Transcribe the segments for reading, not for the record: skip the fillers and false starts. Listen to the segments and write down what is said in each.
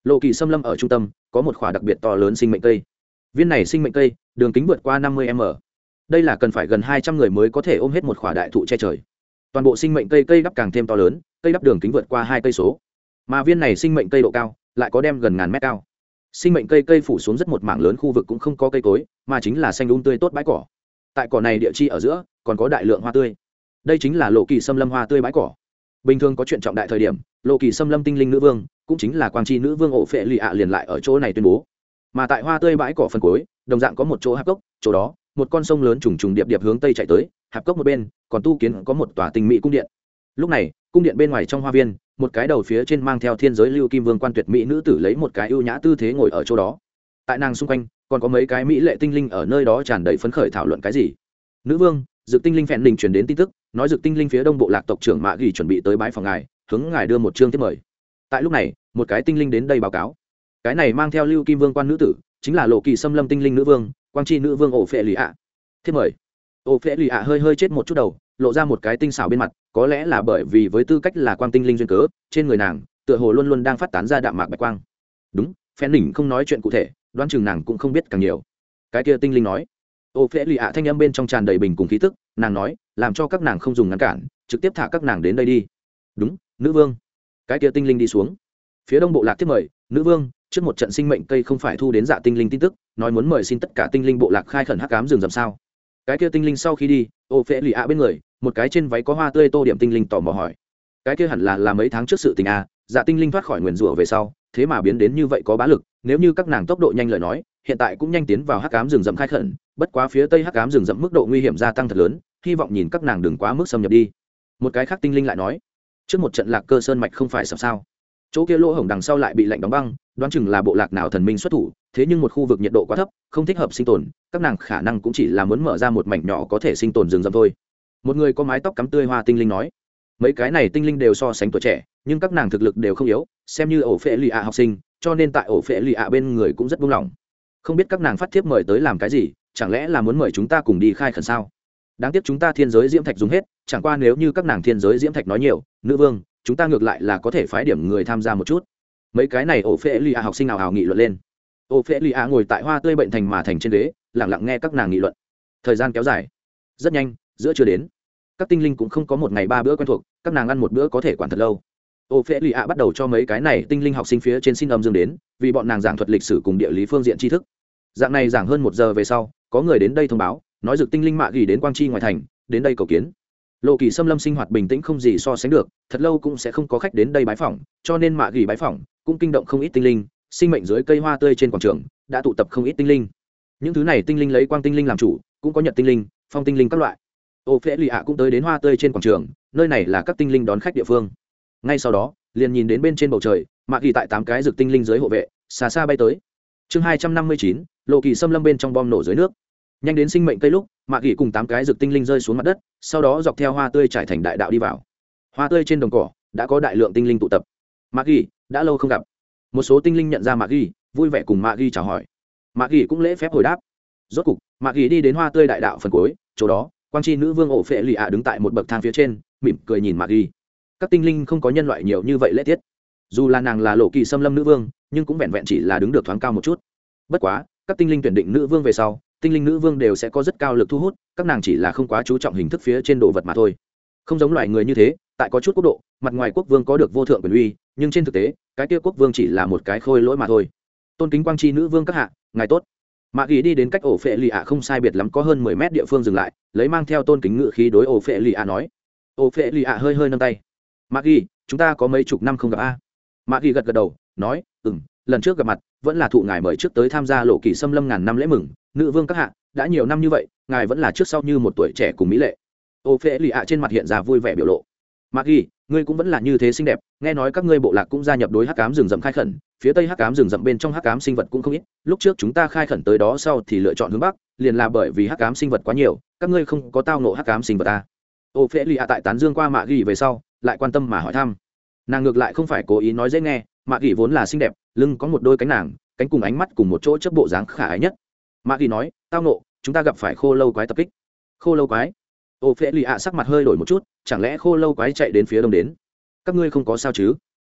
Lộ kỳ xâm lâm ở trung tâm có một khỏa đặc biệt to lớn sinh mệnh cây. Viên này sinh mệnh cây đường kính vượt qua 50 m. Đây là cần phải gần 200 người mới có thể ôm hết một khỏa đại thụ che trời. Toàn bộ sinh mệnh cây đắp càng thêm to lớn, cây đắp đường kính vượt qua 2 cây số. Mà viên này sinh mệnh cây độ cao lại có đem gần ngàn mét cao. Sinh mệnh cây phủ xuống rất một mảng lớn khu vực cũng không có cây cối, mà chính là xanh tươi tốt bãi cỏ. Tại cỏ này địa chi ở giữa còn có đại lượng hoa tươi. Đây chính là Lộ kỳ xâm lâm hoa tươi bãi cỏ. Bình thường có chuyện trọng đại thời điểm, Lộ kỳ xâm lâm tinh linh nữ vương, cũng chính là quang tri nữ vương ổ phệ lì ạ liền lại ở chỗ này tuyên bố. Mà tại hoa tươi bãi cỏ phần cuối, đồng dạng có một chỗ hạp cốc, chỗ đó một con sông lớn trùng trùng điệp điệp hướng tây chạy tới, hạp cốc một bên còn tu kiến có một tòa tinh mỹ cung điện. Lúc này cung điện bên ngoài trong hoa viên, một cái đầu phía trên mang theo thiên giới lưu kim vương quan tuyệt mỹ nữ tử lấy một cái ưu nhã tư thế ngồi ở chỗ đó. Tại nàng xung quanh còn có mấy cái mỹ lệ tinh linh ở nơi đó tràn đầy phấn khởi thảo luận cái gì. Nữ vương, Dực tinh linh phèn đình truyền đến tin tức, nói Dực tinh linh phía đông bộ lạc tộc trưởng Mạ Gỉ chuẩn bị tới bái phòng ngài, hướng ngài đưa một chương tiếp mời. Tại lúc này một cái tinh linh đến đây báo cáo. Cái này mang theo lưu kim vương quan nữ tử chính là Lộ kỳ xâm lâm tinh linh nữ vương, quang tri nữ vương ổ phệ lì ạ. Tiếp mời. Ổ phệ lì ạ hơi chết một chút đầu, lộ ra một cái tinh xảo bên mặt, có lẽ là bởi vì với tư cách là quang tinh linh duyên cớ, trên người nàng tựa hồ luôn luôn đang phát tán ra đạm mạc bạch quang. Đúng, phèn đỉnh không nói chuyện cụ thể, đoán chừng nàng cũng không biết càng nhiều. Cái kia tinh linh nói. Ô phễ lì ạ thanh âm bên trong tràn đầy bình cùng khí tức, nàng nói, làm cho các nàng không dùng ngăn cản, trực tiếp thả các nàng đến đây đi. Đúng, nữ vương. Cái kia tinh linh đi xuống. Phía đông bộ lạc tiếp mời, nữ vương, trước một trận sinh mệnh cây không phải thu đến Dạ tinh linh tin tức, nói muốn mời xin tất cả tinh linh bộ lạc khai khẩn hắc ám rừng rậm sao? Cái kia tinh linh sau khi đi, ô phễ lì ạ bên người, một cái trên váy có hoa tươi tô điểm tinh linh tò mò hỏi, cái kia hẳn là mấy tháng trước sự tình a? Dạ tinh linh thoát khỏi nguyền rủa về sau, thế mà biến đến như vậy có bá lực, nếu như các nàng tốc độ nhanh lời nói, hiện tại cũng nhanh tiến vào hắc ám rừng rậm khai khẩn, bất quá phía tây hắc ám rừng rậm mức độ nguy hiểm gia tăng thật lớn, hy vọng nhìn các nàng đừng quá mức xâm nhập đi. Một cái khác tinh linh lại nói, trước một trận lạc cơ sơn mạch không phải sập sao? Chỗ kia lỗ hổng đằng sau lại bị lạnh đóng băng, đoán chừng là bộ lạc nào thần minh xuất thủ, thế nhưng một khu vực nhiệt độ quá thấp, không thích hợp sinh tồn, các nàng khả năng cũng chỉ là muốn mở ra một mảnh nhỏ có thể sinh tồn rừng rậm thôi. Một người có mái tóc cắm tươi hoa tinh linh nói, mấy cái này tinh linh đều so sánh tuổi trẻ, nhưng các nàng thực lực đều không yếu, xem như ổ phệ lì ạ học sinh, cho nên tại ổ phệ lì ạ bên người cũng rất buông lỏng. Không biết các nàng phát thiếp mời tới làm cái gì, chẳng lẽ là muốn mời chúng ta cùng đi khai khẩn sao? Đáng tiếc chúng ta thiên giới diễm thạch dùng hết, chẳng qua nếu như các nàng thiên giới diễm thạch nói nhiều, nữ vương, chúng ta ngược lại là có thể phái điểm người tham gia một chút. Mấy cái này ổ phệ lì ạ học sinh nào nghị luận lên. Ổ phệ lì ạ ngồi tại hoa tươi bệnh thành mà thành trên ghế, lặng lặng nghe các nàng nghị luận. Thời gian kéo dài, rất nhanh, giữa chưa đến. Các tinh linh cũng không có một ngày ba bữa quen thuộc, các nàng ăn một bữa có thể quản thật lâu. Ô phễ lì ạ bắt đầu cho mấy cái này tinh linh học sinh phía trên xin âm dương đến, vì bọn nàng giảng thuật lịch sử cùng địa lý phương diện tri thức. Dạng này giảng hơn 1 giờ về sau, có người đến đây thông báo, nói Dực tinh linh Mạ Gỉ đến Quang Chi ngoài thành, đến đây cầu kiến. Lộ kỳ xâm lâm sinh hoạt bình tĩnh không gì so sánh được, thật lâu cũng sẽ không có khách đến đây bái phỏng, cho nên Mạ Gỉ bái phỏng cũng kinh động không ít tinh linh, sinh mệnh dưới cây hoa tươi trên quảng trường đã tụ tập không ít tinh linh. Những thứ này tinh linh lấy quang tinh linh làm chủ, cũng có nhật tinh linh, phong tinh linh các loại. Ô phễ lì ạ cũng tới đến hoa tươi trên quảng trường, nơi này là các tinh linh đón khách địa phương. Ngay sau đó liền nhìn đến bên trên bầu trời, Mạ Gỉ tại 8 cái Dực tinh linh dưới hộ vệ xa xa bay tới. Chương 259, Lộ kỳ xâm lâm bên trong bom nổ dưới nước. Nhanh đến sinh mệnh cây lúc, Mạ Gỉ cùng 8 cái Dực tinh linh rơi xuống mặt đất, sau đó dọc theo hoa tươi trải thành đại đạo đi vào. Hoa tươi trên đồng cỏ đã có đại lượng tinh linh tụ tập. Mạ Gỉ, đã lâu không gặp. Một số tinh linh nhận ra Mạ Gỉ, vui vẻ cùng Mạ Gỉ chào hỏi. Mạ Gỉ cũng lễ phép hồi đáp. Rốt cục, Mạ Gỉ đi đến hoa tươi đại đạo phần cuối, chỗ đó Quang Chi nữ vương ổ phệ lì ạ đứng tại một bậc thang phía trên, mỉm cười nhìn Mạ Gỉ. Các tinh linh không có nhân loại nhiều như vậy lễ tiết, dù là nàng là Lộ kỳ xâm lâm nữ vương, nhưng cũng vẹn vẹn chỉ là đứng được thoáng cao một chút. Bất quá các tinh linh tuyển định nữ vương về sau, tinh linh nữ vương đều sẽ có rất cao lực thu hút, các nàng chỉ là không quá chú trọng hình thức phía trên đồ vật mà thôi. Không giống loài người như thế, tại có chút quốc độ, mặt ngoài quốc vương có được vô thượng quyền uy, nhưng trên thực tế cái kia quốc vương chỉ là một cái khôi lỗi mà thôi. Tôn kính Quang Chi nữ vương các hạ, ngài tốt. Mạ Gỉ đi đến cách ổ phệ lì ạ không sai biệt lắm có hơn 10 mét địa phương dừng lại, lấy mang theo tôn kính ngự khí đối ổ phệ lì ạ nói. Ổ phệ lì ạ hơi nâng tay. Mạ Gỉ, chúng ta có mấy chục năm không gặp a? Mạ Gỉ gật đầu nói, lần trước gặp mặt vẫn là thụ ngài mời trước tới tham gia Lộ kỳ xâm lâm ngàn năm lễ mừng, nữ vương các hạ, đã nhiều năm như vậy, ngài vẫn là trước sau như một tuổi trẻ cùng mỹ lệ. Ô phễ lì ạ trên mặt hiện ra vui vẻ biểu lộ. Mạ Gỉ, ngươi cũng vẫn là như thế xinh đẹp, nghe nói các ngươi bộ lạc cũng gia nhập đối hắc ám rừng rậm khai khẩn, phía tây hắc ám rừng rậm bên trong hắc ám sinh vật cũng không ít, lúc trước chúng ta khai khẩn tới đó sau thì lựa chọn hướng bắc, liền là bởi vì hắc ám sinh vật quá nhiều, các ngươi không có tao ngộ hắc ám sinh vật à? Ô phễ lì ạ tại tán dương qua Mạ Gỉ về sau, lại quan tâm mà hỏi thăm. Nàng ngược lại không phải cố ý nói dễ nghe, Mạ Gỉ vốn là xinh đẹp, lưng có một đôi cánh nàng, cánh cùng ánh mắt cùng một chỗ chớp bộ dáng khả ái nhất. Mạ Gỉ nói, tao ngộ, chúng ta gặp phải khô lâu quái tập kích. Khô lâu quái? Ô phễ lì ạ sắc mặt hơi đổi một chút, chẳng lẽ khô lâu quái chạy đến phía đông đến? Các ngươi không có sao chứ?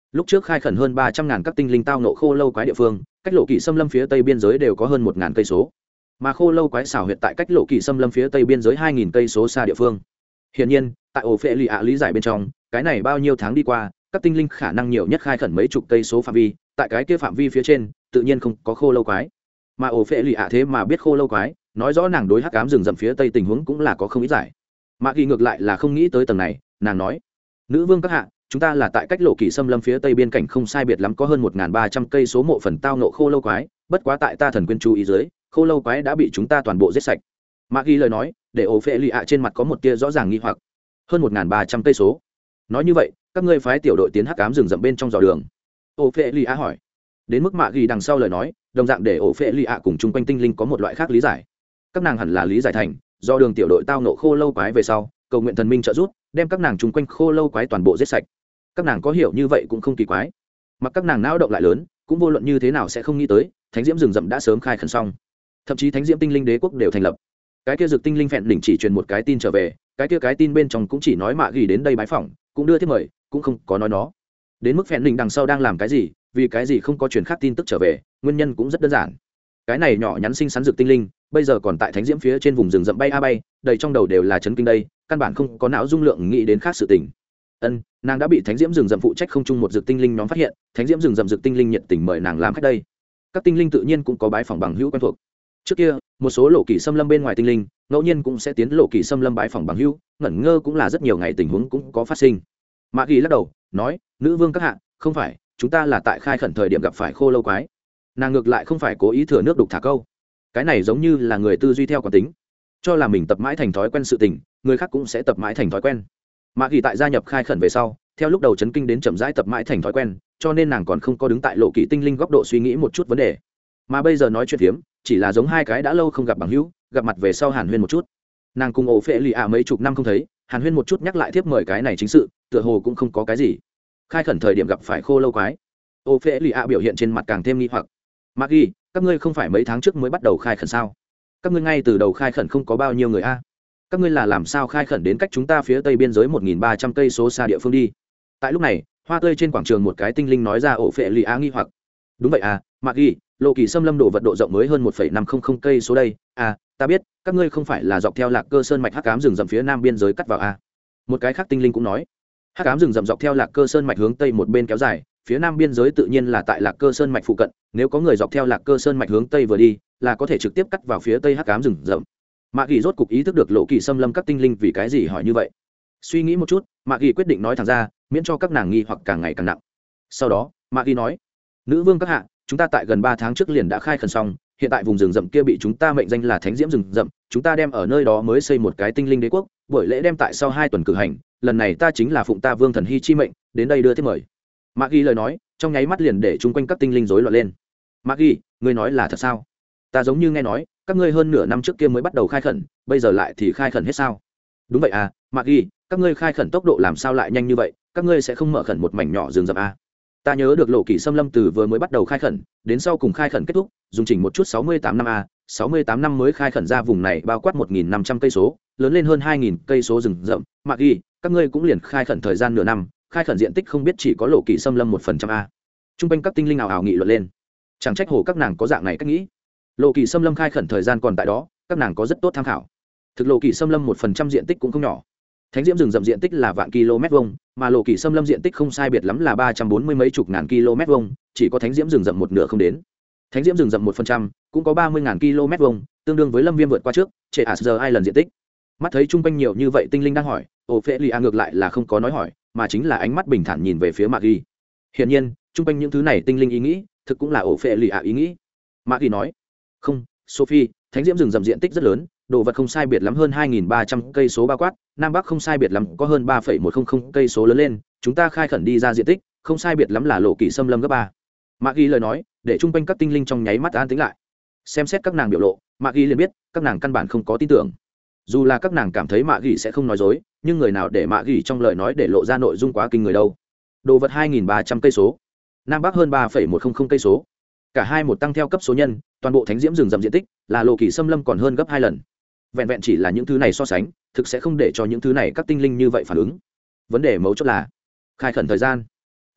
lúc trước khai khẩn hơn 300.000 các tinh linh tao nộ khô lâu quái địa phương, cách lộ kỳ xâm lâm phía tây biên giới đều có hơn 1.000 cây số, mà khô lâu quái xảo huyệt tại cách lộ kỳ xâm lâm phía tây biên giới 2.000 cây số xa địa phương. Hiển nhiên, tại ổ phệ lì ạ lý giải bên trong, cái này bao nhiêu tháng đi qua, các tinh linh khả năng nhiều nhất khai khẩn mấy chục cây số phạm vi, tại cái kia phạm vi phía trên, tự nhiên không có khô lâu quái. Mà ổ phệ lì ạ thế mà biết khô lâu quái, nói rõ nàng đối hắc ám rừng rậm phía tây tình huống cũng là có không ít giải. Mạc Kỳ ngược lại là không nghĩ tới tầng này, nàng nói: "Nữ vương các hạ, chúng ta là tại cách lộ kỳ xâm lâm phía tây biên cảnh không sai biệt lắm có hơn 1.300 cây số mộ phần tao nộ khô lâu quái, bất quá tại ta thần quyến chú ý dưới, khô lâu quái đã bị chúng ta toàn bộ giết sạch." Mạc Kỳ lời nói, để ổ phệ lì ạ trên mặt có một tia rõ ràng nghi hoặc. Hơn 1.300 cây số. Nói như vậy, các ngươi phái tiểu đội tiến hắc ám rừng rậm bên trong dò đường. Ổ phệ lì ạ hỏi. Đến mức Mạc Kỳ đằng sau lời nói, đồng dạng để ổ phệ lì ạ cùng chung quanh tinh linh có một loại khác lý giải. Các nàng hẳn là lý giải thành, do đường tiểu đội tao nộ khô lâu quái về sau, cầu nguyện thần minh trợ giúp, đem các nàng chung quanh khô lâu quái toàn bộ giết sạch. Các nàng có hiểu như vậy cũng không kỳ quái. Mặc các nàng não động lại lớn, cũng vô luận như thế nào sẽ không nghĩ tới, thánh diễm rừng rậm đã sớm khai khẩn xong. Thậm chí thánh diễm tinh linh đế quốc đều thành lập. Cái kia dược tinh linh phèn đỉnh chỉ truyền một cái tin trở về, cái kia cái tin bên trong cũng chỉ nói Mạ Gỉ đến đây bái phỏng, cũng đưa thiếp mời, cũng không có nói nó. Đến mức phèn đỉnh đằng sau đang làm cái gì, vì cái gì không có truyền khác tin tức trở về, nguyên nhân cũng rất đơn giản. Cái này nhỏ nhắn xinh xắn dược tinh linh, bây giờ còn tại thánh diễm phía trên vùng rừng rậm bay a bay, đầy trong đầu đều là chấn kinh đây, căn bản không có não dung lượng nghĩ đến khác sự tình. Nàng đã bị thánh diễm rừng rậm phụ trách không chung một dược tinh linh nhóm phát hiện, thánh diễm rừng rậm dược tinh linh nhiệt tình mời nàng làm khách đây. Các tinh linh tự nhiên cũng có bái phỏng bằng hữu quen thuộc. Trước kia, một số lộ kỳ xâm lâm bên ngoài tinh linh, ngẫu nhiên cũng sẽ tiến lộ kỳ xâm lâm bái phỏng bằng hữu, ngẩn ngơ cũng là rất nhiều ngày tình huống cũng có phát sinh. Mạ Gỉ lắc đầu, nói: "Nữ vương các hạ, không phải, chúng ta là tại khai khẩn thời điểm gặp phải khô lâu quái." Nàng ngược lại không phải cố ý thừa nước đục thả câu. Cái này giống như là người tư duy theo quán tính, cho là mình tập mãi thành thói quen sự tình, người khác cũng sẽ tập mãi thành thói quen. Mạ Gỉ tại gia nhập khai khẩn về sau, theo lúc đầu chấn kinh đến chậm rãi tập mãi thành thói quen, cho nên nàng còn không có đứng tại lộ kỳ tinh linh góc độ suy nghĩ một chút vấn đề, mà bây giờ nói chuyện phiếm chỉ là giống hai cái đã lâu không gặp bằng hữu, gặp mặt về sau hàn huyên một chút. Nàng cùng ổ phệ lì ạ mấy chục năm không thấy, hàn huyên một chút nhắc lại thiếp mời cái này chính sự, tựa hồ cũng không có cái gì. Khai khẩn thời điểm gặp phải khô lâu quái, ổ phệ lì ạ biểu hiện trên mặt càng thêm nghi hoặc. Mạ Gỉ, các ngươi không phải mấy tháng trước mới bắt đầu khai khẩn sao? Các ngươi ngay từ đầu khai khẩn không có bao nhiêu người a? Các ngươi là làm sao khai khẩn đến cách chúng ta phía tây biên giới 1.300 cây số xa địa phương đi? Tại lúc này, hoa tươi trên quảng trường một cái tinh linh nói ra ổ phệ lì ạ nghi hoặc. Đúng vậy à, Mạ Gỉ, lộ kỳ xâm lâm đồ vật độ rộng mới hơn 1,500 cây số đây. À, ta biết, các ngươi không phải là dọc theo lạc cơ sơn mạch hắc ám rừng rậm phía nam biên giới cắt vào a? Một cái khác tinh linh cũng nói, hắc ám rừng rậm dọc theo lạc cơ sơn mạch hướng tây một bên kéo dài, phía nam biên giới tự nhiên là tại lạc cơ sơn mạch phụ cận, nếu có người dọc theo lạc cơ sơn mạch hướng tây vừa đi, là có thể trực tiếp cắt vào phía tây hắc ám rừng rậm. Mạ Gỉ rốt cục ý thức được lộ kỳ xâm lâm các tinh linh vì cái gì hỏi như vậy. Suy nghĩ một chút, Mạ Gỉ quyết định nói thẳng ra, miễn cho các nàng nghi hoặc càng ngày càng nặng. Sau đó, Mạ Gỉ nói: "Nữ vương các hạ, chúng ta tại gần 3 tháng trước liền đã khai khẩn xong, hiện tại vùng rừng rậm kia bị chúng ta mệnh danh là thánh diễm rừng rậm, chúng ta đem ở nơi đó mới xây một cái tinh linh đế quốc, buổi lễ đem tại sau 2 tuần cử hành, lần này ta chính là phụng ta vương thần hy chi mệnh, đến đây đưa thiếp mời." Mạ Gỉ lời nói, trong nháy mắt liền để chung quanh các tinh linh rối loạn lên. "Mạ Gỉ, ngươi nói là thật sao? Ta giống như nghe nói, các ngươi hơn nửa năm trước kia mới bắt đầu khai khẩn, bây giờ lại thì khai khẩn hết sao?" "Đúng vậy à, Mạ Gỉ, các ngươi khai khẩn tốc độ làm sao lại nhanh như vậy, các ngươi sẽ không mở khẩn một mảnh nhỏ rừng rậm à? Ta nhớ được lộ kỳ xâm lâm từ vừa mới bắt đầu khai khẩn, đến sau cùng khai khẩn kết thúc, dùng chỉnh một chút 68 năm a, 68 năm mới khai khẩn ra vùng này bao quát 1.500 cây số, lớn lên hơn 2.000 cây số rừng rậm. Mạ Gỉ, các ngươi cũng liền khai khẩn thời gian nửa năm, khai khẩn diện tích không biết chỉ có lộ kỳ xâm lâm 1% a. Trung quanh các tinh linh nào ảo nghị luận lên. Chẳng trách hồ các nàng có dạng này cách nghĩ. Lộ kỳ xâm lâm khai khẩn thời gian còn tại đó, các nàng có rất tốt tham khảo. Thực lộ kỳ xâm lâm 1% diện tích cũng không nhỏ. Thánh diễm rừng rậm diện tích là vạn km vuông, mà lộ kỳ xâm lâm diện tích không sai biệt lắm là 340 mấy chục ngàn km vuông, chỉ có thánh diễm rừng rậm một nửa không đến. Thánh diễm rừng rậm 1% cũng có 30 ngàn km vuông, tương đương với lâm viêm vượt qua trước, trệ giờ ai lần diện tích. Mắt thấy chung quanh nhiều như vậy tinh linh đang hỏi, Ophelia ngược lại là không có nói hỏi, mà chính là ánh mắt bình thản nhìn về phía Maggie. Hiển nhiên, chung quanh những thứ này tinh linh ý nghĩ, thực cũng là Ophelia ý nghĩ. Maggie nói: "Không, Sophie, thánh diễm rừng rậm diện tích rất lớn, đồ vật không sai biệt lắm hơn 2.300 cây số bao quát, nam bắc không sai biệt lắm có hơn 3,100 cây số lớn lên, chúng ta khai khẩn đi ra diện tích, không sai biệt lắm là lộ kỳ xâm lâm gấp 3." Maggie lời nói, để chung quanh các tinh linh trong nháy mắt an tĩnh lại. Xem xét các nàng biểu lộ, Maggie liền biết, các nàng căn bản không có tin tưởng. Dù là các nàng cảm thấy Maggie sẽ không nói dối, nhưng người nào để Maggie trong lời nói để lộ ra nội dung quá kinh người đâu. Đồ vật 2.300 cây số, nam bắc hơn 3,100 cây số. Cả hai một tăng theo cấp số nhân, toàn bộ thánh diễm rừng rậm diện tích là lộ kỳ xâm lâm còn hơn gấp 2 lần. Vẹn vẹn chỉ là những thứ này so sánh, thực sẽ không để cho những thứ này các tinh linh như vậy phản ứng. Vấn đề mấu chốt là khai khẩn thời gian.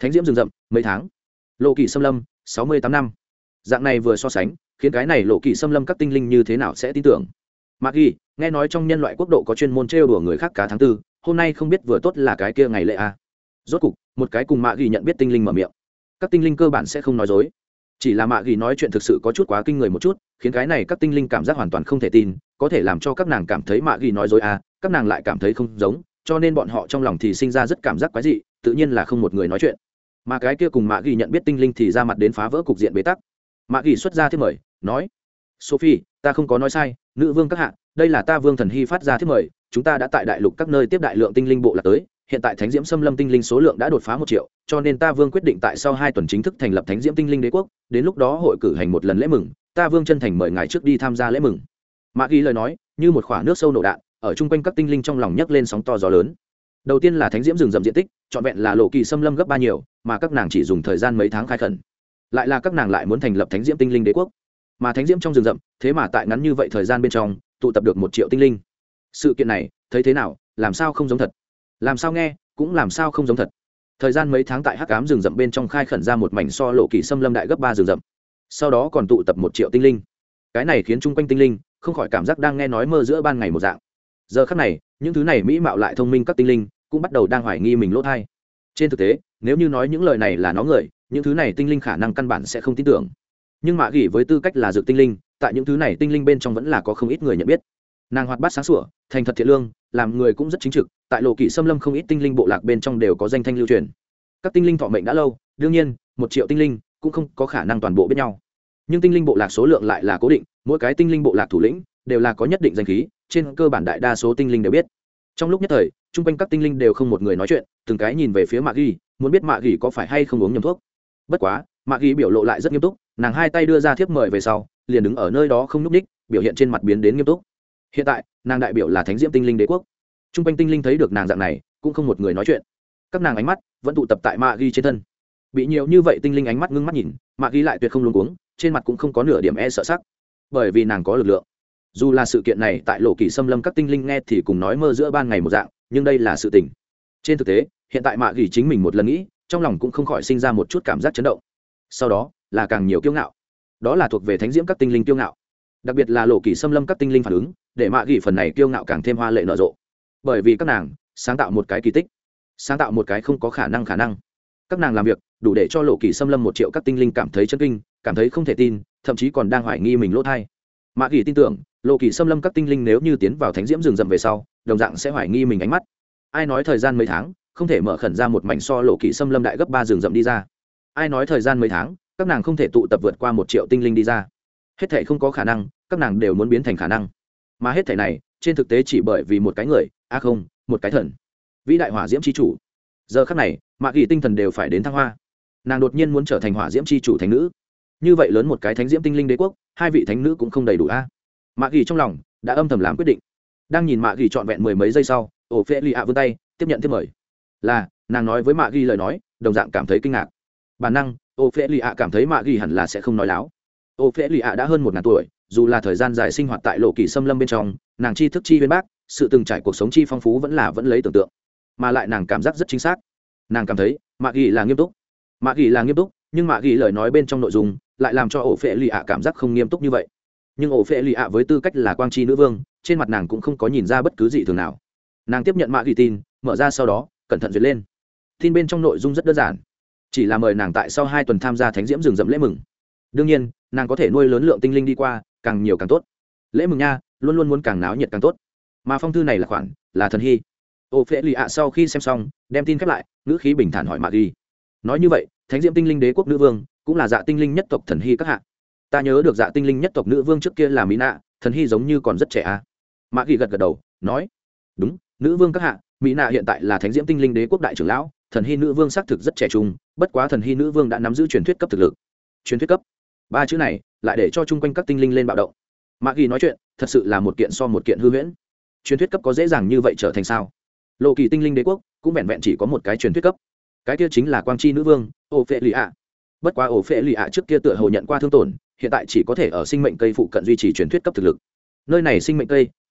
thánh diễm rừng rậm mấy tháng, lộ kỳ xâm lâm 68 năm. Dạng này vừa so sánh khiến cái này lộ kỳ xâm lâm các tinh linh như thế nào sẽ tin tưởng. Mạc ghi nghe nói trong nhân loại quốc độ có chuyên môn trêu đùa người khác cả tháng tư, hôm nay không biết vừa tốt là cái kia ngày lễ a. Rốt cục một cái cùng Mạc ghi nhận biết tinh linh mở miệng. Các tinh linh cơ bản sẽ không nói dối, chỉ là Mạc ghi nói chuyện thực sự có chút quá kinh người một chút, khiến cái này các tinh linh cảm giác hoàn toàn không thể tin, có thể làm cho các nàng cảm thấy Mạc ghi nói dối a, các nàng lại cảm thấy không giống, cho nên bọn họ trong lòng thì sinh ra rất cảm giác quái dị, tự nhiên là không một người nói chuyện. Mà cái kia cùng Mạc ghi nhận biết tinh linh thì ra mặt đến phá vỡ cục diện bế tắc. Mạc ghi xuất ra thiết mời nói: Sophie, ta không có nói sai, nữ vương các hạ, đây là ta Vương Thần Hy phát ra thiết mời, chúng ta đã tại đại lục các nơi tiếp đại lượng tinh linh bộ lạc tới, hiện tại Thánh Diễm Xâm Lâm tinh linh số lượng đã đột phá 1 triệu, cho nên ta Vương quyết định tại sau 2 tuần chính thức thành lập Thánh Diễm Tinh Linh Đế quốc, đến lúc đó hội cử hành một lần lễ mừng, ta Vương chân thành mời ngài trước đi tham gia lễ mừng. Mạc ghi lời nói, như một quả nước sâu nổ đạn, ở trung quanh các tinh linh trong lòng nhấc lên sóng to gió lớn. Đầu tiên là Thánh Diễm rừng rậm diện tích, trọn vẹn là lộ kỳ xâm lâm gấp 3 nhiều, mà các nàng chỉ dùng thời gian mấy tháng khai khẩn. Lại là các nàng lại muốn thành lập Thánh Diễm Tinh Linh Đế quốc, mà Thánh Diễm trong rừng rậm, thế mà tại ngắn như vậy thời gian bên trong, tụ tập được 1 triệu tinh linh. Sự kiện này, thấy thế nào, làm sao không giống thật? Làm sao nghe, cũng làm sao không giống thật. Thời gian mấy tháng tại hắc ám rừng rậm bên trong khai khẩn ra một mảnh so lộ kỳ xâm lâm đại gấp 3 rừng rậm, sau đó còn tụ tập 1 triệu tinh linh. Cái này khiến chung quanh tinh linh không khỏi cảm giác đang nghe nói mơ giữa ban ngày một dạng. Giờ khắc này, những thứ này mỹ mạo lại thông minh các tinh linh cũng bắt đầu đang hoài nghi mình lỗ thai. Trên thực tế, nếu như nói những lời này là nó người, những thứ này tinh linh khả năng căn bản sẽ không tin tưởng. Nhưng Mạc gỉ với tư cách là dược tinh linh, tại những thứ này tinh linh bên trong vẫn là có không ít người nhận biết. Nàng hoạt bát sáng sủa, thành thật thiện lương, làm người cũng rất chính trực, tại lộ kỳ xâm lâm không ít tinh linh bộ lạc bên trong đều có danh thanh lưu truyền. Các tinh linh thọ mệnh đã lâu, đương nhiên 1 triệu tinh linh cũng không có khả năng toàn bộ biết nhau, nhưng tinh linh bộ lạc số lượng lại là cố định, mỗi cái tinh linh bộ lạc thủ lĩnh đều là có nhất định danh khí, trên cơ bản đại đa số tinh linh đều biết. Trong lúc nhất thời, chung quanh các tinh linh đều không một người nói chuyện, từng cái nhìn về phía Mạc gỉ, muốn biết Mạc gỉ có phải hay không uống nhầm thuốc. Bất quá Mạc gỉ biểu lộ lại rất nghiêm túc, nàng hai tay đưa ra thiếp mời về sau, liền đứng ở nơi đó không nhúc nhích, biểu hiện trên mặt biến đến nghiêm túc. Hiện tại nàng đại biểu là Thánh Diễm Tinh Linh Đế quốc, chung quanh tinh linh thấy được nàng dạng này cũng không một người nói chuyện, các nàng ánh mắt vẫn tụ tập tại Mạc gỉ trên thân. Bị nhiều như vậy tinh linh ánh mắt ngưng mắt nhìn, Mạc gỉ lại tuyệt không luống cuống, trên mặt cũng không có nửa điểm e sợ sắc, bởi vì nàng có lực lượng. Dù là sự kiện này tại lộ kỳ xâm lâm các tinh linh nghe thì cùng nói mơ giữa ban ngày một dạng, nhưng đây là sự tình. Trên thực tế, hiện tại Mạc gỉ chính mình một lần nghĩ, trong lòng cũng không khỏi sinh ra một chút cảm giác chấn động. Sau đó là càng nhiều kiêu ngạo, đó là thuộc về Thánh Diễm các tinh linh kiêu ngạo, đặc biệt là lộ kỳ xâm lâm các tinh linh phản ứng, để Mạc gỉ phần này kiêu ngạo càng thêm hoa lệ nở rộ. Bởi vì các nàng sáng tạo một cái kỳ tích, sáng tạo một cái không có khả năng. Các nàng làm việc đủ để cho lộ kỳ xâm lâm 1 triệu các tinh linh cảm thấy chấn kinh, cảm thấy không thể tin, thậm chí còn đang hoài nghi mình lỗ thai. Mạc gỉ tin tưởng lộ kỳ xâm lâm các tinh linh nếu như tiến vào Thánh Diễm rừng rậm về sau, đồng dạng sẽ hoài nghi mình ánh mắt. Ai nói thời gian mấy tháng không thể mở khẩn ra một mảnh so lộ kỳ xâm lâm đại gấp 3 rừng rậm đi ra? Ai nói thời gian mấy tháng các nàng không thể tụ tập vượt qua 1 triệu tinh linh đi ra? Hết thảy không có khả năng, các nàng đều muốn biến thành khả năng. Mà hết thảy này trên thực tế chỉ bởi vì một cái người, không, một cái thần, vĩ đại hỏa diễm chi chủ. Giờ khắc này Mạc gỉ tinh thần đều phải đến thăng hoa, nàng đột nhiên muốn trở thành hỏa diễm chi chủ thánh nữ. Như vậy lớn một cái Thánh Diễm Tinh Linh Đế quốc, 2 vị thánh nữ cũng không đầy đủ a. Mạc gỉ trong lòng đã âm thầm làm quyết định. Đang nhìn Mạc gỉ trọn vẹn 10 mấy giây sau, Ophelia vươn tay tiếp nhận thiếp mời. Là nàng nói với Mạc gỉ lời nói, đồng dạng cảm thấy kinh ngạc. Bản năng Ophelia cảm thấy Mạc gỉ hẳn là sẽ không nói láo. Ophelia đã hơn 1000 tuổi, dù là thời gian dài sinh hoạt tại lộ kỳ xâm lâm bên trong, nàng tri thức chi uyên bác, sự từng trải cuộc sống chi phong phú vẫn lấy tưởng tượng, mà lại nàng cảm giác rất chính xác. Nàng cảm thấy Mạc gỉ là nghiêm túc. Mạc gỉ là nghiêm túc, nhưng Mạc gỉ lời nói bên trong nội dung lại làm cho Ophelia cảm giác không nghiêm túc như vậy. Nhưng Ophelia với tư cách là quang tri nữ vương, trên mặt nàng cũng không có nhìn ra bất cứ gì thường nào. Nàng tiếp nhận Mạc gỉ tin, mở ra sau đó cẩn thận duyệt lên. Tin bên trong nội dung rất đơn giản, chỉ là mời nàng tại sau 2 tuần tham gia Thánh Diễm rừng rậm lễ mừng. Đương nhiên nàng có thể nuôi lớn lượng tinh linh đi qua, càng nhiều càng tốt. Lễ mừng nha, luôn luôn muốn càng náo nhiệt càng tốt. Mà phong thư này là khoản là Thần Hy. Ophelia sau khi xem xong đem tin khép lại, ngữ khí bình thản hỏi Mạc gỉ, nói như vậy Thánh Diễm Tinh Linh Đế quốc nữ vương cũng là Dạ Tinh Linh nhất tộc Thần Hy các hạ? Ta nhớ được Dạ Tinh Linh nhất tộc nữ vương trước kia là Mỹ Nạ, Thần Hy giống như còn rất trẻ à? Mạc gỉ gật đầu nói, đúng, nữ vương các hạ, Mỹ Nạ hiện tại là Thánh Diễm Tinh Linh Đế quốc đại trưởng lão, Thần Hy nữ vương xác thực rất trẻ trung, bất quá Thần Hy nữ vương đã nắm giữ truyền thuyết cấp thực lực. Truyền thuyết cấp, 3 chữ này lại để cho chung quanh các tinh linh lên bạo động. Mạc gỉ nói chuyện thật sự là một kiện so một kiện hư huyễn. Truyền thuyết cấp có dễ dàng như vậy trở thành sao? Lộ kỳ Tinh Linh Đế quốc cũng vẹn vẹn chỉ có một cái truyền thuyết cấp, cái kia chính là quang chi nữ vương Ophelia. Bất quá Ophelia trước kia tựa hồ nhận qua thương tổn, hiện tại chỉ có thể ở sinh mệnh cây phụ cận duy trì truyền thuyết cấp thực lực. Nơi này sinh mệnh cây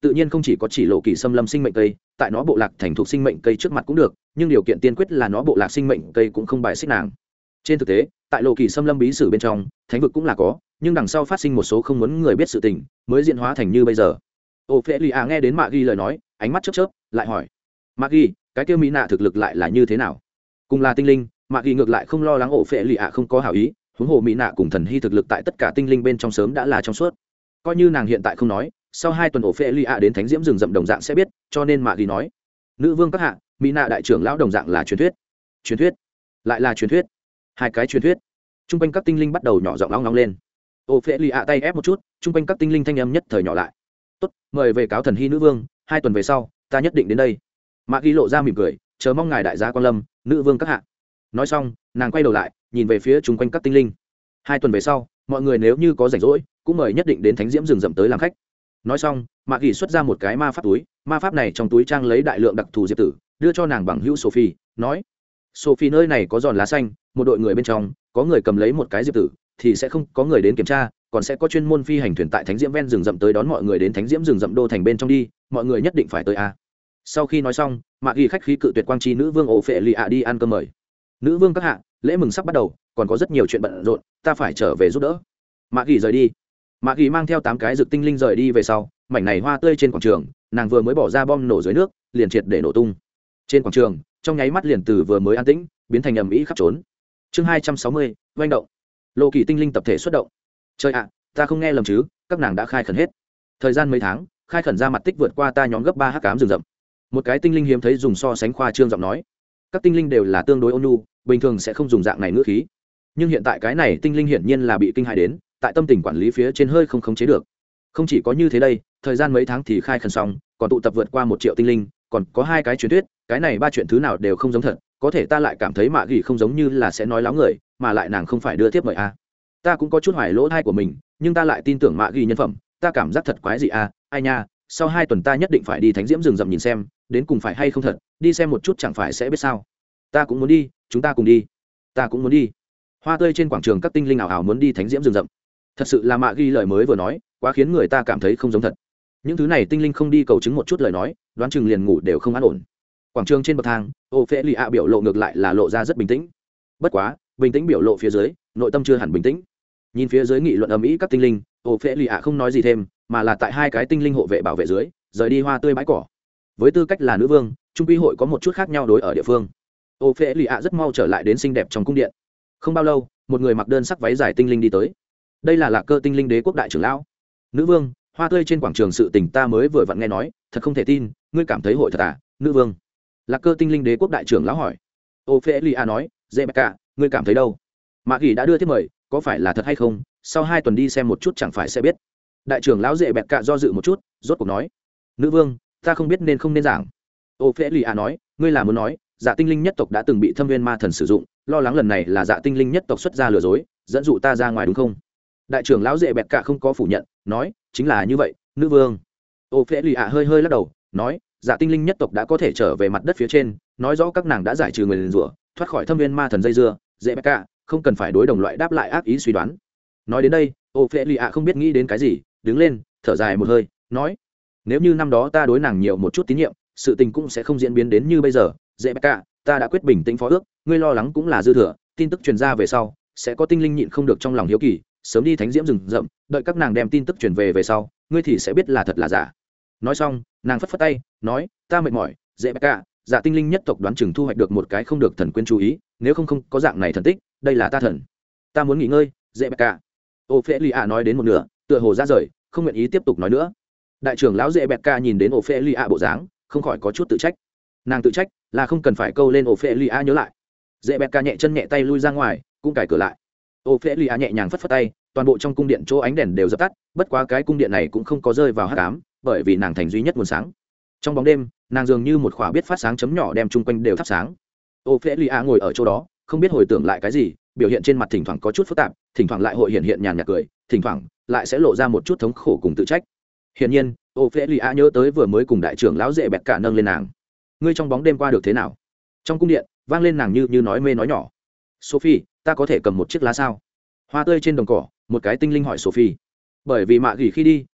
tự nhiên không chỉ có chỉ lộ kỳ xâm lâm sinh mệnh cây, tại nó bộ lạc thành thuộc sinh mệnh cây trước mặt cũng được, nhưng điều kiện tiên quyết là nó bộ lạc sinh mệnh cây cũng không bài xích nàng. Trên thực tế, tại lộ kỳ xâm lâm bí sử bên trong, thánh vực cũng là có, nhưng đằng sau phát sinh một số không muốn người biết sự tình, mới diễn hóa thành như bây giờ. Ophelia nghe đến Mạ Ghi lời nói, ánh mắt chớp chớp, lại hỏi: "Mạ Ghi, cái kia mỹ nạ thực lực lại là như thế nào?" Cùng là tinh linh, Mạ Ghi ngược lại không lo lắng Ophelia không có hảo ý, huống hồ mỹ nạ cùng thần hy thực lực tại tất cả tinh linh bên trong sớm đã là trong suốt. Coi như nàng hiện tại không nói, sau 2 tuần Ophelia đến thánh diễm rừng rậm đồng dạng sẽ biết, cho nên Mạ Ghi nói: "Nữ vương các hạ, mỹ nạ đại trưởng lão đồng dạng là truyền thuyết." Truyền thuyết? Lại là truyền thuyết? Hai cái truyền thuyết. Trung quanh các tinh linh bắt đầu nhỏ giọng long long lên. Ophelia tay ép một chút, trung quanh các tinh linh thanh âm nhất thời nhỏ lại. "Tốt, mời về cáo thần hy nữ vương, 2 tuần về sau, ta nhất định đến đây." Mạ Ghi lộ ra mỉm cười, "Chờ mong ngài đại gia quan lâm, nữ vương các hạ." Nói xong, nàng quay đầu lại, nhìn về phía trung quanh các tinh linh. 2 tuần về sau, mọi người nếu như có rảnh rỗi, cũng mời nhất định đến thánh diễm rừng rậm tới làm khách. Nói xong, Mạ Ghi xuất ra một cái ma pháp túi, ma pháp này trong túi trang lấy đại lượng đặc thù diệp tử, đưa cho nàng bằng hữu Sophie, nói: "Sophie, nơi này có giòn lá xanh, một đội người bên trong, có người cầm lấy một cái diệp tử, thì sẽ không có người đến kiểm tra, còn sẽ có chuyên môn phi hành thuyền tại thánh diễm ven rừng rậm tới đón mọi người đến thánh diễm rừng rậm đô thành bên trong đi, mọi người nhất định phải tới a." Sau khi nói xong, Mạ Ghi khách khí cự tuyệt quang chi nữ vương Ophelia đi ăn cơm mời. "Nữ vương các hạ, lễ mừng sắp bắt đầu, còn có rất nhiều chuyện bận rộn, ta phải trở về giúp đỡ." Mạ Ghi rời đi. Mạ Ghi mang theo 8 cái dược tinh linh rời đi về sau, mảnh này hoa tươi trên quảng trường, nàng vừa mới bỏ ra bom nổ dưới nước, liền triệt để nổ tung. Trên quảng trường, trong nháy mắt liền từ vừa mới an tĩnh, biến thành ầm ĩ khắp trốn. Chương 260, oanh động. Lộ kỳ tinh linh tập thể xuất động. Trời ạ, ta không nghe lầm chứ, các nàng đã khai khẩn hết. Thời gian mấy tháng, khai khẩn ra mặt tích vượt qua ta nhóm gấp 3 hắc ám rừng rậm. Một cái tinh linh hiếm thấy dùng so sánh khoa trương giọng nói. Các tinh linh đều là tương đối ôn nhu, bình thường sẽ không dùng dạng này ngữ khí. Nhưng hiện tại cái này tinh linh hiển nhiên là bị kinh hãi đến, tại tâm tình quản lý phía trên hơi không khống chế được. Không chỉ có như thế đây, thời gian mấy tháng thì khai khẩn xong, còn tụ tập vượt qua 1 triệu tinh linh, còn có 2 cái truyền thuyết, cái này 3 chuyện thứ nào đều không giống thật, có thể ta lại cảm thấy Mạ Ghi không giống như là sẽ nói láo người, mà lại nàng không phải đưa tiếp mời a. Ta cũng có chút hoài lỗ thai của mình, nhưng ta lại tin tưởng Mạ Ghi nhân phẩm, ta cảm giác thật quái gì a, ai nha, sau 2 tuần ta nhất định phải đi thánh diễm rừng rậm nhìn xem, đến cùng phải hay không thật, đi xem một chút chẳng phải sẽ biết sao. Ta cũng muốn đi, chúng ta cùng đi. Ta cũng muốn đi. Hoa tươi trên quảng trường các tinh linh ảo ảo muốn đi thánh diễm rừng rậm. Thật sự là Mạ Ghi lời mới vừa nói, quá khiến người ta cảm thấy không giống thật. Những thứ này tinh linh không đi cầu chứng một chút lời nói, đoán chừng liền ngủ đều không an ổn. Quảng trường trên bậc thang, Ophelia biểu lộ ngược lại là lộ ra rất bình tĩnh. Bất quá, bình tĩnh biểu lộ phía dưới, nội tâm chưa hẳn bình tĩnh. Nhìn phía dưới nghị luận ầm ĩ các tinh linh, Ophelia không nói gì thêm, mà là tại 2 cái tinh linh hộ vệ bảo vệ dưới, rời đi hoa tươi bãi cỏ. Với tư cách là nữ vương, trung quy hội có một chút khác nhau đối ở địa phương. Ophelia rất mau trở lại đến xinh đẹp trong cung điện. Không bao lâu, một người mặc đơn sắc váy dài tinh linh đi tới. Đây là Lạc Cơ tinh linh đế quốc đại trưởng lão. "Nữ vương, hoa tươi trên quảng trường sự tình ta mới vừa vặn nghe nói, thật không thể tin, ngươi cảm thấy hội thật à, nữ vương?" Lạc Cơ tinh linh đế quốc đại trưởng lão hỏi. Ophelia nói: "Rebecca, ngươi cảm thấy đâu? Mạ Ghi đã đưa thiếp mời, có phải là thật hay không? Sau 2 tuần đi xem một chút chẳng phải sẽ biết." Đại trưởng lão Rebecca do dự một chút, rốt cuộc nói: "Nữ vương, ta không biết nên không nên giảng." Ophelia nói: "Ngươi là muốn nói, Dạ tinh linh nhất tộc đã từng bị Thâm Viên Ma Thần sử dụng, lo lắng lần này là Dạ tinh linh nhất tộc xuất ra lừa dối, dẫn dụ ta ra ngoài đúng không?" Đại trưởng lão Rebecca không có phủ nhận, nói: "Chính là như vậy, nữ vương." Ophelia hơi hơi lắc đầu, nói: "Dạ tinh linh nhất tộc đã có thể trở về mặt đất phía trên, nói rõ các nàng đã giải trừ người nguyền rủa, thoát khỏi Thâm Viên Ma Thần dây dưa, Rebecca, không cần phải đối đồng loại đáp lại ác ý suy đoán." Nói đến đây, Ophelia không biết nghĩ đến cái gì, đứng lên, thở dài một hơi, nói: "Nếu như năm đó ta đối nàng nhiều một chút tín nhiệm, sự tình cũng sẽ không diễn biến đến như bây giờ, Rebecca, ta đã quyết bình tĩnh phó ước, ngươi lo lắng cũng là dư thừa, tin tức truyền ra về sau, sẽ có tinh linh nhịn không được trong lòng hiếu kỳ, sớm đi thánh diễm rừng rậm, đợi các nàng đem tin tức truyền về sau, ngươi thì sẽ biết là thật là giả." Nói xong, nàng phất phất tay, nói: "Ta mệt mỏi, Rebecca, Dạ tinh linh nhất tộc đoán chừng thu hoạch được một cái không được thần quyến chú ý, nếu không có dạng này thần tích, đây là ta thần. Ta muốn nghỉ ngơi, Rebecca." Ophelia nói đến một nửa, tựa hồ ra rời, không nguyện ý tiếp tục nói nữa. Đại trưởng lão Rebecca nhìn đến Ophelia bộ dáng, không khỏi có chút tự trách. Nàng tự trách là không cần phải câu lên Ophelia nhớ lại. Rebecca nhẹ chân nhẹ tay lui ra ngoài, cũng cài cửa lại. Ophelia nhẹ nhàng phất phất tay, toàn bộ trong cung điện chỗ ánh đèn đều dập tắt, bất quá cái cung điện này cũng không có rơi vào hắc ám, bởi vì nàng thành duy nhất nguồn sáng. Trong bóng đêm, nàng dường như một khỏa biết phát sáng chấm nhỏ đem chung quanh đều thắp sáng. Ophelia ngồi ở chỗ đó, không biết hồi tưởng lại cái gì, biểu hiện trên mặt thỉnh thoảng có chút phức tạp, thỉnh thoảng lại hội hiện nhàn nhạt cười, thỉnh thoảng lại sẽ lộ ra một chút thống khổ cùng tự trách. Hiển nhiên, Ophelia nhớ tới vừa mới cùng đại trưởng lão Rebecca nâng lên nàng. "Ngươi trong bóng đêm qua được thế nào?" Trong cung điện vang lên nàng như nói mê nói nhỏ. "Sophie, ta có thể cầm một chiếc lá sao?" Hoa tươi trên đồng cỏ, một cái tinh linh hỏi Sophie. Bởi vì Mạ Ghi khi đi,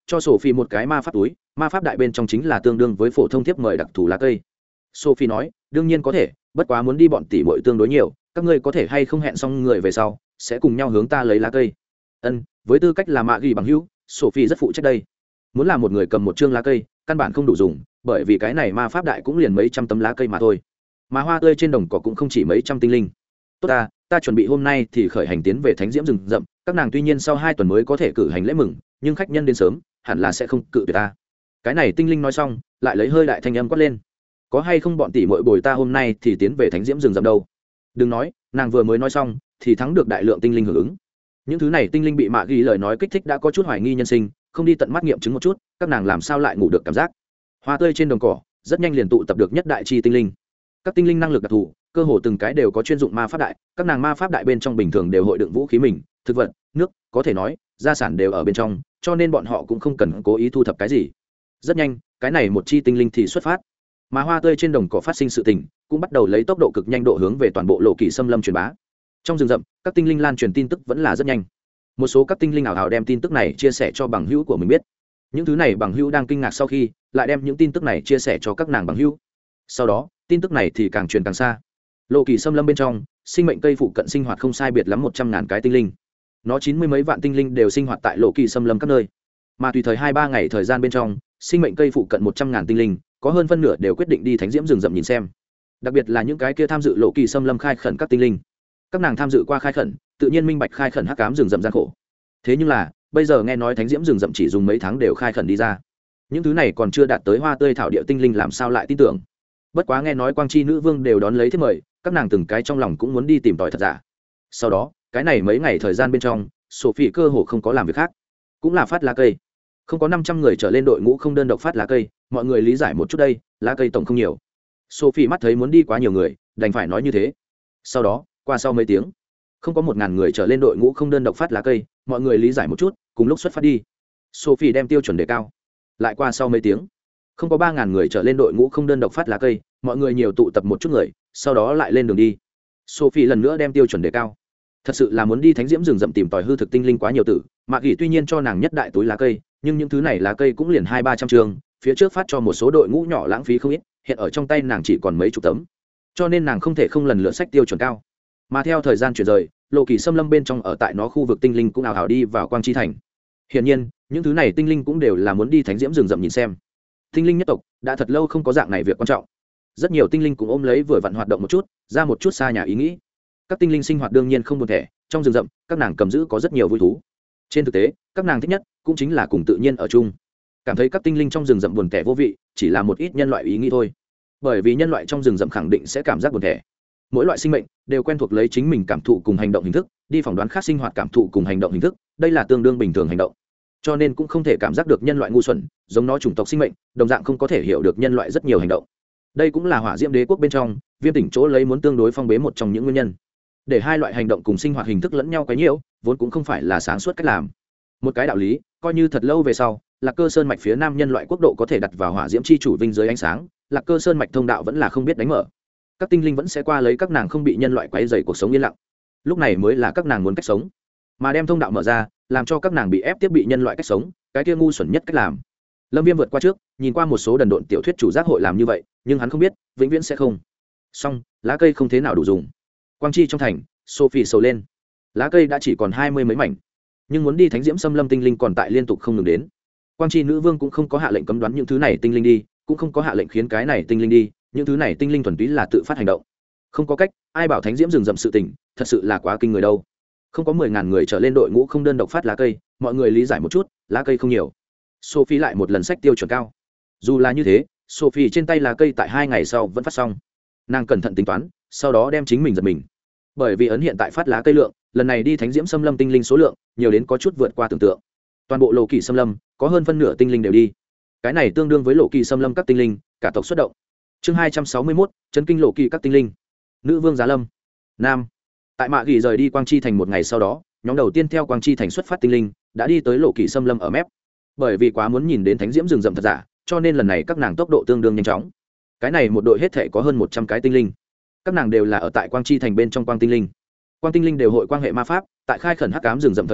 cho Sophie một cái ma pháp túi, ma pháp đại bên trong chính là tương đương với phổ thông thiếp mời đặc thù lá cây. Sophie nói, đương nhiên có thể, bất quá muốn đi bọn tỷ muội tương đối nhiều, các ngươi có thể hay không hẹn xong người về sau, sẽ cùng nhau hướng ta lấy lá cây. Ân, với tư cách là mạ ghi bằng hữu, Sophie rất phụ trách đây. Muốn làm một người cầm một chương lá cây, căn bản không đủ dùng, bởi vì cái này ma pháp đại cũng liền mấy trăm tấm lá cây mà thôi. Mà hoa tươi trên đồng cỏ cũng không chỉ mấy trăm tinh linh. Tốt ta chuẩn bị hôm nay thì khởi hành tiến về thánh diễm rừng rậm, các nàng tuy nhiên sau 2 tuần mới có thể cử hành lễ mừng, nhưng khách nhân đến sớm, hẳn là sẽ không cự tuyệt ta. Cái này tinh linh nói xong, lại lấy hơi đại thanh âm quát lên, có hay không bọn tỷ muội bồi ta hôm nay thì tiến về thánh diễm rừng rậm đâu. Đừng nói, nàng vừa mới nói xong thì thắng được đại lượng tinh linh hưởng ứng. Những thứ này tinh linh bị mạ ghi lời nói kích thích đã có chút hoài nghi nhân sinh, không đi tận mắt nghiệm chứng một chút, các nàng làm sao lại ngủ được cảm giác. Hoa tươi trên đồng cỏ rất nhanh liền tụ tập được nhất đại chi tinh linh. Các tinh linh năng lực đặc thù, cơ hồ từng cái đều có chuyên dụng ma pháp đại, các nàng ma pháp đại bên trong bình thường đều hội đựng vũ khí mình, thực vật, nước, có thể nói gia sản đều ở bên trong, cho nên bọn họ cũng không cần cố ý thu thập cái gì. Rất nhanh, cái này một chi tinh linh thì xuất phát, mà hoa tươi trên đồng cỏ phát sinh sự tình cũng bắt đầu lấy tốc độ cực nhanh độ hướng về toàn bộ lộ kỳ xâm lâm truyền bá. Trong rừng rậm, các tinh linh lan truyền tin tức vẫn là rất nhanh. Một số các tinh linh ảo ảo đem tin tức này chia sẻ cho bằng hữu của mình biết. Những thứ này bằng hữu đang kinh ngạc sau khi lại đem những tin tức này chia sẻ cho các nàng bằng hữu. Sau đó tin tức này thì càng truyền càng xa. Lộ kỳ xâm lâm bên trong sinh mệnh cây phụ cận sinh hoạt không sai biệt lắm 100.000 cái tinh linh. Nó 90 mấy vạn tinh linh đều sinh hoạt tại lộ kỳ xâm lâm các nơi, mà tùy thời 2-3 ngày thời gian bên trong sinh mệnh cây phụ cận 100.000 tinh linh có hơn phân nửa đều quyết định đi thánh diễm rừng rậm nhìn xem. Đặc biệt là những cái kia tham dự lộ kỳ xâm lâm khai khẩn các tinh linh, các nàng tham dự qua khai khẩn, tự nhiên minh bạch khai khẩn hắc ám rừng rậm gian khổ. Thế nhưng là bây giờ nghe nói thánh diễm rừng rậm chỉ dùng mấy tháng đều khai khẩn đi ra, những thứ này còn chưa đạt tới hoa tươi thảo địa tinh linh làm sao lại tin tưởng. Bất quá nghe nói quang chi nữ vương đều đón lấy thiết mời, các nàng từng cái trong lòng cũng muốn đi tìm tòi thật giả. Sau đó cái này mấy ngày thời gian bên trong, Sophie cơ hồ không có làm việc khác, cũng là phát lá cây. Không có 500 người trở lên đội ngũ không đơn độc phát lá cây, mọi người lý giải một chút đây, lá cây tổng không nhiều. Sophie mắt thấy muốn đi quá nhiều người, đành phải nói như thế. Sau đó qua sau mấy tiếng, không có 1.000 người trở lên đội ngũ không đơn độc phát lá cây, mọi người lý giải một chút, cùng lúc xuất phát đi. Sophie đem tiêu chuẩn đề cao. Lại qua sau mấy tiếng, không có 3.000 người trở lên đội ngũ không đơn độc phát lá cây, mọi người nhiều tụ tập một chút người, sau đó lại lên đường đi. Sophie lần nữa đem tiêu chuẩn đề cao. Thật sự là muốn đi thánh diễm rừng rậm tìm tòi hư thực tinh linh quá nhiều tử, Mạc Gỉ tuy nhiên cho nàng nhất đại túi lá cây, nhưng những thứ này lá cây cũng liền 200-300 trường, phía trước phát cho một số đội ngũ nhỏ lãng phí không ít, hiện ở trong tay nàng chỉ còn mấy chục tấm, cho nên nàng không thể không lần lượt sách tiêu chuẩn cao. Mà theo thời gian chuyển rời, lộ kỳ xâm lâm bên trong ở tại nó khu vực tinh linh cũng ảo ảo đi vào quang chi thành. Hiển nhiên những thứ này tinh linh cũng đều là muốn đi thánh diễm rừng rậm nhìn xem. Tinh linh nhất tộc đã thật lâu không có dạng này việc quan trọng, rất nhiều tinh linh cũng ôm lấy vừa vặn hoạt động một chút, ra một chút xa nhà ý nghĩ. Các tinh linh sinh hoạt đương nhiên không buồn thẻ, trong rừng rậm các nàng cầm giữ có rất nhiều vui thú. Trên thực tế các nàng thích nhất cũng chính là cùng tự nhiên ở chung. Cảm thấy các tinh linh trong rừng rậm buồn thẻ vô vị chỉ là một ít nhân loại ý nghĩ thôi, bởi vì nhân loại trong rừng rậm khẳng định sẽ cảm giác buồn thẻ. Mỗi loại sinh mệnh đều quen thuộc lấy chính mình cảm thụ cùng hành động hình thức đi phỏng đoán khác sinh hoạt cảm thụ cùng hành động hình thức, đây là tương đương bình thường hành động, cho nên cũng không thể cảm giác được nhân loại ngu xuẩn, giống nó chủng tộc sinh mệnh đồng dạng không có thể hiểu được nhân loại rất nhiều hành động. Đây cũng là hỏa diễm đế quốc bên trong Viêm Tỉnh chỗ lấy muốn tương đối phong bế một trong những nguyên nhân, để hai loại hành động cùng sinh hoạt hình thức lẫn nhau quấy nhiễu, vốn cũng không phải là sáng suốt cách làm. Một cái đạo lý coi như thật lâu về sau Lạc Cơ Sơn mạch phía nam nhân loại quốc độ có thể đặt vào hỏa diễm chi chủ vinh dưới ánh sáng, Lạc Cơ Sơn mạch thông đạo vẫn là không biết đánh mở, các tinh linh vẫn sẽ qua lấy các nàng không bị nhân loại quấy rầy cuộc sống yên lặng, lúc này mới là các nàng muốn cách sống, mà đem thông đạo mở ra làm cho các nàng bị ép tiếp bị nhân loại cách sống, cái kia ngu xuẩn nhất cách làm. Lâm Viêm vượt qua trước nhìn qua một số đần độn tiểu thuyết chủ giác hội làm như vậy, nhưng hắn không biết vĩnh viễn sẽ không. Xong lá cây không thế nào đủ dùng. Quang chi trong thành, Sophie sầu lên, lá cây đã chỉ còn 20 mấy mảnh, nhưng muốn đi thánh diễm xâm lâm tinh linh còn tại liên tục không ngừng đến. Quang chi nữ vương cũng không có hạ lệnh cấm đoán những thứ này tinh linh đi, cũng không có hạ lệnh khiến cái này tinh linh đi, những thứ này tinh linh thuần túy là tự phát hành động. Không có cách, ai bảo thánh diễm rừng rậm sự tình thật sự là quá kinh người đâu. Không có 10.000 người trở lên đội ngũ không đơn độc phát lá cây, mọi người lý giải một chút, lá cây không nhiều. Sophie lại một lần sách tiêu chuẩn cao. Dù là như thế, Sophie trên tay lá cây tại 2 ngày sau vẫn phát xong. Nàng cẩn thận tính toán, sau đó đem chính mình giật mình, bởi vì ấn hiện tại phát lá cây lượng, lần này đi thánh diễm xâm lâm tinh linh số lượng nhiều đến có chút vượt qua tưởng tượng. Toàn bộ lộ kỳ xâm lâm có hơn phân nửa tinh linh đều đi, cái này tương đương với lộ kỳ xâm lâm các tinh linh cả tộc xuất động. Chương 261, chấn kinh lộ kỳ các tinh linh. Nữ vương giá lâm nam. Tại Mạ Gỉ rời đi Quang Chi thành một ngày sau đó, nhóm đầu tiên theo Quang Chi thành xuất phát tinh linh đã đi tới lộ kỳ xâm lâm ở mép. Bởi vì quá muốn nhìn đến thánh diễm rừng rậm thật giả, cho nên lần này các nàng tốc độ tương đương nhanh chóng. Cái này một đội hết thể có hơn 100 cái tinh linh, các nàng đều là ở tại Quang Chi thành bên trong quang tinh linh. Quang tinh linh đều hội quan hệ ma pháp, tại khai khẩn hắc ám rừng rậm thời điểm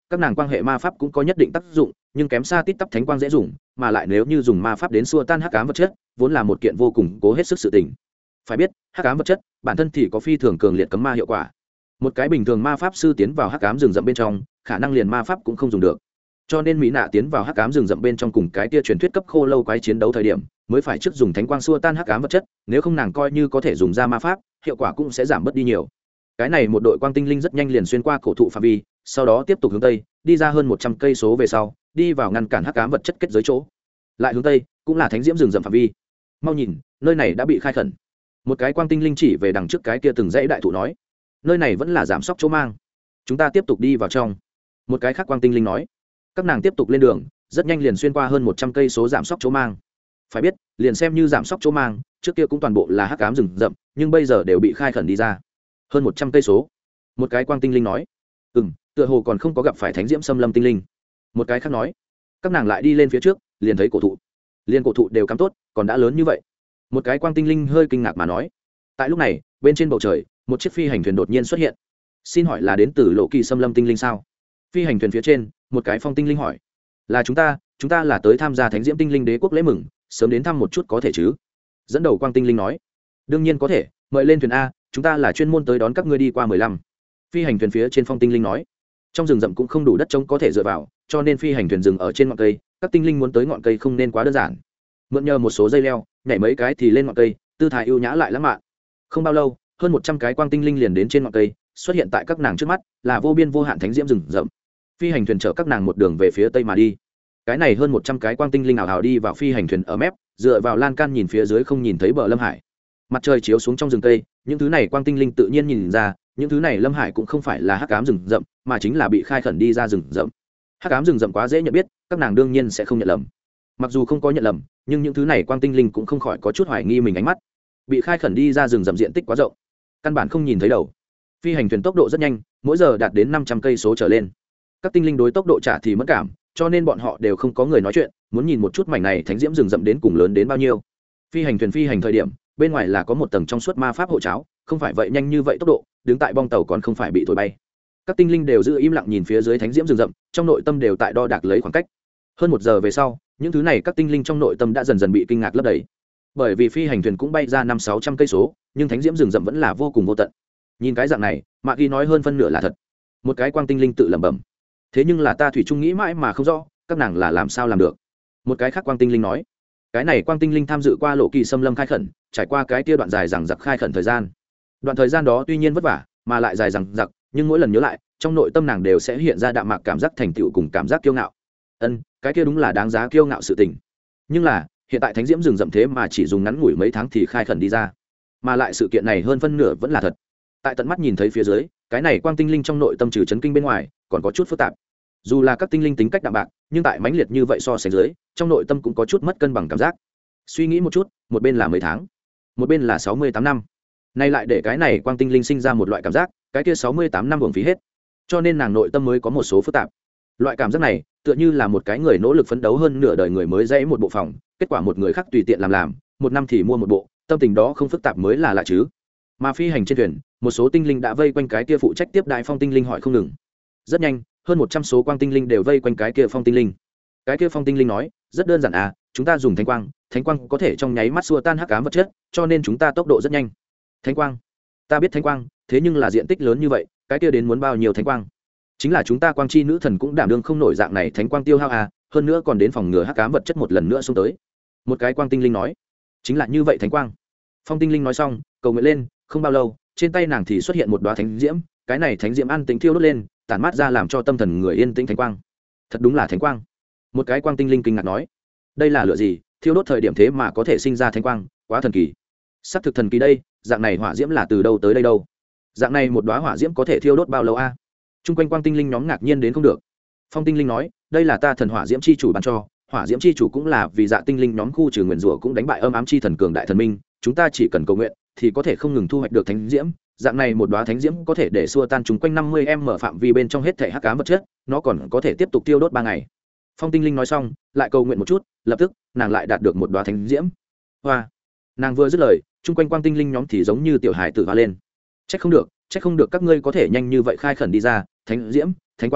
các nàng quan hệ ma pháp cũng có nhất định tác dụng, nhưng kém xa tít tắp thánh quang dễ dùng, mà lại nếu như dùng ma pháp đến xua tan hắc ám vật chất, vốn là một kiện vô cùng cố hết sức sự tình. Phải biết, hắc ám vật chất bản thân thì có phi thường cường liệt cấm ma hiệu quả. Một cái bình thường ma pháp sư tiến vào hắc ám rừng rậm bên trong, khả năng liền ma pháp cũng không dùng được. Cho nên mỹ nạ tiến vào hắc ám rừng rậm bên trong cùng cái tia truyền thuyết cấp khô lâu quái chiến đấu thời điểm, mới phải trước dùng thánh quang xua tan hắc ám vật chất, nếu không nàng coi như có thể dùng ra ma pháp, hiệu quả cũng sẽ giảm bớt đi nhiều. Cái này một đội quang tinh linh rất nhanh liền xuyên qua cổ thụ phạm vi, sau đó tiếp tục hướng tây, đi ra hơn 100 cây số về sau, đi vào ngăn cản hắc ám vật chất kết giới chỗ. Lại hướng tây, cũng là thánh diễm rừng rậm phạm vi. Mau nhìn, nơi này đã bị khai khẩn. Một cái quang tinh linh chỉ về đằng trước cái kia từng dãy đại thụ nói, nơi này vẫn là giảm sóc chỗ mang, chúng ta tiếp tục đi vào trong. Một cái khác quang tinh linh nói, các nàng tiếp tục lên đường, rất nhanh liền xuyên qua hơn 100 cây số giảm sóc chỗ mang. Phải biết, liền xem như giảm sóc chỗ mang, trước kia cũng toàn bộ là hắc ám rừng rậm, nhưng bây giờ đều bị khai khẩn đi ra. Hơn 100 cây số. Một cái quang tinh linh nói, tựa hồ còn không có gặp phải thánh diễm xâm lâm tinh linh. Một cái khác nói, các nàng lại đi lên phía trước, liền thấy cổ thụ, liền cổ thụ đều cắm tốt, còn đã lớn như vậy. Một cái quang tinh linh hơi kinh ngạc mà nói. Tại lúc này, bên trên bầu trời, một chiếc phi hành thuyền đột nhiên xuất hiện. Xin hỏi là đến từ lộ kỳ xâm lâm tinh linh sao? Phi hành thuyền phía trên, một cái phong tinh linh hỏi. Là chúng ta là tới tham gia thánh diễm tinh linh đế quốc lễ mừng, sớm đến thăm một chút có thể chứ? Dẫn đầu quang tinh linh nói. Đương nhiên có thể, mời lên thuyền a, chúng ta là chuyên môn tới đón các ngươi đi qua 15. Phi hành thuyền phía trên phong tinh linh nói. Trong rừng rậm cũng không đủ đất trống có thể dựa vào, cho nên phi hành thuyền dừng ở trên ngọn cây, các tinh linh muốn tới ngọn cây không nên quá đơn giản. Mượn nhờ một số dây leo, nhảy mấy cái thì lên ngọn cây, tư thái ưu nhã lại lãng mạn. Không bao lâu, hơn 100 cái quang tinh linh liền đến trên ngọn cây, xuất hiện tại các nàng trước mắt, là vô biên vô hạn thánh diễm rừng rậm. Phi hành thuyền chở các nàng một đường về phía tây mà đi. Cái này hơn 100 cái quang tinh linh ảo ảo đi vào phi hành thuyền ở mép, dựa vào lan can nhìn phía dưới không nhìn thấy bờ lâm hải. Mặt trời chiếu xuống trong rừng cây, những thứ này quang tinh linh tự nhiên nhìn ra, những thứ này lâm hải cũng không phải là hắc ám rừng rậm, mà chính là bị khai khẩn đi ra rừng rậm. Hắc ám rừng rậm quá dễ nhận biết, các nàng đương nhiên sẽ không nhận lầm. Mặc dù không có nhận lầm, nhưng những thứ này quang tinh linh cũng không khỏi có chút hoài nghi mình ánh mắt. Bị khai khẩn đi ra rừng rậm diện tích quá rộng, căn bản không nhìn thấy đầu. Phi hành thuyền tốc độ rất nhanh, mỗi giờ đạt đến 500 cây số trở lên. Các tinh linh đối tốc độ trả thì mất cảm, cho nên bọn họ đều không có người nói chuyện, muốn nhìn một chút mảnh này thánh diễm rừng rậm đến cùng lớn đến bao nhiêu. Phi hành thuyền phi hành thời điểm, bên ngoài là có một tầng trong suốt ma pháp hộ cháo, không phải vậy nhanh như vậy tốc độ, đứng tại bong tàu còn không phải bị thổi bay. Các tinh linh đều giữ im lặng nhìn phía dưới thánh diễm rừng rậm, trong nội tâm đều tại đo đạc lấy khoảng cách. Hơn 1 giờ về sau, những thứ này các tinh linh trong nội tâm đã dần dần bị kinh ngạc lấp đầy. Bởi vì phi hành thuyền cũng bay ra 500-600 cây số, nhưng thánh diễm rừng rậm vẫn là vô cùng vô tận. Nhìn cái dạng này, Mạc Ghi nói hơn phân nửa là thật. Một cái quang tinh linh tự lẩm bẩm. Thế nhưng là ta thủy chung nghĩ mãi mà không rõ, các nàng là làm sao làm được. Một cái khác quang tinh linh nói, cái này quang tinh linh tham dự qua lộ kỳ xâm lâm khai khẩn, trải qua cái kia đoạn dài rằng giặc khai khẩn thời gian. Đoạn thời gian đó tuy nhiên vất vả, mà lại dài rằng giặc, nhưng mỗi lần nhớ lại, trong nội tâm nàng đều sẽ hiện ra đạm mạc cảm giác thành tựu cùng cảm giác kiêu ngạo. Cái kia đúng là đáng giá kiêu ngạo sự tình. Nhưng là, hiện tại thánh diễm rừng rậm thế mà chỉ dùng ngắn ngủi mấy tháng thì khai khẩn đi ra, mà lại sự kiện này hơn phân nửa vẫn là thật. Tại tận mắt nhìn thấy phía dưới, cái này quang tinh linh trong nội tâm trừ chấn kinh bên ngoài, còn có chút phức tạp. Dù là các tinh linh tính cách đạm bạc, nhưng tại mãnh liệt như vậy so sánh dưới, trong nội tâm cũng có chút mất cân bằng cảm giác. Suy nghĩ một chút, một bên là mấy tháng, một bên là 68 năm. Nay lại để cái này quang tinh linh sinh ra một loại cảm giác, cái kia 68 năm uổng phí hết. Cho nên nàng nội tâm mới có một số phức tạp. Loại cảm giác này, tựa như là một cái người nỗ lực phấn đấu hơn nửa đời người mới dãy một bộ phòng, kết quả một người khác tùy tiện làm, một năm thì mua một bộ, tâm tình đó không phức tạp mới là lạ chứ. Mà phi hành trên thuyền, một số tinh linh đã vây quanh cái kia phụ trách tiếp đại phong tinh linh hỏi không ngừng. Rất nhanh, hơn 100 số quang tinh linh đều vây quanh cái kia phong tinh linh. Cái kia phong tinh linh nói, rất đơn giản à, chúng ta dùng thánh quang có thể trong nháy mắt xua tan hắc ám vật chất, cho nên chúng ta tốc độ rất nhanh. Thánh quang? Ta biết thánh quang, thế nhưng là diện tích lớn như vậy, cái kia đến muốn bao nhiêu thánh quang? Chính là chúng ta quang chi nữ thần cũng đảm đương không nổi dạng này thánh quang tiêu hao à, hơn nữa còn đến phòng ngừa hắc ám vật chất một lần nữa xông tới. Một cái quang tinh linh nói, chính là như vậy thánh quang. Phong tinh linh nói xong, cầu nguyện lên, không bao lâu, trên tay nàng thì xuất hiện một đóa thánh diễm, cái này thánh diễm an tính thiêu đốt lên, tản mát ra làm cho tâm thần người yên tĩnh thánh quang. Thật đúng là thánh quang. Một cái quang tinh linh kinh ngạc nói, đây là lửa gì, thiêu đốt thời điểm thế mà có thể sinh ra thánh quang, quá thần kỳ. Sắp thực thần kỳ đây, dạng này hỏa diễm là từ đâu tới đây đâu? Dạng này một đóa hỏa diễm có thể thiêu đốt bao lâu a? Trung quanh quang tinh linh nhóm ngạc nhiên đến không được. Phong tinh linh nói, đây là ta thần hỏa diễm chi chủ ban cho, hỏa diễm chi chủ cũng là vì dạ tinh linh nhóm khu trừ nguyền rủa cũng đánh bại âm ám chi thần cường đại thần minh, chúng ta chỉ cần cầu nguyện thì có thể không ngừng thu hoạch được thánh diễm, dạng này một đóa thánh diễm có thể để xua tan chúng quanh 50m phạm vi bên trong hết thể hắc ám vật chất, nó còn có thể tiếp tục tiêu đốt 3 ngày. Phong tinh linh nói xong, lại cầu nguyện một chút, lập tức nàng lại đạt được một đóa thánh diễm. Hoa! Nàng vừa dứt lời, chung quanh quang tinh linh nhóm thì giống như tiểu hài tử hoa lên. Trách không được các ngươi có thể nhanh như vậy khai khẩn đi ra, thánh diễm, thánh quang,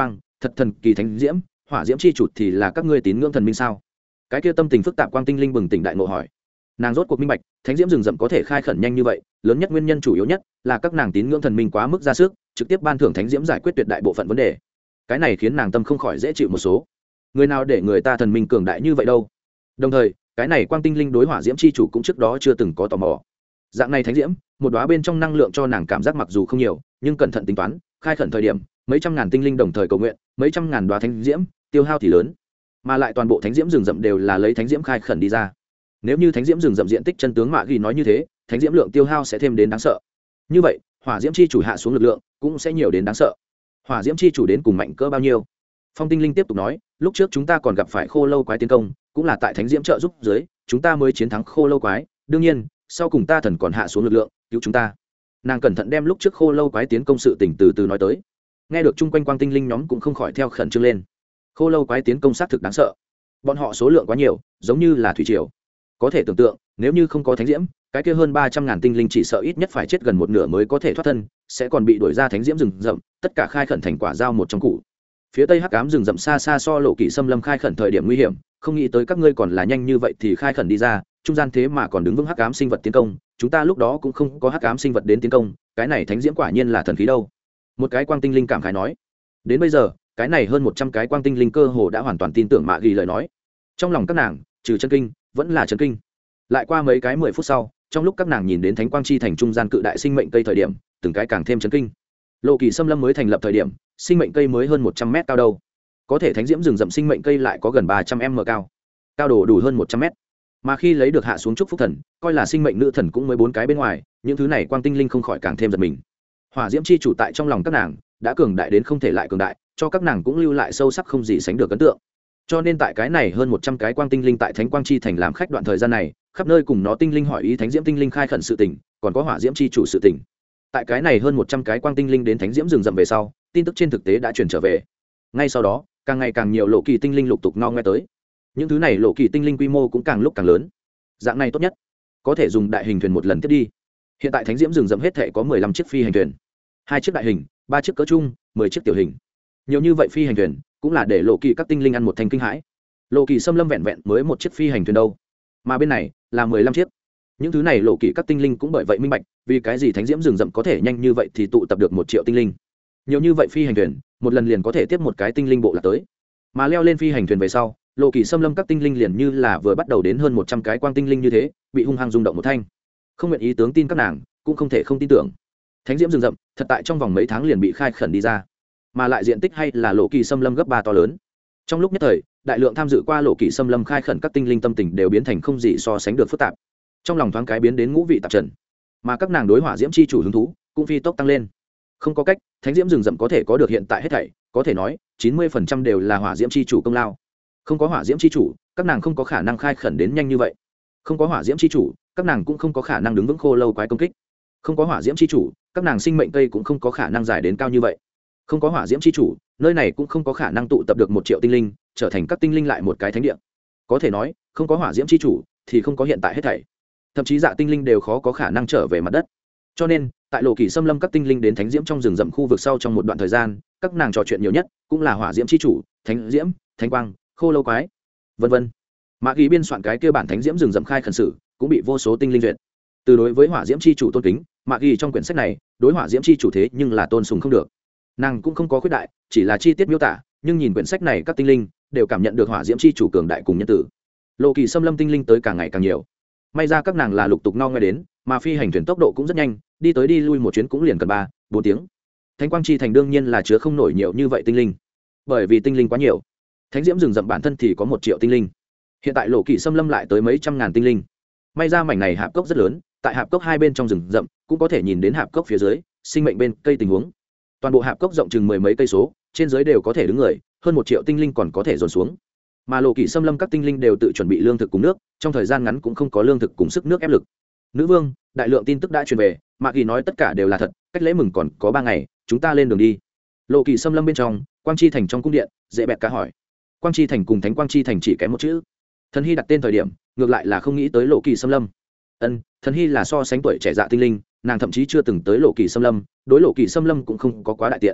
thật thần kỳ thánh diễm, hỏa diễm chi chủ thì là các ngươi tín ngưỡng thần minh sao? Cái kia tâm tình phức tạp quang tinh linh bừng tỉnh đại ngộ hỏi. Nàng rốt cuộc minh bạch, thánh diễm rừng rậm có thể khai khẩn nhanh như vậy, lớn nhất nguyên nhân chủ yếu nhất là các nàng tín ngưỡng thần minh quá mức ra sức, trực tiếp ban thưởng thánh diễm giải quyết tuyệt đại bộ phận vấn đề. Cái này khiến nàng tâm không khỏi dễ chịu một số. Người nào để người ta thần minh cường đại như vậy đâu? Đồng thời, cái này quang tinh linh đối hỏa diễm chi chủ cũng trước đó chưa từng có tò mò. Dạng này thánh diễm, một đóa bên trong năng lượng cho nàng cảm giác mặc dù không nhiều, nhưng cẩn thận tính toán, khai khẩn thời điểm, mấy trăm ngàn tinh linh đồng thời cầu nguyện, mấy trăm ngàn đóa thánh diễm, tiêu hao thì lớn. Mà lại toàn bộ thánh diễm rừng rậm đều là lấy thánh diễm khai khẩn đi ra. Nếu như thánh diễm rừng rậm diện tích chân tướng mạ ghi nói như thế, thánh diễm lượng tiêu hao sẽ thêm đến đáng sợ. Như vậy, hỏa diễm chi chủ hạ xuống lực lượng cũng sẽ nhiều đến đáng sợ. Hỏa diễm chi chủ đến cùng mạnh cỡ bao nhiêu? Phong tinh linh tiếp tục nói, lúc trước chúng ta còn gặp phải khô lâu quái tiến công, cũng là tại thánh diễm trợ giúp dưới, chúng ta mới chiến thắng khô lâu quái. Đương nhiên, sau cùng ta thần còn hạ xuống lực lượng cứu chúng ta. Nàng cẩn thận đem lúc trước khô lâu quái tiến công sự tình từ từ nói tới. Nghe được chung quanh quang tinh linh nhóm cũng không khỏi theo khẩn trương lên. Khô lâu quái tiến công sát thực đáng sợ, bọn họ số lượng quá nhiều, giống như là thủy triều. Có thể tưởng tượng, nếu như không có thánh diễm, cái kia hơn 300.000 tinh linh chỉ sợ ít nhất phải chết gần một nửa mới có thể thoát thân, sẽ còn bị đuổi ra thánh diễm rừng rậm, tất cả khai khẩn thành quả giao một trong củ. Phía tây hắc ám rừng rậm xa xa so lộ kỳ xâm lâm khai khẩn thời điểm nguy hiểm, không nghĩ tới các ngươi còn là nhanh như vậy thì khai khẩn đi ra, trung gian thế mà còn đứng vững hắc ám sinh vật tiến công, chúng ta lúc đó cũng không có hắc ám sinh vật đến tiến công, cái này thánh diễm quả nhiên là thần khí đâu. Một cái quang tinh linh cảm khái nói. Đến bây giờ, cái này hơn 100 cái quang tinh linh cơ hồ đã hoàn toàn tin tưởng mạ ghi lời nói. Trong lòng các nàng, trừ chân kinh, vẫn là chân kinh. Lại qua mấy cái 10 phút sau, trong lúc các nàng nhìn đến thánh quang chi thành trung gian cự đại sinh mệnh cây thời điểm, từng cái càng thêm chấn kinh. Lộ kỳ xâm lâm mới thành lập thời điểm, sinh mệnh cây mới hơn 100 mét cao đâu. Có thể thánh diễm rừng rậm sinh mệnh cây lại có gần 300m cao. Cao độ đủ hơn 100 mét. Mà khi lấy được hạ xuống chúc phúc thần, coi là sinh mệnh nữ thần cũng mới 4 cái bên ngoài, những thứ này quang tinh linh không khỏi càng thêm giật mình. Hỏa diễm chi chủ tại trong lòng các nàng đã cường đại đến không thể lại cường đại, cho các nàng cũng lưu lại sâu sắc không gì sánh được ấn tượng. Cho nên tại cái này hơn 100 cái quang tinh linh tại thánh quang chi thành làm khách đoạn thời gian này, khắp nơi cùng nó tinh linh hỏi ý thánh diễm tinh linh khai khẩn sự tình, còn có hỏa diễm chi chủ sự tình. Tại cái này hơn 100 cái quang tinh linh đến thánh diễm rừng rậm về sau, tin tức trên thực tế đã truyền trở về. Ngay sau đó, càng ngày càng nhiều lộ kỳ tinh linh lục tục ngo ngoe tới. Những thứ này lộ kỳ tinh linh quy mô cũng càng lúc càng lớn. Dạng này tốt nhất, có thể dùng đại hình thuyền một lần tiếp đi. Hiện tại thánh diễm rừng rậm hết thảy có 15 chiếc phi hành thuyền, 2 chiếc đại hình, 3 chiếc cỡ trung, 10 chiếc tiểu hình. Nhiều như vậy phi hành thuyền, cũng là để lộ kỳ các tinh linh ăn một thanh kinh hãi. Lộ kỳ xâm lâm vẹn vẹn mới một chiếc phi hành thuyền đâu, mà bên này là 15 chiếc. Những thứ này lộ kỳ các tinh linh cũng bởi vậy minh bạch, vì cái gì thánh diễm rừng rậm có thể nhanh như vậy thì tụ tập được 1 triệu tinh linh. Nhiều như vậy phi hành thuyền, một lần liền có thể tiếp một cái tinh linh bộ lạc tới. Mà leo lên phi hành thuyền về sau, lộ kỳ xâm lâm các tinh linh liền như là vừa bắt đầu đến hơn 100 cái quang tinh linh như thế, bị hung hăng rung động một thanh. Không nguyện ý tướng tin các nàng, cũng không thể không tin tưởng. Thánh diễm rừng rậm, thật tại trong vòng mấy tháng liền bị khai khẩn đi ra, mà lại diện tích hay là lộ kỳ xâm lâm gấp 3 to lớn. Trong lúc nhất thời, đại lượng tham dự qua lộ kỳ xâm lâm khai khẩn các tinh linh tâm tình đều biến thành không gì so sánh được phức tạp. Trong lòng thoáng cái biến đến ngũ vị tạp trần, mà các nàng đối hỏa diễm chi chủ hứng thú cũng phi tốc tăng lên. Không có cách, thánh diễm rừng rậm có thể có được hiện tại hết thảy, có thể nói 90% đều là hỏa diễm chi chủ công lao. Không có hỏa diễm chi chủ, các nàng không có khả năng khai khẩn đến nhanh như vậy. Không có hỏa diễm chi chủ, các nàng cũng không có khả năng đứng vững khô lâu quái công kích. Không có hỏa diễm chi chủ, các nàng sinh mệnh cây cũng không có khả năng dài đến cao như vậy. Không có hỏa diễm chi chủ, nơi này cũng không có khả năng tụ tập được 1 triệu tinh linh, trở thành các tinh linh lại một cái thánh địa. Có thể nói, không có hỏa diễm chi chủ thì không có hiện tại hết thảy. Thậm chí dạ tinh linh đều khó có khả năng trở về mặt đất. Cho nên, tại lộ kỳ xâm lâm các tinh linh đến thánh diễm trong rừng rậm khu vực sau trong một đoạn thời gian, các nàng trò chuyện nhiều nhất cũng là hỏa diễm chi chủ, thánh diễm, thánh quang, khô lâu quái, vân vân. Mã Ghi biên soạn cái kia bản thánh diễm rừng rậm khai khẩn sử cũng bị vô số tinh linh duyệt. Từ đối với hỏa diễm chi chủ tôn kính, Mã Ghi trong quyển sách này đối hỏa diễm chi chủ thế nhưng là tôn sùng không được. Nàng cũng không có khuyết đại, chỉ là chi tiết miêu tả, nhưng nhìn quyển sách này các tinh linh đều cảm nhận được hỏa diễm chi chủ cường đại cùng nhân tử. Lộ kỳ xâm lâm tinh linh tới càng ngày càng nhiều. May ra các nàng là lục tục no ngoe đến, mà phi hành thuyền tốc độ cũng rất nhanh, đi tới đi lui một chuyến cũng liền cần 3-4 tiếng. Thánh quang chi thành đương nhiên là chứa không nổi nhiều như vậy tinh linh, bởi vì tinh linh quá nhiều. Thánh diễm rừng rậm bản thân thì có 1 triệu tinh linh, hiện tại lộ kỳ xâm lâm lại tới mấy trăm ngàn tinh linh. May ra mảnh này hạp cốc rất lớn, tại hạp cốc hai bên trong rừng rậm cũng có thể nhìn đến hạp cốc phía dưới sinh mệnh bên cây tình huống. Toàn bộ hạp cốc rộng chừng 10 mấy cây số, trên dưới đều có thể đứng người, hơn 1 triệu tinh linh còn có thể dồn xuống. Mà lộ kỳ xâm lâm các tinh linh đều tự chuẩn bị lương thực cùng nước, trong thời gian ngắn cũng không có lương thực cùng sức nước ép lực. Nữ vương, đại lượng tin tức đã truyền về, Mạc Kỳ nói tất cả đều là thật, cách lễ mừng còn có 3 ngày, chúng ta lên đường đi. Lộ kỳ xâm lâm bên trong, Quang Chi thành trong cung điện, dễ bẹt cá hỏi. Quang Chi thành cùng Thánh Quang Chi thành chỉ kém một chữ. Thần Hy đặt tên thời điểm, ngược lại là không nghĩ tới lộ kỳ xâm lâm. Thần Hy là so sánh tuổi trẻ dạ tinh linh, nàng thậm chí chưa từng tới lộ kỳ xâm lâm, đối lộ kỳ xâm lâm cũng không có quá đại tiện.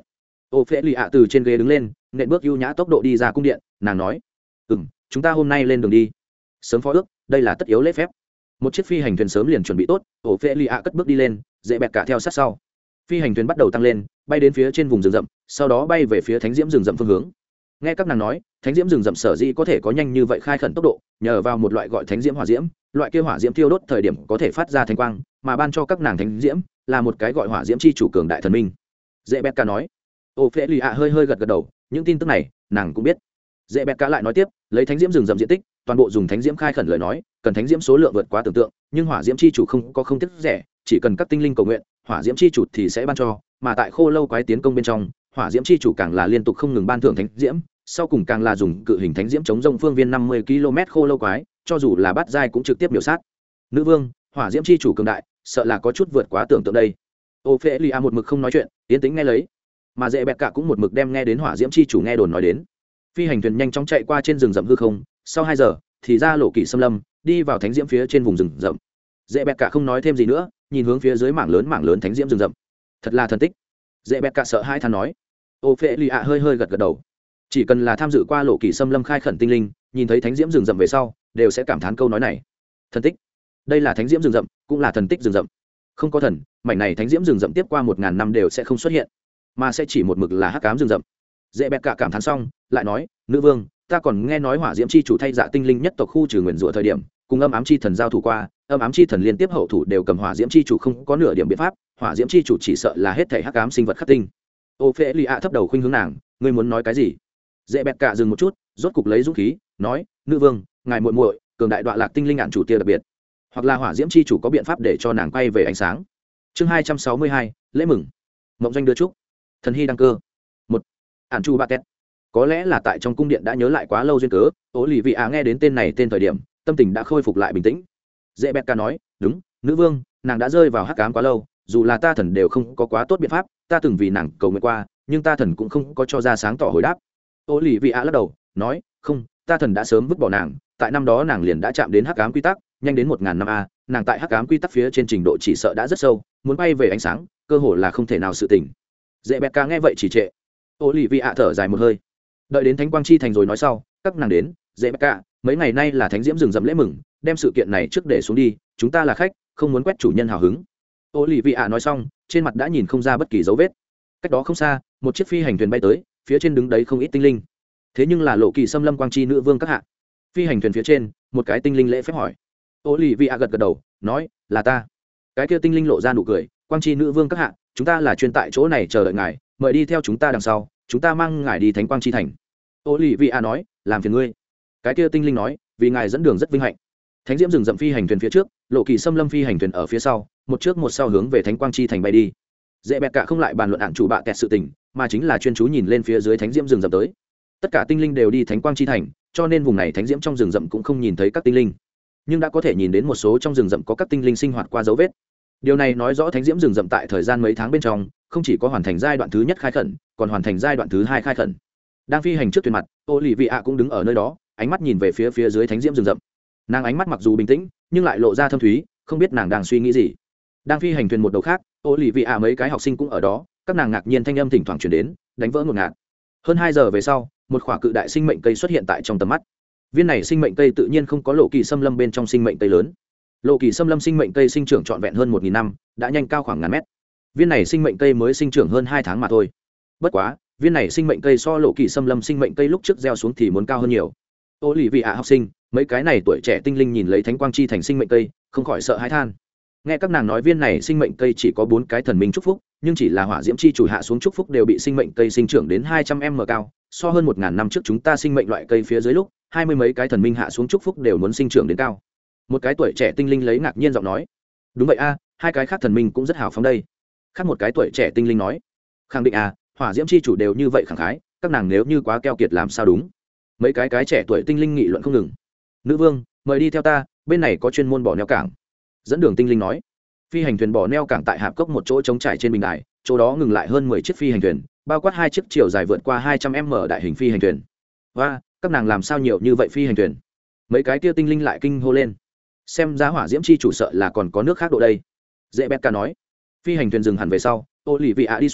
ô phê lì ạ từ trên ghế đứng lên nện bước ưu nhã tốc độ đi ra cung điện. Nàng nói chúng ta hôm nay lên đường đi. Sớm phó ước, đây là tất yếu lễ phép. Một chiếc phi hành thuyền sớm liền chuẩn bị tốt, ô phê lì ạ cất bước đi lên, dễ bẹt cả theo sát sau. Phi hành thuyền bắt đầu tăng lên, bay đến phía trên vùng rừng rậm, sau đó bay về phía thánh diễm rừng rậm phương hướng. Nghe các nàng nói, thánh diễm rừng rậm sở dĩ có thể có nhanh như vậy khai khẩn tốc độ, nhờ vào một loại gọi thánh diễm hỏa diễm. Loại kia hỏa diễm thiêu đốt thời điểm có thể phát ra thánh quang, mà ban cho các nàng thánh diễm là một cái gọi hỏa diễm chi chủ cường đại thần minh. Dễ bẹt cả nói. Ô phê lì ạ hơi hơi gật gật đầu, những tin tức này nàng cũng biết. Dễ bẹt cả lại nói tiếp, lấy thánh diễm rừng rậm diện tích, toàn bộ dùng thánh diễm khai khẩn lời nói, cần thánh diễm số lượng vượt quá tưởng tượng, nhưng hỏa diễm chi chủ không tiếc rẻ, chỉ cần các tinh linh cầu nguyện, hỏa diễm chi chủ thì sẽ ban cho, mà tại khô lâu quái tiến công bên trong, hỏa diễm chi chủ càng là liên tục không ngừng ban thưởng thánh diễm, sau cùng càng là dùng cự hình thánh diễm chống rông phương viên 50 km khô lâu quái, cho dù là bát giai cũng trực tiếp biểu sát. Nữ vương, hỏa diễm chi chủ cường đại, sợ là có chút vượt quá tưởng tượng đây. Ophelia một mực không nói chuyện, yên tĩnh nghe lấy, mà dễ bẹt cả cũng một mực đem nghe đến hỏa diễm chi chủ nghe đồn nói đến. Phi hành thuyền nhanh chóng chạy qua trên rừng rậm hư không, sau 2 giờ thì ra lộ kỳ xâm lâm, đi vào thánh diễm phía trên vùng rừng rậm. Dễ bẹt cả không nói thêm gì nữa, nhìn hướng phía dưới mảng lớn thánh diễm rừng rậm. Thật là thần tích. Dễ bẹt cả sợ hai than nói. Ophelia hơi hơi gật gật đầu. Chỉ cần là tham dự qua lộ kỳ xâm lâm khai khẩn tinh linh, nhìn thấy thánh diễm rừng rậm về sau, đều sẽ cảm thán câu nói này. Thần tích. Đây là thánh diễm rừng rậm, cũng là thần tích rừng rậm. Không có thần, mảnh này thánh diễm rừng rậm tiếp qua 1000 năm đều sẽ không xuất hiện, mà sẽ chỉ một mực là hắc ám rừng rậm. Dễ bẹt cả cảm thán xong, lại nói, nữ vương, ta còn nghe nói hỏa diễm chi chủ thay dạ tinh linh nhất tộc khu trừ nguyền rủa thời điểm, cùng âm ám chi thần giao thủ qua, âm ám chi thần liên tiếp hậu thủ đều cầm hỏa diễm chi chủ không có nửa điểm biện pháp, hỏa diễm chi chủ chỉ sợ là hết thảy hắc ám sinh vật khắc tinh. Ophelia thấp đầu khuynh hướng nàng, ngươi muốn nói cái gì? Dễ bẹt cả dừng một chút, rốt cục lấy dũng khí, nói, nữ vương, ngài muội muội, cường đại đoạ lạc tinh linh ạn chủ tia đặc biệt, hoặc là hỏa diễm chi chủ có biện pháp để cho nàng quay về ánh sáng. Chương 262, lễ mừng. Mộng doanh đưa chúc. Thần hy đăng cơ. Một, ạn chủ ba két. Có lẽ là tại trong cung điện đã nhớ lại quá lâu duyên cớ, Ô lì vị nghe đến tên này tên thời điểm, tâm tình đã khôi phục lại bình tĩnh. Dễ bẹt cả nói, đúng, nữ vương, nàng đã rơi vào hắc ám quá lâu, dù là ta thần đều không có quá tốt biện pháp, ta từng vì nàng cầu nguyện qua, nhưng ta thần cũng không có cho ra sáng tỏ hồi đáp. Ô lì vị lắc đầu, nói, không, ta thần đã sớm vứt bỏ nàng, tại năm đó nàng liền đã chạm đến hắc ám quy tắc, nhanh đến 1000 năm a, nàng tại hắc ám quy tắc phía trên trình độ chỉ sợ đã rất sâu, muốn bay về ánh sáng, cơ hội là không thể nào sự tình. Dễ bẹt cả nghe vậy chỉ trệ. Ô lì vị thở dài một hơi, đợi đến thánh quang chi thành rồi nói sau, các nàng đến. Dễ bẹt cả, mấy ngày nay là thánh diễm rừng rậm lễ mừng, đem sự kiện này trước để xuống đi, chúng ta là khách, không muốn quét chủ nhân hào hứng. Ô lì vị nói xong, trên mặt đã nhìn không ra bất kỳ dấu vết. Cách đó không xa, một chiếc phi hành thuyền bay tới, phía trên đứng đấy không ít tinh linh, thế nhưng là lộ kỳ xâm lâm quang chi nữ vương các hạ. Phi hành thuyền phía trên, một cái tinh linh lễ phép hỏi. Ô lì vị gật gật đầu, nói, là ta. Cái kia tinh linh lộ ra nụ cười, quang chi nữ vương các hạ, chúng ta là chuyên tại chỗ này chờ đợi ngài, mời đi theo chúng ta đằng sau, chúng ta mang ngài đi thánh quang chi thành. Ô lì vị nói, làm phiền ngươi. Cái kia tinh linh nói, vì ngài dẫn đường rất vinh hạnh. Thánh diễm rừng rậm phi hành thuyền phía trước, lộ kỳ xâm lâm phi hành thuyền ở phía sau, một trước một sau hướng về thánh quang chi thành bay đi. Dễ bẹt cả không lại bàn luận ạn chủ bạ kẹt sự tình, mà chính là chuyên chú nhìn lên phía dưới thánh diễm rừng rậm tới. Tất cả tinh linh đều đi thánh quang chi thành, cho nên vùng này thánh diễm trong rừng rậm cũng không nhìn thấy các tinh linh, nhưng đã có thể nhìn đến một số trong rừng rậm có các tinh linh sinh hoạt qua dấu vết. Điều này nói rõ thánh diễm rừng rậm tại thời gian mấy tháng bên trong, không chỉ có hoàn thành giai đoạn thứ nhất khai khẩn, còn hoàn thành giai đoạn thứ 2 khai khẩn. Đang phi hành trước thuyền mặt, Ô lì vị cũng đứng ở nơi đó, ánh mắt nhìn về phía dưới thánh diễm rừng rậm. Nàng ánh mắt mặc dù bình tĩnh, nhưng lại lộ ra thâm thúy, không biết nàng đang suy nghĩ gì. Đang phi hành thuyền một đầu khác, Ô lì vị mấy cái học sinh cũng ở đó, các nàng ngạc nhiên thanh âm thỉnh thoảng truyền đến, đánh vỡ ngột ngạt. Hơn 2 giờ về sau, một khỏa cự đại sinh mệnh cây xuất hiện tại trong tầm mắt. Viên này sinh mệnh cây tự nhiên không có lộ kỳ xâm lâm bên trong sinh mệnh cây lớn. Lộ kỳ xâm lâm sinh mệnh cây sinh trưởng trọn vẹn hơn 1000 năm, đã nhanh cao khoảng ngàn mét. Viên này sinh mệnh cây mới sinh trưởng hơn 2 tháng mà thôi. Bất quá, viên này sinh mệnh cây so lộ kỳ xâm lâm sinh mệnh cây lúc trước gieo xuống thì muốn cao hơn nhiều. Ô lì vị học sinh, mấy cái này tuổi trẻ tinh linh nhìn lấy thánh quang chi thành sinh mệnh cây, không khỏi sợ hãi than. Nghe các nàng nói viên này sinh mệnh cây chỉ có 4 cái thần minh chúc phúc, nhưng chỉ là hỏa diễm chi chủ hạ xuống chúc phúc đều bị sinh mệnh cây sinh trưởng đến 200m cao, so hơn 1000 năm trước chúng ta sinh mệnh loại cây phía dưới lúc, 20 mấy cái thần minh hạ xuống chúc phúc đều muốn sinh trưởng đến cao. Một cái tuổi trẻ tinh linh lấy ngạc nhiên giọng nói, đúng vậy a, 2 cái khác thần minh cũng rất hào phóng đây. Khác một cái tuổi trẻ tinh linh nói, khẳng định hỏa diễm chi chủ đều như vậy khẳng khái, các nàng nếu như quá keo kiệt làm sao đúng. Mấy cái trẻ tuổi tinh linh nghị luận không ngừng. Nữ vương, mời đi theo ta, bên này có chuyên môn bỏ neo cảng. Dẫn đường tinh linh nói. Phi hành thuyền bỏ neo cảng tại hạp cốc một chỗ trống trải trên bình đài, chỗ đó ngừng lại hơn 10 chiếc phi hành thuyền, bao quát 2 chiếc chiều dài vượt qua 200m đại hình phi hành thuyền. Và các nàng làm sao nhiều như vậy phi hành thuyền? Mấy cái kia tinh linh lại kinh hô lên. Xem ra hỏa diễm chi chủ sợ là còn có nước khác độ đây. Dễ bẹt cả nói. Phi hành thuyền dừng hẳn về sau, Ô lì vị đi xuống,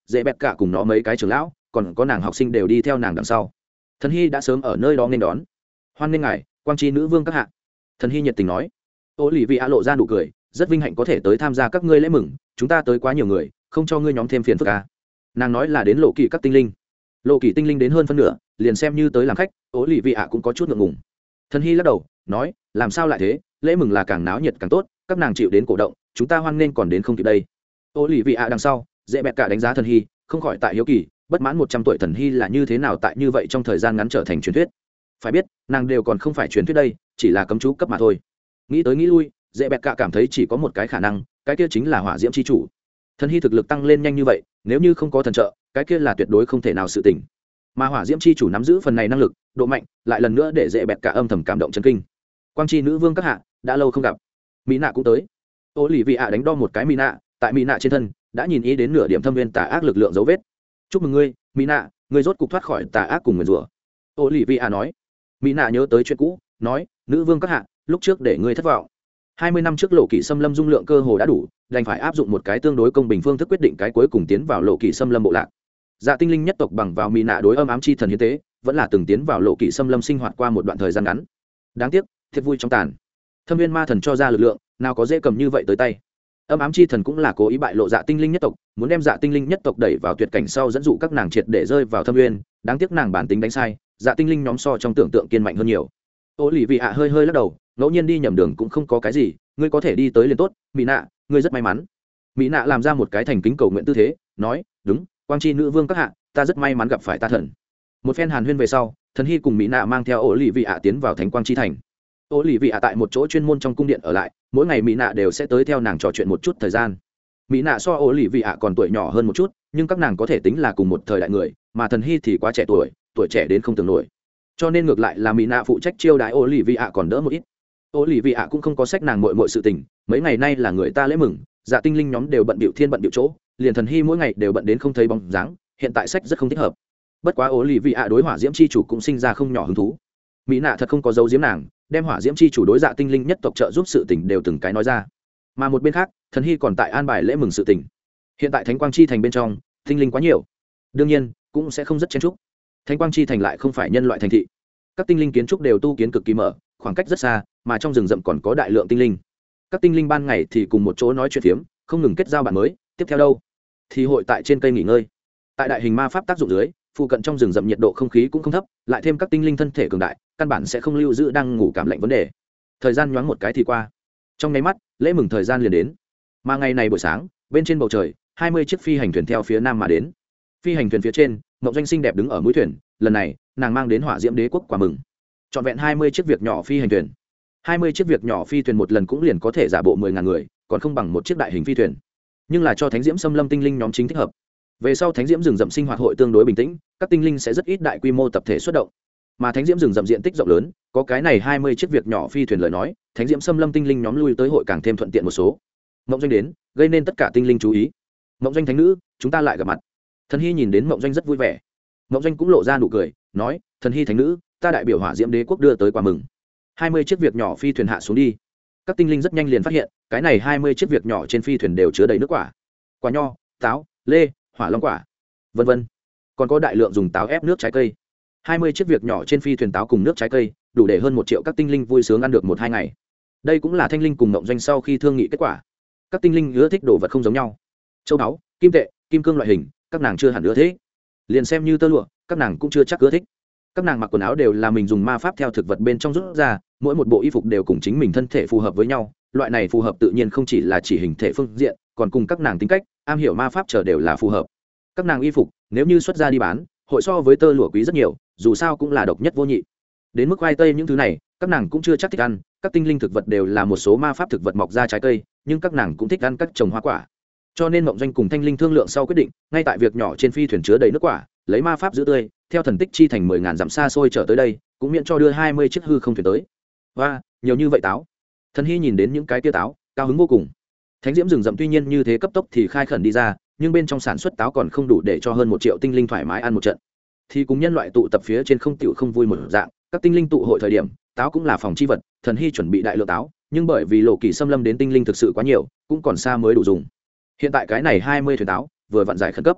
dễ bẹt cả cùng nó mấy cái trưởng lão còn có nàng học sinh đều đi theo nàng đằng sau. Thần hy đã sớm ở nơi đó nên đón. Hoan nghênh ngài, quang tri nữ vương các hạ. Thần hy nhiệt tình nói. Ô lì vị ạ lộ ra nụ cười, rất vinh hạnh có thể tới tham gia các ngươi lễ mừng, chúng ta tới quá nhiều người, không cho ngươi nhóm thêm phiền phức ca. Nàng nói là đến lộ kỳ các tinh linh. Lộ kỳ tinh linh đến hơn phân nửa, liền xem như tới làm khách, Ô lì vị ạ cũng có chút ngượng ngùng. Thần hy lắc đầu nói, làm sao lại thế, lễ mừng là càng náo nhiệt càng tốt, các nàng chịu đến cổ động, chúng ta hoan nghênh còn đến không kịp đây. Ô lì vị ạ đằng sau, dễ bẹt cả đánh giá thần hy, không khỏi tại hiếu kỳ, bất mãn 100 tuổi thần hy là như thế nào tại như vậy trong thời gian ngắn trở thành truyền thuyết. Phải biết, nàng đều còn không phải truyền thuyết đây, chỉ là cấm chú cấp mà thôi. Nghĩ tới nghĩ lui, dễ bẹt cả cảm thấy chỉ có một cái khả năng, cái kia chính là hỏa diễm chi chủ. Thần hy thực lực tăng lên nhanh như vậy, nếu như không có thần trợ, cái kia là tuyệt đối không thể nào sự tình. Mà hỏa diễm chi chủ nắm giữ phần này năng lực, độ mạnh, lại lần nữa để dễ bẹt cả âm thầm cảm động chấn kinh. Quang chi nữ vương các hạ, đã lâu không gặp. Mỹ nạ cũng tới. Ô lì vị ạ đánh đo một cái Mỹ nạ, tại Mỹ nạ trên thân đã nhìn ý đến nửa điểm thâm viên tà ác lực lượng dấu vết. Chúc mừng ngươi, Mỹ nạ, ngươi rốt cục thoát khỏi tà ác cùng nguyền rủa. Ô lì vị ạ nói. Mỹ nạ nhớ tới chuyện cũ, nói, nữ vương các hạ, lúc trước để ngươi thất vọng. 20 năm trước lộ kỳ xâm lâm dung lượng cơ hồ đã đủ, đành phải áp dụng một cái tương đối công bình phương thức quyết định cái cuối cùng tiến vào lộ kỳ xâm lâm bộ lạc. Dạ tinh linh nhất tộc bằng vào Mỹ nạ đối âm ám chi thần hiến tế, vẫn là từng tiến vào lộ kỳ xâm lâm sinh hoạt qua một đoạn thời gian ngắn. Đáng tiếc, thiệt vui trong tàn. Thâm viên ma thần cho ra lực lượng, nào có dễ cầm như vậy tới tay. Âm ám chi thần cũng là cố ý bại lộ dạ tinh linh nhất tộc, muốn đem dạ tinh linh nhất tộc đẩy vào tuyệt cảnh sau dẫn dụ các nàng triệt để rơi vào thâm viên. Đáng tiếc nàng bản tính đánh sai, dạ tinh linh nhóm so trong tưởng tượng kiên mạnh hơn nhiều. Ô lì vị ạ hơi hơi lắc đầu, ngẫu nhiên đi nhầm đường cũng không có cái gì, ngươi có thể đi tới liền tốt. Mỹ nạ, ngươi rất may mắn. Mỹ nạ làm ra một cái thành kính cầu nguyện tư thế, nói, đúng, quang chi nữ vương các hạ, ta rất may mắn gặp phải ta thần. Một phen hàn huyên về sau, thần hy cùng Mỹ nạ mang theo ô lì vị ạ tiến vào thánh quang chi thành. Ô lì vị ạ tại một chỗ chuyên môn trong cung điện ở lại, mỗi ngày Mỹ nạ đều sẽ tới theo nàng trò chuyện một chút thời gian. Mỹ nạ so ô lì vị ạ còn tuổi nhỏ hơn một chút, nhưng các nàng có thể tính là cùng một thời đại người, mà thần hy thì quá trẻ tuổi, tuổi trẻ đến không tưởng nổi, cho nên ngược lại là Mỹ nạ phụ trách chiêu đãi ô lì vị ạ còn đỡ một ít. Ô lì vị ạ cũng không có sách nàng muội muội sự tình, mấy ngày nay là người ta lễ mừng, dạ tinh linh nhóm đều bận bịu thiên bận bịu chỗ, liền thần hy mỗi ngày đều bận đến không thấy bóng dáng, hiện tại sách rất không thích hợp. Bất quá ô lì vị ạ đối hỏa diễm chi chủ cũng sinh ra không nhỏ hứng thú. Mỹ nạ thật không có dấu diếm nàng, đem hỏa diễm chi chủ đối dạ tinh linh nhất tộc trợ giúp sự tình đều từng cái nói ra. Mà một bên khác, thần hy còn tại an bài lễ mừng sự tình. Hiện tại thánh quang chi thành bên trong tinh linh quá nhiều, đương nhiên cũng sẽ không rất chen chúc. Thánh quang chi thành lại không phải nhân loại thành thị, các tinh linh kiến trúc đều tu kiến cực kỳ mở, khoảng cách rất xa, mà trong rừng rậm còn có đại lượng tinh linh. Các tinh linh ban ngày thì cùng một chỗ nói chuyện phiếm, không ngừng kết giao bạn mới. Tiếp theo đâu thì hội tại trên cây nghỉ ngơi. Tại đại hình ma pháp tác dụng dưới, phụ cận trong rừng rậm nhiệt độ không khí cũng không thấp, lại thêm các tinh linh thân thể cường đại, căn bản sẽ không lưu giữ đang ngủ cảm lạnh vấn đề. Thời gian nhoáng một cái thì qua, trong nháy mắt lễ mừng thời gian liền đến. Mà ngày này buổi sáng, bên trên bầu trời 20 chiếc phi hành thuyền theo phía nam mà đến. Phi hành thuyền phía trên, Mộng Doanh xinh đẹp đứng ở mũi thuyền, lần này nàng mang đến hỏa diễm đế quốc quà mừng. Trọn vẹn 20 chiếc việc nhỏ phi hành thuyền. 20 chiếc việc nhỏ phi thuyền một lần cũng liền có thể giả bộ 10.000 người, còn không bằng một chiếc đại hình phi thuyền. Nhưng là cho thánh diễm xâm lâm tinh linh nhóm chính thích hợp. Về sau thánh diễm rừng rậm sinh hoạt hội tương đối bình tĩnh, các tinh linh sẽ rất ít đại quy mô tập thể xuất động. Mà thánh diễm rừng rậm diện tích rộng lớn, có cái này 20 chiếc việc nhỏ phi thuyền lời nói, thánh diễm xâm lâm tinh linh nhóm lui tới hội càng thêm thuận tiện một số. Mộng Doanh đến, gây nên tất cả tinh linh chú ý. Mộng Doanh thánh nữ, chúng ta lại gặp mặt. Thần hy nhìn đến Mộng Doanh rất vui vẻ. Mộng Doanh cũng lộ ra nụ cười, nói, thần hy thánh nữ, ta đại biểu hỏa diễm đế quốc đưa tới quà mừng. 20 chiếc việc nhỏ phi thuyền hạ xuống đi. Các tinh linh rất nhanh liền phát hiện, cái này 20 chiếc việc nhỏ trên phi thuyền đều chứa đầy nước quả. Quả nho, táo, lê, hỏa long quả, vân vân. Còn có đại lượng dùng táo ép nước trái cây. 20 chiếc việc nhỏ trên phi thuyền táo cùng nước trái cây, đủ để hơn 1 triệu các tinh linh vui sướng ăn được 1-2 ngày. Đây cũng là thanh linh cùng Mộng Doanh sau khi thương nghị kết quả. Các tinh linh ưa thích đồ vật không giống nhau. Châu báu, kim tệ, kim cương loại hình, các nàng chưa hẳn ưa thích. Liền xem như tơ lụa, các nàng cũng chưa chắc ưa thích. Các nàng mặc quần áo đều là mình dùng ma pháp theo thực vật bên trong rút ra, mỗi một bộ y phục đều cùng chính mình thân thể phù hợp với nhau. Loại này phù hợp tự nhiên không chỉ là chỉ hình thể phương diện, còn cùng các nàng tính cách, am hiểu ma pháp trở đều là phù hợp. Các nàng y phục nếu như xuất ra đi bán, hội so với tơ lụa quý rất nhiều, dù sao cũng là độc nhất vô nhị. Đến mức khoai tây những thứ này, các nàng cũng chưa chắc thích ăn. Các tinh linh thực vật đều là một số ma pháp thực vật mọc ra trái cây, nhưng các nàng cũng thích ăn các trồng hoa quả. Cho nên Mộng Doanh cùng thanh linh thương lượng sau quyết định, ngay tại việc nhỏ trên phi thuyền chứa đầy nước quả, lấy ma pháp giữ tươi, theo thần tích chi thành 10.000 dặm xa xôi trở tới đây, cũng miễn cho đưa 20 chiếc hư không thuyền tới. Và nhiều như vậy táo. Thần hy nhìn đến những cái tia táo, cao hứng vô cùng. Thánh diễm rừng rậm tuy nhiên như thế cấp tốc thì khai khẩn đi ra, nhưng bên trong sản xuất táo còn không đủ để cho hơn 1 triệu tinh linh thoải mái ăn một trận. Thì cùng nhân loại tụ tập phía trên không tiểu không vui một dạng, các tinh linh tụ hội thời điểm, táo cũng là phòng chi vật, thần hy chuẩn bị đại lượng táo, nhưng bởi vì lộ kỳ xâm lâm đến tinh linh thực sự quá nhiều, cũng còn xa mới đủ dùng. Hiện tại cái này 20 thuyền táo vừa vặn giải khẩn cấp.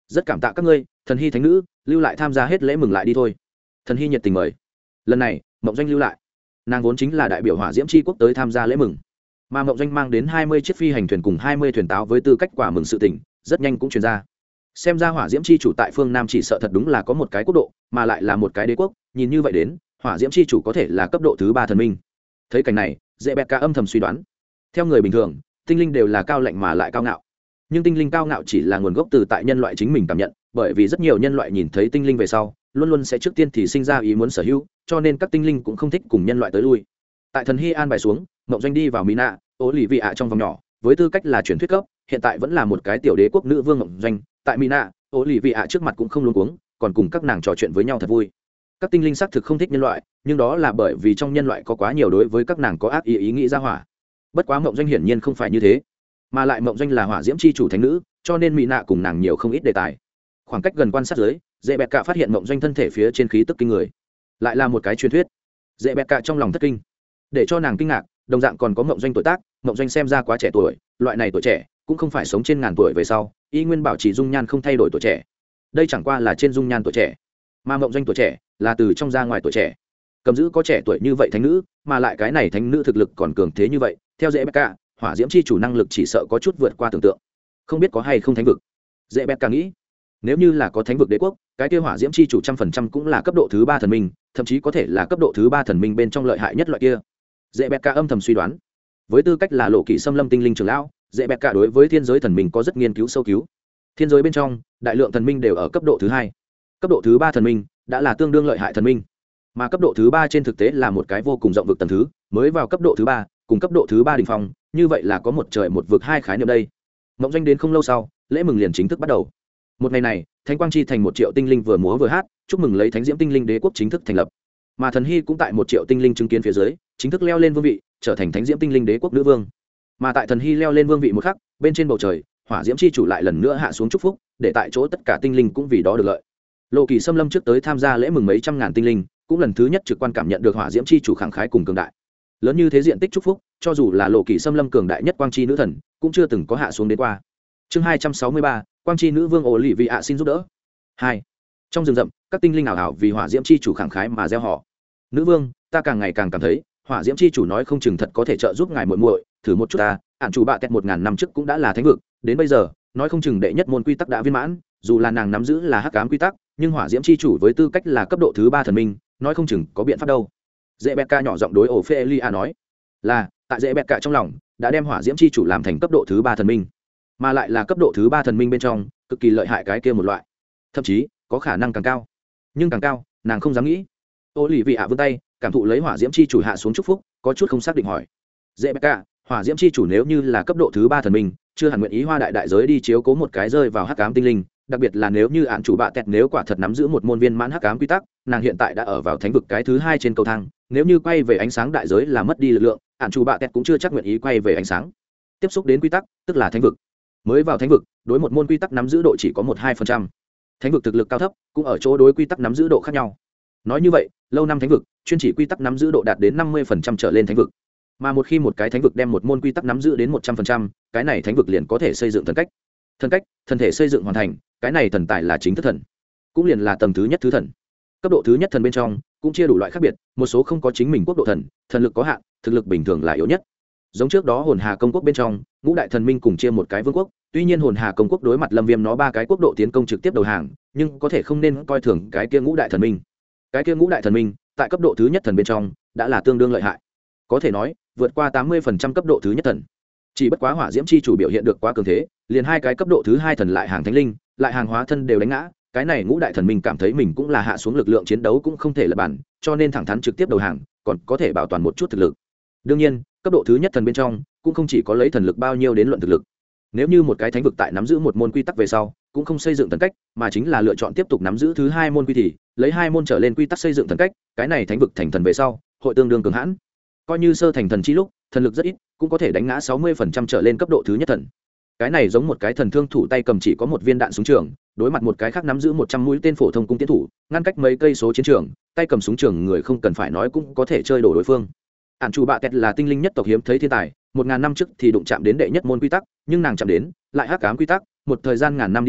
rất cảm tạ các ngươi, thần hy thánh nữ, lưu lại tham gia hết lễ mừng lại đi thôi. Thần hy nhiệt tình mời. Lần này mộng doanh lưu lại, nàng vốn chính là đại biểu hỏa diễm c quốc tới tham gia lễ mừng, mà mộng doanh mang đến 20 chiếc phi hành thuyền cùng 20 thuyền táo với tư cách quả mừng sự tỉnh, rất nhanh cũng truyền ra. Xem ra hỏa diễm c chủ tại phương Nam chỉ sợ thật đúng là có một cái quốc độ, mà lại là một cái đế quốc, nhìn như vậy đến hỏa diễm c chủ có thể là cấp độ thứ 3 thần minh. Thấy cảnh này, dễ bẹt cả âm thầm suy đoán, theo người bình thường tinh linh đều là cao lạnh mà lại cao ngạo, nhưng tinh linh cao ngạo chỉ là nguồn gốc từ tại nhân loại chính mình cảm nhận, bởi vì rất nhiều nhân loại nhìn thấy tinh linh về sau luôn luôn sẽ trước tiên thì sinh ra ý muốn sở hữu, cho nên các tinh linh cũng không thích cùng nhân loại tới lui. Tại thần hy an bài xuống, mộng doanh đi vào mỹ nạ ố lì vị ạ trong vòng nhỏ, với tư cách là truyền thuyết cấp, hiện tại vẫn là một cái tiểu đế quốc nữ vương mộng doanh, tại mỹ nạ ố lì vị ạ trước mặt cũng không luống cuống, còn cùng các nàng trò chuyện với nhau thật vui. Các tinh linh xác thực không thích nhân loại, nhưng đó là bởi vì trong nhân loại có quá nhiều đối với các nàng có ác ý nghĩ ra hỏa. Bất quá mộng doanh hiển nhiên không phải như thế, mà lại mộng doanh là hỏa diễm c chủ thánh nữ, cho nên mỹ nạ cùng nàng nhiều không ít đề tài. Khoảng cách gần quan sát dưới, dễ bẹt cả phát hiện mộng doanh thân thể phía trên khí tức kinh người, lại là một cái truyền thuyết. Dễ bẹt cả trong lòng thất kinh, để cho nàng kinh ngạc đồng dạng còn có mộng doanh tuổi tác. Mộng doanh xem ra quá trẻ tuổi, loại này tuổi trẻ cũng không phải sống trên ngàn tuổi về sau y nguyên bảo trì dung nhan không thay đổi tuổi trẻ, đây chẳng qua là trên dung nhan tuổi trẻ, mà mộng doanh tuổi trẻ là từ trong ra ngoài tuổi trẻ. Cầm giữ có trẻ tuổi như vậy thánh nữ, mà lại cái này thánh nữ thực lực còn cường thế như vậy, theo dễ bẹt cả hỏa diễm c chủ năng lực chỉ sợ có chút vượt qua tưởng tượng, không biết có hay không thánh vực. Dễ bẹt cả nghĩ, nếu như là có thánh vực đế quốc, cái kia hỏa diễm c chủ 100% cũng là cấp độ thứ 3 thần minh, thậm chí có thể là cấp độ thứ 3 thần minh bên trong lợi hại nhất loại kia. Dễ bẹt cả âm thầm suy đoán, với tư cách là lộ kỵ xâm lâm tinh linh trưởng lão, dễ bẹt cả đối với thiên giới thần minh có rất nghiên cứu sâu cứu. Thiên giới bên trong đại lượng thần minh đều ở cấp độ thứ 2, cấp độ thứ 3 thần minh đã là tương đương lợi hại thần minh, mà cấp độ thứ 3 trên thực tế là một cái vô cùng rộng vực tầng thứ, mới vào cấp độ thứ 3 cùng cấp độ thứ 3 đỉnh phong, như vậy là có một trời một vực hai khái niệm đây. Mộng doanh đến không lâu sau, lễ mừng liền chính thức bắt đầu. Một ngày này, thánh quang chi thành 1 triệu tinh linh vừa múa vừa hát, chúc mừng lấy thánh diễm tinh linh đế quốc chính thức thành lập, mà thần hy cũng tại 1 triệu tinh linh chứng kiến phía dưới chính thức leo lên vương vị, trở thành thánh diễm tinh linh đế quốc nữ vương. Mà tại thần hy leo lên vương vị một khắc, bên trên bầu trời hỏa diễm chi chủ lại lần nữa hạ xuống chúc phúc, để tại chỗ tất cả tinh linh cũng vì đó được lợi. Lộ kỳ xâm lâm trước tới tham gia lễ mừng mấy trăm ngàn tinh linh, cũng lần thứ nhất trực quan cảm nhận được hỏa diễm chi chủ khẳng khái cùng cường đại. Lớn như thế diện tích chúc phúc, cho dù là lộ kỳ xâm lâm cường đại nhất quang chi nữ thần cũng chưa từng có hạ xuống đến qua. Chương 263, quang chi nữ vương ổ lì vị ạ xin giúp đỡ. 2. Trong rừng rậm, các tinh linh ảo ảo vì hỏa diễm chi chủ khẳng khái mà gieo họ. Nữ vương, ta càng ngày càng cảm thấy hỏa diễm chi chủ nói không chừng thật có thể trợ giúp ngài muội muội, thử một chút ta. Ản chủ bạ tẹt 1000 năm trước cũng đã là thánh vực, đến bây giờ nói không chừng đệ nhất môn quy tắc đã viên mãn, dù là nàng nắm giữ là hắc ám quy tắc, nhưng hỏa diễm chi chủ với tư cách là cấp độ thứ 3 thần minh, nói không chừng có biện pháp đâu. Dễ bẹt ca nhỏ giọng đối ổ Ophelia nói, là tại dễ bẹt cả trong lòng đã đem hỏa diễm chi chủ làm thành cấp độ thứ 3 thần minh, mà lại là cấp độ thứ 3 thần minh bên trong cực kỳ lợi hại cái kia một loại, thậm chí có khả năng càng cao, nhưng càng cao nàng không dám nghĩ. Ô lì vị ạ vươn tay cảm thụ lấy hỏa diễm chi chủ hạ xuống chúc phúc, có chút không xác định hỏi, dễ bẹt cả, hỏa diễm chi chủ nếu như là cấp độ thứ 3 thần minh, chưa hẳn nguyện ý hoa đại đại giới đi chiếu cố một cái rơi vào hắc ám tinh linh, đặc biệt là nếu như Ản chủ bạ tẹt nếu quả thật nắm giữ một môn viên mãn hắc ám quy tắc, nàng hiện tại đã ở vào thánh vực cái thứ 2 trên cầu thang, nếu như quay về ánh sáng đại giới là mất đi lực lượng, Ản chủ bạ tẹt cũng chưa chắc nguyện ý quay về ánh sáng. Tiếp xúc đến quy tắc tức là thánh vực, mới vào thánh vực đối một môn quy tắc nắm giữ độ chỉ có 1-2%. Thánh vực thực lực cao thấp cũng ở chỗ đối quy tắc nắm giữ độ khác nhau. Nói như vậy, lâu năm thánh vực chuyên chỉ quy tắc nắm giữ độ đạt đến 50% trở lên thánh vực, mà một khi một cái thánh vực đem một môn quy tắc nắm giữ đến 100%, cái này thánh vực liền có thể xây dựng thần cách. Thần cách, thần thể xây dựng hoàn thành, cái này thần tài là chính thức thần, cũng liền là tầng thứ nhất thứ thần. Cấp độ thứ nhất thần bên trong cũng chia đủ loại khác biệt, một số không có chính mình quốc độ thần, thần lực có hạn, thực lực bình thường là yếu nhất. Giống trước đó hồn hà công quốc bên trong, ngũ đại thần minh cùng chia một cái vương quốc, tuy nhiên hồn hà công quốc đối mặt lâm viêm nó 3 cái quốc độ tiến công trực tiếp đầu hàng, nhưng có thể không nên coi thường cái kia ngũ đại thần minh. Cái kia ngũ đại thần minh tại cấp độ thứ nhất thần bên trong đã là tương đương lợi hại, có thể nói vượt qua 80% cấp độ thứ nhất thần. Chỉ bất quá hỏa diễm chi chủ biểu hiện được quá cường thế, liền 2 cái cấp độ thứ 2 thần lại hàng thánh linh, lại hàng hóa thân đều đánh ngã, cái này ngũ đại thần minh cảm thấy mình cũng là hạ xuống lực lượng chiến đấu cũng không thể là bản, cho nên thẳng thắn trực tiếp đầu hàng, còn có thể bảo toàn một chút thực lực. Đương nhiên, cấp độ thứ nhất thần bên trong cũng không chỉ có lấy thần lực bao nhiêu đến luận thực lực. Nếu như một cái thánh vực tại nắm giữ một môn quy tắc về sau, cũng không xây dựng thần cách, mà chính là lựa chọn tiếp tục nắm giữ thứ 2 môn quy thì, lấy 2 môn trở lên quy tắc xây dựng thần cách, cái này thánh vực thành thần về sau, hội tương đương cường hãn. Coi như sơ thành thần chi lúc, thần lực rất ít, cũng có thể đánh ngã 60% trở lên cấp độ thứ nhất thần. Cái này giống một cái thần thương thủ tay cầm chỉ có một viên đạn súng trường, đối mặt một cái khác nắm giữ 100 mũi tên phổ thông cung tiến thủ, ngăn cách mấy cây số chiến trường, tay cầm súng trường người không cần phải nói cũng có thể chơi đổ đối phương. Ản chủ bạ tẹt là tinh linh nhất tộc hiếm thấy thiên tài, 1000 năm trước thì đụng chạm đến đệ nhất môn quy tắc, nhưng nàng chạm đến lại hắc ám quy tắc, một thời gian ngàn năm đi qua,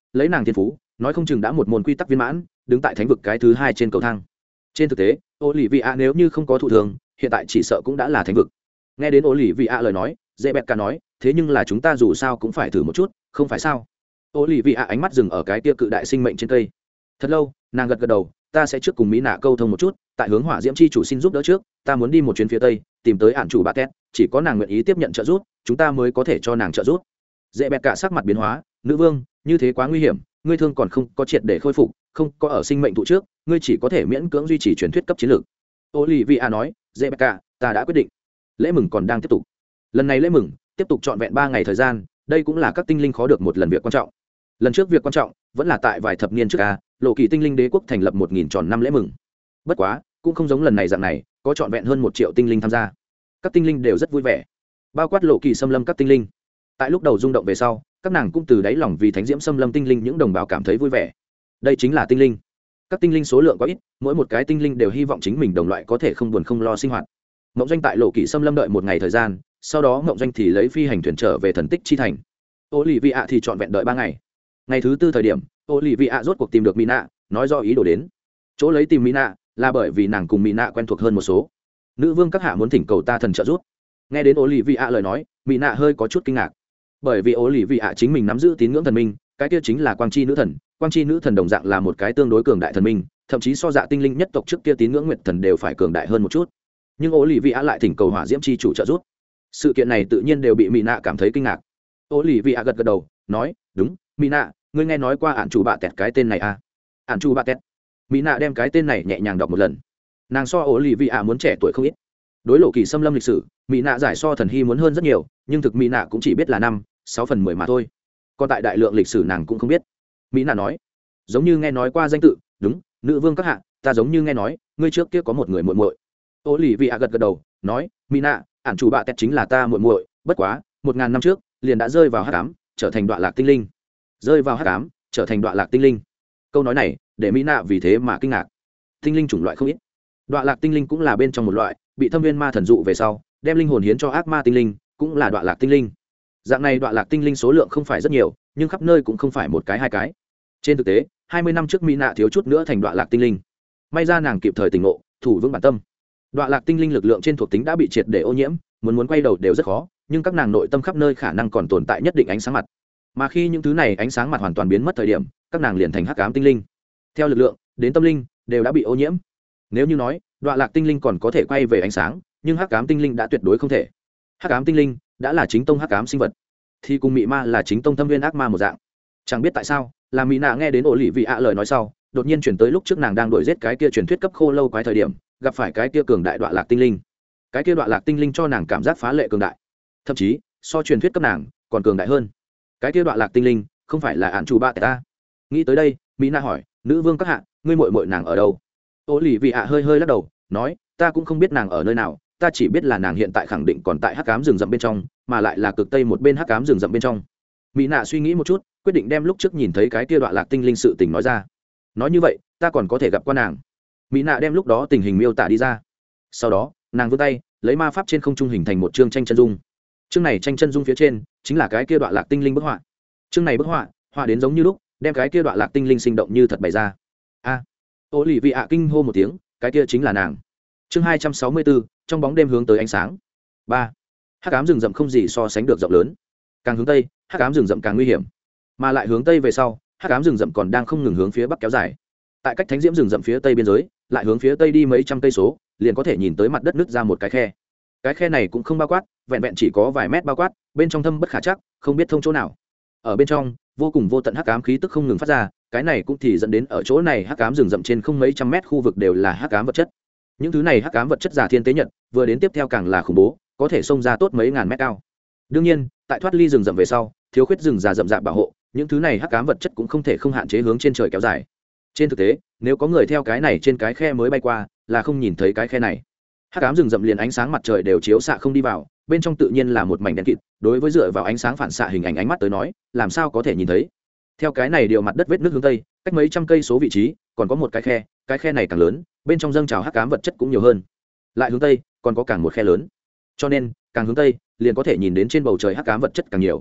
lấy nàng thiên phú nói không chừng đã một môn quy tắc viên mãn đứng tại thánh vực cái thứ 2 trên cầu thang. Trên thực tế Olivia nếu như không có thụ thường hiện tại chỉ sợ cũng đã là thánh vực. Nghe đến Olivia lời nói, Rebecca nói, thế nhưng là chúng ta dù sao cũng phải thử một chút, không phải sao? Olivia ánh mắt dừng ở cái tia cự đại sinh mệnh trên cây. Thật lâu, nàng gật gật đầu, ta sẽ trước cùng Mỹ Nạ câu thông một chút, tại hướng Hỏa Diễm chi chủ xin giúp đỡ trước, ta muốn đi một chuyến phía tây, tìm tới ản chủ bà Két, chỉ có nàng nguyện ý tiếp nhận trợ giúp, chúng ta mới có thể cho nàng trợ giúp. Rebecca sắc mặt biến hóa, nữ vương, như thế quá nguy hiểm, ngươi thương còn không có triệt để khôi phục, không có ở sinh mệnh thụ trước, ngươi chỉ có thể miễn cưỡng duy trì truyền thuyết cấp chiến lược. Olivia nói, Rebecca, ta đã quyết định. Lễ mừng còn đang tiếp tục. Lần này lễ mừng tiếp tục trọn vẹn 3 ngày thời gian, đây cũng là các tinh linh khó được một lần việc quan trọng. Lần trước việc quan trọng vẫn là tại vài thập niên trước Lộ Kỳ tinh linh đế quốc thành lập 1000 tròn năm lễ mừng. Bất quá, cũng không giống lần này dạng này, có trọn vẹn hơn 1 triệu tinh linh tham gia. Các tinh linh đều rất vui vẻ, bao quát Lộ Kỳ xâm lâm các tinh linh. Tại lúc đầu rung động về sau, các nàng cũng từ đáy lòng vì thánh diễm xâm lâm tinh linh những đồng bào cảm thấy vui vẻ. Đây chính là tinh linh. Các tinh linh số lượng quá ít, mỗi một cái tinh linh đều hy vọng chính mình đồng loại có thể không buồn không lo sinh hoạt. Mộng Doanh tại Lộ Kỳ xâm lâm đợi 1 ngày thời gian, sau đó Mộng Doanh thì lấy phi hành thuyền trở về thần tích chi thành. Olivia thì trọn vẹn đợi 3 ngày. Ngày thứ 4 thời điểm, Olivia rốt cuộc tìm được Mina, nói do ý đồ đến. Chỗ lấy tìm Mina là bởi vì nàng cùng Mina quen thuộc hơn một số. Nữ vương các hạ muốn thỉnh cầu ta thần trợ giúp. Nghe đến Olivia lời nói, Mina hơi có chút kinh ngạc. Bởi vì Olivia chính mình nắm giữ tín ngưỡng thần minh, cái kia chính là Quang Chi nữ thần. Quang Chi nữ thần đồng dạng là một cái tương đối cường đại thần minh, thậm chí so dạ tinh linh nhất tộc trước kia tín ngưỡng nguyệt thần đều phải cường đại hơn một chút. Nhưng Olivia lại thỉnh cầu Hỏa Diễm chi chủ trợ giúp. Sự kiện này tự nhiên đều bị Mina cảm thấy kinh ngạc. Olivia gật gật đầu, nói, "Đúng, Mina, ngươi nghe nói qua ản chủ bạ tẹt cái tên này à?" Ản chủ bạ tẹt. Mina đem cái tên này nhẹ nhàng đọc một lần. Nàng so Olivia muốn trẻ tuổi không ít. Đối Lộ Kỳ xâm lâm lịch sử, Mina giải so thần hy muốn hơn rất nhiều, nhưng thực Mina cũng chỉ biết là 5-6/10 mà thôi. Còn tại đại lượng lịch sử nàng cũng không biết. Mina nói, giống như nghe nói qua danh tự, "Đúng, nữ vương các hạ, ta giống như nghe nói, ngươi trước kia có một người muội muội." Olivia gật gật đầu, nói, "Mina, ản chủ bạ tẹt chính là ta muội muội, bất quá, 1000 năm trước, liền đã rơi vào hắc ám, trở thành đoạn lạc tinh linh." Rơi vào hắc ám, trở thành đoạn lạc tinh linh. Câu nói này, để Mina vì thế mà kinh ngạc. Tinh linh chủng loại không ít. Đoạn lạc tinh linh cũng là bên trong một loại, bị thâm viên ma thần dụ về sau, đem linh hồn hiến cho ác ma tinh linh, cũng là đoạn lạc tinh linh. Dạng này đoạn lạc tinh linh số lượng không phải rất nhiều, nhưng khắp nơi cũng không phải một cái hai cái. Trên thực tế, 20 năm trước Mina thiếu chút nữa thành đoạn lạc tinh linh. May ra nàng kịp thời tỉnh ngộ, thủ vững bản tâm. Đoạn lạc tinh linh lực lượng trên thuộc tính đã bị triệt để ô nhiễm, muốn quay đầu đều rất khó, nhưng các nàng nội tâm khắp nơi khả năng còn tồn tại nhất định ánh sáng mặt. Mà khi những thứ này ánh sáng mặt hoàn toàn biến mất thời điểm, các nàng liền thành hắc ám tinh linh. Theo lực lượng đến tâm linh đều đã bị ô nhiễm. Nếu như nói đoạn lạc tinh linh còn có thể quay về ánh sáng, nhưng hắc ám tinh linh đã tuyệt đối không thể. Hắc ám tinh linh đã là chính tông hắc ám sinh vật, thì cùng mị ma là chính tông thâm viên ác ma một dạng. Chẳng biết tại sao, là Mỹ nạ nghe đến Olivia lời nói sau, đột nhiên chuyển tới lúc trước nàng đang đuổi giết cái kia truyền thuyết cấp khô lâu quái thời điểm, gặp phải cái kia cường đại đoạn lạc tinh linh. Cái kia đoạn lạc tinh linh cho nàng cảm giác phá lệ cường đại, thậm chí so truyền thuyết cấp nàng còn cường đại hơn. Cái kia đoạn lạc tinh linh không phải là ản chủ ba ta. Nghĩ tới đây, Mỹ nạ hỏi, nữ vương các hạ, ngươi muội muội nàng ở đâu? Olivia hơi hơi lắc đầu, nói, ta cũng không biết nàng ở nơi nào, ta chỉ biết là nàng hiện tại khẳng định còn tại hắc ám rừng rậm bên trong, mà lại là cực tây một bên hắc ám rừng rậm bên trong. Mỹ nạ suy nghĩ một chút, quyết định đem lúc trước nhìn thấy cái kia đoạn lạc tinh linh sự tình nói ra. Nói như vậy, ta còn có thể gặp qua nàng. Mỹ nạ đem lúc đó tình hình miêu tả đi ra. Sau đó, nàng vươn tay, lấy ma pháp trên không trung hình thành một chương tranh chân dung. Chương này tranh chân dung phía trên chính là cái kia đoạn lạc tinh linh bức họa. Chương này bức họa, họa đến giống như lúc, đem cái kia đoạn lạc tinh linh sinh động như thật bày ra. A, Olivia kinh hô một tiếng, cái kia chính là nàng. Chương 264, trong bóng đêm hướng tới ánh sáng. 3. Hắc ám rừng rậm không gì so sánh được rộng lớn. Càng hướng tây, hắc ám rừng rậm càng nguy hiểm. Mà lại hướng tây về sau, hắc ám rừng rậm còn đang không ngừng hướng phía bắc kéo dài. Tại cách thánh diễm rừng rậm phía tây biên giới, lại hướng phía tây đi mấy trăm cây số, liền có thể nhìn tới mặt đất nứt ra một cái khe. Cái khe này cũng không bao quát, vẹn vẹn chỉ có vài mét bao quát, bên trong thâm bất khả chắc, không biết thông chỗ nào. Ở bên trong, vô cùng vô tận hắc ám khí tức không ngừng phát ra, cái này cũng thì dẫn đến ở chỗ này hắc ám rừng rậm trên không mấy trăm mét khu vực đều là hắc ám vật chất. Những thứ này hắc ám vật chất giả thiên tế nhật, vừa đến tiếp theo càng là khủng bố, có thể xông ra tốt mấy ngàn mét cao. Đương nhiên, tại thoát ly rừng rậm về sau, thiếu khuyết rừng già rậm rạp bảo hộ, những thứ này hắc ám vật chất cũng không thể không hạn chế hướng trên trời kéo dài. Trên thực tế, nếu có người theo cái này trên cái khe mới bay qua, là không nhìn thấy cái khe này. Hắc ám rừng rậm liền ánh sáng mặt trời đều chiếu xạ không đi vào, bên trong tự nhiên là một mảnh đen kịt, đối với dựa vào ánh sáng phản xạ hình ảnh ánh mắt tới nói, làm sao có thể nhìn thấy. Theo cái này điều mặt đất vết nước hướng tây, cách mấy trăm cây số vị trí, còn có một cái khe này càng lớn, bên trong dâng trào hắc ám vật chất cũng nhiều hơn. Lại hướng tây, còn có càng một khe lớn. Cho nên, càng hướng tây, liền có thể nhìn đến trên bầu trời hắc ám vật chất càng nhiều.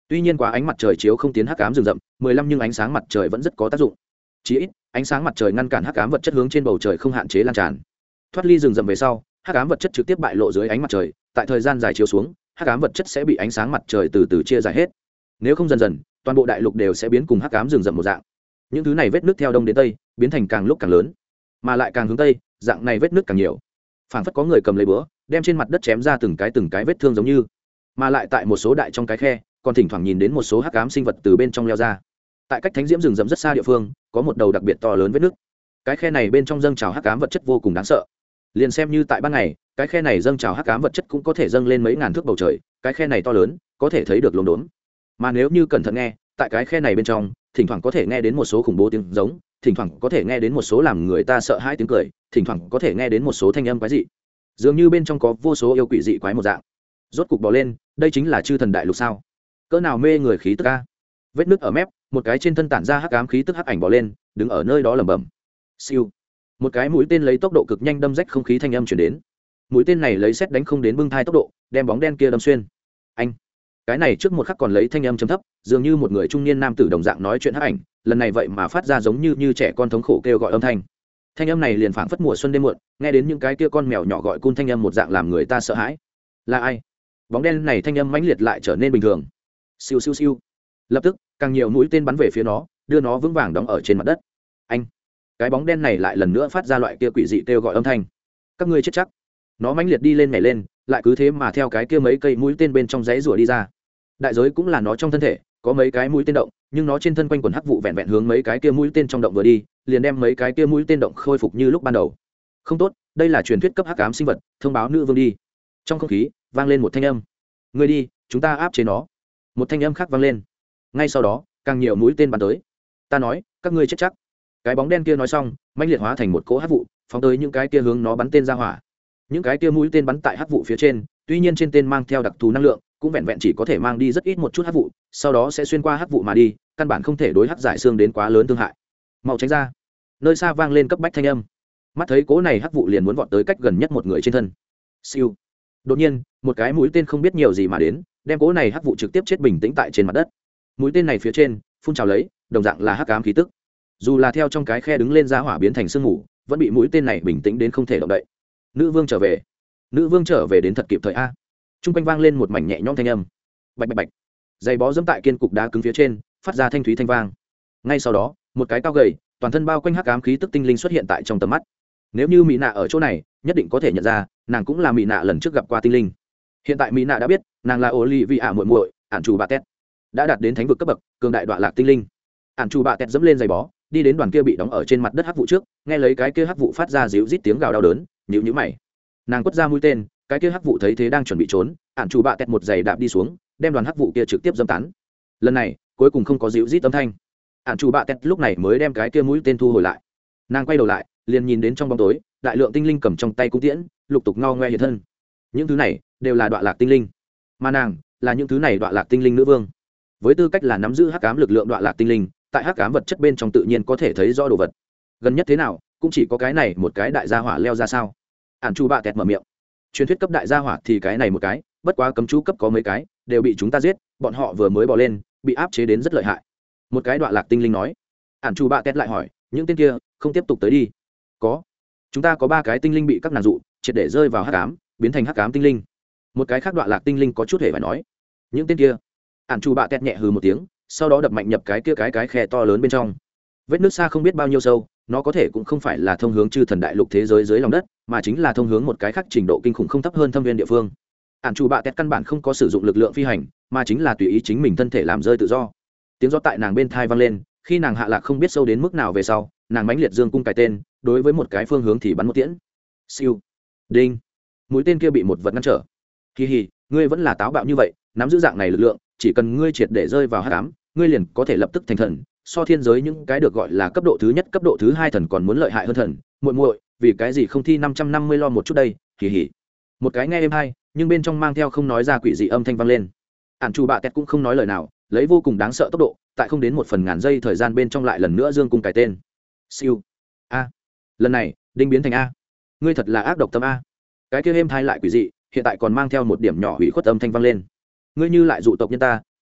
tuy nhiên quá ánh mặt trời chiếu không tiến hắc ám rừng rậm 15 nhưng ánh sáng mặt trời vẫn rất có tác dụng. Chỉ ít ánh sáng mặt trời ngăn cản hắc ám vật chất hướng trên bầu trời không hạn chế lan tràn. Thoát ly rừng rậm về sau, hắc ám vật chất trực tiếp bại lộ dưới ánh mặt trời, tại thời gian dài chiếu xuống, hắc ám vật chất sẽ bị ánh sáng mặt trời từ từ chia giải hết. Nếu không dần dần, toàn bộ đại lục đều sẽ biến cùng hắc ám rừng rậm một dạng. Những thứ này vết nước theo đông đến tây, biến thành càng lúc càng lớn, mà lại càng hướng tây, dạng này vết nước càng nhiều. Phảng phất có người cầm lấy búa, đem trên mặt đất chém ra từng cái vết thương giống như. Mà lại tại một số đại trong cái khe, còn thỉnh thoảng nhìn đến một số hắc ám sinh vật từ bên trong leo ra. Tại cách thánh diễm rừng rậm rất xa địa phương, có một đầu đặc biệt to lớn vết nước. Cái khe này bên trong dâng trào hắc ám vật chất vô cùng đáng sợ. Liền xem như tại ban ngày, cái khe này dâng trào hắc ám vật chất cũng có thể dâng lên mấy ngàn thước bầu trời, cái khe này to lớn, có thể thấy được lốm đốm. Mà nếu như cẩn thận nghe, tại cái khe này bên trong, thỉnh thoảng có thể nghe đến một số khủng bố tiếng giống, thỉnh thoảng có thể nghe đến một số làm người ta sợ hãi tiếng cười, thỉnh thoảng có thể nghe đến một số thanh âm quái dị. Dường như bên trong có vô số yêu quỷ dị quái một dạng. Rốt cục bò lên, đây chính là chư thần đại lục sao? Cỡ nào mê người khí tức a. Vết nứt ở mép, một cái trên thân tản ra hắc ám khí tức hắc ảnh bò lên, đứng ở nơi đó lẩm bẩm. Siêu. Một cái mũi tên lấy tốc độ cực nhanh đâm rách không khí thanh âm truyền đến. Mũi tên này lấy sét đánh không đến bưng thai tốc độ, đem bóng đen kia đâm xuyên. Anh. Cái này trước một khắc còn lấy thanh âm trầm thấp, dường như một người trung niên nam tử đồng dạng nói chuyện hắc ảnh, lần này vậy mà phát ra giống như trẻ con thống khổ kêu gọi âm thanh. Thanh âm này liền phảng phất mùa xuân đêm muộn, nghe đến những cái kia con mèo nhỏ gọi cun thanh âm một dạng làm người ta sợ hãi. Là ai? Bóng đen này thanh âm mãnh liệt lại trở nên bình thường. Siêu siêu siêu. Lập tức, càng nhiều mũi tên bắn về phía nó, đưa nó vững vàng đóng ở trên mặt đất. Anh. Cái bóng đen này lại lần nữa phát ra loại kia quỷ dị kêu gọi âm thanh. Các ngươi chết chắc. Nó mãnh liệt đi lên nhảy lên, lại cứ thế mà theo cái kia mấy cây mũi tên bên trong giấy rùa đi ra. Đại giới cũng là nó trong thân thể có mấy cái mũi tên động, nhưng nó trên thân quanh quần hắc vụ vẹn vẹn hướng mấy cái kia mũi tên trong động vừa đi, liền đem mấy cái kia mũi tên động khôi phục như lúc ban đầu. Không tốt, đây là truyền thuyết cấp hắc ám sinh vật, thông báo nữ vương đi. Trong không khí vang lên một thanh âm. Ngươi đi, chúng ta áp chế nó. Một thanh âm khác vang lên. Ngay sau đó, càng nhiều mũi tên bắn tới. Ta nói, các ngươi chết chắc. Cái bóng đen kia nói xong, mãnh liệt hóa thành một cỗ hắc vụ, phóng tới những cái kia hướng nó bắn tên ra hỏa. Những cái kia mũi tên bắn tại hắc vụ phía trên, tuy nhiên trên tên mang theo đặc thù năng lượng, cũng vẹn vẹn chỉ có thể mang đi rất ít một chút hắc vụ, sau đó sẽ xuyên qua hắc vụ mà đi, căn bản không thể đối hắc giải xương đến quá lớn thương hại. Mau tránh ra. Nơi xa vang lên cấp bách thanh âm. Mắt thấy cố này hắc vụ liền muốn vọt tới cách gần nhất một người trên thân. Siêu. Đột nhiên, một cái mũi tên không biết nhiều gì mà đến, đem cố này hắc vụ trực tiếp chết bình tĩnh tại trên mặt đất. Mũi tên này phía trên phun trào lấy, đồng dạng là hắc ám khí tức. Dù là theo trong cái khe đứng lên ra hỏa biến thành sương mù, vẫn bị mũi tên này bình tĩnh đến không thể động đậy. Nữ vương trở về. Nữ vương trở về đến thật kịp thời a. Trung quanh vang lên một mảnh nhẹ nhõm thanh âm. Bạch bạch bạch. Giày bó dẫm tại kiên cục đá cứng phía trên, phát ra thanh thúy thanh vang. Ngay sau đó, một cái cao gầy, toàn thân bao quanh hắc ám khí tức tinh linh xuất hiện tại trong tầm mắt. Nếu như mỹ nạ ở chỗ này, nhất định có thể nhận ra, nàng cũng là mỹ nạ lần trước gặp qua tinh linh. Hiện tại mỹ nạ đã biết, nàng là Olivia muội muội, ản chủ bà tét, đã đạt đến thánh vực cấp bậc, cường đại đoạn lạc tinh linh. Ản chủ bà tét dẫm lên giày bó, đi đến đoàn kia bị đóng ở trên mặt đất hắc vụ trước, nghe lấy cái kia hắc vụ phát ra ríu rít tiếng gào đau đớn, nhíu nhíu mày. Nàng quất ra mũi tên, cái kia hắc vụ thấy thế đang chuẩn bị trốn, ản chủ bạ tẹt một giày đạp đi xuống, đem đoàn hắc vụ kia trực tiếp dẫm tán. Lần này cuối cùng không có dịu rít âm thanh, ản chủ bạ tẹt lúc này mới đem cái kia mũi tên thu hồi lại. Nàng quay đầu lại, liền nhìn đến trong bóng tối, đại lượng tinh linh cầm trong tay cung tiễn, lục tục ngao ngoe hiện thân. Những thứ này đều là đoạn lạc tinh linh, mà nàng là những thứ này đoạn lạc tinh linh nữ vương. Với tư cách là nắm giữ hắc ám lực lượng đoạn lạc tinh linh, tại hắc ám vật chất bên trong tự nhiên có thể thấy rõ đồ vật. Gần nhất thế nào, cũng chỉ có cái này một cái đại gia hỏa leo ra sao? Ản chủ bạ tẹt mở miệng. Truyền thuyết cấp đại gia hỏa thì cái này một cái, bất quá cấm chú cấp có mấy cái, đều bị chúng ta giết, bọn họ vừa mới bỏ lên, bị áp chế đến rất lợi hại. Một cái đoạn lạc tinh linh nói. Ản chủ bạ tét lại hỏi, những tên kia không tiếp tục tới đi? Có, chúng ta có 3 cái tinh linh bị các nàng dụ, triệt để rơi vào hắc ám, biến thành hắc ám tinh linh. Một cái khác đoạn lạc tinh linh có chút hề phải nói, những tên kia. Ản chủ bạ tét nhẹ hừ một tiếng, sau đó đập mạnh nhập cái kia cái khe to lớn bên trong. Vết nước xa không biết bao nhiêu sâu, nó có thể cũng không phải là thông hướng chư thần đại lục thế giới dưới lòng đất, mà chính là thông hướng một cái khác trình độ kinh khủng không thấp hơn thâm viên địa phương. Ản chủ bạ tét căn bản không có sử dụng lực lượng phi hành, mà chính là tùy ý chính mình thân thể làm rơi tự do. Tiếng gió tại nàng bên thai vang lên, khi nàng hạ lạc không biết sâu đến mức nào về sau, nàng mãnh liệt dương cung cài tên, đối với một cái phương hướng thì bắn một tiễn. Siêu, đinh, mũi tên kia bị một vật ngăn trở. Kỳ hì, ngươi vẫn là táo bạo như vậy, nắm giữ dạng này lực lượng, chỉ cần ngươi triệt để rơi vào hắc ám, ngươi liền có thể lập tức thành thần, so thiên giới những cái được gọi là cấp độ thứ nhất cấp độ thứ 2 thần còn muốn lợi hại hơn thần. Muội muội, vì cái gì không thi 550 lo một chút đây? Kỳ hỉ. Một cái nghe êm hay, nhưng bên trong mang theo không nói ra quỷ dị âm thanh vang lên. Ản chủ bạ tẹt cũng không nói lời nào, lấy vô cùng đáng sợ tốc độ, tại không đến 1/1000 giây thời gian bên trong lại lần nữa dương cung cài tên. Siêu. A. Lần này, đinh biến thành A. Ngươi thật là ác độc tâm A. Cái kia êm hay lại quỷ dị, hiện tại còn mang theo một điểm nhỏ hủy khuất âm thanh vang lên. Ngươi như lại dụ tộc nhân ta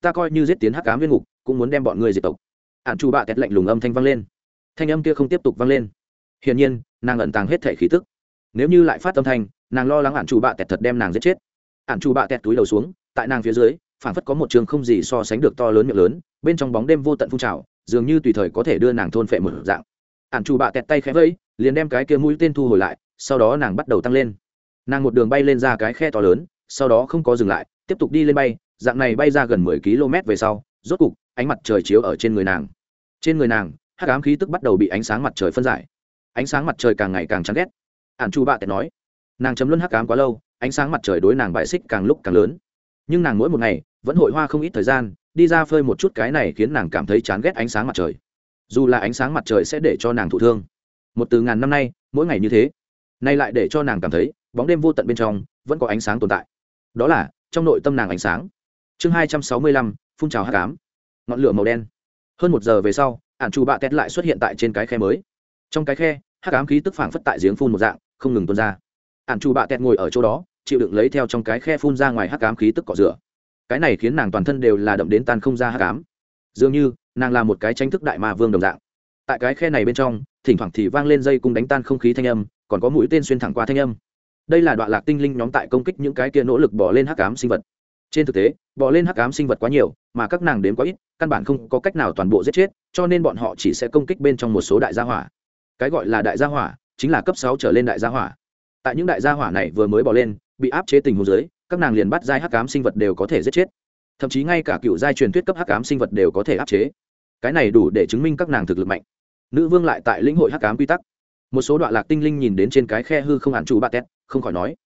ta coi như giết tiến hắc ám viên ngục cũng muốn đem bọn ngươi diệt tộc. Ản Chu Bạ Tẹt lạnh lùng âm thanh vang lên. Thanh âm kia không tiếp tục vang lên. Hiển nhiên nàng ẩn tàng hết thể khí tức, nếu như lại phát âm thanh nàng lo lắng Ản Chu Bạ Tẹt thật đem nàng giết chết. Ản Chu Bạ Tẹt túi đầu xuống, tại nàng phía dưới phảng phất có một trường không gì so sánh được to lớn miệng lớn, bên trong bóng đêm vô tận phun trào, dường như tùy thời có thể đưa nàng thôn phệ một dạng. Ản Chu Bạ Tẹt tay khẽ vẫy, liền đem cái kia mũi tên thu hồi lại, sau đó nàng bắt đầu tăng lên. Nàng một đường bay lên ra cái khe to lớn, sau đó không có dừng lại, tiếp tục đi lên bay, dạng này bay ra gần 10 km về sau, rốt cục ánh mặt trời chiếu ở trên người nàng. Trên người nàng hắc ám khí tức bắt đầu bị ánh sáng mặt trời phân giải, ánh sáng mặt trời càng ngày càng chán ghét. Ản Chu Bạ Tẹt nói, nàng chấm luân hắc ám quá lâu, ánh sáng mặt trời đối nàng bại xích càng lúc càng lớn, nhưng nàng mỗi một ngày vẫn hội hoa không ít thời gian đi ra phơi một chút, cái này khiến nàng cảm thấy chán ghét ánh sáng mặt trời, dù là ánh sáng mặt trời sẽ để cho nàng thụ thương. Một từ ngàn năm nay mỗi ngày như thế, nay lại để cho nàng cảm thấy bóng đêm vô tận bên trong vẫn có ánh sáng tồn tại, đó là trong nội tâm nàng ánh sáng. Chương 265, phun trào hắc ám. Ngọn lửa màu đen. Hơn 1 giờ về sau, Ản Chu Bạ Tẹt lại xuất hiện tại trên cái khe mới. Trong cái khe hắc ám khí tức phảng phất tại giếng phun một dạng không ngừng tuôn ra. Ản Chu Bạ Tẹt ngồi ở chỗ đó chịu đựng lấy theo trong cái khe phun ra ngoài hắc ám khí tức cọ rửa, cái này khiến nàng toàn thân đều là đậm đến tan không ra hắc ám, dường như nàng là một cái tranh thức đại ma vương đồng dạng. Tại cái khe này bên trong thỉnh thoảng thì vang lên dây cung đánh tan không khí thanh âm, còn có mũi tên xuyên thẳng qua thanh âm. Đây là đoạn lạc tinh linh nhóm tại công kích những cái kia nỗ lực bỏ lên hắc ám sinh vật. Trên thực tế bỏ lên hắc ám sinh vật quá nhiều, mà các nàng đếm quá ít, căn bản không có cách nào toàn bộ giết chết, cho nên bọn họ chỉ sẽ công kích bên trong một số đại gia hỏa. Cái gọi là đại gia hỏa chính là cấp 6 trở lên đại gia hỏa. Tại những đại gia hỏa này vừa mới bỏ lên bị áp chế tình huống dưới, các nàng liền bắt giai hắc ám sinh vật đều có thể giết chết, thậm chí ngay cả cựu giai truyền thuyết cấp hắc ám sinh vật đều có thể áp chế. Cái này đủ để chứng minh các nàng thực lực mạnh. Nữ vương lại tại lĩnh hội hắc ám quy tắc. Một số đoạn lạc tinh linh nhìn đến trên cái khe hư không Ản Chu Bạ Tẹt, không khỏi nói,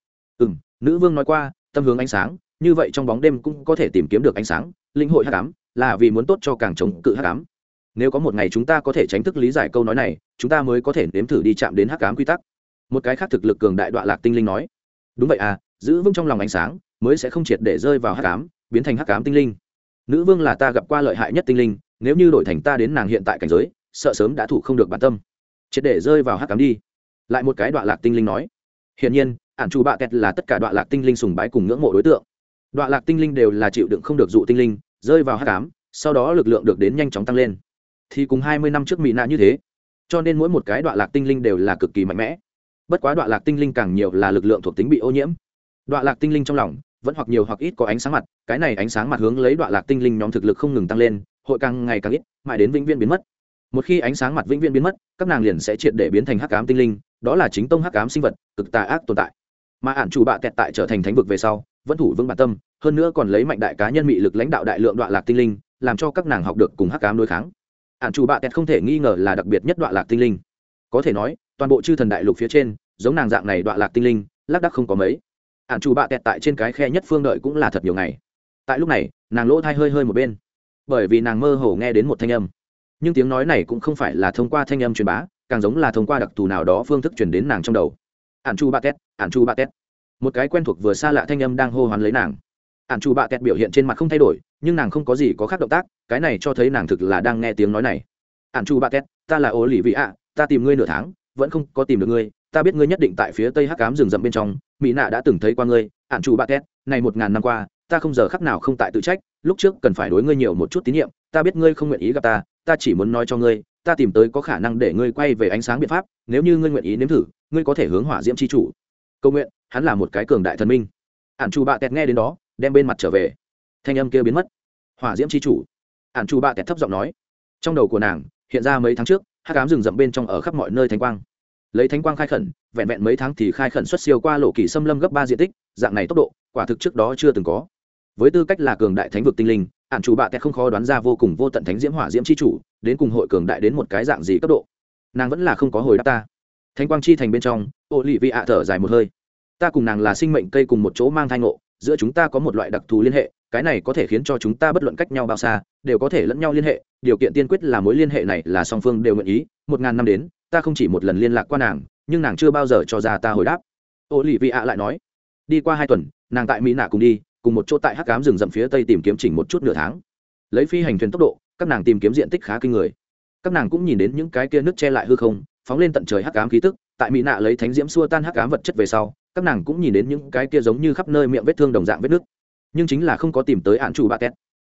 nữ vương nói qua tâm hướng ánh sáng, như vậy trong bóng đêm cũng có thể tìm kiếm được ánh sáng, lĩnh hội hắc ám là vì muốn tốt cho càng chống cự hắc ám. Nếu có một ngày chúng ta có thể tránh thức lý giải câu nói này, chúng ta mới có thể nếm thử đi chạm đến hắc ám quy tắc. Một cái khác thực lực cường đại đoạn lạc tinh linh nói, đúng vậy à, giữ vững trong lòng ánh sáng mới sẽ không triệt để rơi vào hắc ám, biến thành hắc ám tinh linh. Nữ vương là ta gặp qua lợi hại nhất tinh linh, nếu như đổi thành ta đến nàng hiện tại cảnh giới, sợ sớm đã thủ không được bản tâm, triệt để rơi vào hắc ám đi. Lại một cái đoạn lạc tinh linh nói, hiển nhiên Ản Chu Bạ Tẹt là tất cả đoạn lạc tinh linh sùng bái cùng ngưỡng mộ đối tượng. Đoạn lạc tinh linh đều là chịu đựng không được dụ tinh linh, rơi vào hắc ám, sau đó lực lượng được đến nhanh chóng tăng lên, thì cùng 20 năm trước Mỹ Nạ như thế, cho nên mỗi một cái đoạn lạc tinh linh đều là cực kỳ mạnh mẽ. Bất quá đoạn lạc tinh linh càng nhiều là lực lượng thuộc tính bị ô nhiễm. Đoạn lạc tinh linh trong lòng vẫn hoặc nhiều hoặc ít có ánh sáng mặt, cái này ánh sáng mặt hướng lấy đoạn lạc tinh linh nhóm thực lực không ngừng tăng lên, hội càng ngày càng ít, mãi đến vĩnh viễn biến mất. Một khi ánh sáng mặt vĩnh viễn biến mất, các nàng liền sẽ triệt để biến thành hắc ám tinh linh, đó là chính tông hắc ám sinh vật, cực tà ác tồn tại. Mà Ản Chu Bạ Tẹt tại trở thành thánh vực về sau, vẫn thủ vững bản tâm, hơn nữa còn lấy mạnh đại cá nhân mị lực lãnh đạo đại lượng đoạn lạc tinh linh, làm cho các nàng học được cùng hắc ám đối kháng. Ản Chu Bạ Tẹt không thể nghi ngờ là đặc biệt nhất đoạn lạc tinh linh. Có thể nói, toàn bộ chư thần đại lục phía trên, giống nàng dạng này đoạn lạc tinh linh, lác đác không có mấy. Ản Chu Bạ Tẹt tại trên cái khe nhất phương đợi cũng là thật nhiều ngày. Tại lúc này, nàng lỗ tai hơi hơi một bên, bởi vì nàng mơ hồ nghe đến một thanh âm. Nhưng tiếng nói này cũng không phải là thông qua thanh âm truyền bá, càng giống là thông qua đặc thù nào đó phương thức truyền đến nàng trong đầu. Ản Chu Bạ Tẹt, Ản Chu Bạ Tẹt. Một cái quen thuộc vừa xa lạ thanh âm đang hô hoán lấy nàng. Ản Chu Bạ Tẹt biểu hiện trên mặt không thay đổi, nhưng nàng không có gì có khác động tác, cái này cho thấy nàng thực là đang nghe tiếng nói này. Ản Chu Bạ Tẹt, ta là Ô Lì Vị ạ, ta tìm ngươi nửa tháng, vẫn không có tìm được ngươi, ta biết ngươi nhất định tại phía tây hắc ám rừng rậm bên trong, Mỹ Nạ đã từng thấy qua ngươi. Ản Chu Bạ Tẹt, này 1000 năm qua, ta không giờ khắc nào không tại tự trách, lúc trước cần phải đối ngươi nhiều một chút tín nhiệm, ta biết ngươi không nguyện ý gặp ta, ta chỉ muốn nói cho ngươi, ta tìm tới có khả năng để ngươi quay về ánh sáng biện pháp, nếu như ngươi nguyện ý nếm thử, ngươi có thể hướng hỏa diễm chi chủ cầu nguyện, hắn là một cái cường đại thần minh. Ản Chu Bạ Tẹt nghe đến đó, đem bên mặt trở về, thanh âm kia biến mất. Hỏa diễm chi chủ. Ản Chu Bạ Tẹt thấp giọng nói. Trong đầu của nàng hiện ra mấy tháng trước hắc ám rừng rậm bên trong ở khắp mọi nơi thánh quang, lấy thánh quang khai khẩn, vẹn vẹn mấy tháng thì khai khẩn xuất siêu qua lộ kỳ xâm lâm gấp 3 diện tích, dạng này tốc độ quả thực trước đó chưa từng có. Với tư cách là cường đại thánh vực tinh linh, Ản Chu Bạ Tẹt không khó đoán ra vô cùng vô tận thánh diễm hỏa diễm chi chủ đến cùng hội cường đại đến một cái dạng gì cấp độ. Nàng vẫn là không có hồi đáp ta. Thánh quang chi thành bên trong, Ô Lì Vi ạ thở dài một hơi. Ta cùng nàng là sinh mệnh cây cùng một chỗ mang thai ngộ, giữa chúng ta có một loại đặc thù liên hệ, cái này có thể khiến cho chúng ta bất luận cách nhau bao xa đều có thể lẫn nhau liên hệ, điều kiện tiên quyết là mối liên hệ này là song phương đều nguyện ý. 1000 năm đến, ta không chỉ một lần liên lạc qua nàng, nhưng nàng chưa bao giờ cho ra ta hồi đáp. Ô Lì Vi ạ lại nói, đi qua 2 tuần, nàng tại Mỹ Nạ cùng đi cùng một chỗ tại hắc ám rừng rậm phía tây tìm kiếm chỉnh một chút nửa tháng, lấy phi hành thuyền tốc độ, các nàng tìm kiếm diện tích khá kinh người. Các nàng cũng nhìn đến những cái kia nước che lại hư không, phóng lên tận trời hắc ám khí tức, tại Mỹ Nạ lấy thánh diễm xua tan hắc ám vật chất về sau, các nàng cũng nhìn đến những cái kia giống như khắp nơi miệng vết thương đồng dạng vết nước, nhưng chính là không có tìm tới Ản Chu Bạ Tẹt.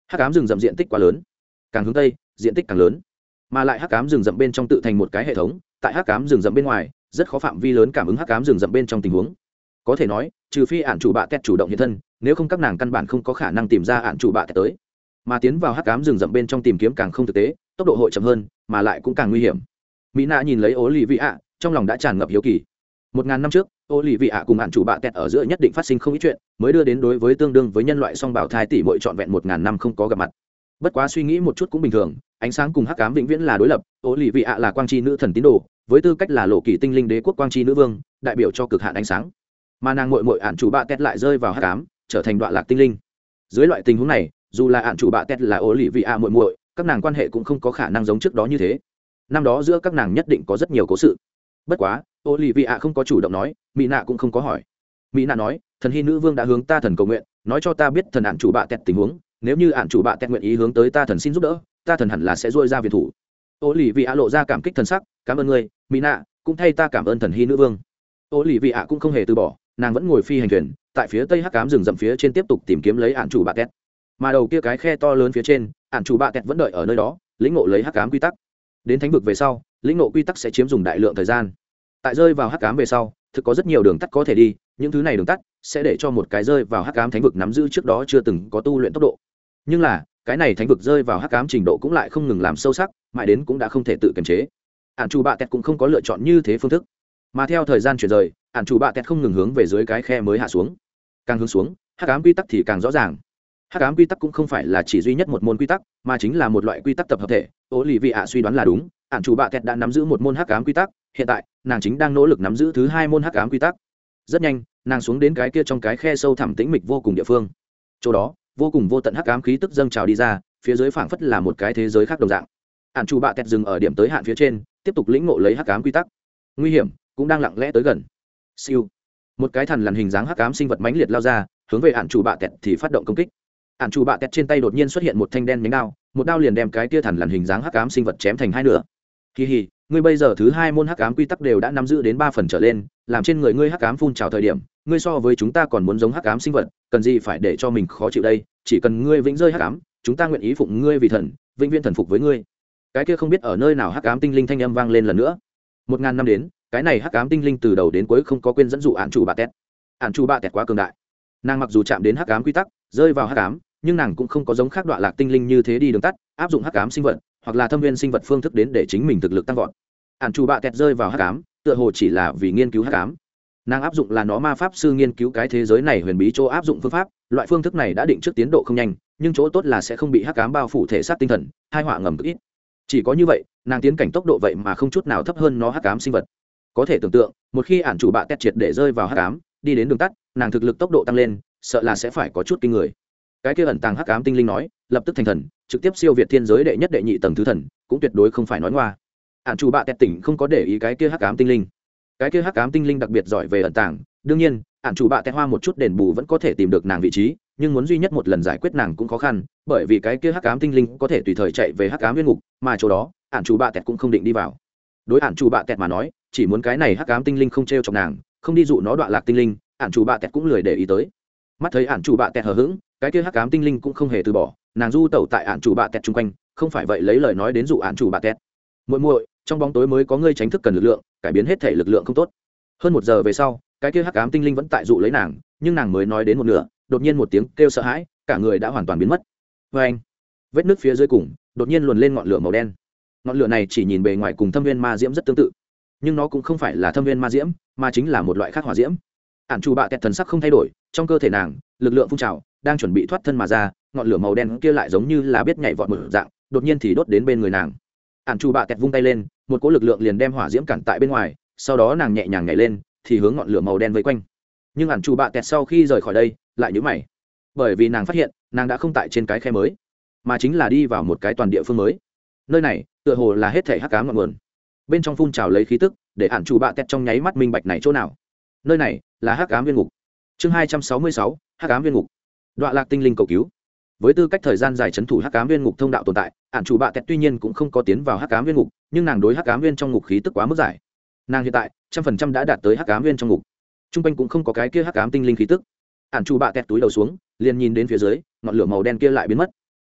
hắc ám rừng rậm diện tích quá lớn, càng hướng tây diện tích càng lớn, mà lại hắc ám rừng rậm bên trong tự thành một cái hệ thống, tại hắc ám rừng rậm bên ngoài rất khó phạm vi lớn cảm ứng hắc ám rừng rậm bên trong tình huống. Có thể nói trừ phi ạn chủ bạ tẹt chủ động hiện thân, nếu không các nàng căn bản không có khả năng tìm ra ạn chủ bạ tẹt tới. Mà tiến vào hắc ám rừng rậm bên trong tìm kiếm càng không thực tế, tốc độ hội chậm hơn, mà lại cũng càng nguy hiểm. Mỹ nạ nhìn lấy ố lì vị ạ, trong lòng đã tràn ngập hiếu kỳ. 1000 năm trước, ố lì vị ạ cùng ạn chủ bạ tẹt ở giữa nhất định phát sinh không ít chuyện, mới đưa đến đối với tương đương với nhân loại song bảo thai tỷ muội trọn vẹn 1000 năm không có gặp mặt. Bất quá suy nghĩ một chút cũng bình thường, ánh sáng cùng hắc ám vĩnh viễn là đối lập, ố lì vị ạ là quang chi nữ thần tín đồ, với tư cách là lộ kỳ tinh linh đế quốc quang chi nữ vương, đại biểu cho cực hạn ánh sáng. Mà nàng muội muội ạn chủ bạ tẹt lại rơi vào hắc ám, trở thành đoạn lạc tinh linh. Dưới loại tình huống này, dù là ạn chủ bạ tẹt là ố lì vị ạ muội muội, các nàng quan hệ cũng không có khả năng giống trước đó như thế. Năm đó giữa các nàng nhất định có rất nhiều cố sự. Bất quá ô lì vị ạ không có chủ động nói, mỹ nạ cũng không có hỏi. Mỹ nạ nói, thần hy nữ vương đã hướng ta thần cầu nguyện, nói cho ta biết thần ạn chủ bạ tẹt tình huống, nếu như ạn chủ bạ tẹt nguyện ý hướng tới ta thần xin giúp đỡ, ta thần hẳn là sẽ dôi ra viện thủ. Ô lì vị ạ lộ ra cảm kích thần sắc, cảm ơn ngươi mỹ nạ, cũng thay ta cảm ơn thần hy nữ vương. Ô lì vị ạ cũng không hề từ bỏ, nàng vẫn ngồi phi hành thuyền tại phía tây hắc ám rừng rậm phía trên tiếp tục tìm kiếm lấy ạn chủ bạ tẹt. Mà đầu kia cái khe to lớn phía trên, ạn chủ bạ tẹt vẫn đợi ở nơi đó, lĩnh ngộ lấy hắc ám quy tắc. Đến thánh vực về sau, lĩnh ngộ quy tắc sẽ chiếm dùng đại lượng thời gian. Tại rơi vào hắc ám về sau, thực có rất nhiều đường tắt có thể đi, những thứ này đường tắt sẽ để cho một cái rơi vào hắc ám thánh vực nắm giữ trước đó chưa từng có tu luyện tốc độ. Nhưng là cái này thánh vực rơi vào hắc ám trình độ cũng lại không ngừng làm sâu sắc, mãi đến cũng đã không thể tự kiềm chế. ạn chủ bạ tẹt cũng không có lựa chọn như thế phương thức, mà theo thời gian chuyển rời, ạn chủ bạ tẹt không ngừng hướng về dưới cái khe mới hạ xuống. Càng hướng xuống, hắc ám quy tắc thì càng rõ ràng. Hắc ám quy tắc cũng không phải là chỉ duy nhất một môn quy tắc, mà chính là một loại quy tắc tập hợp thể. Ô lì vị ạ suy đoán là đúng, ạn chủ bạ tẹt đã nắm giữ một môn hắc ám quy tắc, hiện tại nàng chính đang nỗ lực nắm giữ thứ hai môn hắc ám quy tắc. Rất nhanh, nàng xuống đến cái kia trong cái khe sâu thẳm tĩnh mịch vô cùng địa phương. Chỗ đó vô cùng vô tận hắc ám khí tức dâng trào đi ra, phía dưới phảng phất là một cái thế giới khác đồng dạng. ạn chủ bạ tẹt dừng ở điểm tới hạn phía trên, tiếp tục lĩnh ngộ lấy hắc ám quy tắc. Nguy hiểm cũng đang lặng lẽ tới gần. Siêu, một cái thần lằn hình dáng hắc ám sinh vật mãnh liệt lao ra, hướng về ạn chủ bạ tẹt thì phát động công kích. ạn chủ bạ tẹt trên tay đột nhiên xuất hiện một thanh đen nhánh đao, một đao liền đem cái tia thần lằn hình dáng hắc ám sinh vật chém thành hai nửa. Kỳ hì, ngươi bây giờ thứ hai môn hắc ám quy tắc đều đã nắm giữ đến 3 phần trở lên, làm trên người ngươi hắc ám phun trào thời điểm, ngươi so với chúng ta còn muốn giống hắc ám sinh vật, cần gì phải để cho mình khó chịu đây, chỉ cần ngươi vĩnh rơi hắc ám, chúng ta nguyện ý phụng ngươi vì thần, vĩnh viễn thần phục với ngươi. Cái kia không biết ở nơi nào hắc ám tinh linh thanh âm vang lên lần nữa. 1000 năm đến, cái này hắc ám tinh linh từ đầu đến cuối không có quên dẫn dụ ạn chủ bạ tẹt. ạn chủ bạ tẹt quá cường đại, nàng mặc dù chạm đến hắc ám quy tắc, rơi vào hắc ám, nhưng nàng cũng không có giống khác đoạn lạc tinh linh như thế đi đường tắt, áp dụng hắc ám sinh vật hoặc là thâm viên sinh vật phương thức đến để chính mình thực lực tăng vọt. ạn chủ bạ tẹt rơi vào hắc ám, tựa hồ chỉ là vì nghiên cứu hắc ám. Nàng áp dụng là nó ma pháp sư nghiên cứu cái thế giới này huyền bí chỗ áp dụng phương pháp, loại phương thức này đã định trước tiến độ không nhanh, nhưng chỗ tốt là sẽ không bị hắc ám bao phủ thể xác tinh thần, hai họa ngầm cực ít. Chỉ có như vậy, nàng tiến cảnh tốc độ vậy mà không chút nào thấp hơn nó hắc ám sinh vật. Có thể tưởng tượng, một khi ạn chủ bạ tẹt triệt để rơi vào hắc ám, đi đến đường tắt, nàng thực lực tốc độ tăng lên, sợ là sẽ phải có chút kinh người. Cái kia ẩn tàng hắc ám tinh linh nói, lập tức thành thần, trực tiếp siêu việt thiên giới đệ nhất đệ nhị tầng thứ thần, cũng tuyệt đối không phải nói ngoa. ạn chủ bạ tẹt tỉnh không có để ý cái kia hắc ám tinh linh. Cái kia hắc ám tinh linh đặc biệt giỏi về ẩn tàng, đương nhiên ạn chủ bạ tẹt hoa một chút đền bù vẫn có thể tìm được nàng vị trí, nhưng muốn duy nhất một lần giải quyết nàng cũng khó khăn, bởi vì cái kia hắc ám tinh linh có thể tùy thời chạy về hắc ám nguyên ngục, mà chỗ đó ạn chủ bạ tẹt cũng không định đi vào. Đối ạn chủ bạ tẹt mà nói, chỉ muốn cái này hắc ám tinh linh không trêu chọc nàng, không đi dụ nó đoạn lạc tinh linh, ạn chủ bạ tẹt cũng lười để ý tới. Mắt thấy ạn chủ bạ tẹt hờ hững, cái kia hắc ám tinh linh cũng không hề từ bỏ, nàng du tẩu tại ạn chủ bạ tẹt chung quanh, không phải vậy lấy lời nói đến dụ ạn chủ bạ tẹt. Muội muội, trong bóng tối mới có ngươi tránh thức cần lực lượng, cải biến hết thể lực lượng không tốt. Hơn 1 giờ về sau, cái kia hắc ám tinh linh vẫn tại dụ lấy nàng, nhưng nàng mới nói đến một nửa, đột nhiên một tiếng kêu sợ hãi, cả người đã hoàn toàn biến mất. Anh, vết nứt phía dưới cùng đột nhiên luồn lên ngọn lửa màu đen. Ngọn lửa này chỉ nhìn bề ngoài cùng thâm viên ma diễm rất tương tự, nhưng nó cũng không phải là thâm viên ma diễm, mà chính là một loại khác hỏa diễm. ạn chủ bạ tẹt thần sắc không thay đổi, trong cơ thể nàng lực lượng phun trào, đang chuẩn bị thoát thân mà ra, ngọn lửa màu đen kia lại giống như là biết nhảy vọt một dạng, đột nhiên thì đốt đến bên người nàng. ạn chủ bạ tẹt vung tay lên, một cỗ lực lượng liền đem hỏa diễm cản tại bên ngoài, sau đó nàng nhẹ nhàng nhảy lên, thì hướng ngọn lửa màu đen vây quanh. Nhưng ạn chủ bạ tẹt sau khi rời khỏi đây lại nhíu mày, bởi vì nàng phát hiện nàng đã không tại trên cái khe mới, mà chính là đi vào một cái toàn địa phương mới. Nơi này tựa hồ là hết thể hắc ám ngọn nguồn, bên trong phun trào lấy khí tức, để ạn chủ bạ tẹt trong nháy mắt minh bạch này chỗ nào. Nơi này là hắc ám viên ngục. Chương 266, hắc ám viên ngục. Đoạn lạc tinh linh cầu cứu. Với tư cách thời gian dài trấn thủ hắc ám viên ngục thông đạo tồn tại, ạn chủ bạ tẹt tuy nhiên cũng không có tiến vào hắc ám viên ngục, nhưng nàng đối hắc ám viên trong ngục khí tức quá mức giải. Nàng hiện tại 100% đã đạt tới hắc ám viên trong ngục, trung quanh cũng không có cái kia hắc ám tinh linh khí tức. ạn chủ bạ tẹt túi đầu xuống, liền nhìn đến phía dưới, ngọn lửa màu đen kia lại biến mất.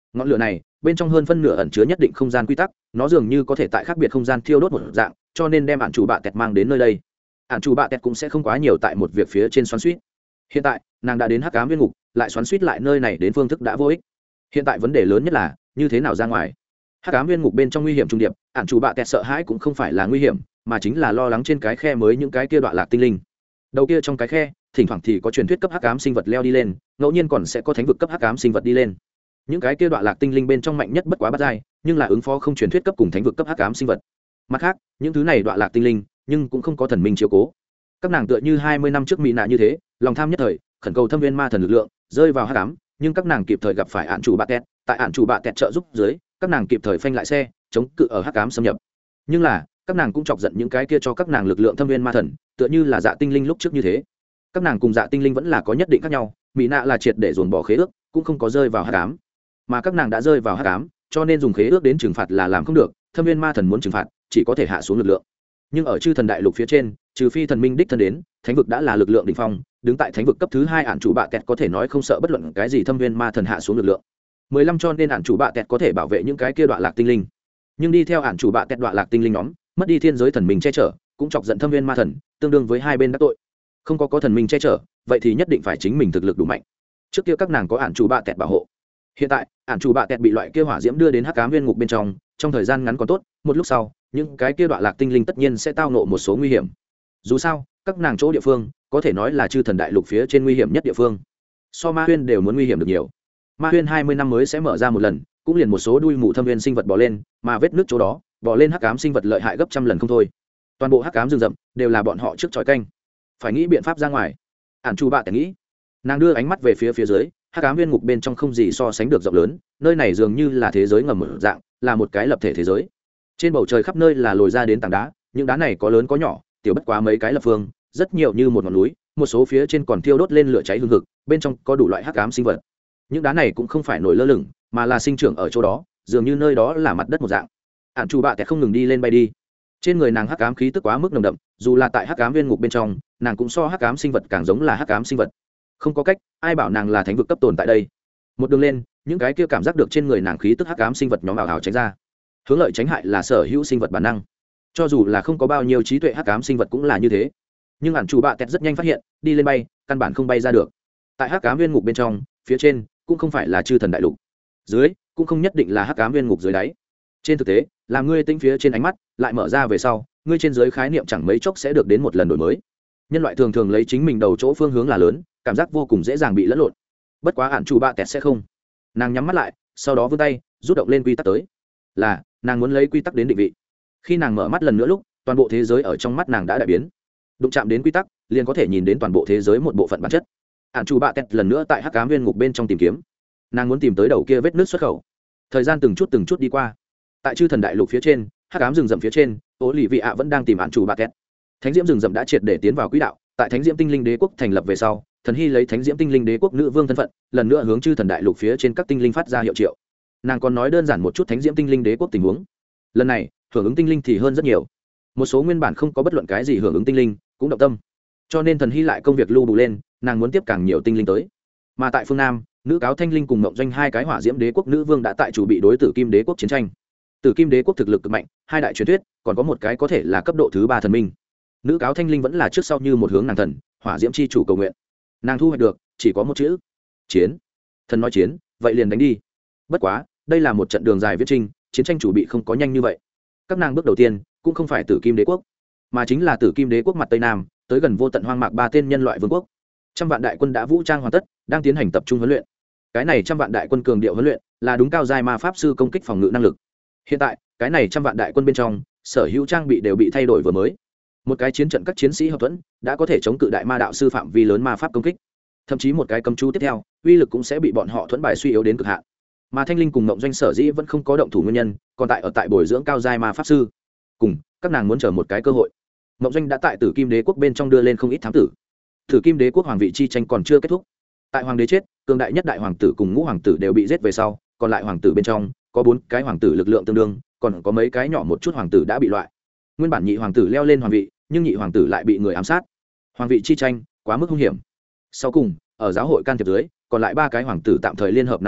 ngọn lửa này bên trong hơn phân nửa ẩn chứa nhất định không gian quy tắc, nó dường như có thể tại khác biệt không gian thiêu đốt một dạng, cho nên đem ạn chủ bạ tẹt mang đến nơi đây. Ạn chủ bạ tẹt cũng sẽ không quá nhiều tại một việc phía trên xoắn suýt. Hiện tại nàng đã đến hắc ám viên ngục, lại xoắn suýt lại nơi này đến phương thức đã vô ích. Hiện tại vấn đề lớn nhất là như thế nào ra ngoài. Hắc ám viên ngục bên trong nguy hiểm trung điệp, ạn chủ bạ tẹt sợ hãi cũng không phải là nguy hiểm, mà chính là lo lắng trên cái khe mới những cái kia đoạn lạc tinh linh. Đầu kia trong cái khe thỉnh thoảng thì có truyền thuyết cấp hắc ám sinh vật leo đi lên, ngẫu nhiên còn sẽ có thánh vực cấp hắc ám sinh vật đi lên. Những cái kia đoạn lạc tinh linh bên trong mạnh nhất bất quá bát giai, nhưng là ứng phó không truyền thuyết cấp cùng thánh vực cấp hắc ám sinh vật. Mặt khác, những thứ này đoạn lạc tinh linh, nhưng cũng không có thần minh chiếu cố. Các nàng tựa như 20 năm trước mỹ nạ như thế, lòng tham nhất thời, khẩn cầu thâm viên ma thần lực lượng, rơi vào hắc ám, nhưng các nàng kịp thời gặp phải ạn chủ bạ tẹt, tại ạn chủ bạ tẹt trợ giúp dưới, các nàng kịp thời phanh lại xe, chống cự ở hắc ám xâm nhập. Nhưng là, các nàng cũng chọc giận những cái kia cho các nàng lực lượng thâm viên ma thần, tựa như là dạ tinh linh lúc trước như thế. Các nàng cùng dạ tinh linh vẫn là có nhất định khác nhau, mỹ nạ là triệt để dồn bỏ khế ước, cũng không có rơi vào hắc ám, mà các nàng đã rơi vào hắc ám, cho nên dùng khế ước đến trừng phạt là làm không được, thâm viên ma thần muốn trừng phạt chỉ có thể hạ xuống lực lượng. Nhưng ở chư thần đại lục phía trên, trừ phi thần minh đích thân đến, thánh vực đã là lực lượng đỉnh phong, đứng tại thánh vực cấp thứ 2 ạn chủ bạ tẹt có thể nói không sợ bất luận cái gì thâm viên ma thần hạ xuống lực lượng. 15 cho nên ạn chủ bạ tẹt có thể bảo vệ những cái kia đoạn lạc tinh linh. Nhưng đi theo ạn chủ bạ tẹt đoạn lạc tinh linh nhóm, mất đi thiên giới thần minh che chở, cũng chọc giận thâm viên ma thần, tương đương với hai bên đắc tội. Không có thần minh che chở, vậy thì nhất định phải chính mình thực lực đủ mạnh. Trước kia các nàng có ạn chủ bạ tẹt bảo hộ. Hiện tại, ạn chủ bạ tẹt bị loại kia hỏa diễm đưa đến hắc ám viên ngục bên trong thời gian ngắn còn tốt, một lúc sau, những cái kia đoạn lạc tinh linh tất nhiên sẽ tao ngộ một số nguy hiểm. Dù sao, các nàng chỗ địa phương có thể nói là chư thần đại lục phía trên nguy hiểm nhất địa phương, so ma huyên đều muốn nguy hiểm được nhiều. Ma huyên 20 năm mới sẽ mở ra một lần, cũng liền một số đuôi mù thâm viên sinh vật bò lên, mà vết nước chỗ đó bò lên hắc ám sinh vật lợi hại gấp trăm lần không thôi. Toàn bộ hắc ám rừng rậm đều là bọn họ trước tròi canh, phải nghĩ biện pháp ra ngoài. ạn chủ bạ tẹt nghĩ, nàng đưa ánh mắt về phía dưới, hắc ám viên ngục bên trong không gì so sánh được rộng lớn, nơi này dường như là thế giới ngầm mở dạng, là một cái lập thể thế giới. Trên bầu trời khắp nơi là lồi ra đến tảng đá, những đá này có lớn có nhỏ, tiểu bất quá mấy cái lập phương, rất nhiều như một ngọn núi, một số phía trên còn thiêu đốt lên lửa cháy hừng hực, bên trong có đủ loại hắc ám sinh vật. Những đá này cũng không phải nổi lơ lửng, mà là sinh trưởng ở chỗ đó, dường như nơi đó là mặt đất một dạng. ạn chủ bạ tẹt không ngừng đi lên bay đi. Trên người nàng hắc ám khí tức quá mức nồng đậm, dù là tại hắc ám viên ngục bên trong, nàng cũng so hắc ám sinh vật càng giống là hắc ám sinh vật. Không có cách, ai bảo nàng là thánh vực cấp tồn tại đây. Một đường lên, những cái kia cảm giác được trên người nàng khí tức hắc ám sinh vật nhóm ảo ảo tránh ra. Hướng lợi tránh hại là sở hữu sinh vật bản năng, cho dù là không có bao nhiêu trí tuệ hắc ám sinh vật cũng là như thế. Nhưng ạn chủ bạ tẹt rất nhanh phát hiện, đi lên bay căn bản không bay ra được. Tại hắc ám viên ngục bên trong, phía trên cũng không phải là chư thần đại lục, dưới cũng không nhất định là hắc ám viên ngục dưới đáy. Trên thực tế, làm ngươi tinh phía trên ánh mắt lại mở ra về sau, ngươi trên dưới khái niệm chẳng mấy chốc sẽ được đến một lần đổi mới. Nhân loại thường thường lấy chính mình đầu chỗ phương hướng là lớn, cảm giác vô cùng dễ dàng bị lẫn lộn. Bất quá ạn chủ bạ tẹt sẽ không. Nàng nhắm mắt lại, sau đó vươn tay rút động lên quy tắc tới, là nàng muốn lấy quy tắc đến định vị. Khi nàng mở mắt lần nữa lúc, toàn bộ thế giới ở trong mắt nàng đã đại biến. Đụng chạm đến quy tắc, liền có thể nhìn đến toàn bộ thế giới một bộ phận bản chất. ạn chủ bạ tẹt lần nữa tại hắc ám viên ngục bên trong tìm kiếm, nàng muốn tìm tới đầu kia vết nước xuất khẩu. Thời gian từng chút đi qua. Tại chư thần đại lục phía trên, hắc ám rừng rậm phía trên, Ô Lì Vị ạ vẫn đang tìm ạn chủ bạ tẹt. Thánh diễm rừng rậm đã triệt để tiến vào quỹ đạo, tại Thánh diễm tinh linh đế quốc thành lập về sau, thần hy lấy Thánh diễm tinh linh đế quốc nữ vương thân phận, lần nữa hướng chư thần đại lục phía trên các tinh linh phát ra hiệu triệu. Nàng còn nói đơn giản một chút Thánh diễm tinh linh đế quốc tình huống. Lần này, hưởng ứng tinh linh thì hơn rất nhiều. Một số nguyên bản không có bất luận cái gì hưởng ứng tinh linh cũng động tâm, cho nên thần hy lại công việc lưu đủ lên, nàng muốn tiếp càng nhiều tinh linh tới. Mà tại phương Nam, nữ cáo thanh linh cùng mộng doanh hai cái hỏa diễm đế quốc nữ vương đã tại chủ bị đối tử kim đế quốc chiến tranh. Tử kim đế quốc thực lực cực mạnh, hai đại truyền thuyết, còn có một cái có thể là cấp độ thứ 3 thần minh. Nữ cáo thanh linh vẫn là trước sau như một hướng nàng thần, hỏa diễm chi chủ cầu nguyện. Nàng thu hoạch được chỉ có một chữ: chiến. Thần nói chiến, vậy liền đánh đi. Bất quá, đây là một trận đường dài viết trinh, chiến tranh chủ bị không có nhanh như vậy. Các nàng bước đầu tiên cũng không phải tử kim đế quốc, mà chính là tử kim đế quốc mặt tây nam, tới gần vô tận hoang mạc 3 tên nhân loại vương quốc. Trăm vạn đại quân đã vũ trang hoàn tất, đang tiến hành tập trung huấn luyện. Cái này trăm vạn đại quân cường điệu huấn luyện là đúng cao giai ma pháp sư công kích phòng ngự năng lực. Hiện tại, cái này trăm vạn đại quân bên trong, sở hữu trang bị đều bị thay đổi vừa mới. Một cái chiến trận các chiến sĩ hợp thuẫn đã có thể chống cự đại ma đạo sư phạm vi lớn ma pháp công kích. Thậm chí một cái cấm chú tiếp theo, uy lực cũng sẽ bị bọn họ thuẫn bài suy yếu đến cực hạn. Mà thanh linh cùng mộng doanh sở dĩ vẫn không có động thủ nguyên nhân, còn tại bồi dưỡng cao giai ma pháp sư. Cùng các nàng muốn chờ một cái cơ hội. Mộng doanh đã tại tử kim đế quốc bên trong đưa lên không ít thám tử. Tử kim đế quốc hoàng vị chi tranh còn chưa kết thúc. Tại hoàng đế chết, cường đại nhất đại hoàng tử cùng ngũ hoàng tử đều bị giết về sau, còn lại hoàng tử bên trong có 4 cái hoàng tử lực lượng tương đương, còn có mấy cái nhỏ một chút hoàng tử đã bị loại. Nguyên bản nhị hoàng tử leo lên hoàng vị, nhưng nhị hoàng tử lại bị người ám sát. Hoàng vị chi tranh quá mức hung hiểm. Sau cùng, ở giáo hội can thiệp dưới, còn lại 3 cái hoàng tử tạm thời liên hợp nắm quyền,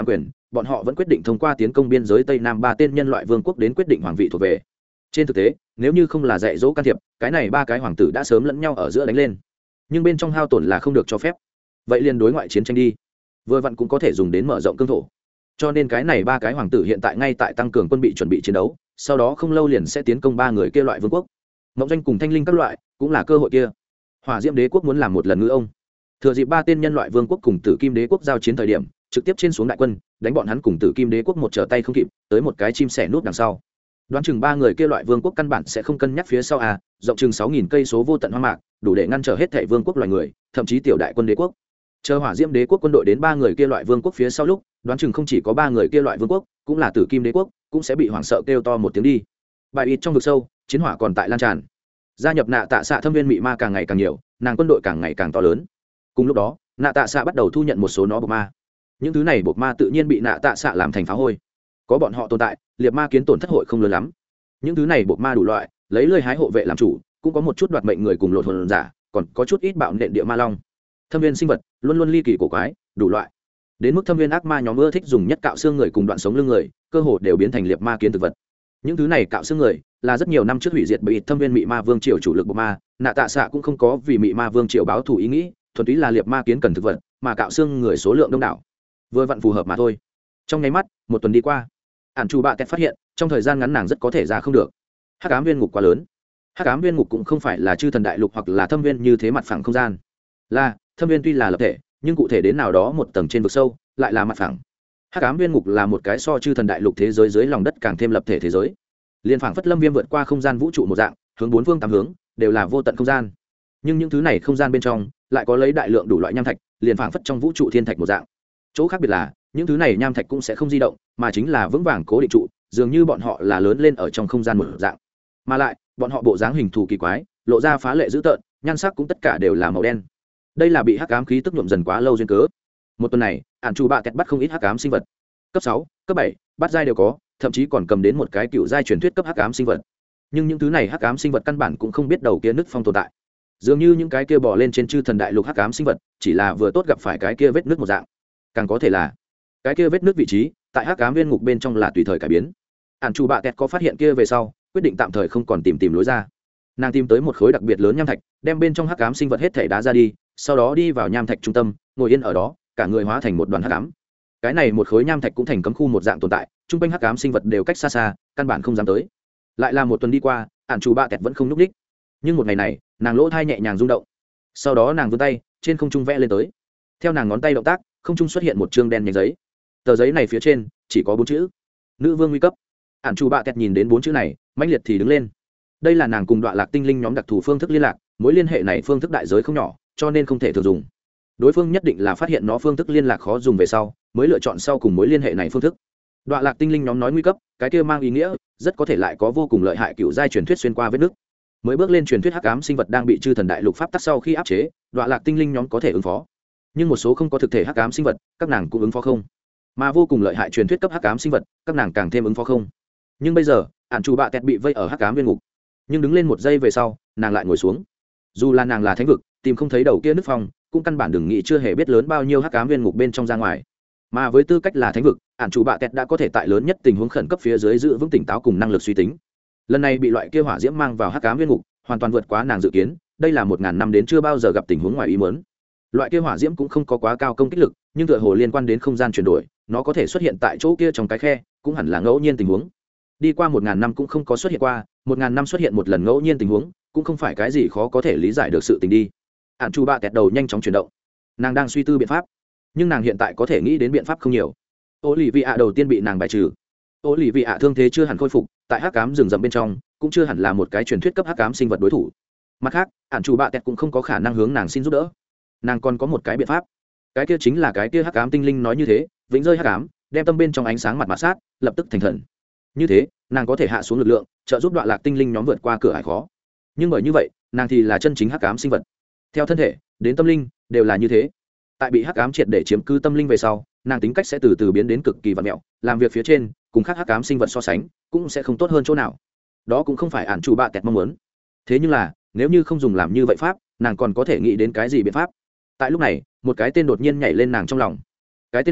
bọn họ vẫn quyết định thông qua tiến công biên giới tây nam 3 tên nhân loại vương quốc đến quyết định hoàng vị thuộc về. Trên thực tế nếu như không là dạy dỗ can thiệp, cái này 3 cái hoàng tử đã sớm lẫn nhau ở giữa đánh lên, nhưng bên trong hao tổn là không được cho phép, vậy liền đối ngoại chiến tranh đi, vừa vặn cũng có thể dùng đến mở rộng cương thổ. Cho nên cái này 3 cái hoàng tử hiện tại ngay tại tăng cường quân bị chuẩn bị chiến đấu, sau đó không lâu liền sẽ tiến công 3 người kia loại vương quốc. Mộng Doanh cùng Thanh Linh các loại cũng là cơ hội kia. Hỏa Diễm Đế quốc muốn làm một lần ngư ông, thừa dịp 3 tên nhân loại vương quốc cùng Tử Kim Đế quốc giao chiến thời điểm, trực tiếp trên xuống đại quân, đánh bọn hắn cùng Tử Kim Đế quốc một trở tay không kịp, tới một cái chim sẻ núp đằng sau. Đoán chừng 3 người kia loại vương quốc căn bản sẽ không cân nhắc phía sau rộng chừng 6000 cây số vô tận hoang mạc, đủ để ngăn trở hết thảy vương quốc loài người, thậm chí tiểu đại quân đế quốc. Chờ Hỏa Diễm Đế quốc quân đội đến 3 người kia loại vương quốc phía sau lúc, đoán chừng không chỉ có 3 người kia loại vương quốc, cũng là Tử Kim Đế quốc, cũng sẽ bị hoảng sợ kêu to một tiếng đi. Bại ít trong vực sâu, chiến hỏa còn tại lan tràn. Gia nhập Nạ Tạ Xạ thâm viên mị ma càng ngày càng nhiều, nàng quân đội càng ngày càng to lớn. Cùng lúc đó, Nạ Tạ Xạ bắt đầu thu nhận một số nó bộc ma. Những thứ này bộc ma tự nhiên bị Nạ Tạ Xạ làm thành phá hôi. Có bọn họ tồn tại, liệt ma kiến tổn thất hội không lớn lắm. Những thứ này bộc ma đủ loại, lấy lưỡi hái hộ vệ làm chủ, cũng có một chút đoạt mệnh người cùng lột hồn giả, còn có chút ít bạo nện địa ma long. Thâm viên sinh vật luôn luôn ly kỳ cổ quái, đủ loại. Đến mức thâm viên ác ma nhóm ưa thích dùng nhất cạo xương người cùng đoạn sống lưng người, cơ hồ đều biến thành liệt ma kiến thực vật. Những thứ này cạo xương người là rất nhiều năm trước hủy diệt bị thâm viên mị ma vương triều chủ lực bộc ma. Nạ Tạ Xạ cũng không có vì mị ma vương triều báo thù ý nghĩ, thuần túy là liệt ma kiến cần thực vật, mà cạo xương người số lượng đông đảo, vừa vặn phù hợp mà thôi. Trong nháy mắt, một tuần đi qua, ản chủ bạ kẹt phát hiện trong thời gian ngắn nàng rất có thể ra không được. Hắc ám viên ngục quá lớn. Hắc ám viên ngục cũng không phải là chư thần đại lục hoặc là thâm viên như thế mặt phẳng không gian, là thâm viên tuy là lập thể, nhưng cụ thể đến nào đó một tầng trên vực sâu lại là mặt phẳng. Hắc ám viên ngục là một cái so chư thần đại lục thế giới dưới lòng đất càng thêm lập thể thế giới, liên phảng phất lâm viêm vượt qua không gian vũ trụ một dạng, hướng 4 phương 8 hướng đều là vô tận không gian. Nhưng những thứ này không gian bên trong lại có lấy đại lượng đủ loại nham thạch, liền phảng phất trong vũ trụ thiên thạch một dạng. Chỗ khác biệt là những thứ này nham thạch cũng sẽ không di động, mà chính là vững vàng cố định trụ, dường như bọn họ là lớn lên ở trong không gian một dạng. Mà lại bọn họ bộ dáng hình thù kỳ quái, lộ ra phá lệ dữ tợn, nhan sắc cũng tất cả đều là màu đen. Đây là bị hắc ám khí tức nhuộm dần quá lâu duyên cớ. Một tuần này ản chủ bạ kẹt bắt không ít hắc ám sinh vật, cấp 6, cấp 7, bắt giai đều có, thậm chí còn cầm đến một cái cựu giai truyền thuyết cấp hắc ám sinh vật. Nhưng những thứ này hắc ám sinh vật căn bản cũng không biết đầu kia nứt phong tồn tại, dường như những cái kia bò lên trên chư thần đại lục hắc ám sinh vật chỉ là vừa tốt gặp phải cái kia vết nứt một dạng, càng có thể là cái kia vết nứt vị trí tại hắc ám viên ngục bên trong là tùy thời cải biến. ản chủ bạ kẹt có phát hiện kia về sau, quyết định tạm thời không còn tìm lối ra. Nàng tìm tới một khối đặc biệt lớn nham thạch, đem bên trong hắc ám sinh vật hết thể đá ra đi, sau đó đi vào nham thạch trung tâm, ngồi yên ở đó, cả người hóa thành một đoàn hắc ám. Cái này một khối nham thạch cũng thành cấm khu một dạng tồn tại, trung quanh hắc ám sinh vật đều cách xa xa, căn bản không dám tới. Lại là một tuần đi qua, ản chủ bạ kẹt vẫn không nhúc đích. Nhưng một ngày này, nàng lỗ thai nhẹ nhàng rung động, sau đó nàng vươn tay trên không trung vẽ lên tới. Theo nàng ngón tay động tác, không trung xuất hiện một chương đen nhánh giấy. Tờ giấy này phía trên chỉ có 4 chữ: nữ vương nguy cấp. ản chủ bạ kẹt nhìn đến 4 chữ này, mãnh liệt thì đứng lên. Đây là nàng cùng Đoạ Lạc tinh linh nhóm đặc thù phương thức liên lạc, mối liên hệ này phương thức đại giới không nhỏ, cho nên không thể thường dùng. Đối phương nhất định là phát hiện nó phương thức liên lạc khó dùng về sau, mới lựa chọn sau cùng mối liên hệ này phương thức. Đoạ Lạc tinh linh nhóm nói nguy cấp, cái kia mang ý nghĩa rất có thể lại có vô cùng lợi hại cựu giai truyền thuyết xuyên qua vết nước. Mới bước lên truyền thuyết hắc ám sinh vật đang bị chư thần đại lục pháp tắc sau khi áp chế, Đoạ Lạc tinh linh nhóm có thể ứng phó. Nhưng một số không có thực thể hắc ám sinh vật, các nàng cũng ứng phó không. Mà vô cùng lợi hại truyền thuyết cấp hắc ám sinh vật, các nàng càng thêm ứng phó không. Nhưng bây giờ, ản chủ bạ kẹt bị vây ở hắc ám viên ngục, nhưng đứng lên một giây về sau, nàng lại ngồi xuống. Dù là nàng là thánh vực, tìm không thấy đầu kia nứt phong, cũng căn bản đừng nghĩ chưa hề biết lớn bao nhiêu hắc ám viên ngục bên trong ra ngoài. Mà với tư cách là thánh vực, ản chủ bạ kẹt đã có thể tại lớn nhất tình huống khẩn cấp phía dưới giữ vững tỉnh táo cùng năng lực suy tính. Lần này bị loại kia hỏa diễm mang vào hắc ám viên ngục, hoàn toàn vượt quá nàng dự kiến. Đây là 1000 năm đến chưa bao giờ gặp tình huống ngoài ý muốn. Loại kia hỏa diễm cũng không có quá cao công kích lực, nhưng tựa hồ liên quan đến không gian chuyển đổi, nó có thể xuất hiện tại chỗ kia trong cái khe, cũng hẳn là ngẫu nhiên tình huống. Đi qua 1000 năm cũng không có xuất hiện qua, 1000 năm xuất hiện một lần ngẫu nhiên tình huống, cũng không phải cái gì khó có thể lý giải được sự tình đi. ản chủ bạ kẹt đầu nhanh chóng chuyển động, nàng đang suy tư biện pháp, nhưng nàng hiện tại có thể nghĩ đến biện pháp không nhiều. Ô lì vị ạ đầu tiên bị nàng bài trừ. Ô lì vị ạ thương thế chưa hẳn khôi phục, tại hắc ám rừng rậm bên trong cũng chưa hẳn là một cái truyền thuyết cấp hắc ám sinh vật đối thủ. Mặt khác, ản chủ bạ kẹt cũng không có khả năng hướng nàng xin giúp đỡ. Nàng còn có một cái biện pháp, cái kia chính là cái kia hắc ám tinh linh nói như thế, vĩnh rơi hắc ám, đem tâm bên trong ánh sáng mặt mạt sát, lập tức thành thần. Như thế, nàng có thể hạ xuống lực lượng, trợ giúp Đoạ Lạc tinh linh nhóm vượt qua cửa ải khó. Nhưng bởi như vậy, nàng thì là chân chính hắc ám sinh vật. Theo thân thể đến tâm linh đều là như thế. Tại bị hắc ám triệt để chiếm cứ tâm linh về sau, nàng tính cách sẽ từ từ biến đến cực kỳ vặn vẹo, làm việc phía trên cùng khác hắc ám sinh vật so sánh cũng sẽ không tốt hơn chỗ nào. Đó cũng không phải ản chủ bạ kẹt mong muốn. Thế nhưng là, nếu như không dùng làm như vậy pháp, nàng còn có thể nghĩ đến cái gì biện pháp? Tại lúc này, một cái tên đột nhiên nhảy lên nàng trong lòng. Cái tên này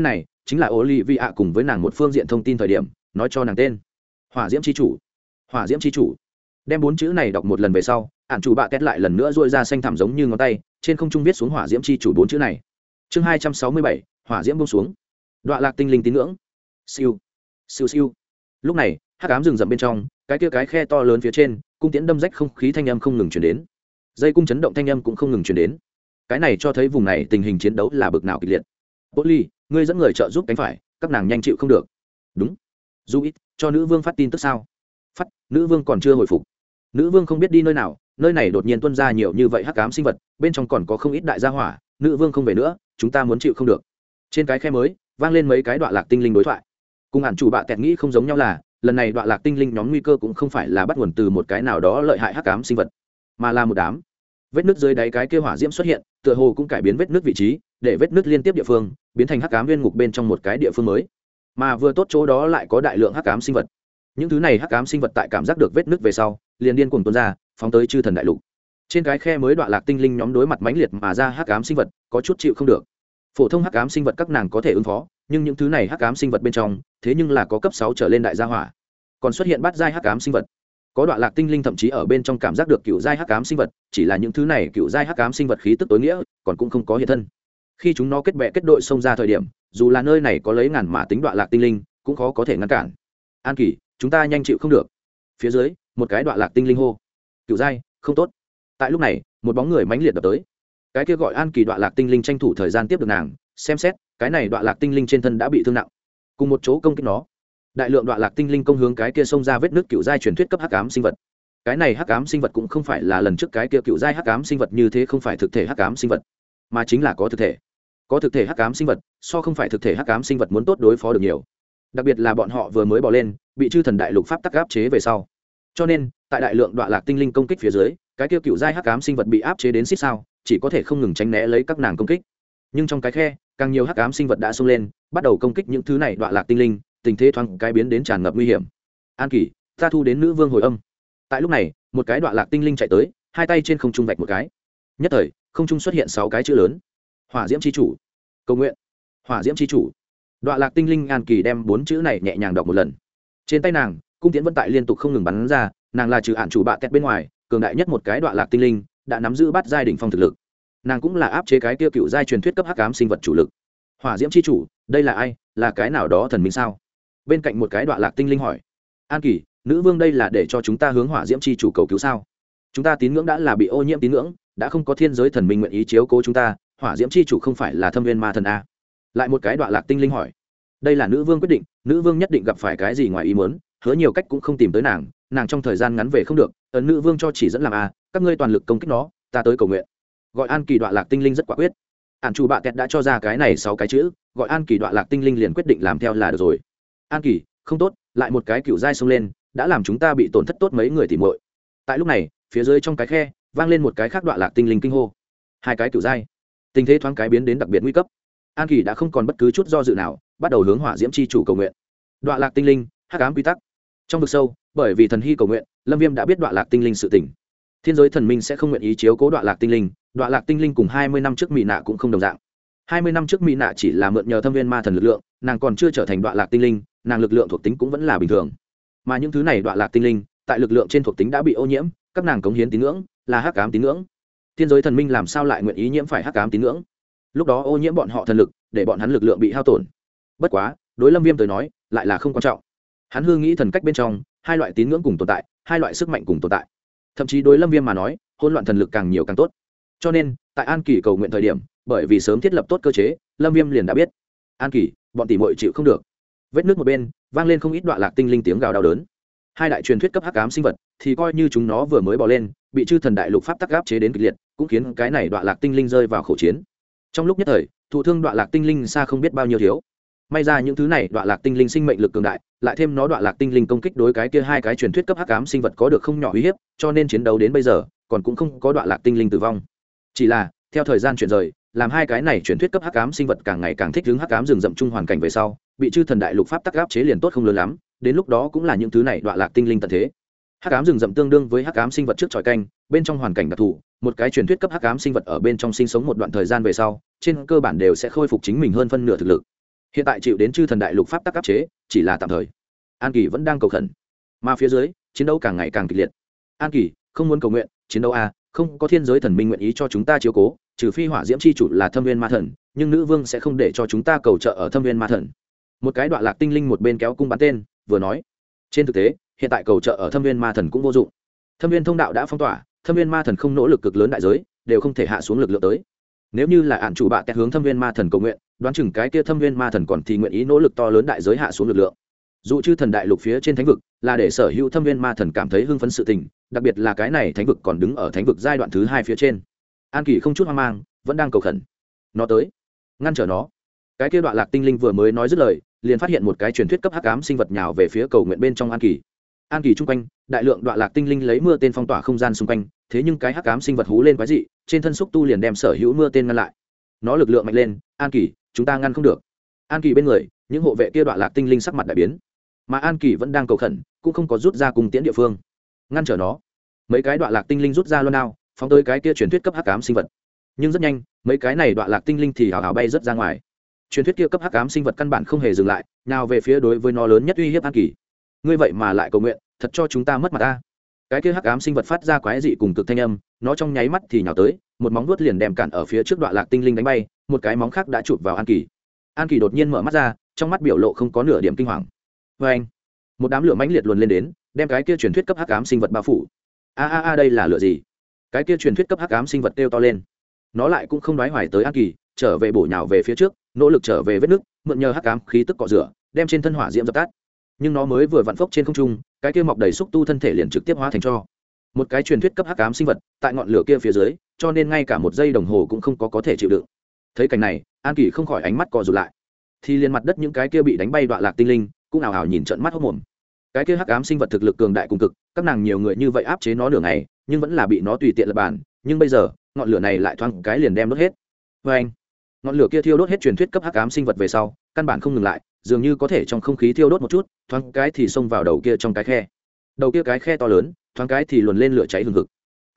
chính là Olivia cùng với nàng một phương diện thông tin thời điểm nói cho nàng tên hỏa diễm chi chủ. Hỏa diễm chi chủ, đem 4 chữ này đọc một lần về sau, ản chủ bạ tét lại lần nữa duỗi ra xanh thẳm giống như ngón tay, trên không trung viết xuống hỏa diễm chi chủ 4 chữ này. Chương 267, hỏa diễm buông xuống. Đoạ lạc tinh linh tín ngưỡng. Siêu, siêu siêu. Lúc này, hắc ám rừng rậm bên trong, cái khe to lớn phía trên, cung tiễn đâm rách không khí thanh âm không ngừng truyền đến. Dây cung chấn động thanh âm cũng không ngừng truyền đến. Cái này cho thấy vùng này tình hình chiến đấu là bực nào kịch liệt. Polly, ngươi dẫn người trợ giúp cánh phải, các nàng nhanh chịu không được. Đúng. Duit, cho nữ vương phát tin tức sao? Phát, nữ vương còn chưa hồi phục. Nữ vương không biết đi nơi nào, nơi này đột nhiên tuôn ra nhiều như vậy hắc ám sinh vật, bên trong còn có không ít đại gia hỏa, nữ vương không về nữa, chúng ta muốn chịu không được. Trên cái khe mới, vang lên mấy cái đoạn lạc tinh linh đối thoại. Cùng ản chủ bạ tẹt nghĩ không giống nhau là, lần này đoạn lạc tinh linh nhóm nguy cơ cũng không phải là bắt nguồn từ một cái nào đó lợi hại hắc ám sinh vật, mà là một đám vết nứt dưới đáy cái kia hỏa diễm xuất hiện, tựa hồ cũng cải biến vết nứt vị trí, để vết nứt liên tiếp địa phương biến thành hắc ám nguyên ngục bên trong một cái địa phương mới. Mà vừa tốt chỗ đó lại có đại lượng hắc ám sinh vật. Những thứ này hắc ám sinh vật tại cảm giác được vết nứt về sau, liền điên cuồng tuôn ra, phóng tới chư thần đại lục. Trên cái khe mới đoạn lạc tinh linh nhóm đối mặt mãnh liệt mà ra hắc ám sinh vật, có chút chịu không được. Phổ thông hắc ám sinh vật các nàng có thể ứng phó, nhưng những thứ này hắc ám sinh vật bên trong, thế nhưng là có cấp 6 trở lên đại gia hỏa. Còn xuất hiện bát giai hắc ám sinh vật. Có đoạn lạc tinh linh thậm chí ở bên trong cảm giác được cựu giai hắc ám sinh vật, chỉ là những thứ này cựu giai hắc ám sinh vật khí tức tối nghĩa, còn cũng không có hiện thân. Khi chúng nó kết bè kết đội xông ra thời điểm, dù là nơi này có lấy ngàn mà tính đoạn lạc tinh linh, cũng khó có thể ngăn cản. An Kỳ, chúng ta nhanh chịu không được. Phía dưới, một cái đoạn lạc tinh linh hô. Cựu giai, không tốt. Tại lúc này, một bóng người mãnh liệt đập tới. Cái kia gọi An Kỳ đoạn lạc tinh linh tranh thủ thời gian tiếp được nàng, xem xét, cái này đoạn lạc tinh linh trên thân đã bị thương nặng. Cùng một chỗ công kích nó. Đại lượng đoạn lạc tinh linh công hướng cái kia xông ra vết nước cựu giai truyền thuyết cấp hắc ám sinh vật. Cái này hắc ám sinh vật cũng không phải là lần trước cái kia cựu giai hắc ám sinh vật như thế, không phải thực thể hắc ám sinh vật, mà chính là có thực thể. Có thực thể hắc ám sinh vật, so không phải thực thể hắc ám sinh vật muốn tốt đối phó được nhiều. Đặc biệt là bọn họ vừa mới bỏ lên, bị chư thần đại lục pháp tắc áp chế về sau. Cho nên, tại đại lượng đoạn lạc tinh linh công kích phía dưới, cái kia cựu giai hắc ám sinh vật bị áp chế đến xít sao, chỉ có thể không ngừng tránh né lấy các nàng công kích. Nhưng trong cái khe, càng nhiều hắc ám sinh vật đã xông lên, bắt đầu công kích những thứ này đoạn lạc tinh linh, tình thế thoáng cái biến đến tràn ngập nguy hiểm. An Kỳ, ta thu đến nữ vương hồi âm. Tại lúc này, một cái đoạn lạc tinh linh chạy tới, hai tay trên không trung vạch một cái. Nhất thời, không trung xuất hiện 6 cái chữ lớn. Hỏa diễm chi chủ. Cầu nguyện. Hỏa diễm chi chủ. Đoạn lạc tinh linh An Kỳ đem 4 chữ này nhẹ nhàng đọc một lần. Trên tay nàng, cung tiễn vẫn tại liên tục không ngừng bắn ra, nàng là trừ ản chủ bạ tẹt bên ngoài, cường đại nhất một cái đoạn lạc tinh linh, đã nắm giữ bát giai đỉnh phong thực lực. Nàng cũng là áp chế cái kia cựu giai truyền thuyết cấp hắc ám sinh vật chủ lực. Hỏa diễm chi chủ, đây là ai? Là cái nào đó thần minh sao? Bên cạnh một cái đoạn lạc tinh linh hỏi. An Kỳ, nữ vương đây là để cho chúng ta hướng hỏa diễm chi chủ cầu cứu sao? Chúng ta tín ngưỡng đã là bị ô nhiễm tín ngưỡng, đã không có thiên giới thần minh nguyện ý chiếu cố chúng ta, hỏa diễm chi chủ không phải là thâm viên ma thần a? Lại một cái đoạn lạc tinh linh hỏi. Đây là nữ vương quyết định, nữ vương nhất định gặp phải cái gì ngoài ý muốn, hứa nhiều cách cũng không tìm tới nàng, nàng trong thời gian ngắn về không được, ấn nữ vương cho chỉ dẫn làm a, các ngươi toàn lực công kích nó, ta tới cầu nguyện. Gọi An Kỳ đoạn lạc tinh linh rất quả quyết. Ản chủ bạ kẹt đã cho ra cái này 6 cái chữ, gọi An Kỳ đoạn lạc tinh linh liền quyết định làm theo là được rồi. An Kỳ, không tốt, lại một cái cựu giai xông lên, đã làm chúng ta bị tổn thất tốt mấy người tỉ muội. Tại lúc này, phía dưới trong cái khe vang lên một cái khác đoạn lạc tinh linh kinh hô. 2 cái cựu giai. Tình thế thoáng cái biến đến đặc biệt nguy cấp. An Kỳ đã không còn bất cứ chút do dự nào, bắt đầu hướng hỏa diễm chi chủ cầu nguyện. Đoạn lạc tinh linh, hắc ám quy tắc. Trong vực sâu, bởi vì thần hy cầu nguyện, Lâm Viêm đã biết đoạn lạc tinh linh sự tình. Thiên giới thần minh sẽ không nguyện ý chiếu cố đoạn lạc tinh linh, đoạn lạc tinh linh cùng 20 năm trước Mỹ Nạ cũng không đồng dạng. 20 năm trước Mỹ Nạ chỉ là mượn nhờ thâm viên ma thần lực lượng, nàng còn chưa trở thành đoạn lạc tinh linh, nàng lực lượng thuộc tính cũng vẫn là bình thường. Mà những thứ này đoạn lạc tinh linh, tại lực lượng trên thuộc tính đã bị ô nhiễm, các nàng cống hiến tín ngưỡng, là hắc ám tín ngưỡng. Thiên giới thần minh làm sao lại nguyện ý nhiễm phải hắc ám tín ngưỡng? Lúc đó ô nhiễm bọn họ thần lực, để bọn hắn lực lượng bị hao tổn. Bất quá, đối Lâm Viêm tới nói, lại là không quan trọng. Hắn hư nghĩ thần cách bên trong, 2 loại tín ngưỡng cùng tồn tại, 2 loại sức mạnh cùng tồn tại. Thậm chí đối Lâm Viêm mà nói, hỗn loạn thần lực càng nhiều càng tốt. Cho nên, tại An Kỳ cầu nguyện thời điểm, bởi vì sớm thiết lập tốt cơ chế, Lâm Viêm liền đã biết. An Kỳ, bọn tỷ muội chịu không được. Vết nước một bên, vang lên không ít đoạn lạc tinh linh tiếng gào đau đớn. 2 đại truyền thuyết cấp hắc ám sinh vật, thì coi như chúng nó vừa mới bò lên, bị chư thần đại lục pháp tắc áp chế đến kịch liệt, cũng khiến cái này đoạn lạc tinh linh rơi vào khổ chiến. Trong lúc nhất thời, thụ thương đoạn lạc tinh linh xa không biết bao nhiêu thiếu. May ra những thứ này đoạn lạc tinh linh sinh mệnh lực cường đại, lại thêm nó đoạn lạc tinh linh công kích đối cái kia 2 cái truyền thuyết cấp hắc ám sinh vật có được không nhỏ uy hiếp, cho nên chiến đấu đến bây giờ, còn cũng không có đoạn lạc tinh linh tử vong. Chỉ là, theo thời gian chuyển rời, làm 2 cái này truyền thuyết cấp hắc ám sinh vật càng ngày càng thích ứng hắc ám rừng rậm chung hoàn cảnh về sau, bị chư thần đại lục pháp tắc áp chế liền tốt không lớn lắm, đến lúc đó cũng là những thứ này đoạn lạc tinh linh tận thế. Hắc ám rừng rậm tương đương với hắc ám sinh vật trước tròi canh, bên trong hoàn cảnh đặc thù, một cái truyền thuyết cấp hắc ám sinh vật ở bên trong sinh sống một đoạn thời gian về sau, trên cơ bản đều sẽ khôi phục chính mình hơn phân nửa thực lực. hiện tại chịu đến chư thần đại lục pháp tắc áp chế chỉ là tạm thời. An Kỳ vẫn đang cầu khẩn, mà phía dưới chiến đấu càng ngày càng kịch liệt. An Kỳ không muốn cầu nguyện chiến đấu à, không có thiên giới thần minh nguyện ý cho chúng ta chiếu cố, trừ phi hỏa diễm chi chủ là thâm viên ma thần, nhưng nữ vương sẽ không để cho chúng ta cầu trợ ở thâm viên ma thần. Một cái đoạn lạc tinh linh một bên kéo cung bắn tên vừa nói. Trên thực tế hiện tại cầu trợ ở thâm viên ma thần cũng vô dụng, thâm viên thông đạo đã phong tỏa, thâm viên ma thần không nỗ lực cực lớn đại giới đều không thể hạ xuống lực lượng tới. Nếu như là ạn chủ bạ tẹt hướng thâm viên ma thần cầu nguyện, đoán chừng cái kia thâm viên ma thần còn thì nguyện ý nỗ lực to lớn đại giới hạ xuống lực lượng. Dù chư thần đại lục phía trên thánh vực là để sở hữu thâm viên ma thần cảm thấy hưng phấn sự tình, đặc biệt là cái này thánh vực còn đứng ở thánh vực giai đoạn thứ 2 phía trên. An Kỳ không chút hoang mang vẫn đang cầu khẩn, nó tới ngăn trở nó. Cái kia đoạn lạc tinh linh vừa mới nói dứt lời, liền phát hiện một cái truyền thuyết cấp hắc ám sinh vật nhào về phía cầu nguyện bên trong An Kỳ. An Kỳ chung quanh đại lượng đoạn lạc tinh linh lấy mưa tên phong tỏa không gian xung quanh, thế nhưng cái hắc ám sinh vật hú lên quái dị, trên thân xúc tu liền đem sở hữu mưa tên ngăn lại. Nó lực lượng mạnh lên, An Kỳ chúng ta ngăn không được. An Kỳ bên người những hộ vệ kia đoạn lạc tinh linh sắc mặt đại biến, mà An Kỳ vẫn đang cầu khẩn, cũng không có rút ra cùng tiễn địa phương ngăn trở nó. Mấy cái đoạn lạc tinh linh rút ra loan đao phóng tới cái kia truyền thuyết cấp hắc ám sinh vật, nhưng rất nhanh mấy cái này đoạn lạc tinh linh thì hào hào bay rất ra ngoài. Truyền thuyết kia cấp hắc ám sinh vật căn bản không hề dừng lại, nào về phía đối với nó lớn nhất uy hiếp An Kỳ. Ngươi vậy mà lại cầu nguyện, thật cho chúng ta mất mặt ta. Cái kia hắc ám sinh vật phát ra quái dị cùng cực thanh âm, nó trong nháy mắt thì nhào tới, một móng vuốt liền đem cản ở phía trước đoạn lạc tinh linh đánh bay, một cái móng khác đã chụp vào An Kỳ. An Kỳ đột nhiên mở mắt ra, trong mắt biểu lộ không có nửa điểm kinh hoàng. Và anh, một đám lửa mãnh liệt luồn lên đến, đem cái kia truyền thuyết cấp hắc ám sinh vật bao phủ. A đây là lửa gì? Cái kia truyền thuyết cấp hắc ám sinh vật kêu to lên. Nó lại cũng không đoái hoài tới An Kỳ, trở về bổ nhào về phía trước, nỗ lực trở về vết nứt, mượn nhờ hắc ám khí tức cọ rửa, đem trên thân hỏa diễm dập tắt. Nhưng nó mới vừa vặn phốc trên không trung, cái kia mọc đầy xúc tu thân thể liền trực tiếp hóa thành tro. Một cái truyền thuyết cấp hắc ám sinh vật tại ngọn lửa kia phía dưới, cho nên ngay cả một giây đồng hồ cũng không có thể chịu đựng. Thấy cảnh này, An Kỳ không khỏi ánh mắt co rụt lại. Thì liền mặt đất những cái kia bị đánh bay đoạn lạc tinh linh cũng ảo ảo nhìn trợn mắt hốt mồm. Cái kia hắc ám sinh vật thực lực cường đại cùng cực, các nàng nhiều người như vậy áp chế nó nửa ngày, nhưng vẫn là bị nó tùy tiện lập bàn. Nhưng bây giờ ngọn lửa này lại thoáng cái liền đem đốt hết. Và anh, ngọn lửa kia thiêu đốt hết truyền thuyết cấp hắc ám sinh vật về sau, căn bản không ngừng lại, dường như có thể trong không khí thiêu đốt một chút, thoáng cái thì xông vào đầu kia trong cái khe. Đầu kia cái khe to lớn, thoáng cái thì luồn lên lửa cháy hừng hực.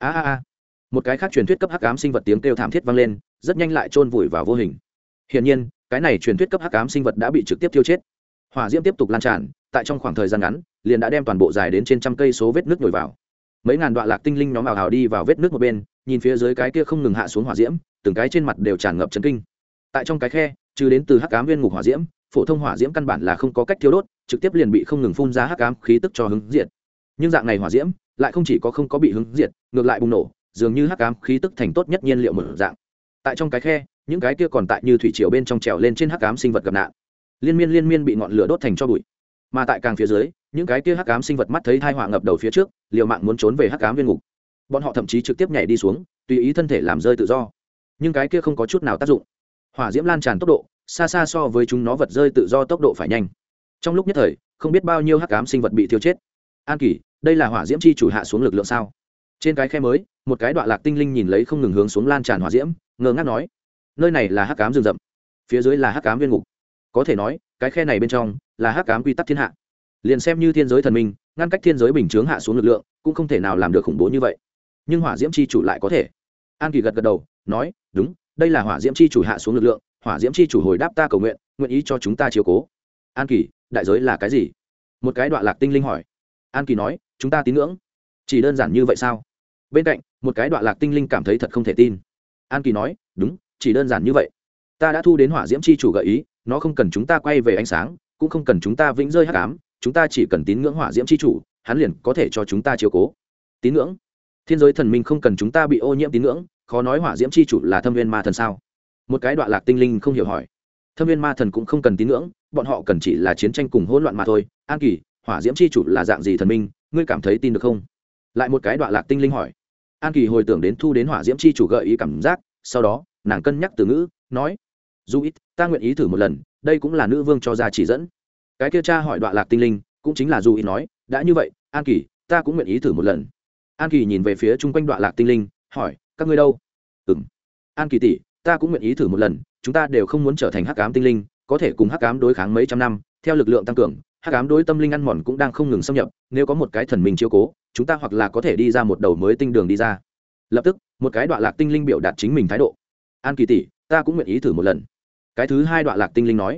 Một cái khác truyền thuyết cấp hắc ám sinh vật tiếng kêu thảm thiết vang lên, rất nhanh lại chôn vùi vào vô hình. Hiển nhiên, cái này truyền thuyết cấp hắc ám sinh vật đã bị trực tiếp thiêu chết. Hỏa diễm tiếp tục lan tràn, tại trong khoảng thời gian ngắn, liền đã đem toàn bộ dài đến trên trăm cây số vết nước nhồi vào. Mấy ngàn đoạn lạc tinh linh nhóm ảo ảo đi vào vết nước một bên, nhìn phía dưới cái kia không ngừng hạ xuống hỏa diễm, từng cái trên mặt đều tràn ngập chấn kinh. Tại trong cái khe, trừ đến từ hắc ám viên ngục hỏa diễm, phổ thông hỏa diễm căn bản là không có cách thiêu đốt, trực tiếp liền bị không ngừng phun ra hắc ám khí tức cho hứng diệt. Nhưng dạng này hỏa diễm lại không chỉ có không có bị hứng diệt, ngược lại bùng nổ, dường như hắc ám khí tức thành tốt nhất nhiên liệu một dạng. Tại trong cái khe, những cái kia còn tại như thủy triều bên trong trèo lên trên hắc ám sinh vật gặp nạn, liên miên bị ngọn lửa đốt thành tro bụi. Mà tại càng phía dưới, những cái kia hắc ám sinh vật mắt thấy tai họa ngập đầu phía trước, liều mạng muốn trốn về hắc ám viên ngục. Bọn họ thậm chí trực tiếp nhảy đi xuống, tùy ý thân thể làm rơi tự do. Nhưng cái kia không có chút nào tác dụng. Hỏa diễm lan tràn tốc độ xa xa so với chúng nó vật rơi tự do tốc độ phải nhanh. Trong lúc nhất thời, không biết bao nhiêu hắc ám sinh vật bị thiêu chết. An Kỳ, đây là hỏa diễm chi chủ hạ xuống lực lượng sao? Trên cái khe mới, một cái đoạn lạc tinh linh nhìn lấy không ngừng hướng xuống lan tràn hỏa diễm, ngơ ngác nói: nơi này là hắc ám rừng rậm, phía dưới là hắc ám viên ngục. Có thể nói, cái khe này bên trong là hắc ám quy tắc thiên hạ. Liền xem như thiên giới thần minh, ngăn cách thiên giới bình chướng hạ xuống lực lượng, cũng không thể nào làm được khủng bố như vậy. Nhưng hỏa diễm chi chủ lại có thể. An Kỳ gật gật đầu, nói: đúng, đây là hỏa diễm chi chủ hạ xuống lực lượng, hỏa diễm chi chủ hồi đáp ta cầu nguyện, nguyện ý cho chúng ta chiếu cố. An Kỳ, đại giới là cái gì? Một cái đoạn lạc tinh linh hỏi. An Kỳ nói: chúng ta tín ngưỡng. Chỉ đơn giản như vậy sao? Bên cạnh một cái đoạn lạc tinh linh cảm thấy thật không thể tin. An Kỳ nói: đúng, chỉ đơn giản như vậy. Ta đã thu đến hỏa diễm chi chủ gợi ý, nó không cần chúng ta quay về ánh sáng, cũng không cần chúng ta vĩnh rơi hắc ám, chúng ta chỉ cần tín ngưỡng hỏa diễm chi chủ, hắn liền có thể cho chúng ta chiếu cố. Tín ngưỡng? Thiên giới thần minh không cần chúng ta bị ô nhiễm tín ngưỡng, khó nói hỏa diễm chi chủ là thâm viên ma thần sao? Một cái đoạn lạc tinh linh không hiểu hỏi. Thâm viên ma thần cũng không cần tín ngưỡng, bọn họ cần chỉ là chiến tranh cùng hỗn loạn mà thôi. An Kỳ, hỏa diễm chi chủ là dạng gì thần minh, ngươi cảm thấy tin được không? Lại một cái đoạn lạc tinh linh hỏi. An Kỳ hồi tưởng đến thu đến hỏa diễm chi chủ gợi ý cảm giác, sau đó nàng cân nhắc từ ngữ, nói: dù ít, ta nguyện ý thử một lần, đây cũng là nữ vương cho ra chỉ dẫn. Cái kia cha hỏi đoạn lạc tinh linh, cũng chính là dù ít nói: đã như vậy, An Kỳ, ta cũng nguyện ý thử một lần. An Kỳ nhìn về phía chung quanh đoạn lạc tinh linh, hỏi: các ngươi đâu? An Kỳ tỷ, ta cũng nguyện ý thử một lần, chúng ta đều không muốn trở thành hắc ám tinh linh, có thể cùng hắc ám đối kháng mấy trăm năm, theo lực lượng tăng cường, hắc ám đối tâm linh ăn mòn cũng đang không ngừng xâm nhập, nếu có một cái thần minh chiếu cố, chúng ta hoặc là có thể đi ra một đầu mới tinh đường đi ra. Lập tức, một cái đoạn lạc tinh linh biểu đạt chính mình thái độ. An Kỳ tỷ, ta cũng nguyện ý thử một lần. Cái thứ hai đoạn lạc tinh linh nói.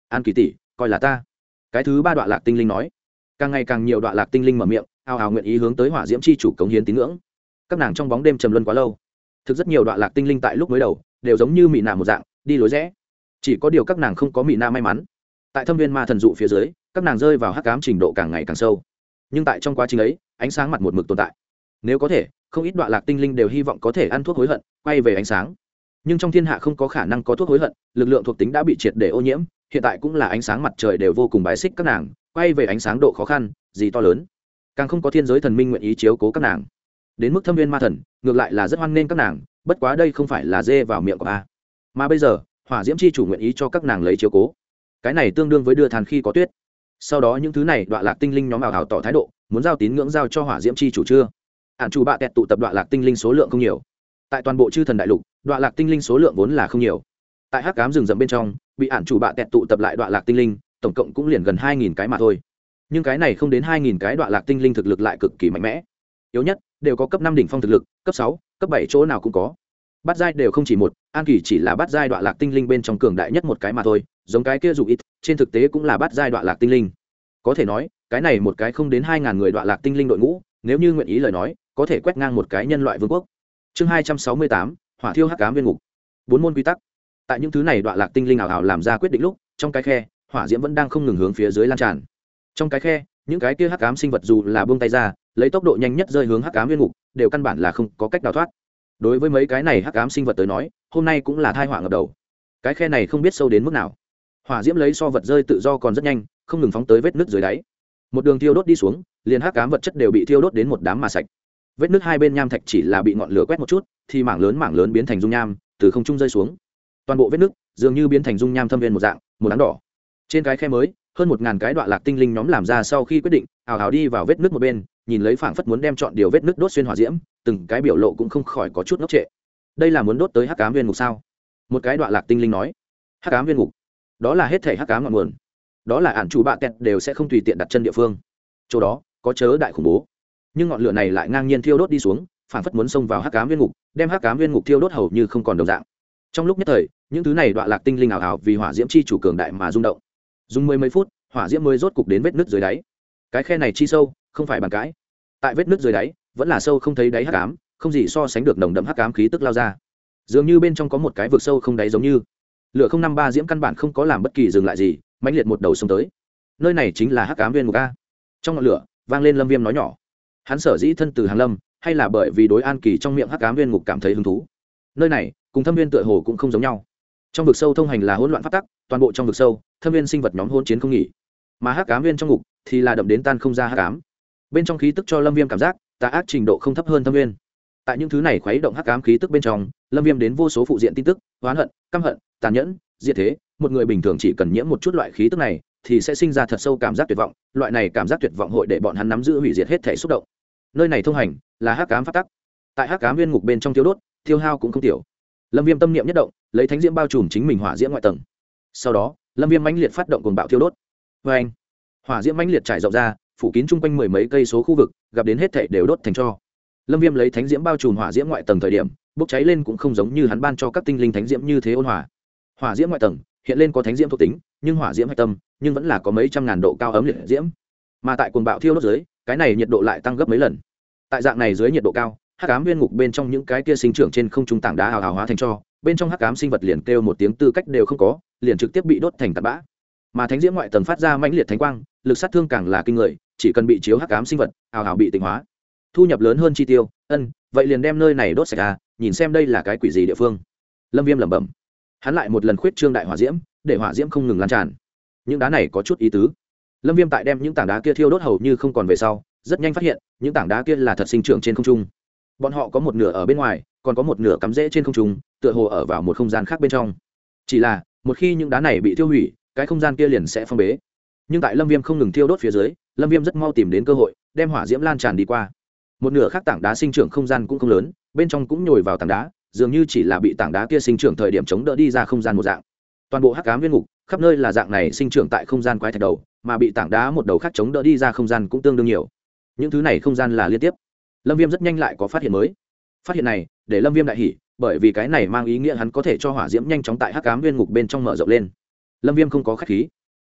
An Kỳ tỷ, coi là ta. Cái thứ ba đoạn lạc tinh linh nói. Càng ngày càng nhiều đoạn lạc tinh linh mở miệng, ào ào nguyện ý hướng tới hỏa diễm chi chủ cống hiến tín ngưỡng. Các nàng trong bóng đêm trầm luân quá lâu, thực rất nhiều đoạn lạc tinh linh tại lúc mới đầu đều giống như mị nạ một dạng đi lối rẽ, chỉ có điều các nàng không có mị nạ may mắn. Tại thâm viên ma thần dụ phía dưới, các nàng rơi vào hắc ám trình độ càng ngày càng sâu, nhưng tại trong quá trình ấy ánh sáng mặt một mực tồn tại. Nếu có thể, không ít đoạn lạc tinh linh đều hy vọng có thể ăn thuốc hối hận quay về ánh sáng, nhưng trong thiên hạ không có khả năng có thuốc hối hận, lực lượng thuộc tính đã bị triệt để ô nhiễm. Hiện tại cũng là ánh sáng mặt trời đều vô cùng bài xích các nàng, quay về ánh sáng độ khó khăn gì to lớn, càng không có thiên giới thần minh nguyện ý chiếu cố các nàng. Đến mức thâm viên ma thần ngược lại là rất hoan nghênh các nàng, bất quá đây không phải là dê vào miệng của a, mà bây giờ hỏa diễm chi chủ nguyện ý cho các nàng lấy chiếu cố, cái này tương đương với đưa than khi có tuyết. Sau đó những thứ này đoạn lạc tinh linh nhóm ảo hảo tỏ thái độ muốn giao tín ngưỡng giao cho hỏa diễm chi chủ chưa. Ản chủ bạ tẹt tụ tập đoạn lạc tinh linh số lượng không nhiều, tại toàn bộ chư thần đại lục đoạn lạc tinh linh số lượng vốn là không nhiều. Tại hắc ám rừng rậm bên trong bị ản chủ bạ tẹt tụ tập lại đoạn lạc tinh linh tổng cộng cũng liền gần 2.000 cái mà thôi, nhưng cái này không đến 2.000 cái đoạn lạc tinh linh thực lực lại cực kỳ mạnh mẽ, yếu nhất đều có cấp 5 đỉnh phong thực lực, cấp 6, cấp 7 chỗ nào cũng có. Bát giai đều không chỉ một, An Kỳ chỉ là bát giai đoạn lạc tinh linh bên trong cường đại nhất một cái mà thôi, giống cái kia dù ít, trên thực tế cũng là bát giai đoạn lạc tinh linh. Có thể nói, cái này một cái không đến 2.000 người đoạn lạc tinh linh đội ngũ, nếu như nguyện ý lời nói, có thể quét ngang một cái nhân loại vương quốc. Chương 268, Hỏa thiêu hắc ám viên ngục. 4 môn quy tắc. Tại những thứ này đoạn lạc tinh linh ảo ảo làm ra quyết định lúc, trong cái khe, hỏa diễm vẫn đang không ngừng hướng phía dưới lan tràn. Trong cái khe, những cái kia hắc ám sinh vật dù là buông tay ra, lấy tốc độ nhanh nhất rơi hướng hắc ám viên ngục, đều căn bản là không có cách đào thoát. Đối với mấy cái này hắc ám sinh vật tới nói, hôm nay cũng là tai họa ngập đầu. Cái khe này không biết sâu đến mức nào, hỏa diễm lấy so vật rơi tự do còn rất nhanh, không ngừng phóng tới vết nứt dưới đáy. Một đường thiêu đốt đi xuống, liền hắc ám vật chất đều bị thiêu đốt đến một đám mà sạch. Vết nứt hai bên nham thạch chỉ là bị ngọn lửa quét một chút, thì mảng lớn biến thành dung nham, từ không trung rơi xuống. Toàn bộ vết nứt dường như biến thành dung nham thâm viên một dạng, một đám đỏ. Trên cái khe mới, hơn 1.000 cái đoạn lạc tinh linh nhóm làm ra sau khi quyết định, ào ào đi vào vết nứt một bên, nhìn lấy phảng phất muốn đem chọn điều vết nứt đốt xuyên hỏa diễm, từng cái biểu lộ cũng không khỏi có chút ngốc trệ. Đây là muốn đốt tới hắc ám viên ngục sao? Một cái đoạn lạc tinh linh nói. Hắc ám viên ngục, đó là hết thảy hắc ám ngọn nguồn, đó là ản chủ bạ kẹt đều sẽ không tùy tiện đặt chân địa phương. Chỗ đó có chớ đại khủng bố, nhưng ngọn lửa này lại ngang nhiên thiêu đốt đi xuống, phảng phất muốn xông vào hắc ám viên ngục, đem hắc ám viên ngục thiêu đốt hầu như không còn đồng dạng. Trong lúc nhất thời, những thứ này đoạn lạc tinh linh ảo ảo vì hỏa diễm chi chủ cường đại mà rung động. Dùng mấy phút, hỏa diễm mới rốt cục đến vết nứt dưới đáy. Cái khe này chi sâu, không phải bàn cãi. Tại vết nứt dưới đáy, vẫn là sâu không thấy đáy hắc ám, không gì so sánh được nồng đậm hắc ám khí tức lao ra. Dường như bên trong có một cái vực sâu không đáy, giống như lửa 053 diễm căn bản không có làm bất kỳ dừng lại gì, mãnh liệt một đầu xông tới. Nơi này chính là hắc ám viên ngục a. Trong ngọn lửa vang lên Lâm Viêm nói nhỏ. Hắn sở dĩ thân từ hàng lâm, hay là bởi vì đối An Kỳ trong miệng hắc ám viên ngục cảm thấy hứng thú. Nơi này cùng thâm viên tựa hồ cũng không giống nhau. Trong vực sâu thông hành là hỗn loạn pháp tắc, toàn bộ trong vực sâu, thâm viên sinh vật nhóm hỗn chiến không nghỉ. Mà hắc ám viên trong ngục thì là đậm đến tan không ra hắc ám. Bên trong khí tức cho Lâm Viêm cảm giác, tà ác trình độ không thấp hơn thâm viên. Tại những thứ này khuấy động hắc ám khí tức bên trong, Lâm Viêm đến vô số phụ diện tin tức, oán hận, căm hận, tàn nhẫn, diệt thế, một người bình thường chỉ cần nhiễm một chút loại khí tức này thì sẽ sinh ra thật sâu cảm giác tuyệt vọng, loại này cảm giác tuyệt vọng hội để bọn hắn nắm giữ hủy diệt hết thể xúc động. Nơi này thông hành là hắc ám pháp tắc. Tại hắc ám viên ngục bên trong tiêu đốt, tiêu hao cũng không tiểu. Lâm Viêm tâm niệm nhất động, lấy thánh diễm bao trùm chính mình hỏa diễm ngoại tầng. Sau đó, Lâm Viêm mãnh liệt phát động cuồng bạo thiêu đốt. Oeng! Hỏa diễm mãnh liệt trải rộng ra, phủ kín chung quanh mười mấy cây số khu vực, gặp đến hết thảy đều đốt thành tro. Lâm Viêm lấy thánh diễm bao trùm hỏa diễm ngoại tầng thời điểm, bốc cháy lên cũng không giống như hắn ban cho các tinh linh thánh diễm như thế ôn hòa. Hỏa diễm ngoại tầng hiện lên có thánh diễm thuộc tính, nhưng hỏa diễm hạch tâm, nhưng vẫn là có mấy trăm ngàn độ cao ấm liệt diễm. Mà tại cuồng bạo thiêu đốt dưới, cái này nhiệt độ lại tăng gấp mấy lần. Tại dạng này dưới nhiệt độ cao, hắc ám viên ngục bên trong những cái kia sinh trưởng trên không trung tảng đá hào hào hóa thành tro, bên trong hắc ám sinh vật liền kêu một tiếng tư cách đều không có, liền trực tiếp bị đốt thành tạt bã. Mà thánh diễm ngoại tầng phát ra mãnh liệt thánh quang, lực sát thương càng là kinh người, chỉ cần bị chiếu hắc ám sinh vật, hào hào bị tịnh hóa. Thu nhập lớn hơn chi tiêu, vậy liền đem nơi này đốt sạch à, nhìn xem đây là cái quỷ gì địa phương. Lâm Viêm lẩm bẩm. Hắn lại một lần khuyết trương đại hỏa diễm, để hỏa diễm không ngừng lan tràn. Những đá này có chút ý tứ. Lâm Viêm tại đem những tảng đá kia thiêu đốt hầu như không còn về sau, rất nhanh phát hiện, những tảng đá kia là thật sinh trưởng trên không trung. Bọn họ có một nửa ở bên ngoài, còn có một nửa cắm rễ trên không trung, tựa hồ ở vào một không gian khác bên trong. Chỉ là, một khi những đá này bị tiêu hủy, cái không gian kia liền sẽ phong bế. Nhưng tại Lâm Viêm không ngừng thiêu đốt phía dưới, Lâm Viêm rất mau tìm đến cơ hội, đem hỏa diễm lan tràn đi qua. Một nửa khác tảng đá sinh trưởng không gian cũng không lớn, bên trong cũng nhồi vào tảng đá, dường như chỉ là bị tảng đá kia sinh trưởng thời điểm chống đỡ đi ra không gian một dạng. Toàn bộ hắc ám viên ngục, khắp nơi là dạng này sinh trưởng tại không gian quái thạch đầu, mà bị tảng đá một đầu khác chống đỡ đi ra không gian cũng tương đương nhiều. Những thứ này không gian là liên tiếp. Lâm Viêm rất nhanh lại có phát hiện mới. Phát hiện này để Lâm Viêm đại hỉ, bởi vì cái này mang ý nghĩa hắn có thể cho hỏa diễm nhanh chóng tại hắc ám viên ngục bên trong mở rộng lên. Lâm Viêm không có khách khí,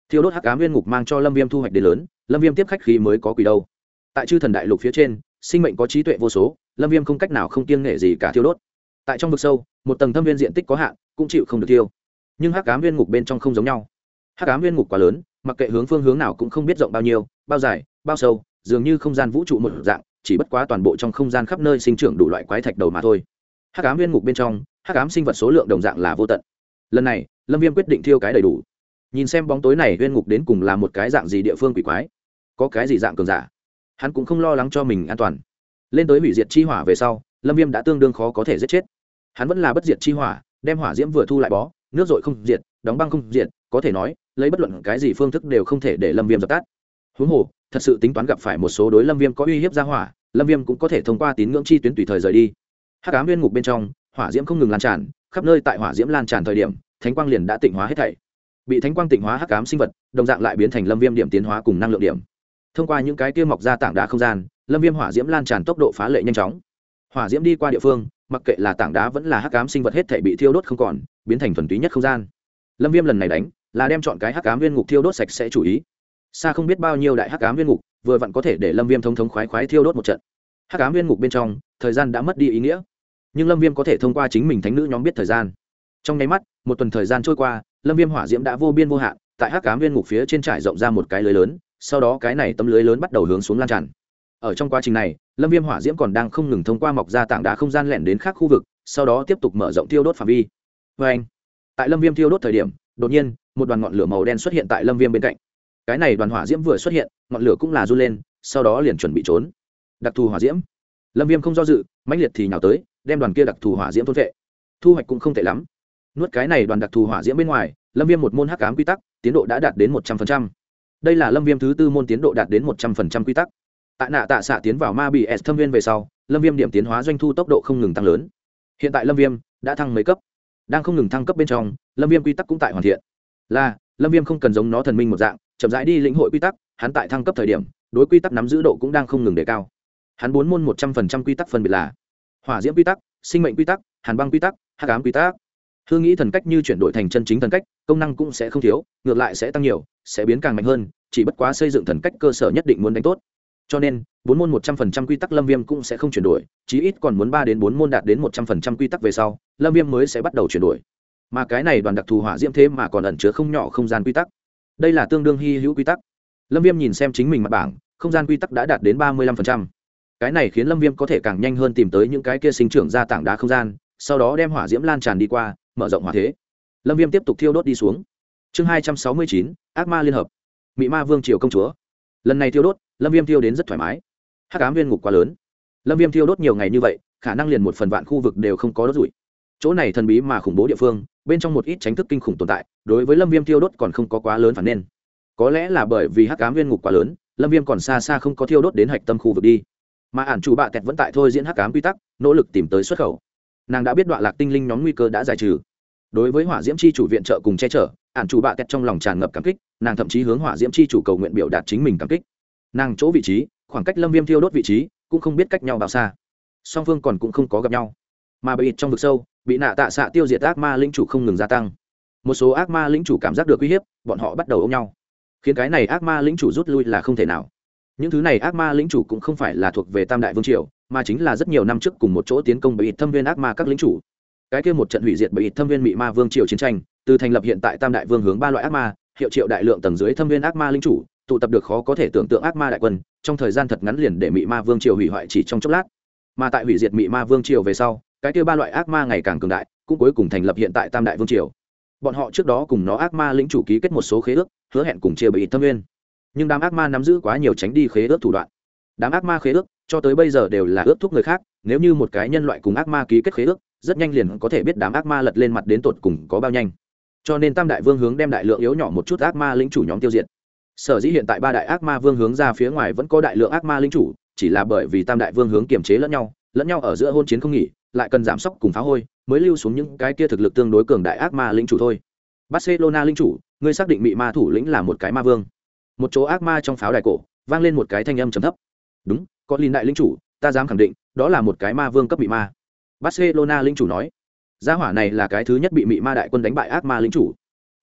thiêu đốt hắc ám nguyên ngục mang cho lâm viêm thu hoạch đến lớn, lâm viêm tiếp khách khí mới có quỷ đâu. Tại chư thần đại lục phía trên, sinh mệnh có trí tuệ vô số, lâm viêm không cách nào không kiêng nể gì cả thiêu đốt. Tại trong vực sâu, một tầng thâm viên diện tích có hạn, cũng chịu không được thiêu. Nhưng hắc ám nguyên ngục bên trong không giống nhau. Hắc ám nguyên ngục quá lớn, mặc kệ hướng phương hướng nào cũng không biết rộng bao nhiêu, bao dài, bao sâu, dường như không gian vũ trụ một dạng, chỉ bất quá toàn bộ trong không gian khắp nơi sinh trưởng đủ loại quái thạch đầu mà thôi. Hắc ám nguyên ngục bên trong, hắc ám sinh vật số lượng đồng dạng là vô tận. Lần này, lâm viêm quyết định thiêu cái đầy đủ. Nhìn xem bóng tối này nguyên ngục đến cùng là một cái dạng gì địa phương quỷ quái, có cái gì dạng cường giả, hắn cũng không lo lắng cho mình an toàn. Lên tới hủy diệt chi hỏa về sau, lâm viêm đã tương đương khó có thể giết chết. Hắn vẫn là bất diệt chi hỏa, đem hỏa diễm vừa thu lại bó, nước dội không diệt, đóng băng không diệt, có thể nói lấy bất luận cái gì phương thức đều không thể để lâm viêm dập tắt. Huống hồ thật sự tính toán gặp phải một số đối lâm viêm có uy hiếp ra hỏa, lâm viêm cũng có thể thông qua tín ngưỡng chi tuyến tùy thời rời đi. Hắc ám nguyên ngục bên trong, hỏa diễm không ngừng lan tràn, khắp nơi tại hỏa diễm lan tràn thời điểm, thánh quang liền đã tịnh hóa hết thảy. Bị thánh quang tịnh hóa hắc ám sinh vật, đồng dạng lại biến thành lâm viêm điểm tiến hóa cùng năng lượng điểm. Thông qua những cái kia mọc ra tảng đá không gian, lâm viêm hỏa diễm lan tràn tốc độ phá lệ nhanh chóng. Hỏa diễm đi qua địa phương, mặc kệ là tảng đá vẫn là hắc ám sinh vật hết thảy bị thiêu đốt không còn, biến thành thuần túy nhất không gian. Lâm viêm lần này đánh là đem chọn cái hắc ám nguyên ngục thiêu đốt sạch sẽ chủ ý. Xa không biết bao nhiêu đại hắc ám nguyên ngục, vừa vặn có thể để lâm viêm thống khoái khoái thiêu đốt một trận. Hắc ám nguyên ngục bên trong, thời gian đã mất đi ý nghĩa, nhưng lâm viêm có thể thông qua chính mình thánh nữ nhóm biết thời gian. Trong nháy mắt, một tuần thời gian trôi qua, lâm viêm hỏa diễm đã vô biên vô hạn, tại hắc ám nguyên ngục phía trên trải rộng ra một cái lưới lớn, sau đó cái này tấm lưới lớn bắt đầu hướng xuống lan tràn. Ở trong quá trình này, lâm viêm hỏa diễm còn đang không ngừng thông qua mọc ra tảng đá không gian lẻn đến khác khu vực, sau đó tiếp tục mở rộng thiêu đốt phạm vi. Vâng. Tại lâm viêm thiêu đốt thời điểm, đột nhiên một đoàn ngọn lửa màu đen xuất hiện tại lâm viêm bên cạnh. Cái này đoàn hỏa diễm vừa xuất hiện, ngọn lửa cũng là run lên, sau đó liền chuẩn bị trốn. Đặc thù hỏa diễm. Lâm viêm không do dự, mãnh liệt thì nhào tới, đem đoàn kia đặc thù hỏa diễm thôn vệ. Thu hoạch cũng không tệ lắm. Nuốt cái này đoàn đặc thù hỏa diễm bên ngoài, lâm viêm một môn hắc ám quy tắc, tiến độ đã đạt đến 100%. Đây là lâm viêm thứ tư môn tiến độ đạt đến 100% quy tắc. Tại nạ tạ xạ tiến vào ma bị s thâm viên về sau, lâm viêm điểm tiến hóa doanh thu tốc độ không ngừng tăng lớn. Hiện tại lâm viêm đã thăng mấy cấp, đang không ngừng thăng cấp bên trong, lâm viêm quy tắc cũng tại hoàn thiện. Là lâm viêm không cần giống nó thần minh một dạng chậm rãi đi lĩnh hội quy tắc, hắn tại thăng cấp thời điểm đối quy tắc nắm giữ độ cũng đang không ngừng đề cao. Hắn 4 môn 100% quy tắc phân biệt là hỏa diễm quy tắc, sinh mệnh quy tắc, hàn băng quy tắc, hắc ám quy tắc. Hư nghĩ thần cách như chuyển đổi thành chân chính thần cách, công năng cũng sẽ không thiếu, ngược lại sẽ tăng nhiều, sẽ biến càng mạnh hơn, chỉ bất quá xây dựng thần cách cơ sở nhất định muốn đánh tốt. Cho nên 4 môn 100% quy tắc lâm viêm cũng sẽ không chuyển đổi, chí ít còn muốn 3 đến 4 môn đạt đến 100% quy tắc về sau, lâm viêm mới sẽ bắt đầu chuyển đổi. Mà cái này đoàn đặc thù hỏa diễm thế mà còn ẩn chứa không nhỏ không gian quy tắc. Đây là tương đương hy hữu quy tắc. Lâm viêm nhìn xem chính mình mặt bảng, không gian quy tắc đã đạt đến 35%. Cái này khiến lâm viêm có thể càng nhanh hơn tìm tới những cái kia sinh trưởng ra tảng đá không gian, sau đó đem hỏa diễm lan tràn đi qua, mở rộng hỏa thế. Lâm viêm tiếp tục thiêu đốt đi xuống. Chương 269, ác ma liên hợp. Mị ma vương triều công chúa. Lần này thiêu đốt, lâm viêm thiêu đến rất thoải mái. Hắc ám nguyên ngục quá lớn, lâm viêm thiêu đốt nhiều ngày như vậy, khả năng liền 1/1000 khu vực đều không có đốt rủi. Chỗ này thần bí mà khủng bố địa phương, bên trong một ít tránh thức kinh khủng tồn tại, đối với lâm viêm thiêu đốt còn không có quá lớn phản nên. Có lẽ là bởi vì hắc ám nguyên ngục quá lớn, lâm viêm còn xa xa không có thiêu đốt đến hạch tâm khu vực đi. Mà ản chủ bạ tẹt vẫn tại thôi diễn hắc ám quy tắc, nỗ lực tìm tới xuất khẩu. Nàng đã biết đoạn lạc tinh linh nhóm nguy cơ đã giải trừ. Đối với hỏa diễm chi chủ viện trợ cùng che chở, ản chủ bạ tẹt trong lòng tràn ngập cảm kích, nàng thậm chí hướng hỏa diễm chi chủ cầu nguyện biểu đạt chính mình cảm kích. Nàng chỗ vị trí, khoảng cách lâm viêm thiêu đốt vị trí cũng không biết cách nhau bao xa, song phương còn cũng không có gặp nhau. Mà bị trong vực sâu, bị nạ tạ xạ tiêu diệt ác ma lĩnh chủ không ngừng gia tăng. Một số ác ma lĩnh chủ cảm giác được uy hiếp, bọn họ bắt đầu ôm nhau, khiến cái này ác ma lĩnh chủ rút lui là không thể nào. Những thứ này ác ma lĩnh chủ cũng không phải là thuộc về tam đại vương triều, mà chính là rất nhiều năm trước cùng một chỗ tiến công bị thâm viên ác ma các lĩnh chủ. Cái kia một trận hủy diệt bị thâm viên mị ma vương triều chiến tranh, từ thành lập hiện tại tam đại vương hướng 3 loại ác ma, hiệu triệu đại lượng tầng dưới thâm viên ác ma lĩnh chủ, tụ tập được khó có thể tưởng tượng ác ma đại quân, trong thời gian thật ngắn liền để mị ma vương triều hủy hoại chỉ trong chốc lát. Mà tại hủy diệt mị ma vương triều về sau, cái kia 3 loại ác ma ngày càng cường đại, cũng cuối cùng thành lập hiện tại tam đại vương triều. Bọn họ trước đó cùng nó ác ma lĩnh chủ ký kết một số khế ước, hứa hẹn cùng chia bị thâm viên, nhưng đám ác ma nắm giữ quá nhiều tránh đi khế ước thủ đoạn. Đám ác ma khế ước cho tới bây giờ đều là ước thúc người khác, nếu như một cái nhân loại cùng ác ma ký kết khế ước, rất nhanh liền có thể biết đám ác ma lật lên mặt đến tột cùng có bao nhanh. Cho nên tam đại vương hướng đem đại lượng yếu nhỏ một chút ác ma lĩnh chủ nhóm tiêu diệt. Sở dĩ hiện tại 3 đại ác ma vương hướng ra phía ngoài vẫn có đại lượng ác ma lĩnh chủ, chỉ là bởi vì tam đại vương hướng kiềm chế lẫn nhau ở giữa hôn chiến không nghỉ, lại cần giảm sóc cùng phá hôi, mới lưu xuống những cái kia thực lực tương đối cường đại ác ma lĩnh chủ thôi. Barcelona lĩnh chủ, ngươi xác định mị ma thủ lĩnh là một cái ma vương? Một chỗ ác ma trong pháo đài cổ vang lên một cái thanh âm trầm thấp. Đúng, có linh đại lĩnh chủ, ta dám khẳng định đó là một cái ma vương cấp mị ma. Barcelona lĩnh chủ nói, gia hỏa này là cái thứ nhất bị mị ma đại quân đánh bại ác ma lĩnh chủ.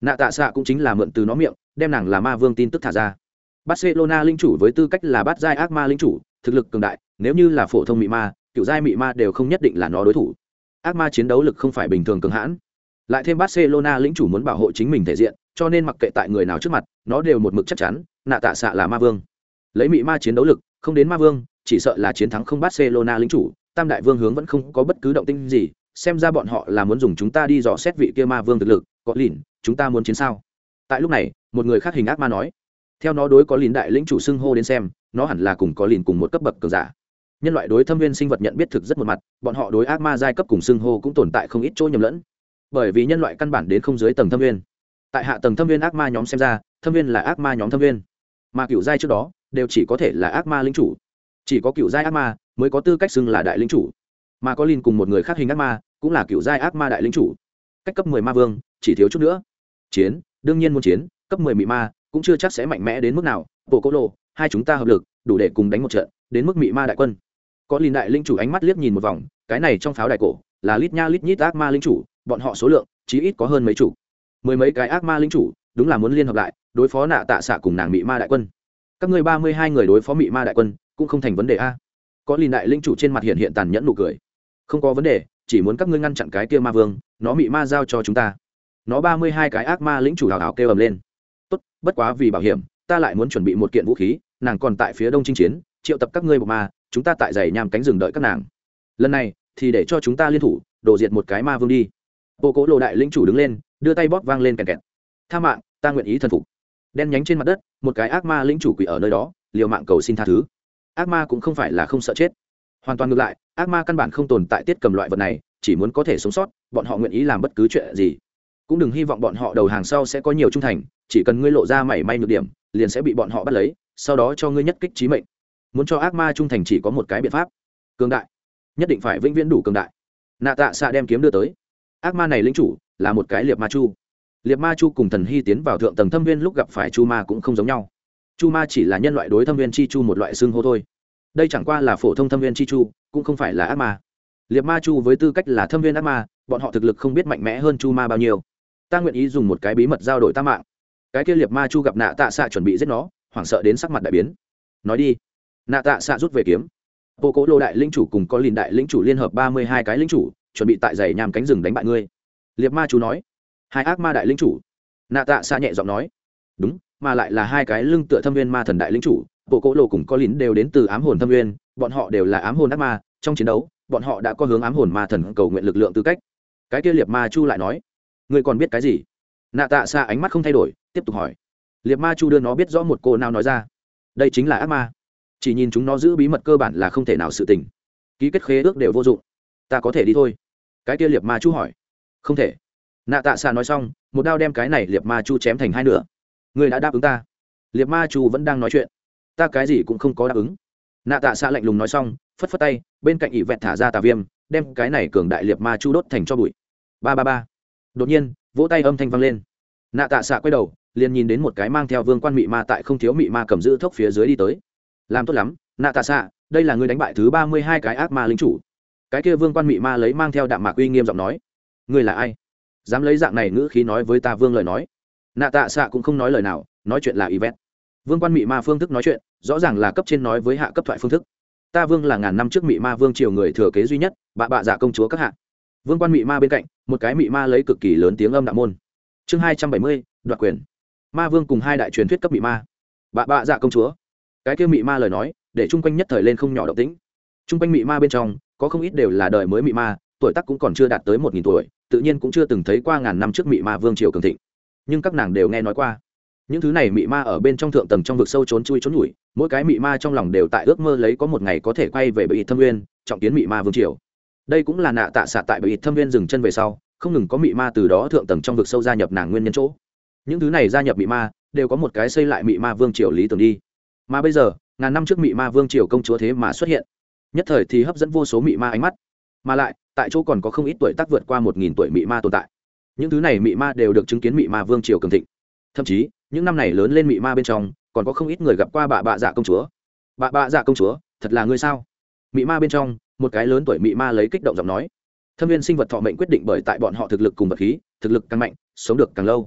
nạ tạ xạ cũng chính là mượn từ nó miệng đem nàng là ma vương tin tức thả ra. Barcelona linh chủ với tư cách là bát giai ác ma linh chủ, thực lực cường đại, nếu như là phổ thông mị ma, cựu giai mị ma đều không nhất định là nó đối thủ. Ác ma chiến đấu lực không phải bình thường cường hãn. Lại thêm Barcelona lĩnh chủ muốn bảo hộ chính mình thể diện, cho nên mặc kệ tại người nào trước mặt, nó đều một mực chắc chắn, nạ tạ xạ là ma vương. Lấy mị ma chiến đấu lực, không đến ma vương, chỉ sợ là chiến thắng không Barcelona lĩnh chủ, tam đại vương hướng vẫn không có bất cứ động tĩnh gì, xem ra bọn họ là muốn dùng chúng ta đi dò xét vị kia ma vương thực lực, có lìn, chúng ta muốn chiến sao? Tại lúc này, một người khác hình ác ma nói, theo nó đối có lìn đại lĩnh chủ xưng hô đến xem, nó hẳn là cùng có lìn cùng một cấp bậc cường giả. Nhân loại đối thâm viên sinh vật nhận biết thực rất một mặt, bọn họ đối ác ma giai cấp cùng xưng hô cũng tồn tại không ít chỗ nhầm lẫn, bởi vì nhân loại căn bản đến không dưới tầng thâm viên. Tại hạ tầng thâm viên ác ma nhóm xem ra, thâm viên là ác ma nhóm thâm viên, mà cựu giai trước đó đều chỉ có thể là ác ma lĩnh chủ, chỉ có cựu giai ác ma mới có tư cách xưng là đại lĩnh chủ, mà có lìn cùng một người khác hình ác ma cũng là cựu giai ác ma đại lĩnh chủ, cách cấp 10 ma vương chỉ thiếu chút nữa. Chiến, đương nhiên muốn chiến, cấp 10 mị ma cũng chưa chắc sẽ mạnh mẽ đến mức nào. Bộ Cố Lộ, hai chúng ta hợp lực, đủ để cùng đánh một trận, đến mức mị ma đại quân. Có lìn đại lĩnh chủ ánh mắt liếc nhìn một vòng, cái này trong pháo đài cổ là lít nha lít nhít ác ma lĩnh chủ, bọn họ số lượng chí ít có hơn mấy chủ, mười mấy cái ác ma lĩnh chủ, đúng là muốn liên hợp lại đối phó nạ tạ xạ cùng nàng mị ma đại quân. Các ngươi 32 người đối phó mị ma đại quân cũng không thành vấn đề a. Có lìn đại lĩnh chủ trên mặt hiện tàn nhẫn nụ cười. Không có vấn đề, chỉ muốn các ngươi ngăn chặn cái kia ma vương, nó mị ma giao cho chúng ta. Nó 32 cái ác ma lĩnh chủ hào hào kêu ầm lên. Tốt, bất quá vì bảo hiểm, ta lại muốn chuẩn bị một kiện vũ khí, nàng còn tại phía đông chinh chiến, triệu tập các ngươi bộ ma, chúng ta tại dãy nham cánh rừng đợi các nàng. Lần này thì để cho chúng ta liên thủ, đổ diệt một cái ma vương đi. Bộ Cố Lộ đại lĩnh chủ đứng lên, đưa tay bóp vang lên kèn kẹt. Tha mạng, ta nguyện ý thần phục. Đen nhánh trên mặt đất, một cái ác ma lĩnh chủ quỳ ở nơi đó, liều mạng cầu xin tha thứ. Ác ma cũng không phải là không sợ chết, hoàn toàn ngược lại, ác ma căn bản không tồn tại tiết cầm loại vật này, chỉ muốn có thể sống sót, bọn họ nguyện ý làm bất cứ chuyện gì. Cũng đừng hy vọng bọn họ đầu hàng sau sẽ có nhiều trung thành, chỉ cần ngươi lộ ra mảy may nhược điểm, liền sẽ bị bọn họ bắt lấy, sau đó cho ngươi nhất kích chí mệnh. Muốn cho ác ma trung thành chỉ có một cái biện pháp, cường đại, nhất định phải vĩnh viễn đủ cường đại. Nạ tạ xạ đem kiếm đưa tới. Ác ma này lĩnh chủ là một cái liệp ma chu. Liệp ma chu cùng thần hy tiến vào thượng tầng thâm viên lúc gặp phải chu ma cũng không giống nhau. Chu ma chỉ là nhân loại đối thâm viên chi chu một loại xương hô thôi, đây chẳng qua là phổ thông thâm viên chi chu, cũng không phải là ác ma. Liệp ma chu với tư cách là thâm viên ác ma, bọn họ thực lực không biết mạnh mẽ hơn chu ma bao nhiêu. Ta nguyện ý dùng một cái bí mật giao đổi ta mạng. Cái kia liệp ma chu gặp nạ tạ xạ chuẩn bị giết nó, hoảng sợ đến sắc mặt đại biến. Nói đi. Nạ tạ xạ rút về kiếm. Bộ Cố Lộ đại lĩnh chủ cùng có lìn đại lĩnh chủ liên hợp 32 cái lĩnh chủ, chuẩn bị tại dãy nham cánh rừng đánh bại ngươi. Liệp ma chu nói. Hai ác ma đại lĩnh chủ. Nạ tạ xạ nhẹ giọng nói. Đúng, mà lại là hai cái lưng tựa thâm viên ma thần đại lĩnh chủ. Bộ Cố Lộ cùng có lìn đều đến từ ám hồn thâm viên, bọn họ đều là ám hồn ác ma, trong chiến đấu bọn họ đã có hướng ám hồn ma thần cầu nguyện lực lượng tư cách. Cái kia liệp ma chu lại nói, ngươi còn biết cái gì? Nạ tạ xạ ánh mắt không thay đổi, tiếp tục hỏi. Liệp ma chu đưa nó biết rõ một cô nào nói ra, đây chính là ác ma, chỉ nhìn chúng nó giữ bí mật cơ bản là không thể nào sự tình, ký kết khế ước đều vô dụng. Ta có thể đi thôi? Cái kia liệp ma chu hỏi. Không thể. Nạ tạ xạ nói xong, một đao đem cái này liệp ma chu chém thành hai nửa. Ngươi đã đáp ứng ta. Liệp ma chu vẫn đang nói chuyện. Ta cái gì cũng không có đáp ứng. Nạ tạ xạ lạnh lùng nói xong, phất phất tay, bên cạnh ỷ vẹt thả ra tà viêm, đem cái này cường đại liệp ma chu đốt thành cho bụi. Ba ba ba. Đột nhiên, vỗ tay âm thanh vang lên. Nạ tạ xạ quay đầu, liền nhìn đến một cái mang theo vương quan mị ma tại không thiếu mị ma cầm giữ thốc phía dưới đi tới. Làm tốt lắm, nạ tạ xạ, đây là người đánh bại thứ 32 cái ác ma lính chủ. Cái kia vương quan mị ma lấy mang theo đạm mạc uy nghiêm giọng nói, ngươi là ai, dám lấy dạng này ngữ khí nói với ta vương lời nói? Nạ tạ xạ cũng không nói lời nào, nói chuyện là Yvette. Vương quan mị ma phương thức nói chuyện rõ ràng là cấp trên nói với hạ cấp thoại phương thức. Ta vương là ngàn năm trước mị ma vương triều người thừa kế duy nhất, bạ dạ công chúa các hạ. Vương quan mị ma bên cạnh, một cái mị ma lấy cực kỳ lớn tiếng âm đạo môn. Chương 270, đoạt quyền. Ma vương cùng hai đại truyền thuyết cấp mị ma. Bạ dạ công chúa. Cái kia mị ma lời nói, để chung quanh nhất thời lên không nhỏ động tĩnh. Chung quanh mị ma bên trong, có không ít đều là đời mới mị ma, tuổi tác cũng còn chưa đạt tới 1000 tuổi, tự nhiên cũng chưa từng thấy qua ngàn năm trước mị ma vương triều cường thịnh. Nhưng các nàng đều nghe nói qua. Những thứ này mị ma ở bên trong thượng tầng trong vực sâu trốn chui trốn nhủi, mỗi cái mị ma trong lòng đều tại ước mơ lấy có một ngày có thể quay về Bệ Thâm Nguyên, trọng kiến mị ma vương triều. Đây cũng là nạ tạ xạ tại Bệ Thâm Nguyên dừng chân về sau, không ngừng có mị ma từ đó thượng tầng trong vực sâu gia nhập nàng nguyên nhân chỗ. Những thứ này gia nhập mị ma đều có một cái xây lại mị ma vương triều lý tưởng đi. Mà bây giờ, ngàn năm trước mị ma vương triều công chúa thế mà xuất hiện, nhất thời thì hấp dẫn vô số mị ma ánh mắt. Mà lại, tại chỗ còn có không ít tuổi tác vượt qua 1000 tuổi mị ma tồn tại. Những thứ này mị ma đều được chứng kiến mị ma vương triều cường thịnh. Thậm chí, những năm này lớn lên mị ma bên trong, còn có không ít người gặp qua bạ dạ công chúa. Bạ dạ công chúa, thật là ngươi sao? Mị ma bên trong, một cái lớn tuổi mị ma lấy kích động giọng nói. Thâm viên sinh vật thọ mệnh quyết định bởi tại bọn họ thực lực cùng vật khí, thực lực càng mạnh, sống được càng lâu.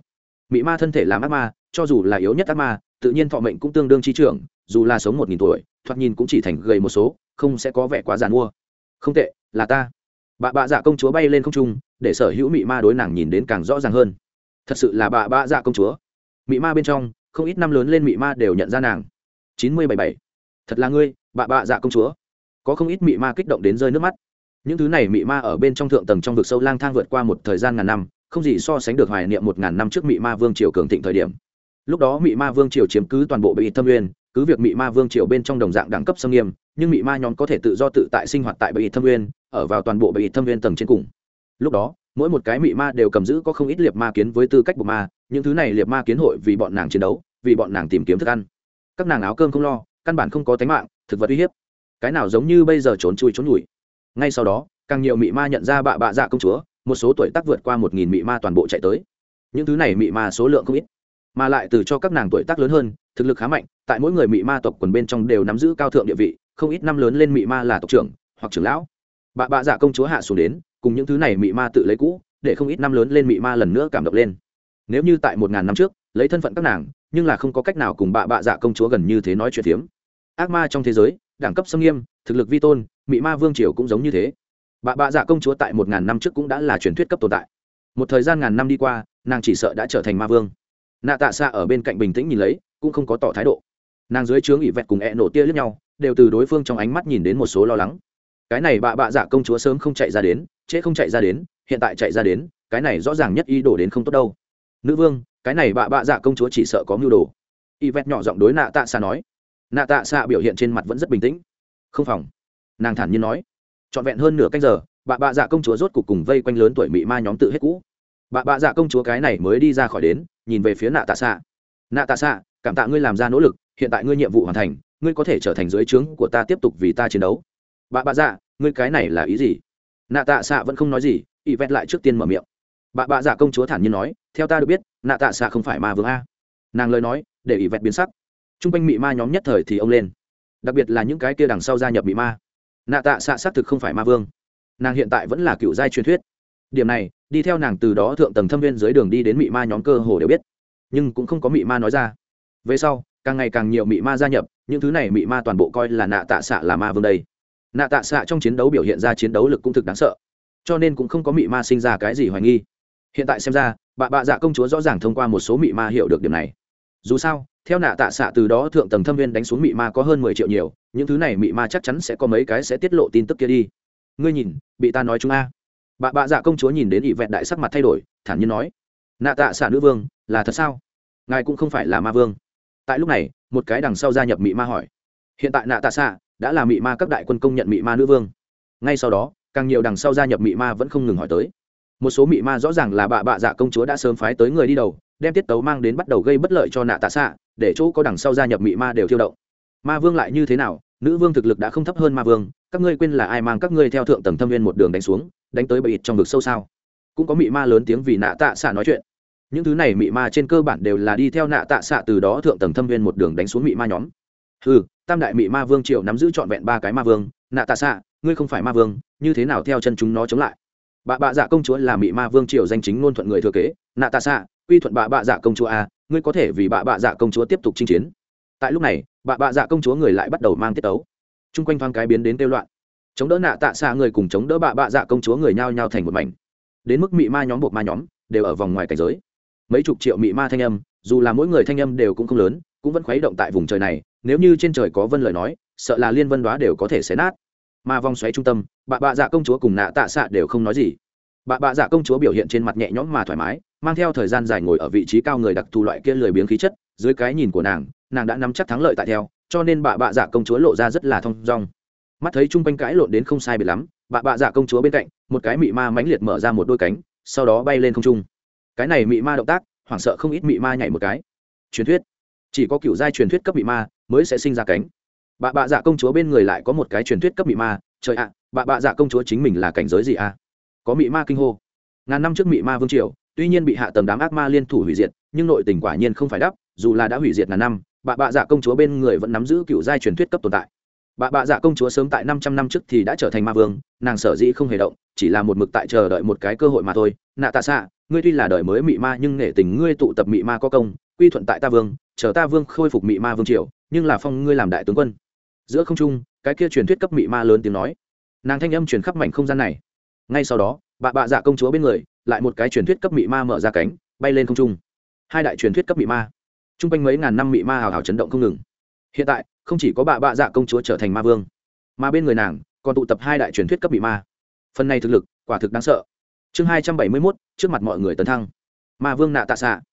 mị ma thân thể làm ác ma, cho dù là yếu nhất ác ma tự nhiên thọ mệnh cũng tương đương chi trưởng, dù là sống 1000 tuổi thoạt nhìn cũng chỉ thành gầy một số, không sẽ có vẻ quá giàn mua. Không tệ, là ta. Bạ dạ công chúa bay lên không trung, để sở hữu mị ma đối nàng nhìn đến càng rõ ràng hơn. Thật sự là bạ dạ công chúa. Mị ma bên trong không ít năm lớn lên mị ma đều nhận ra nàng. 9077, thật là ngươi, bạ dạ công chúa. Có không ít mị ma kích động đến rơi nước mắt. Những thứ này mị ma ở bên trong thượng tầng trong vực sâu lang thang vượt qua một thời gian ngàn năm, không gì so sánh được hoài niệm 1000 năm trước mị ma vương triều cường thịnh thời điểm. Lúc đó mị ma vương triều chiếm cứ toàn bộ Bệ Thâm Nguyên, cứ việc mị ma vương triều bên trong đồng dạng đẳng cấp xâm nghiêm, nhưng mị ma nhóm có thể tự do tự tại sinh hoạt tại Bệ Thâm Nguyên, ở vào toàn bộ Bệ Thâm Nguyên tầng trên cùng. Lúc đó mỗi một cái mị ma đều cầm giữ có không ít liệt ma kiến với tư cách bộ ma, những thứ này liệt ma kiến hội vì bọn nàng chiến đấu, vì bọn nàng tìm kiếm thức ăn. Các nàng áo cơm không lo, căn bản không có tính mạng, thực vật uy hiếp. Cái nào giống như bây giờ trốn chui trốn nhủi. Ngay sau đó càng nhiều mị ma nhận ra bạ dạ công chúa, một số tuổi tác vượt qua 1000 mị ma toàn bộ chạy tới. Những thứ này mị ma số lượng không ít, mà lại từ cho các nàng tuổi tác lớn hơn, thực lực khá mạnh, tại mỗi người mị ma tộc quần bên trong đều nắm giữ cao thượng địa vị, không ít năm lớn lên mị ma là tộc trưởng hoặc trưởng lão. Bạ dạ công chúa hạ xuống đến, cùng những thứ này mị ma tự lấy cũ, để không ít năm lớn lên mị ma lần nữa cảm động lên. Nếu như tại 1000 năm trước lấy thân phận các nàng, nhưng là không có cách nào cùng bạ dạ công chúa gần như thế nói chuyện thiếm. Ác ma trong thế giới đẳng cấp xâm nghiêm, thực lực vi tôn, mị ma vương triều cũng giống như thế. Bạ dạ công chúa tại 1000 năm trước cũng đã là truyền thuyết cấp tồn tại. Một thời gian ngàn năm đi qua, nàng chỉ sợ đã trở thành ma vương. Nạ Tạ Xạ ở bên cạnh bình tĩnh nhìn lấy, cũng không có tỏ thái độ. Nàng dưới trướng ỷ vẹt cùng nổ tia liếc nhau, đều từ đối phương trong ánh mắt nhìn đến một số lo lắng. Cái này bạ dạ công chúa sớm không chạy ra đến, trễ không chạy ra đến, hiện tại chạy ra đến, cái này rõ ràng nhất ý đồ đến không tốt đâu. Nữ vương, cái này bạ dạ công chúa chỉ sợ có mưu đồ. ỷ vẹt nhỏ giọng đối Nạ Tạ Xạ nói. Nạ Tạ Xạ biểu hiện trên mặt vẫn rất bình tĩnh. Không phòng, nàng thản nhiên nói. Trọn vẹn hơn nửa canh giờ, bạ dạ công chúa rốt cục cùng vây quanh lớn tuổi mị ma nhóm tự hết cũ. Bạ dạ công chúa cái này mới đi ra khỏi đến, nhìn về phía Nạ Tạ Xạ. Nạ Tạ Xạ, cảm tạ ngươi làm ra nỗ lực, hiện tại ngươi nhiệm vụ hoàn thành, ngươi có thể trở thành dưới trướng của ta tiếp tục vì ta chiến đấu. Bạ dạ, ngươi cái này là ý gì? Nạ Tạ Xạ vẫn không nói gì, ỷ vẹt lại trước tiên mở miệng. Bạ dạ công chúa thản nhiên nói, theo ta được biết, Nạ Tạ Xạ không phải ma vương a. Nàng lời nói để ỷ vẹt biến sắc. Trung quanh mị ma nhóm nhất thời thì ông lên, đặc biệt là những cái kia đằng sau gia nhập mị ma. Nạ Tạ Xạ xác thực không phải ma vương, nàng hiện tại vẫn là cựu giai truyền thuyết. Điểm này đi theo nàng từ đó thượng tầng thâm viên dưới đường đi đến mị ma nhóm cơ hồ đều biết, nhưng cũng không có mị ma nói ra. Về sau càng ngày càng nhiều mị ma gia nhập, những thứ này mị ma toàn bộ coi là Nạ Tạ Xạ là ma vương đây. Nạ Tạ Xạ trong chiến đấu biểu hiện ra chiến đấu lực cũng thực đáng sợ, cho nên cũng không có mị ma sinh ra cái gì hoài nghi. Hiện tại xem ra bạ dạ công chúa rõ ràng thông qua một số mị ma hiểu được điểm này. Dù sao theo Nạ Tạ Xạ từ đó thượng tầng thâm viên đánh xuống mị ma có hơn 10 triệu nhiều, những thứ này mị ma chắc chắn sẽ có mấy cái sẽ tiết lộ tin tức kia đi. Ngươi nhìn, bị ta nói chúng a. Bạ dạ công chúa nhìn đến ỷ vẹn đại sắc mặt thay đổi, thản nhiên nói. Nạ Tạ Xạ nữ vương, là thật sao? Ngài cũng không phải là ma vương. Tại lúc này một cái đằng sau gia nhập mị ma hỏi. Hiện tại Nạ Tạ Xạ đã là mị ma các đại quân công nhận mị ma nữ vương. Ngay sau đó càng nhiều đằng sau gia nhập mị ma vẫn không ngừng hỏi tới. Một số mị ma rõ ràng là bạ dạ công chúa đã sớm phái tới người đi đầu, đem tiết tấu mang đến bắt đầu gây bất lợi cho Nạ Tạ Xạ, để chỗ có đằng sau gia nhập mị ma đều thiêu động. Ma vương lại như thế nào? Nữ vương thực lực đã không thấp hơn ma vương, các ngươi quên là ai mang các ngươi theo thượng tầng thâm viên một đường đánh xuống, đánh tới bầy ít trong vực sâu sao? Cũng có mị ma lớn tiếng vì Nạ Tạ Xạ nói chuyện. Những thứ này mị ma trên cơ bản đều là đi theo Nạ Tạ Xạ từ đó thượng tầng thâm viên một đường đánh xuống mị ma nhóm. Tam đại mị ma vương triều nắm giữ trọn vẹn 3 cái ma vương, Nạ Tạ Xạ, ngươi không phải ma vương, như thế nào theo chân chúng nó chống lại? Bạ dạ công chúa là mị ma vương triều danh chính ngôn thuận người thừa kế, Nạ Tạ Xạ, quy thuận bạ dạ công chúa a, ngươi có thể vì bạ dạ công chúa tiếp tục chinh chiến. Tại lúc này bạ dạ công chúa người lại bắt đầu mang tiết tấu, chung quanh thoáng cái biến đến tiêu loạn, chống đỡ Nạ Tạ Xạ người cùng chống đỡ bạ dạ công chúa người nhao nhao thành một mảnh, đến mức mị ma nhóm buộc ma nhóm đều ở vòng ngoài cảnh giới. Mấy chục triệu mị ma thanh âm, dù là mỗi người thanh âm đều cũng không lớn, cũng vẫn khuấy động tại vùng trời này. Nếu như trên trời có vân lời nói, sợ là liên vân đoá đều có thể xé nát. Mà vòng xoáy trung tâm, bạ dạ công chúa cùng Nạ Tạ Xạ đều không nói gì. Bạ dạ công chúa biểu hiện trên mặt nhẹ nhõm mà thoải mái, mang theo thời gian dài ngồi ở vị trí cao người đặc thù loại kia lười biếng khí chất. Dưới cái nhìn của nàng đã nắm chắc thắng lợi tại theo, cho nên bạ dạ công chúa lộ ra rất là thong dong. Mắt thấy chung quanh cãi lộn đến không sai biệt lắm, bạ dạ công chúa bên cạnh một cái mị ma mãnh liệt mở ra một đôi cánh, sau đó bay lên không trung. Cái này mị ma động tác hoảng sợ không ít mị ma nhảy một cái. Truyền thuyết chỉ có cựu giai truyền thuyết cấp mị ma mới sẽ sinh ra cánh. Bạ dạ công chúa bên người lại có một cái truyền thuyết cấp mị ma. Trời ạ, bạ dạ công chúa chính mình là cảnh giới gì a? Có mị ma kinh hô. Ngàn năm trước mị ma vương triều tuy nhiên bị hạ tầng đám ác ma liên thủ hủy diệt, nhưng nội tình quả nhiên không phải đắp. Dù là đã hủy diệt ngàn năm, bạ dạ công chúa bên người vẫn nắm giữ cựu giai truyền thuyết cấp tồn tại. Bạ dạ công chúa sớm tại 500 năm trước thì đã trở thành ma vương, nàng sở dĩ không hề động, chỉ là một mực tại chờ đợi một cái cơ hội mà thôi. Nạ Tạ Xạ, ngươi tuy là đời mới mị ma nhưng nể tình ngươi tụ tập mị ma có công quy thuận tại ta vương, chờ ta vương khôi phục mị ma vương triều, nhưng là phong ngươi làm đại tướng quân. Giữa không trung cái kia truyền thuyết cấp mị ma lớn tiếng nói, nàng thanh âm truyền khắp mảnh không gian này. Ngay sau đó bạ dạ công chúa bên người lại một cái truyền thuyết cấp mị ma mở ra cánh bay lên không trung. Hai đại truyền thuyết cấp mị ma trung quanh mấy ngàn năm mị ma hào hào chấn động không ngừng. Hiện tại không chỉ có bạ dạ công chúa trở thành ma vương, mà bên người nàng còn tụ tập hai đại truyền thuyết cấp mị ma. Phần này thực lực quả thực đáng sợ. Chương 271, trước mặt mọi người tấn thăng. Ma vương nạ tạ xạ,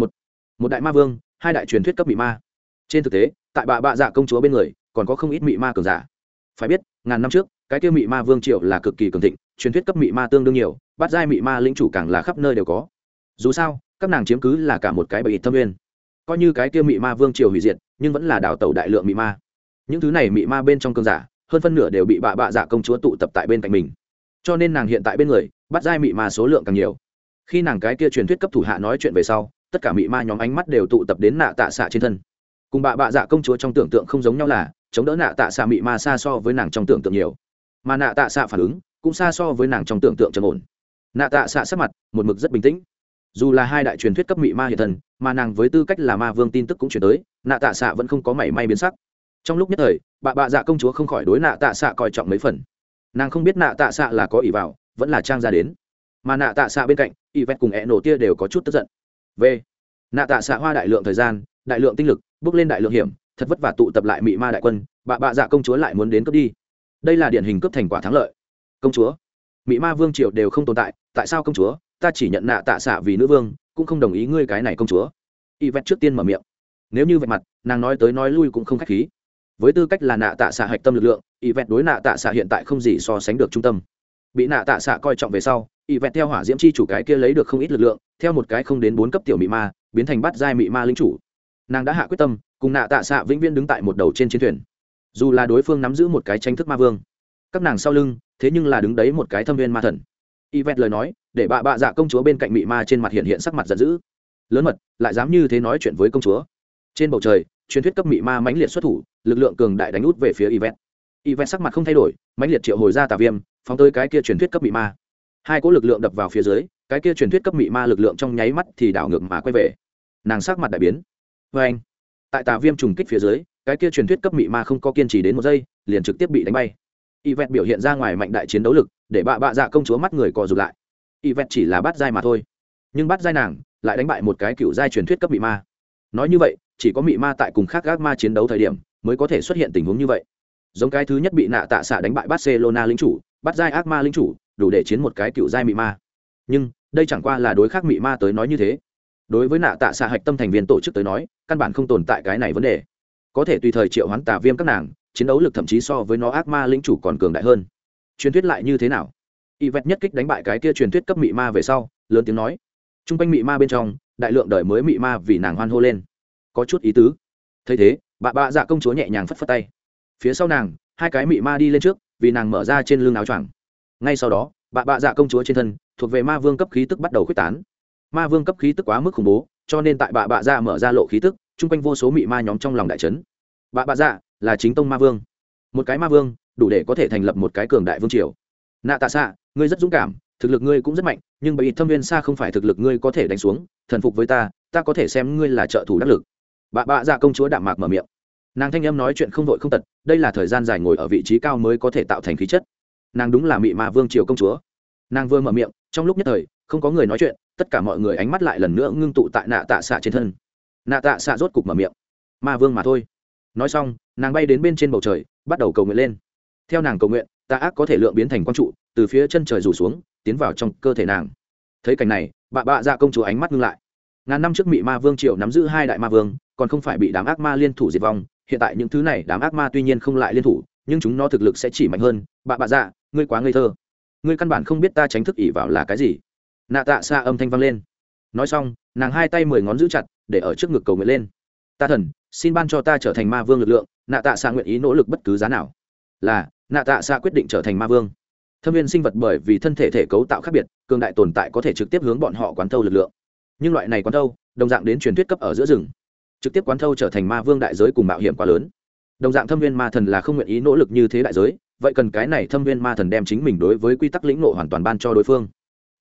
một đại ma vương, hai đại truyền thuyết cấp mị ma. Trên thực tế tại bạ dạ công chúa bên người còn có không ít mị ma cường giả. Phải biết ngàn năm trước cái kia mị ma vương triều là cực kỳ cường thịnh, truyền thuyết cấp mị ma tương đương nhiều, bát giai mị ma lĩnh chủ càng là khắp nơi đều có. Dù sao các nàng chiếm cứ là cả một cái bầy thâm nguyên, coi như cái kia mị ma vương triều hủy diệt nhưng vẫn là đào tẩu đại lượng mị ma. Những thứ này mị ma bên trong cường giả hơn phân nửa đều bị bạ dạ công chúa tụ tập tại bên cạnh mình, cho nên nàng hiện tại bên người bát giai mị ma số lượng càng nhiều. Khi nàng cái kia truyền thuyết cấp thủ hạ nói chuyện về sau, tất cả mị ma nhóm ánh mắt đều tụ tập đến nạ tạ xạ trên thân. Cùng bạ dạ công chúa trong tưởng tượng không giống nhau là chống đỡ nạ tạ xạ mị ma xa so với nàng trong tưởng tượng nhiều, mà nạ tạ xạ phản ứng cũng xa so với nàng trong tưởng tượng trầm ổn. Nạ tạ xạ sắc mặt một mực rất bình tĩnh. Dù là hai đại truyền thuyết cấp mị ma hiện thân, mà nàng với tư cách là ma vương tin tức cũng chuyển tới, nạ tạ xạ vẫn không có mảy may biến sắc. Trong lúc nhất thời bạ dạ công chúa không khỏi đối nạ tạ xạ coi trọng mấy phần. Nàng không biết nạ tạ xạ là có ỷ vào vẫn là trang ra đến, mà nạ tạ xạ bên cạnh y vét cùng ẹ nổ tia đều có chút tức giận. V nạ tạ xạ hoa đại lượng thời gian, đại lượng tinh lực, bước lên đại lượng hiểm, thật vất vả tụ tập lại mị ma đại quân, bạ dạ công chúa lại muốn đến cướp đi. Đây là điển hình cướp thành quả thắng lợi. Công chúa, mị ma vương triều đều không tồn tại, tại sao công chúa, ta chỉ nhận nạ tạ xạ vì nữ vương, cũng không đồng ý ngươi cái này công chúa. Y vét trước tiên mở miệng. Nếu như vậy mặt nàng nói tới nói lui cũng không khách khí. Với tư cách là nạ tạ xạ hạch tâm lực lượng, Y vét đối nạ tạ xạ hiện tại không gì so sánh được trung tâm. Bị nạ tạ xạ coi trọng về sau, Y vét theo hỏa diễm chi chủ cái kia lấy được không ít lực lượng, theo một cái không đến 4 cấp tiểu mị ma biến thành bát giai mị ma linh chủ. Nàng đã hạ quyết tâm cùng nạ tạ xạ vĩnh viễn đứng tại một đầu trên chiến thuyền, dù là đối phương nắm giữ một cái tranh thức ma vương, các nàng sau lưng thế nhưng là đứng đấy một cái thâm viên ma thần. Y vét lời nói để bạ dạ công chúa bên cạnh mị ma trên mặt hiện sắc mặt giận dữ. Lớn mật lại dám như thế nói chuyện với công chúa. Trên bầu trời truyền thuyết cấp mị ma mãnh liệt xuất thủ, lực lượng cường đại đánh út về phía Y vét. Y vét sắc mặt không thay đổi, mãnh liệt triệu hồi ra tà viêm phóng tới cái kia truyền thuyết cấp mị ma. Hai cỗ lực lượng đập vào phía dưới, cái kia truyền thuyết cấp mị ma lực lượng trong nháy mắt thì đảo ngược mà quay về. Nàng sắc mặt đại biến. Vê anh, tại tà viêm trùng kích phía dưới, cái kia truyền thuyết cấp mị ma không có kiên trì đến một giây liền trực tiếp bị đánh bay. Y vét biểu hiện ra ngoài mạnh đại chiến đấu lực để bạ dạ công chúa mắt người co rụt lại. Y vét chỉ là bát giai mà thôi, nhưng bát giai nàng lại đánh bại một cái cựu giai truyền thuyết cấp mị ma. Nói như vậy chỉ có mị ma tại cùng khác ác ma chiến đấu thời điểm mới có thể xuất hiện tình huống như vậy. Giống cái thứ nhất bị nạ tạ xạ đánh bại Barcelona lính chủ, bát giai ác ma lính chủ, đủ để chiến một cái cựu giai mị ma. Nhưng đây chẳng qua là đối khác mị ma tới nói như thế. Đối với nạ tạ xạ hạch tâm thành viên tổ chức tới nói, căn bản không tồn tại cái này vấn đề. Có thể tùy thời triệu hoán tà viêm các nàng, chiến đấu lực thậm chí so với nó ác ma lĩnh chủ còn cường đại hơn. Truyền thuyết lại như thế nào? Y vét nhất kích đánh bại cái kia truyền thuyết cấp mị ma về sau, lớn tiếng nói. Trung quanh mị ma bên trong, đại lượng đời mới mị ma vì nàng hoan hô lên, có chút ý tứ. Thấy thế, bạ dạ công chúa nhẹ nhàng phất phất tay. Phía sau nàng, hai cái mị ma đi lên trước, vì nàng mở ra trên lưng áo choàng. Ngay sau đó, bạ dạ công chúa trên thân thuộc về ma vương cấp khí tức bắt đầu khuếch tán. Ma vương cấp khí tức quá mức khủng bố, cho nên tại bạ dạ mở ra lộ khí tức, trung quanh vô số mị ma nhóm trong lòng đại chấn. Bạ dạ là chính tông ma vương, một cái ma vương đủ để có thể thành lập một cái cường đại vương triều. Nạ tạ xạ, ngươi rất dũng cảm, thực lực ngươi cũng rất mạnh, nhưng bởi thâm viên xa không phải thực lực ngươi có thể đánh xuống, thần phục với ta, ta có thể xem ngươi là trợ thủ đắc lực. Bạ dạ công chúa đạm mạc mở miệng. Nàng thanh âm nói chuyện không vội không tật, đây là thời gian dài ngồi ở vị trí cao mới có thể tạo thành khí chất. Nàng đúng là mị ma vương triều công chúa. Nàng vừa mở miệng, trong lúc nhất thời không có người nói chuyện, tất cả mọi người ánh mắt lại lần nữa ngưng tụ tại nạ tạ xạ trên thân. Nạ tạ xạ rốt cục mở miệng. Ma vương mà thôi. Nói xong, nàng bay đến bên trên bầu trời, bắt đầu cầu nguyện lên. Theo nàng cầu nguyện, tà ác có thể lượng biến thành quang trụ, từ phía chân trời rủ xuống, tiến vào trong cơ thể nàng. Thấy cảnh này, bạ dạ công chúa ánh mắt ngưng lại. Ngàn năm trước mị ma vương triều nắm giữ hai đại ma vương, còn không phải bị đám ác ma liên thủ diệt vong. Hiện tại những thứ này đám ác ma tuy nhiên không lại liên thủ, nhưng chúng nó thực lực sẽ chỉ mạnh hơn. Bạ dạ, ngươi quá ngây thơ, ngươi căn bản không biết ta tránh thức ỷ vào là cái gì. Nạ tạ xạ âm thanh vang lên. Nói xong, nàng hai tay 10 ngón giữ chặt, để ở trước ngực cầu nguyện lên. Ta thần, xin ban cho ta trở thành ma vương lực lượng. Nạ tạ xạ nguyện ý nỗ lực bất cứ giá nào. Là, nạ tạ xạ quyết định trở thành ma vương. Thâm viên sinh vật bởi vì thân thể cấu tạo khác biệt, cường đại tồn tại có thể trực tiếp hướng bọn họ quán thâu lực lượng. Nhưng loại này quán thâu, đồng dạng đến truyền thuyết cấp ở giữa rừng. Trực tiếp quán thâu trở thành ma vương đại giới cùng mạo hiểm quá lớn. Đồng dạng thâm viên ma thần là không nguyện ý nỗ lực như thế đại giới, vậy cần cái này thâm viên ma thần đem chính mình đối với quy tắc lĩnh ngộ hoàn toàn ban cho đối phương. Mặt khác,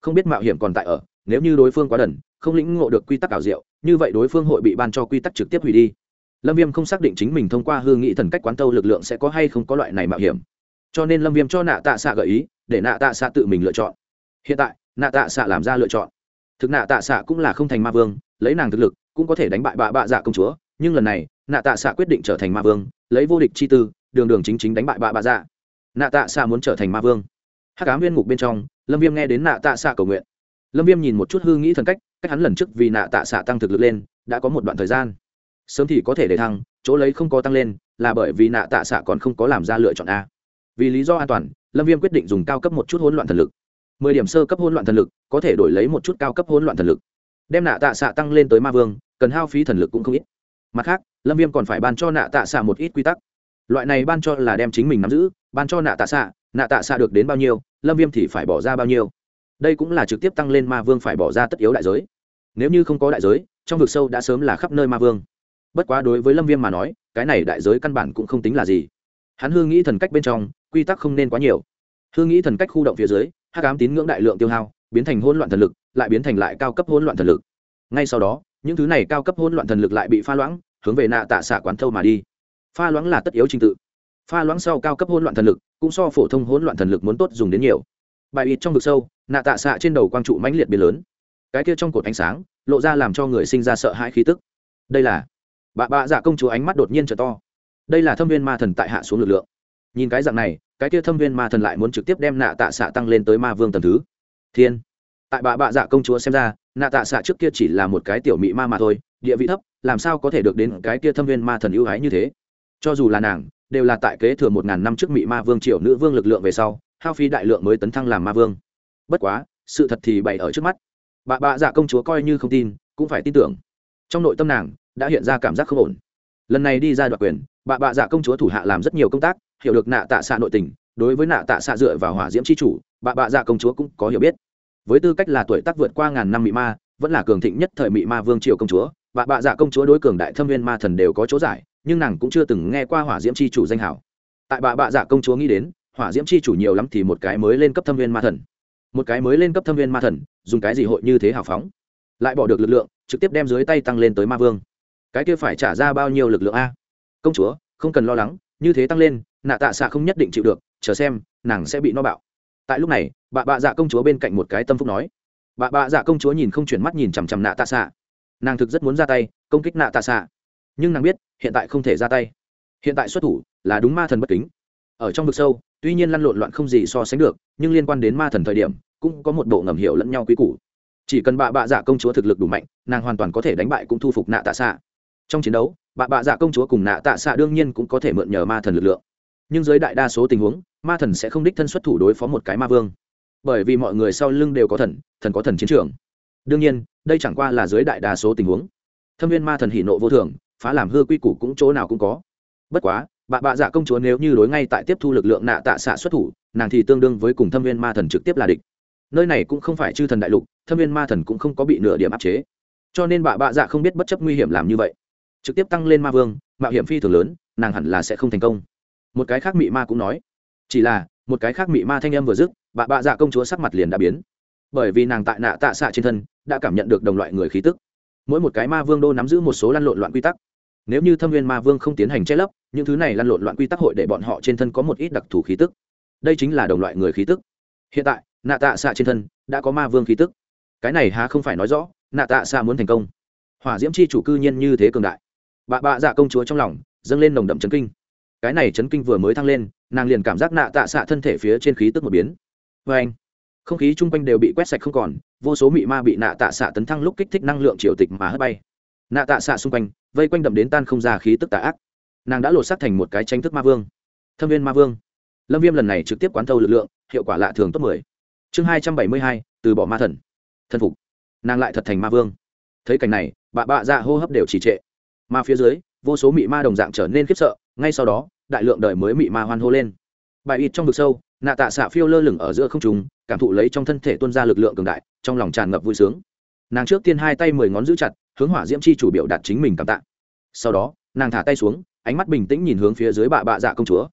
không biết mạo hiểm còn tại ở, nếu như đối phương quá đần không lĩnh ngộ được quy tắc ảo diệu, như vậy đối phương hội bị ban cho quy tắc trực tiếp hủy đi. Lâm Viêm không xác định chính mình thông qua hư nghị thần cách quán thâu lực lượng sẽ có hay không có loại này mạo hiểm, cho nên Lâm Viêm cho nạ tạ xạ gợi ý để nạ tạ xạ tự mình lựa chọn. Hiện tại nạ tạ xạ làm ra lựa chọn. Thực nạ tạ xạ cũng là không thành ma vương, lấy nàng thực lực cũng có thể đánh bại bạ bạ dạ công chúa, nhưng lần này nạ tạ xạ quyết định trở thành ma vương, lấy vô địch chi tư đường đường chính chính đánh bại bạ bạ dạ. Nạ tạ xạ muốn trở thành ma vương. Hắc ám viên ngục bên trong, Lâm Viêm nghe đến nạ tạ xạ cầu nguyện. Lâm Viêm nhìn một chút hư nghĩ thần cách cách hắn lần trước vì nạ tạ xạ tăng thực lực lên đã có một đoạn thời gian, sớm thì có thể để thăng, chỗ lấy không có tăng lên là bởi vì nạ tạ xạ còn không có làm ra lựa chọn a. Vì lý do an toàn, Lâm Viêm quyết định dùng cao cấp một chút hỗn loạn thần lực. 10 điểm sơ cấp hỗn loạn thần lực có thể đổi lấy một chút cao cấp hỗn loạn thần lực. Đem nạ tạ xạ tăng lên tới ma vương, cần hao phí thần lực cũng không ít. Mặt khác, Lâm Viêm còn phải ban cho nạ tạ xạ một ít quy tắc. Loại này ban cho là đem chính mình nắm giữ, ban cho nạ tạ xạ được đến bao nhiêu, Lâm Viêm thì phải bỏ ra bao nhiêu. Đây cũng là trực tiếp tăng lên ma vương phải bỏ ra tất yếu đại giới. Nếu như không có đại giới, trong vực sâu đã sớm là khắp nơi ma vương. Bất quá đối với Lâm Viêm mà nói, cái này đại giới căn bản cũng không tính là gì. Hắn hư nghĩ thần cách bên trong, quy tắc không nên quá nhiều. Hư nghĩ thần cách khu động phía dưới, hắc ám tín ngưỡng đại lượng tiêu hao, biến thành hỗn loạn thần lực, lại biến thành lại cao cấp hỗn loạn thần lực. Ngay sau đó, những thứ này cao cấp hỗn loạn thần lực lại bị pha loãng, hướng về nạ tạ xạ quán thâu mà đi. Pha loãng là tất yếu trình tự. Pha loãng sau cao cấp hỗn loạn thần lực, cũng so phổ thông hỗn loạn thần lực muốn tốt dùng đến nhiều. Bài ít trong vực sâu, nạ tạ xạ trên đầu quang trụ mãnh liệt biến lớn. Cái kia trong cột ánh sáng, lộ ra làm cho người sinh ra sợ hãi khí tức. Đây là bạ bạ dạ công chúa ánh mắt đột nhiên trở to. Đây là thâm viên ma thần tại hạ xuống lực lượng. Nhìn cái dạng này, cái kia thâm viên ma thần lại muốn trực tiếp đem nạ tạ xạ tăng lên tới ma vương tầng thứ thiên. Tại bạ bạ dạ công chúa xem ra, nạ tạ xạ trước kia chỉ là một cái tiểu mị ma mà thôi, địa vị thấp, làm sao có thể được đến cái kia thâm viên ma thần ưu ái như thế. Cho dù là nàng, đều là tại kế thừa 1000 năm trước mị ma vương triều nữ vương lực lượng về sau, hao phí đại lượng mới tấn thăng làm ma vương. Bất quá, sự thật thì bày ở trước mắt. Bạ bạ dạ công chúa coi như không tin, cũng phải tin tưởng. Trong nội tâm nàng đã hiện ra cảm giác không ổn. Lần này đi ra đoạt quyền, bạ bạ dạ công chúa thủ hạ làm rất nhiều công tác, hiểu được nạ tạ xạ nội tình. Đối với nạ tạ xạ dựa vào hỏa diễm chi chủ, bạ bạ dạ công chúa cũng có hiểu biết. Với tư cách là tuổi tác vượt qua 1000 năm mị ma, vẫn là cường thịnh nhất thời mị ma vương triều công chúa, bạ bạ dạ công chúa đối cường đại thâm viên ma thần đều có chỗ giải, nhưng nàng cũng chưa từng nghe qua hỏa diễm chi chủ danh hảo. Tại bạ bạ dạ công chúa nghĩ đến, hỏa diễm chi chủ nhiều lắm thì một cái mới lên cấp thâm viên ma thần. Một cái mới lên cấp thâm viên ma thần, dùng cái gì hội như thế hào phóng, lại bỏ được lực lượng trực tiếp đem dưới tay tăng lên tới ma vương, cái kia phải trả ra bao nhiêu lực lượng a? Công chúa không cần lo lắng, như thế tăng lên nạ tạ xạ không nhất định chịu được, chờ xem nàng sẽ bị no bạo. Tại lúc này bạ bạ dạ công chúa bên cạnh một cái tâm phúc nói. Bạ bạ dạ công chúa nhìn không chuyển mắt nhìn chằm chằm nạ tạ xạ. Nàng thực rất muốn ra tay công kích nạ tạ xạ, nhưng nàng biết hiện tại không thể ra tay. Hiện tại xuất thủ là đúng ma thần bất kính. Ở trong vực sâu tuy nhiên lăn lộn loạn không gì so sánh được, nhưng liên quan đến ma thần thời điểm cũng có một bộ ngầm hiểu lẫn nhau quý củ. Chỉ cần bạ bạ dạ công chúa thực lực đủ mạnh, nàng hoàn toàn có thể đánh bại cũng thu phục nạ tạ xạ. Trong chiến đấu bạ bạ dạ công chúa cùng nạ tạ xạ đương nhiên cũng có thể mượn nhờ ma thần lực lượng, nhưng dưới đại đa số tình huống ma thần sẽ không đích thân xuất thủ đối phó một cái ma vương, bởi vì mọi người sau lưng đều có thần, thần có thần chiến trường. Đương nhiên đây chẳng qua là dưới đại đa số tình huống. Thâm viên ma thần hỉ nộ vô thường, phá làm hư quy củ cũng chỗ nào cũng có. Bất quá bạ bạ dạ công chúa nếu như đối ngay tại tiếp thu lực lượng nạ tạ xạ xuất thủ, nàng thì tương đương với cùng thâm viên ma thần trực tiếp là địch. Nơi này cũng không phải chư thần đại lục, thâm viên ma thần cũng không có bị nửa điểm áp chế, cho nên bạ bạ dạ không biết bất chấp nguy hiểm làm như vậy, trực tiếp tăng lên ma vương, mạo hiểm phi thường lớn, nàng hẳn là sẽ không thành công. Một cái khác mị ma cũng nói. Chỉ là một cái khác mị ma thanh âm vừa dứt, bạ bạ dạ công chúa sắc mặt liền đã biến, bởi vì nàng tại nạ tạ xạ trên thân đã cảm nhận được đồng loại người khí tức. Mỗi một cái ma vương đô nắm giữ một số lăn lộn loạn quy tắc. Nếu như thâm viên ma vương không tiến hành che lấp, những thứ này lăn lộn loạn quy tắc hội để bọn họ trên thân có một ít đặc thù khí tức. Đây chính là đồng loại người khí tức. Hiện tại nạ tạ xạ trên thân đã có ma vương khí tức, cái này há không phải nói rõ nạ tạ xạ muốn thành công. Hỏa diễm chi chủ cư nhiên như thế cường đại, bạ bạ dạ công chúa trong lòng dâng lên nồng đậm chấn kinh. Cái này chấn kinh vừa mới thăng lên, nàng liền cảm giác nạ tạ xạ thân thể phía trên khí tức một biến. Vê anh, không khí chung quanh đều bị quét sạch không còn, vô số mị ma bị nạ tạ xạ tấn thăng lúc kích thích năng lượng triều tịch mà hất bay. Nạ tạ xạ xung quanh vây quanh đậm đến tan không ra khí tức tà ác, nàng đã lột xác thành một cái tranh thức ma vương, thâm viên ma vương. Lâm Viêm lần này trực tiếp quán thâu lực lượng, hiệu quả lạ thường top 10. Chương 272, từ bỏ ma thần. Thân phục. Nàng lại thật thành ma vương. Thấy cảnh này, bạ bạ dạ hô hấp đều trì trệ. Mà phía dưới, vô số mị ma đồng dạng trở nên khiếp sợ, ngay sau đó, đại lượng đời mới mị ma hoan hô lên. Bài ít trong vực sâu, nạ tạ xạ phiêu lơ lửng ở giữa không trung, cảm thụ lấy trong thân thể tuôn ra lực lượng cường đại, trong lòng tràn ngập vui sướng. Nàng trước tiên hai tay 10 ngón giữ chặt, hướng hỏa diễm chi chủ biểu đạt chính mình cảm tạ. Sau đó, nàng thả tay xuống, ánh mắt bình tĩnh nhìn hướng phía dưới bạ bạ dạ công chúa.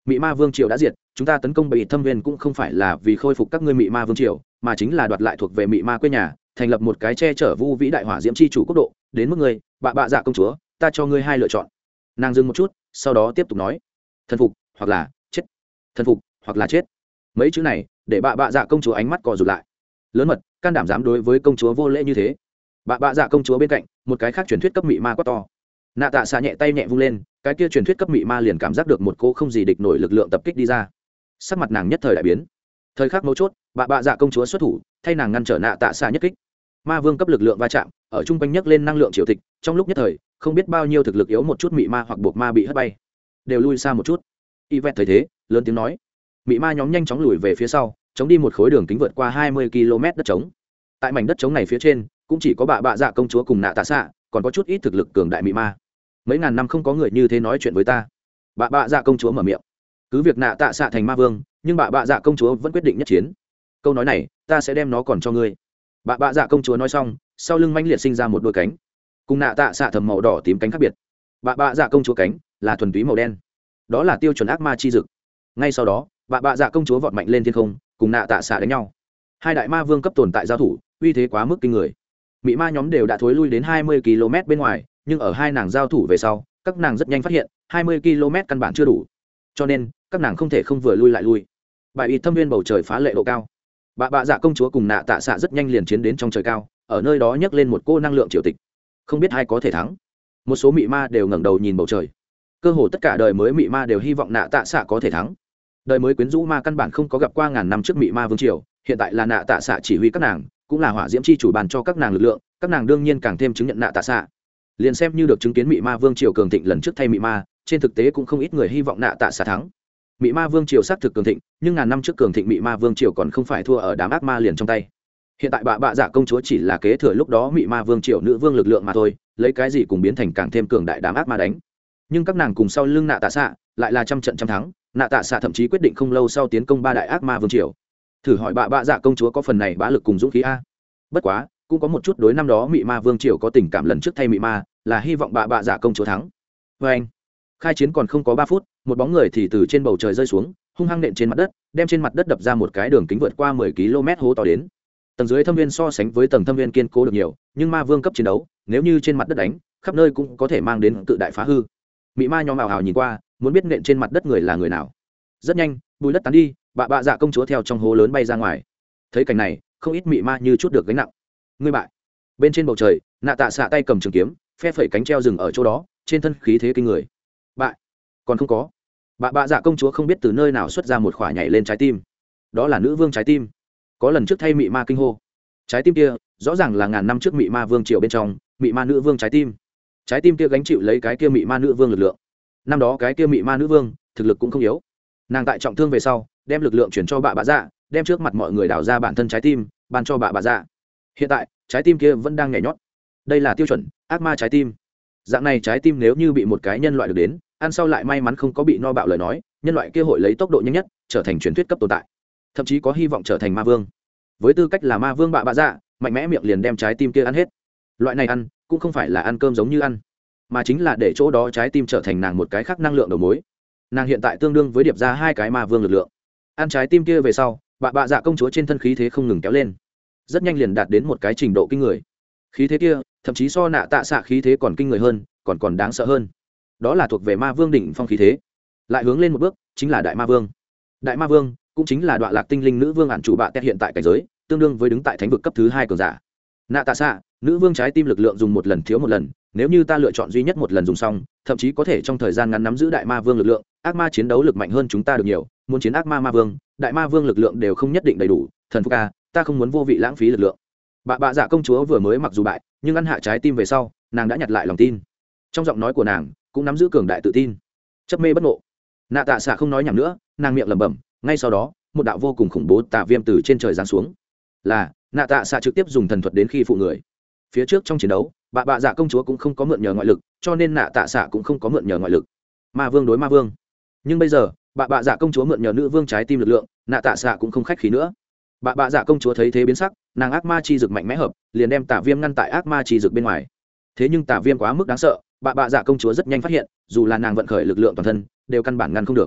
mị ma vương triều đã diệt, chúng ta tấn công bệ thâm viên cũng không phải là vì khôi phục các ngươi mị ma vương triều, mà chính là đoạt lại thuộc về mị ma quê nhà, thành lập một cái che chở vu vĩ đại hỏa diễm chi chủ quốc độ. Đến mức ngươi bạ dạ công chúa, ta cho ngươi hai lựa chọn. Nàng dừng một chút, sau đó tiếp tục nói, thần phục hoặc là chết, thần phục hoặc là chết. Mấy chữ này để bạ dạ công chúa ánh mắt co rụt lại. Lớn mật, can đảm dám đối với công chúa vô lễ như thế. Bạ dạ công chúa bên cạnh, một cái khác truyền thuyết cấp mị ma quá to. Nạ tạ xạ nhẹ tay nhẹ vung lên, cái kia truyền thuyết cấp mị ma liền cảm giác được một cô không gì địch nổi lực lượng tập kích đi ra. Sắc mặt nàng nhất thời đại biến. Thời khắc mấu chốt, bạ dạ công chúa xuất thủ, thay nàng ngăn trở nạ tạ xạ nhất kích. Ma vương cấp lực lượng va chạm, ở trung quanh nhấc lên năng lượng triều tịch, trong lúc nhất thời, không biết bao nhiêu thực lực yếu một chút mị ma hoặc buộc ma bị hất bay, đều lui xa một chút. Yvette thấy thế, lớn tiếng nói, mị ma nhóm nhanh chóng lùi về phía sau, chống đi một khối đường kính vượt qua 20 km đất trống. Tại mảnh đất trống này phía trên, cũng chỉ có bạ dạ công chúa cùng nạ tạ xạ, còn có chút ít thực lực cường đại mị ma. Mấy ngàn năm không có người như thế nói chuyện với ta. Bạ dạ công chúa mở miệng. Cứ việc nạ tạ xạ thành ma vương, nhưng bạ dạ công chúa vẫn quyết định nhất chiến. Câu nói này, ta sẽ đem nó còn cho ngươi. Bạ dạ công chúa nói xong, sau lưng mãnh liệt sinh ra một đôi cánh, cùng nạ tạ xạ thầm màu đỏ tím cánh khác biệt. Bạ dạ công chúa cánh là thuần túy màu đen, đó là tiêu chuẩn ác ma chi dực. Ngay sau đó, bạ dạ công chúa vọt mạnh lên thiên không, cùng nạ tạ xạ đánh nhau. Hai đại ma vương cấp tồn tại giao thủ, uy thế quá mức kinh người. Mị ma nhóm đều đã thối lui đến 20 km bên ngoài, nhưng ở hai nàng giao thủ về sau, các nàng rất nhanh phát hiện 20 km căn bản chưa đủ, cho nên các nàng không thể không vừa lui lại lui. Bại y thâm viên bầu trời phá lệ độ cao, bạ dạ công chúa cùng nạ tạ xạ rất nhanh liền chiến đến trong trời cao, ở nơi đó nhấc lên một cô năng lượng triều tịch, không biết ai có thể thắng. Một số mị ma đều ngẩng đầu nhìn bầu trời, cơ hồ tất cả đời mới mị ma đều hy vọng nạ tạ xạ có thể thắng. Đời mới quyến rũ ma căn bản không có gặp qua ngàn năm trước mị ma vương triều, hiện tại là nạ tạ xạ chỉ huy các nàng, cũng là hỏa diễm chi chủ bàn cho các nàng lực lượng, các nàng đương nhiên càng thêm chứng nhận nạ tạ xạ. Liền xem như được chứng kiến mị ma vương triều cường thịnh lần trước thay mị ma, trên thực tế cũng không ít người hy vọng nạ tạ xạ thắng. Mị ma vương triều xác thực cường thịnh, nhưng ngàn năm trước cường thịnh mị ma vương triều còn không phải thua ở đám ác ma liền trong tay. Hiện tại bạ dạ công chúa chỉ là kế thừa lúc đó mị ma vương triều nữ vương lực lượng mà thôi, lấy cái gì cùng biến thành càng thêm cường đại đám ác ma đánh. Nhưng các nàng cùng sau lưng nạ tạ xạ lại là trăm trận trăm thắng, nạ tạ xạ thậm chí quyết định không lâu sau tiến công ba đại ác ma vương triều. Thử hỏi bạ dạ công chúa có phần này bá lực cùng dũng khí a? Bất quá cũng có một chút đối năm đó mị ma vương triều có tình cảm lần trước thay mị ma, là hy vọng bạ dạ công chúa thắng. Vê anh, khai chiến còn không có 3 phút, một bóng người thì từ trên bầu trời rơi xuống, hung hăng nện trên mặt đất, đem trên mặt đất đập ra một cái đường kính vượt qua 10 km hố to đến. Tầng dưới thâm viên so sánh với tầng thâm viên kiên cố được nhiều, nhưng ma vương cấp chiến đấu, nếu như trên mặt đất đánh, khắp nơi cũng có thể mang đến cự đại phá hư. Mị ma nhóm ảo ảo nhìn qua, muốn biết nện trên mặt đất người là người nào. Rất nhanh, bùi đất tán đi, bạ dạ công chúa theo trong hố lớn bay ra ngoài. Thấy cảnh này, không ít mị ma như chút được gánh nặng. Ngươi bại. Bên trên bầu trời, nạ tạ xạ tay cầm trường kiếm, phe phẩy cánh treo rừng ở chỗ đó, trên thân khí thế kinh người. Bại. Còn không có. Bạ dạ công chúa không biết từ nơi nào xuất ra một khỏa nhảy lên trái tim. Đó là nữ vương trái tim. Có lần trước thay mị ma kinh hô. Trái tim kia, rõ ràng là ngàn năm trước mị ma vương triều bên trong, mị ma nữ vương trái tim. Trái tim kia gánh chịu lấy cái kia mị ma nữ vương lực lượng. Năm đó cái kia mị ma nữ vương, thực lực cũng không yếu. Nàng tại trọng thương về sau, đem lực lượng chuyển cho bạ dạ, đem trước mặt mọi người đào ra bản thân trái tim, ban cho bạ dạ. Hiện tại, trái tim kia vẫn đang nhảy nhót. Đây là tiêu chuẩn ác ma trái tim. Dạng này trái tim nếu như bị một cái nhân loại được đến, ăn sau lại may mắn không có bị no bạo lời nói, nhân loại kia hội lấy tốc độ nhanh nhất trở thành truyền thuyết cấp tồn tại, thậm chí có hy vọng trở thành ma vương. Với tư cách là ma vương bạ dạ, mạnh mẽ miệng liền đem trái tim kia ăn hết. Loại này ăn cũng không phải là ăn cơm giống như ăn, mà chính là để chỗ đó trái tim trở thành nàng một cái khác năng lượng đầu mối. Nàng hiện tại tương đương với điệp ra 2 cái ma vương lực lượng. Ăn trái tim kia về sau, bạ dạ công chúa trên thân khí thế không ngừng kéo lên, rất nhanh liền đạt đến một cái trình độ kinh người. Khí thế kia thậm chí so nạ tạ xạ khí thế còn kinh người hơn, còn đáng sợ hơn. Đó là thuộc về ma vương đỉnh phong khí thế. Lại hướng lên một bước, chính là đại ma vương. Đại ma vương cũng chính là đoạn lạc tinh linh nữ vương ản chủ bạ tét hiện tại cảnh giới, tương đương với đứng tại thánh vực cấp thứ 2 cường giả. Nạ tạ xạ, nữ vương trái tim lực lượng dùng một lần thiếu một lần, nếu như ta lựa chọn duy nhất một lần dùng xong, thậm chí có thể trong thời gian ngắn nắm giữ đại ma vương lực lượng. Ác ma chiến đấu lực mạnh hơn chúng ta được nhiều, muốn chiến ác ma ma vương, đại ma vương lực lượng đều không nhất định đầy đủ. Thần phục ca, ta không muốn vô vị lãng phí lực lượng. Bạ dạ công chúa vừa mới mặc dù bại, nhưng ăn hạ trái tim về sau, nàng đã nhặt lại lòng tin. Trong giọng nói của nàng cũng nắm giữ cường đại tự tin. Chấp mê bất ngộ. Nạ tạ xạ không nói nhảm nữa, nàng miệng lẩm bẩm. Ngay sau đó, một đạo vô cùng khủng bố tà viêm từ trên trời giáng xuống. Là nạ tạ xạ trực tiếp dùng thần thuật đến khi phụ người. Phía trước trong chiến đấu, bạ dạ công chúa cũng không có mượn nhờ ngoại lực, cho nên nạ tạ xạ cũng không có mượn nhờ ngoại lực. Ma vương đối ma vương. Nhưng bây giờ, bạ dạ công chúa mượn nhờ nữ vương trái tim lực lượng, nạ tạ xạ cũng không khách khí nữa. Bạ dạ công chúa thấy thế biến sắc, nàng ác ma chi dực mạnh mẽ hợp, liền đem tà viêm ngăn tại ác ma chi dực bên ngoài. Thế nhưng tà viêm quá mức đáng sợ, bạ dạ công chúa rất nhanh phát hiện, dù là nàng vận khởi lực lượng toàn thân, đều căn bản ngăn không được.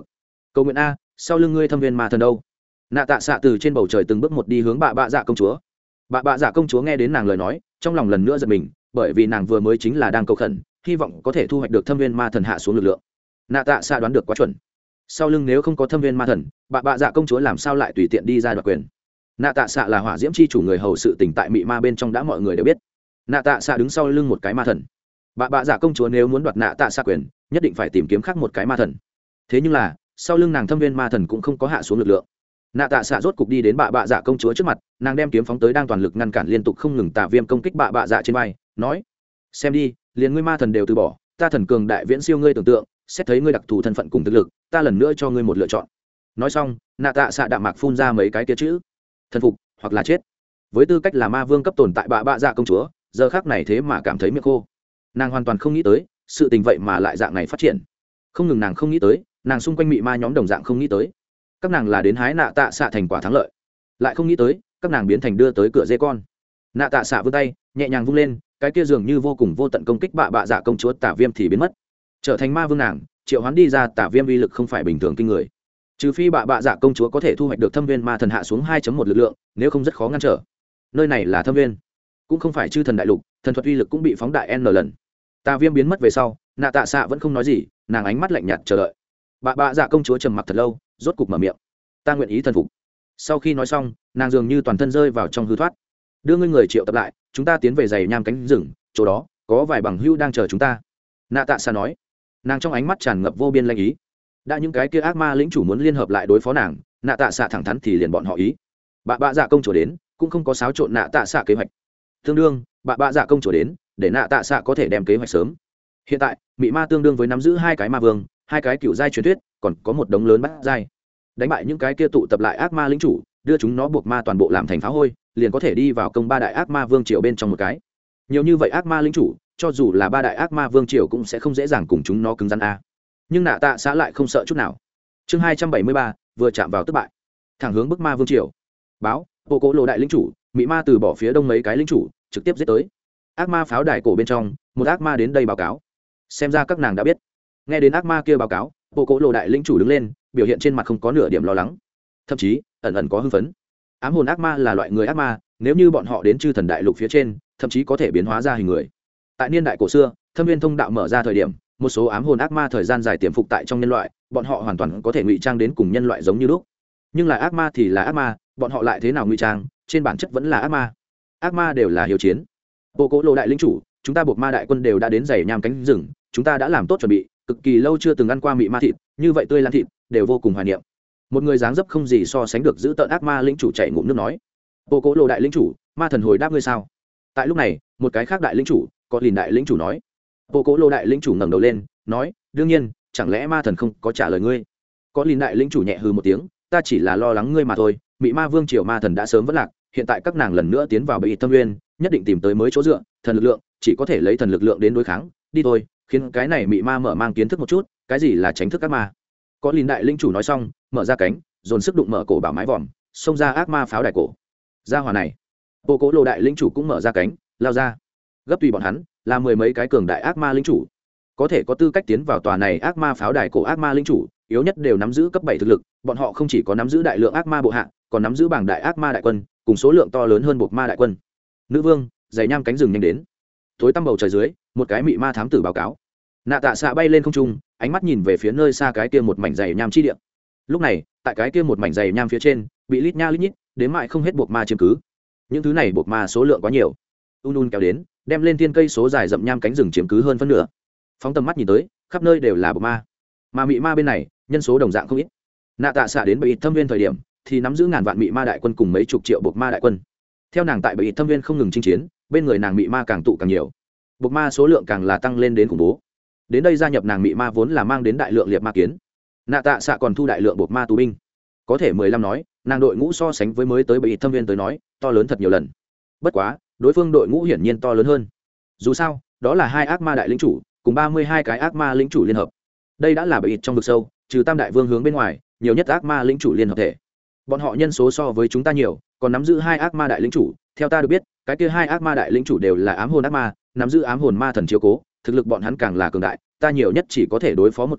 cầu nguyện a, sau lưng ngươi thâm viên ma thần đâu? Nạ tạ xạ từ trên bầu trời từng bước một đi hướng bạ dạ công chúa. Bạ dạ công chúa nghe đến nàng lời nói, trong lòng lần nữa giật mình, bởi vì nàng vừa mới chính là đang cầu khẩn, hy vọng có thể thu hoạch được thâm viên ma thần hạ xuống lực lượng. Nạ tạ xạ đoán được quá chuẩn. Sau lưng nếu không có thâm viên ma thần, bạ dạ công chúa làm sao lại tùy tiện đi ra đoạt quyền? Nạ tạ xạ là hỏa diễm chi chủ người hầu sự tỉnh tại mị ma bên trong đã mọi người đều biết. Nạ tạ xạ đứng sau lưng một cái ma thần. Bạ dạ công chúa nếu muốn đoạt nạ tạ xạ quyền, nhất định phải tìm kiếm khác một cái ma thần. Thế nhưng là sau lưng nàng thâm viên ma thần cũng không có hạ xuống lực lượng. Nạ tạ xạ rốt cục đi đến bạ dạ công chúa trước mặt, nàng đem kiếm phóng tới đang toàn lực ngăn cản liên tục không ngừng tạ viêm công kích bạ dạ trên vai, nói: xem đi, liền ngươi ma thần đều từ bỏ, ta thần cường đại viễn siêu ngươi tưởng tượng, xét thấy ngươi đặc thù thân phận cùng thực lực, ta lần nữa cho ngươi một lựa chọn. Nói xong, nạ tạ xạ đạm mạc phun ra mấy cái kia chữ: thần phục hoặc là chết. Với tư cách là ma vương cấp tồn tại bạ dạ công chúa, giờ khác này thế mà cảm thấy miệng khô. Nàng hoàn toàn không nghĩ tới sự tình vậy mà lại dạng này phát triển. Không ngừng nàng không nghĩ tới, nàng xung quanh mị ma nhóm đồng dạng không nghĩ tới, các nàng là đến hái nạ tạ xạ thành quả thắng lợi, lại không nghĩ tới các nàng biến thành đưa tới cửa dê con. Nạ tạ xạ vươn tay nhẹ nhàng vung lên, cái kia dường như vô cùng vô tận công kích bạ dạ công chúa tả viêm thì biến mất, trở thành ma vương. Nàng triệu hoán đi ra tả viêm uy lực không phải bình thường kinh người, trừ phi bạ dạ công chúa có thể thu hoạch được thâm viên ma thần hạ xuống 2.1 lực lượng, nếu không rất khó ngăn trở. Nơi này là thâm viên, cũng không phải chư thần đại lục, thần thuật uy lực cũng bị phóng đại n lần. Tà viêm biến mất về sau, nạ tạ xạ vẫn không nói gì, nàng ánh mắt lạnh nhạt chờ đợi. Bạ dạ công chúa trầm mặc thật lâu, rốt cục mở miệng: ta nguyện ý thần phục. Sau khi nói xong, nàng dường như toàn thân rơi vào trong hư thoát. Đưa ngươi người triệu tập lại, chúng ta tiến về dày nham cánh rừng, chỗ đó có vài bằng hữu đang chờ chúng ta. Nạ tạ xạ nói. Nàng trong ánh mắt tràn ngập vô biên lanh ý. Đã những cái kia ác ma lĩnh chủ muốn liên hợp lại đối phó nàng, nạ tạ xạ thẳng thắn thì liền bọn họ ý. Bạ dạ công chúa đến cũng không có xáo trộn nạ tạ xạ kế hoạch. Tương đương bạ dạ công chúa đến để nạ tạ xạ có thể đem kế hoạch sớm. Hiện tại mị ma tương đương với nắm giữ 2 cái ma vương, 2 cái cựu giai truyền thuyết, còn có một đống lớn bát giai. Đánh bại những cái kia tụ tập lại ác ma lĩnh chủ, đưa chúng nó buộc ma toàn bộ làm thành phá hôi, liền có thể đi vào công 3 đại ác ma vương triều bên trong một cái. Nhiều như vậy ác ma lĩnh chủ, cho dù là 3 đại ác ma vương triều cũng sẽ không dễ dàng cùng chúng nó cứng rắn a. Nhưng nạ tạ xã lại không sợ chút nào. Chương 273, vừa chạm vào tức bại, thẳng hướng bức ma vương triều. Báo, bộ cố lộ đại lĩnh chủ, mị ma từ bỏ phía đông mấy cái lĩnh chủ, trực tiếp giết tới. Ác ma pháo đài cổ bên trong, một ác ma đến đây báo cáo. Xem ra các nàng đã biết. Nghe đến ác ma kia báo cáo, bộ cố lộ đại lĩnh chủ đứng lên, biểu hiện trên mặt không có nửa điểm lo lắng, thậm chí ẩn ẩn có hưng phấn. Ám hồn ác ma là loại người ác ma, nếu như bọn họ đến chư thần đại lục phía trên, thậm chí có thể biến hóa ra hình người. Tại niên đại cổ xưa, thâm viên thông đạo mở ra thời điểm, một số ám hồn ác ma thời gian dài tiềm phục tại trong nhân loại, bọn họ hoàn toàn có thể ngụy trang đến cùng nhân loại giống như lúc. Nhưng là ác ma thì là ác ma, bọn họ lại thế nào ngụy trang, trên bản chất vẫn là ác ma. Ác ma đều là hiếu chiến. Bộ cố lộ đại lĩnh chủ, chúng ta buộc ma đại quân đều đã đến dày nham cánh rừng, chúng ta đã làm tốt chuẩn bị, cực kỳ lâu chưa từng ăn qua mị ma thịt, như vậy tươi lan thịt đều vô cùng hoài niệm. Một người dáng dấp không gì so sánh được giữ tợn ác ma lĩnh chủ chạy ngụm nước nói. Bộ cố lộ đại lĩnh chủ, ma thần hồi đáp ngươi sao? Tại lúc này, một cái khác đại lĩnh chủ, có lìn đại lĩnh chủ nói. Bộ cố lộ đại lĩnh chủ ngẩng đầu lên, nói, đương nhiên, chẳng lẽ ma thần không có trả lời ngươi? Có lìn đại lĩnh chủ nhẹ hừ một tiếng, ta chỉ là lo lắng ngươi mà thôi. Mị ma vương triều ma thần đã sớm vất lạc, hiện tại các nàng lần nữa tiến vào bệ tâm nguyên, nhất định tìm tới mới chỗ dựa, thần lực lượng, chỉ có thể lấy thần lực lượng đến đối kháng. Đi thôi, khiến cái này mị ma mở mang kiến thức một chút, cái gì là tránh thức ác ma. Có lìn đại linh chủ nói xong, mở ra cánh, dồn sức đụng mở cổ bảo mái vòm, xông ra ác ma pháo đài cổ. Ra hỏa này, bộ cố lộ đại linh chủ cũng mở ra cánh, lao ra. Gấp tùy bọn hắn là 10 mấy cái cường đại ác ma linh chủ, có thể có tư cách tiến vào tòa này ác ma pháo đài cổ. Ác ma linh chủ yếu nhất đều nắm giữ cấp 7 thực lực, bọn họ không chỉ có nắm giữ đại lượng ác ma bộ hạ, còn nắm giữ bảng đại ác ma đại quân, cùng số lượng to lớn hơn buộc ma đại quân. Nữ vương, dày nham cánh rừng nhanh đến. Tối tăm bầu trời dưới, một cái mị ma thám tử báo cáo. Nạ tạ xạ bay lên không trung, ánh mắt nhìn về phía nơi xa cái kia một mảnh dày nham chi địa. Lúc này, tại cái kia một mảnh dày nham phía trên, bị lít nha lít nhít, đến mãi không hết buộc ma chiếm cứ. Những thứ này buộc ma số lượng quá nhiều, kéo đến, đem lên thiên cây số dài rậm nham cánh rừng chiếm cứ hơn phân nửa. Phóng tầm mắt nhìn tới, khắp nơi đều là buộc ma, mà mị ma bên này, nhân số đồng dạng không ít. Nạ tạ xạ đến bệ thâm viên thời điểm, thì nắm giữ ngàn vạn mị ma đại quân cùng mấy chục triệu buộc ma đại quân. Theo nàng tại bệ thâm viên không ngừng chinh chiến, bên người nàng mị ma càng tụ càng nhiều, buộc ma số lượng càng là tăng lên đến khủng bố. Đến đây gia nhập nàng mị ma vốn là mang đến đại lượng liệt ma kiến, nạ tạ xạ còn thu đại lượng buộc ma tù binh, có thể 15 nói, nàng đội ngũ so sánh với mới tới bệ thâm viên tới nói to lớn thật nhiều lần. Bất quá đối phương đội ngũ hiển nhiên to lớn hơn, dù sao đó là 2 ác ma đại lĩnh chủ cùng 32 cái ác ma lĩnh chủ liên hợp. Đây đã là bệ trong vực sâu, trừ tam đại vương hướng bên ngoài, nhiều nhất ác ma lĩnh chủ liên hợp thể. Bọn họ nhân số so với chúng ta nhiều, còn nắm giữ 2 ác ma đại lĩnh chủ. Theo ta được biết, cái kia 2 ác ma đại lĩnh chủ đều là ám hồn ác ma, nắm giữ ám hồn ma thần chiếu cố, thực lực bọn hắn càng là cường đại. Ta nhiều nhất chỉ có thể đối phó một cái,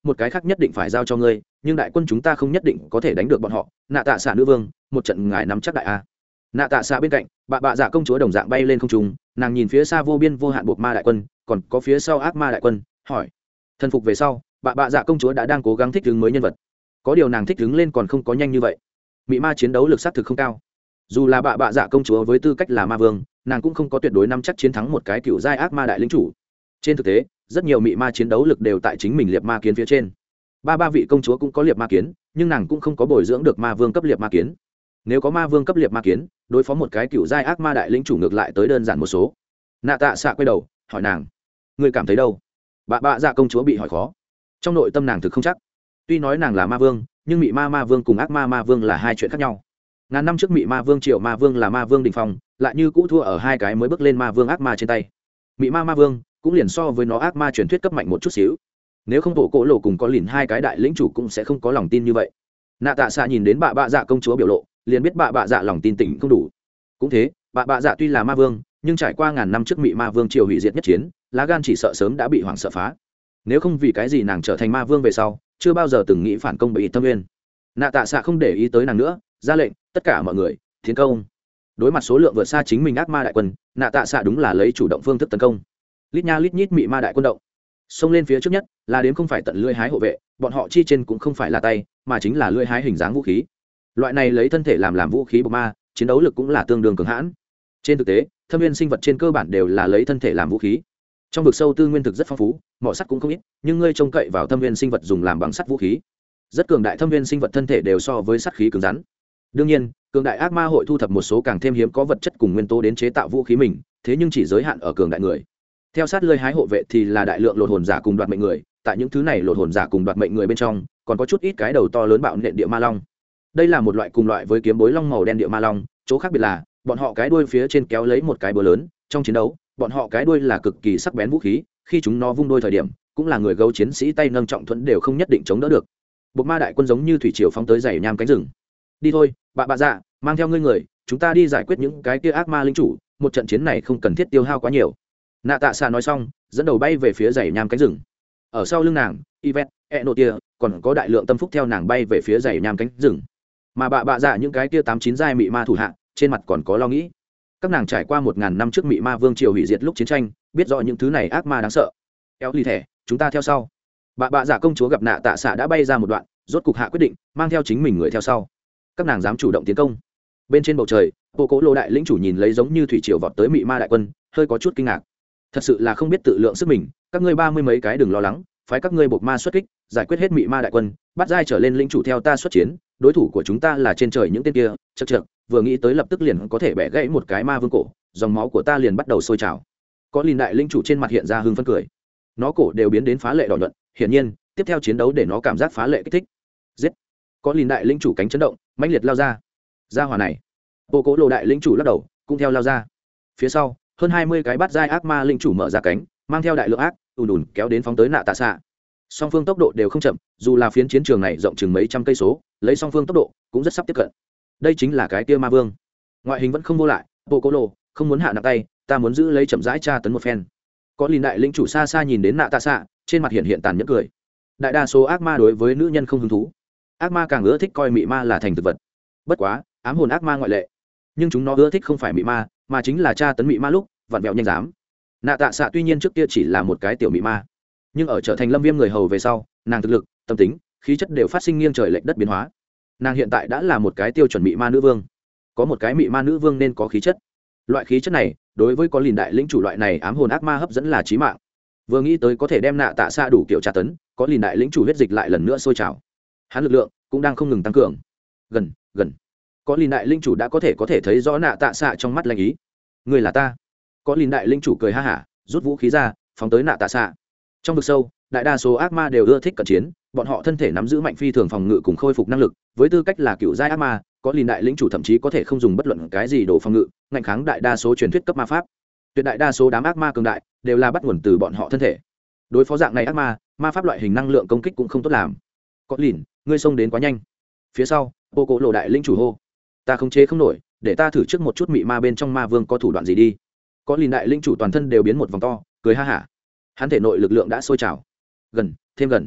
một cái khác nhất định phải giao cho ngươi, nhưng đại quân chúng ta không nhất định có thể đánh được bọn họ. Nạ tạ xạ nữ vương, một trận ngài nắm chắc đại a. Nạ tạ xạ bên cạnh, bạ dạ công chúa đồng dạng bay lên không trung, nàng nhìn phía xa vô biên vô hạn buộc ma đại quân, còn có phía sau ác ma đại quân, hỏi. Thần phục về sau, bạ dạ công chúa đã đang cố gắng thích ứng mới nhân vật. Có điều nàng thích ứng lên còn không có nhanh như vậy. Mị ma chiến đấu lực sát thực không cao. Dù là bạ dạ công chúa với tư cách là ma vương, nàng cũng không có tuyệt đối nắm chắc chiến thắng một cái cựu giai ác ma đại lĩnh chủ. Trên thực tế, rất nhiều mị ma chiến đấu lực đều tại chính mình liệt ma kiến phía trên. Ba vị công chúa cũng có liệt ma kiến, nhưng nàng cũng không có bồi dưỡng được ma vương cấp liệt ma kiến. Nếu có ma vương cấp liệt ma kiến, đối phó một cái cựu giai ác ma đại lĩnh chủ ngược lại tới đơn giản một số. Nạ tạ xạ quay đầu hỏi nàng, ngươi cảm thấy đâu? Bạ dạ công chúa bị hỏi khó. Trong nội tâm nàng thực không chắc. Tuy nói nàng là ma vương, nhưng mị ma vương cùng ác ma vương là hai chuyện khác nhau. Ngàn năm trước mị ma vương triệu ma vương là ma vương đỉnh phong, lại như cũ thua ở hai cái mới bước lên ma vương ác ma trên tay. Mị ma vương cũng liền so với nó ác ma truyền thuyết cấp mạnh một chút xíu. Nếu không bộ cỗ lộ cùng có liền hai cái đại lĩnh chủ cũng sẽ không có lòng tin như vậy. Nạ tạ xạ nhìn đến bạ dạ công chúa biểu lộ, liền biết bạ dạ lòng tin tỉnh không đủ. Cũng thế, bạ dạ tuy là ma vương, nhưng trải qua ngàn năm trước mị ma vương triều hủy diệt nhất chiến, lá gan chỉ sợ sớm đã bị hoảng sợ phá. Nếu không vì cái gì nàng trở thành ma vương về sau chưa bao giờ từng nghĩ phản công bởi tâm nguyên. Nạ tạ xạ không để ý tới nàng nữa, ra lệnh tất cả mọi người tiến công. Đối mặt số lượng vượt xa chính mình ác ma đại quân, nạ tạ xạ đúng là lấy chủ động phương thức tấn công. Lít nha lít nhít mị ma đại quân động, xông lên phía trước nhất là đến không phải tận lưỡi hái hộ vệ, bọn họ chi trên cũng không phải là tay, mà chính là lưỡi hái hình dáng vũ khí. Loại này lấy thân thể làm vũ khí bộc ma, chiến đấu lực cũng là tương đương cường hãn. Trên thực tế, thâm viên sinh vật trên cơ bản đều là lấy thân thể làm vũ khí. Trong vực sâu tư nguyên thực rất phong phú, mỏ sắt cũng không ít, nhưng ngươi trông cậy vào thâm viên sinh vật dùng làm bằng sắt vũ khí. Rất cường đại thâm viên sinh vật thân thể đều so với sắt khí cứng rắn. Đương nhiên, cường đại ác ma hội thu thập một số càng thêm hiếm có vật chất cùng nguyên tố đến chế tạo vũ khí mình, thế nhưng chỉ giới hạn ở cường đại người. Theo sát lưỡi hái hộ vệ thì là đại lượng lột hồn giả cùng đoạt mệnh người, tại những thứ này lột hồn giả cùng đoạt mệnh người bên trong, còn có chút ít cái đầu to lớn bạo nện địa ma long. Đây là một loại cùng loại với kiếm bối long màu đen địa ma long, chỗ khác biệt là bọn họ cái đuôi phía trên kéo lấy một cái búa lớn, trong chiến đấu, bọn họ cái đuôi là cực kỳ sắc bén vũ khí, khi chúng nó vung đuôi thời điểm, cũng là người gấu chiến sĩ tay nâng trọng thuẫn đều không nhất định chống đỡ được. Bộc ma đại quân giống như thủy triều phóng tới dày nham cánh rừng. Đi thôi, bạ dạ, mang theo ngươi người, chúng ta đi giải quyết những cái kia ác ma linh chủ, một trận chiến này không cần thiết tiêu hao quá nhiều. Nạ tạ xạ nói xong, dẫn đầu bay về phía dày nham cánh rừng. Ở sau lưng nàng, Yvette, Enotia, còn có đại lượng tâm phúc theo nàng bay về phía dày nham cánh rừng. Mà bạ dạ những cái kia 89 giai mị ma thủ hạ, trên mặt còn có lo nghĩ. Các nàng trải qua 1000 năm trước mị ma vương triều hủy diệt lúc chiến tranh, biết rõ những thứ này ác ma đáng sợ. Kéo ly thẻ, chúng ta theo sau. Bạ dạ công chúa gặp nạ tạ xạ đã bay ra một đoạn, rốt cục hạ quyết định mang theo chính mình người theo sau. Các nàng dám chủ động tiến công. Bên trên bầu trời, bộ cố lô đại lĩnh chủ nhìn lấy giống như thủy triều vọt tới mị ma đại quân, hơi có chút kinh ngạc. Thật sự là không biết tự lượng sức mình, các ngươi 30 mấy cái đừng lo lắng, phái các ngươi buộc ma xuất kích, giải quyết hết mị ma đại quân, bắt giai trở lên lĩnh chủ theo ta xuất chiến, đối thủ của chúng ta là trên trời những tên kia. Chậc, vừa nghĩ tới lập tức liền có thể bẻ gãy một cái ma vương cổ, dòng máu của ta liền bắt đầu sôi trào. Có lìn đại lĩnh chủ trên mặt hiện ra hưng phấn cười, nó cổ đều biến đến phá lệ đỏ nhuận, hiển nhiên tiếp theo chiến đấu để nó cảm giác phá lệ kích thích. Giết! Có lìn đại lĩnh chủ cánh chấn động, mãnh liệt lao ra hỏa này. Bộ cố lộ đại lĩnh chủ lắc đầu, cũng theo lao ra. Phía sau hơn 20 cái bắt giai ác ma lĩnh chủ mở ra cánh, mang theo đại lượng ác ùn kéo đến phóng tới nạ tạ xạ. Song phương tốc độ đều không chậm, dù là phiến chiến trường này rộng chừng mấy trăm cây số, lấy song phương tốc độ cũng rất sắp tiếp cận. Đây chính là cái kia ma vương, ngoại hình vẫn không vô lại. Bộ cố lộ không muốn hạ nặng tay, ta muốn giữ lấy chậm rãi tra tấn một phen. Có lìn đại lĩnh chủ xa xa nhìn đến nạ tạ xạ, trên mặt hiện tàn nhẫn cười. Đại đa số ác ma đối với nữ nhân không hứng thú, ác ma càng ưa thích coi mị ma là thành thực vật. Bất quá ám hồn ác ma ngoại lệ, nhưng chúng nó ưa thích không phải mị ma, mà chính là tra tấn mị ma lúc vặn vẹo nhanh dám. Nạ tạ xạ tuy nhiên trước kia chỉ là một cái tiểu mị ma, nhưng ở trở thành lâm viêm người hầu về sau, nàng thực lực, tâm tính, khí chất đều phát sinh nghiêng trời lệch đất biến hóa. Nàng hiện tại đã là một cái tiêu chuẩn mị ma nữ vương. Có một cái mị ma nữ vương nên có khí chất, loại khí chất này đối với có lìn đại lĩnh chủ loại này ám hồn ác ma hấp dẫn là chí mạng. Vừa nghĩ tới có thể đem nạ tạ xạ đủ kiểu tra tấn, có lìn đại lĩnh chủ huyết dịch lại lần nữa sôi trào, hắn lực lượng cũng đang không ngừng tăng cường. Gần có lìn đại lĩnh chủ đã có thể thấy rõ nạ tạ xạ trong mắt lanh ý. Người là ta. Có lìn đại lĩnh chủ cười ha hả, rút vũ khí ra phóng tới nạ tạ xạ. Trong vực sâu, đại đa số ác ma đều ưa thích cận chiến, bọn họ thân thể nắm giữ mạnh phi thường phòng ngự cùng khôi phục năng lực. Với tư cách là cựu giai ác ma, có lìn đại lĩnh chủ thậm chí có thể không dùng bất luận cái gì đồ phòng ngự, ngạnh kháng đại đa số truyền thuyết cấp ma pháp. Tuyệt đại đa số đám ác ma cường đại đều là bắt nguồn từ bọn họ thân thể. Đối phó dạng này ác ma, ma pháp loại hình năng lượng công kích cũng không tốt làm. Có lìn, ngươi xông đến quá nhanh. Phía sau, bộ cổ lộ đại lĩnh chủ hô, ta không chế không nổi, để ta thử trước một chút mị ma bên trong ma vương có thủ đoạn gì đi. Có lìn đại lĩnh chủ toàn thân đều biến một vòng to, cười ha hả, hắn thể nội lực lượng đã sôi trào. Gần, thêm gần.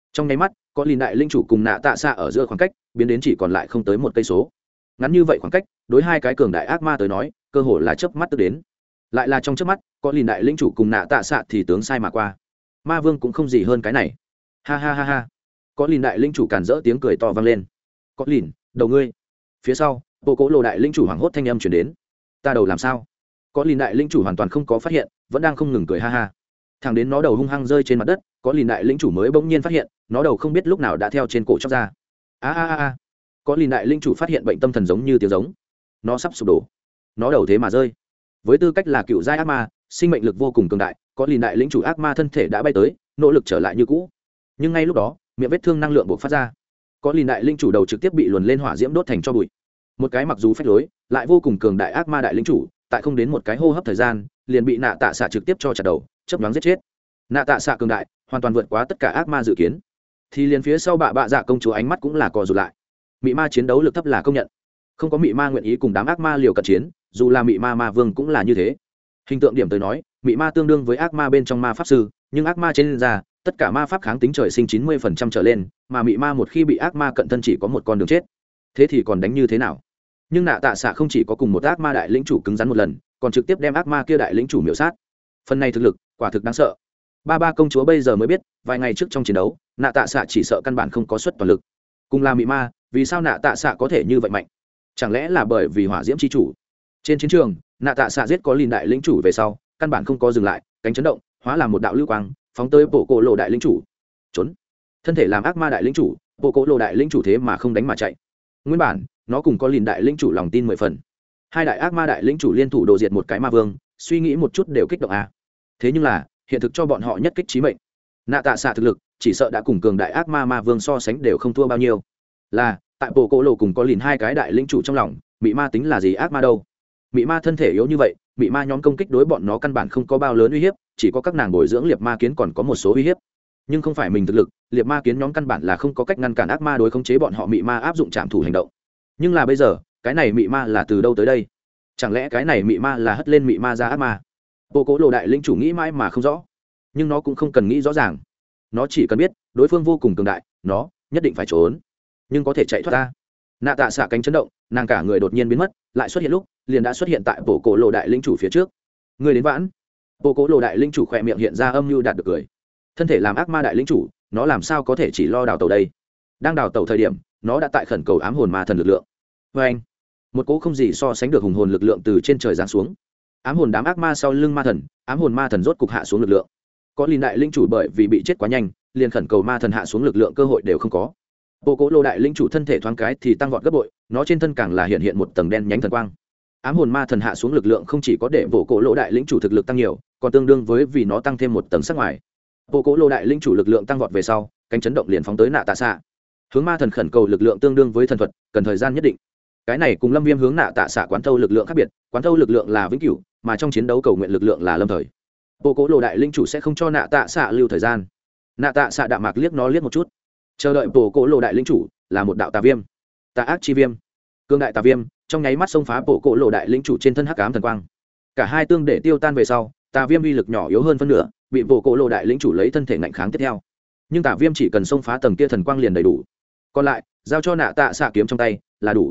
trong nháy mắt có lìn đại linh chủ cùng nạ tạ xạ ở giữa khoảng cách biến đến chỉ còn lại không tới một cây số. Ngắn như vậy khoảng cách đối hai cái cường đại ác ma tới nói cơ hồ là chớp mắt tức đến. Lại là trong chớp mắt có lìn đại linh chủ cùng nạ tạ xạ thì tướng sai mà qua. Ma vương cũng không gì hơn cái này. Ha ha ha ha. Có lìn đại linh chủ càn rỡ tiếng cười to vang lên. Có lìn, đầu ngươi. Phía sau bộ cố lộ đại linh chủ hoảng hốt thanh âm chuyển đến. Ta đầu làm sao? Có lìn đại linh chủ hoàn toàn không có phát hiện, vẫn đang không ngừng cười ha ha. Thẳng đến nó đầu hung hăng rơi trên mặt đất, có lìn đại linh chủ mới bỗng nhiên phát hiện nó đầu không biết lúc nào đã theo trên cổ chóc ra. A a a. Có lìn đại linh chủ phát hiện bệnh tâm thần giống như tiếng giống. Nó sắp sụp đổ. Nó đầu thế mà rơi. Với tư cách là cựu giai ác ma, sinh mệnh lực vô cùng cường đại, có lìn đại linh chủ ác ma thân thể đã bay tới, nỗ lực trở lại như cũ. Nhưng ngay lúc đó miệng vết thương năng lượng buộc phát ra, có lìn đại linh chủ đầu trực tiếp bị luồn lên hỏa diễm đốt thành cho bụi. Một cái mặc dù phách lối lại vô cùng cường đại ác ma đại linh chủ, tại không đến một cái hô hấp thời gian liền bị nạ tạ xạ trực tiếp cho chặt đầu, chớp nhoáng giết chết. Nạ tạ xạ cường đại hoàn toàn vượt quá tất cả ác ma dự kiến, thì liền phía sau bạ dạ công chúa ánh mắt cũng là co rụt lại. Mị ma chiến đấu lực thấp là công nhận, không có mị ma nguyện ý cùng đám ác ma liều cận chiến, dù là mị ma ma vương cũng là như thế. Hình tượng điểm tới nói mị ma tương đương với ác ma bên trong ma pháp sư, nhưng ác ma trên ra tất cả ma pháp kháng tính trời sinh 90% trở lên, mà mị ma một khi bị ác ma cận thân chỉ có một con đường chết. Thế thì còn đánh như thế nào? Nhưng nạ tạ xạ không chỉ có cùng một ác ma đại lĩnh chủ cứng rắn một lần, còn trực tiếp đem ác ma kia đại lĩnh chủ miểu sát. Phần này thực lực quả thực đáng sợ. Ba công chúa bây giờ mới biết vài ngày trước trong chiến đấu nạ tạ xạ chỉ sợ căn bản không có suất toàn lực. Cùng là mị ma, vì sao nạ tạ xạ có thể như vậy mạnh? Chẳng lẽ là bởi vì hỏa diễm chi chủ? Trên chiến trường nạ tạ xạ giết có lìn đại lĩnh chủ về sau căn bản không có dừng lại, cánh chấn động hóa làm một đạo lưu quang phóng tới bộ cổ lộ đại lĩnh chủ. Trốn. Thân thể làm ác ma đại lĩnh chủ, bộ cổ lộ đại lĩnh chủ thế mà không đánh mà chạy. Nguyên bản nó cùng có lìn đại lĩnh chủ lòng tin 10 phần. Hai đại ác ma đại lĩnh chủ liên thủ đồ diệt một cái ma vương, suy nghĩ một chút đều kích động à. Thế nhưng là hiện thực cho bọn họ nhất kích chí mệnh. Nạ tạ xạ thực lực chỉ sợ đã cùng cường đại ác ma ma vương so sánh đều không thua bao nhiêu. Là tại bộ cổ lộ cùng có lìn hai cái đại lĩnh chủ trong lòng, mị ma tính là gì ác ma đâu? Mị ma thân thể yếu như vậy, mị ma nhóm công kích đối bọn nó căn bản không có bao lớn uy hiếp, chỉ có các nàng bồi dưỡng liệt ma kiến còn có một số uy hiếp. Nhưng không phải mình thực lực, liệt ma kiến nhóm căn bản là không có cách ngăn cản ác ma đối khống chế bọn họ mị ma áp dụng trảm thủ hành động. Nhưng là bây giờ cái này mị ma là từ đâu tới đây? Chẳng lẽ cái này mị ma là hất lên mị ma ra ác ma? Bộ cố lộ đại linh chủ nghĩ mãi mà không rõ, nhưng nó cũng không cần nghĩ rõ ràng, nó chỉ cần biết đối phương vô cùng cường đại, nó nhất định phải trốn, nhưng có thể chạy thoát ra. Nạ tạ xạ cánh chấn động, nàng cả người đột nhiên biến mất, lại xuất hiện lúc liền đã xuất hiện tại bộ cố lộ đại linh chủ phía trước. Người đến vãn. Bộ cố lộ đại linh chủ khỏe miệng hiện ra âm mưu đạt được cười. Thân thể làm ác ma đại linh chủ, nó làm sao có thể chỉ lo đào tẩu đây? Đang đào tẩu thời điểm nó đã tại khẩn cầu ám hồn ma thần lực lượng. Vê anh, một cỗ không gì so sánh được hùng hồn lực lượng từ trên trời giáng xuống. Ám hồn đám ác ma sau lưng ma thần, ám hồn ma thần rốt cục hạ xuống lực lượng. Có lìn đại linh chủ bởi vì bị chết quá nhanh, liền khẩn cầu ma thần hạ xuống lực lượng cơ hội đều không có. Bộ cố lô đại linh chủ thân thể thoáng cái thì tăng vọt gấp bội, nó trên thân càng là hiện một tầng đen nhánh thần quang. Ám hồn ma thần hạ xuống lực lượng không chỉ có để bộ cố lô đại linh chủ thực lực tăng nhiều, còn tương đương với vì nó tăng thêm một tầng sắc ngoài. Bộ cố lô đại linh chủ lực lượng tăng vọt về sau, cánh chấn động liền phóng tới nạ tạ xạ. Hướng ma thần khẩn cầu lực lượng tương đương với thần thuật, cần thời gian nhất định. Cái này cùng lâm viêm hướng nạ tạ xạ quán thâu lực lượng khác biệt, quán thâu lực lượng là vĩnh cửu, mà trong chiến đấu cầu nguyện lực lượng là lâm thời. Bộ cố lô đại linh chủ sẽ không cho nạ tạ xạ lưu thời gian. Nạ tạ xạ đạm mạc liếc nó liếc một chút, chờ đợi bộ cố lô đại linh chủ là một đạo tà viêm, tà ác chi viêm, cương đại tà viêm trong nháy mắt xông phá bộ cố lô đại linh chủ trên thân hắc ám thần quang. Cả hai tương để tiêu tan về sau, tà viêm uy lực nhỏ yếu hơn phân nửa, bị bộ cố lô đại linh chủ lấy thân thể ngạnh kháng tiếp theo. Nhưng tà viêm chỉ cần xông phá tầng kia thần quang liền đầy đủ, còn lại giao cho nạ tạ xạ kiếm trong tay là đủ.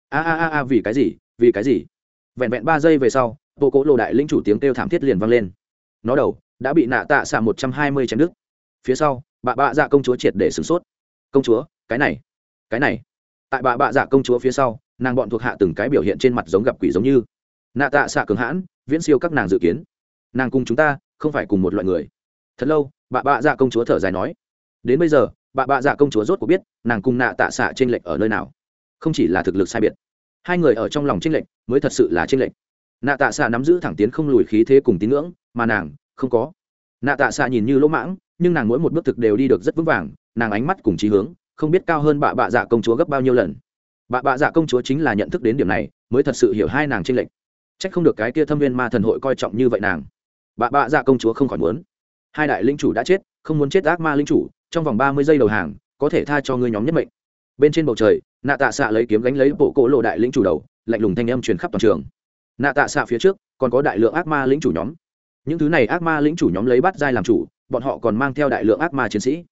Vì cái gì, vì cái gì? Vẹn vẹn 3 giây về sau, bộ cố lô đại linh chủ tiếng kêu thảm thiết liền vang lên. Nó đầu đã bị nạ tạ xạ 120 chém đứt. Phía sau bạ dạ công chúa triệt để sửng sốt. Công chúa, cái này tại bạ dạ công chúa phía sau, nàng bọn thuộc hạ từng cái biểu hiện trên mặt giống gặp quỷ giống như. Nạ tạ xạ cường hãn viễn siêu các nàng dự kiến, nàng cùng chúng ta không phải cùng một loại người. Thật lâu bạ dạ công chúa thở dài nói, đến bây giờ bạ dạ công chúa rốt cuộc biết nàng cùng nạ tạ xạ chênh lệch ở nơi nào. Không chỉ là thực lực sai biệt, hai người ở trong lòng chênh lệch mới thật sự là chênh lệch. Nạ tạ xạ nắm giữ thẳng tiến không lùi khí thế cùng tín ngưỡng, mà nàng không có. Nạ tạ xạ nhìn như lỗ mãng, nhưng nàng mỗi một bước thực đều đi được rất vững vàng, nàng ánh mắt cùng chí hướng không biết cao hơn bạ dạ công chúa gấp bao nhiêu lần. Bạ dạ công chúa chính là nhận thức đến điểm này mới thật sự hiểu hai nàng chênh lệch. Trách không được cái kia thâm viên ma thần hội coi trọng như vậy nàng. Bạ dạ công chúa không khỏi muốn, hai đại linh chủ đã chết, không muốn chết ác ma linh chủ, trong vòng 30 giây đầu hàng có thể tha cho ngươi nhóm nhất mệnh. Bên trên bầu trời nạ tạ xạ lấy kiếm gánh lấy bộ cổ lộ đại linh chủ đầu, lạnh lùng thanh âm truyền khắp toàn trường. Nạ tạ xạ phía trước còn có đại lượng ác ma linh chủ nhóm, những thứ này ác ma linh chủ nhóm lấy bắt giai làm chủ, bọn họ còn mang theo đại lượng ác ma chiến sĩ.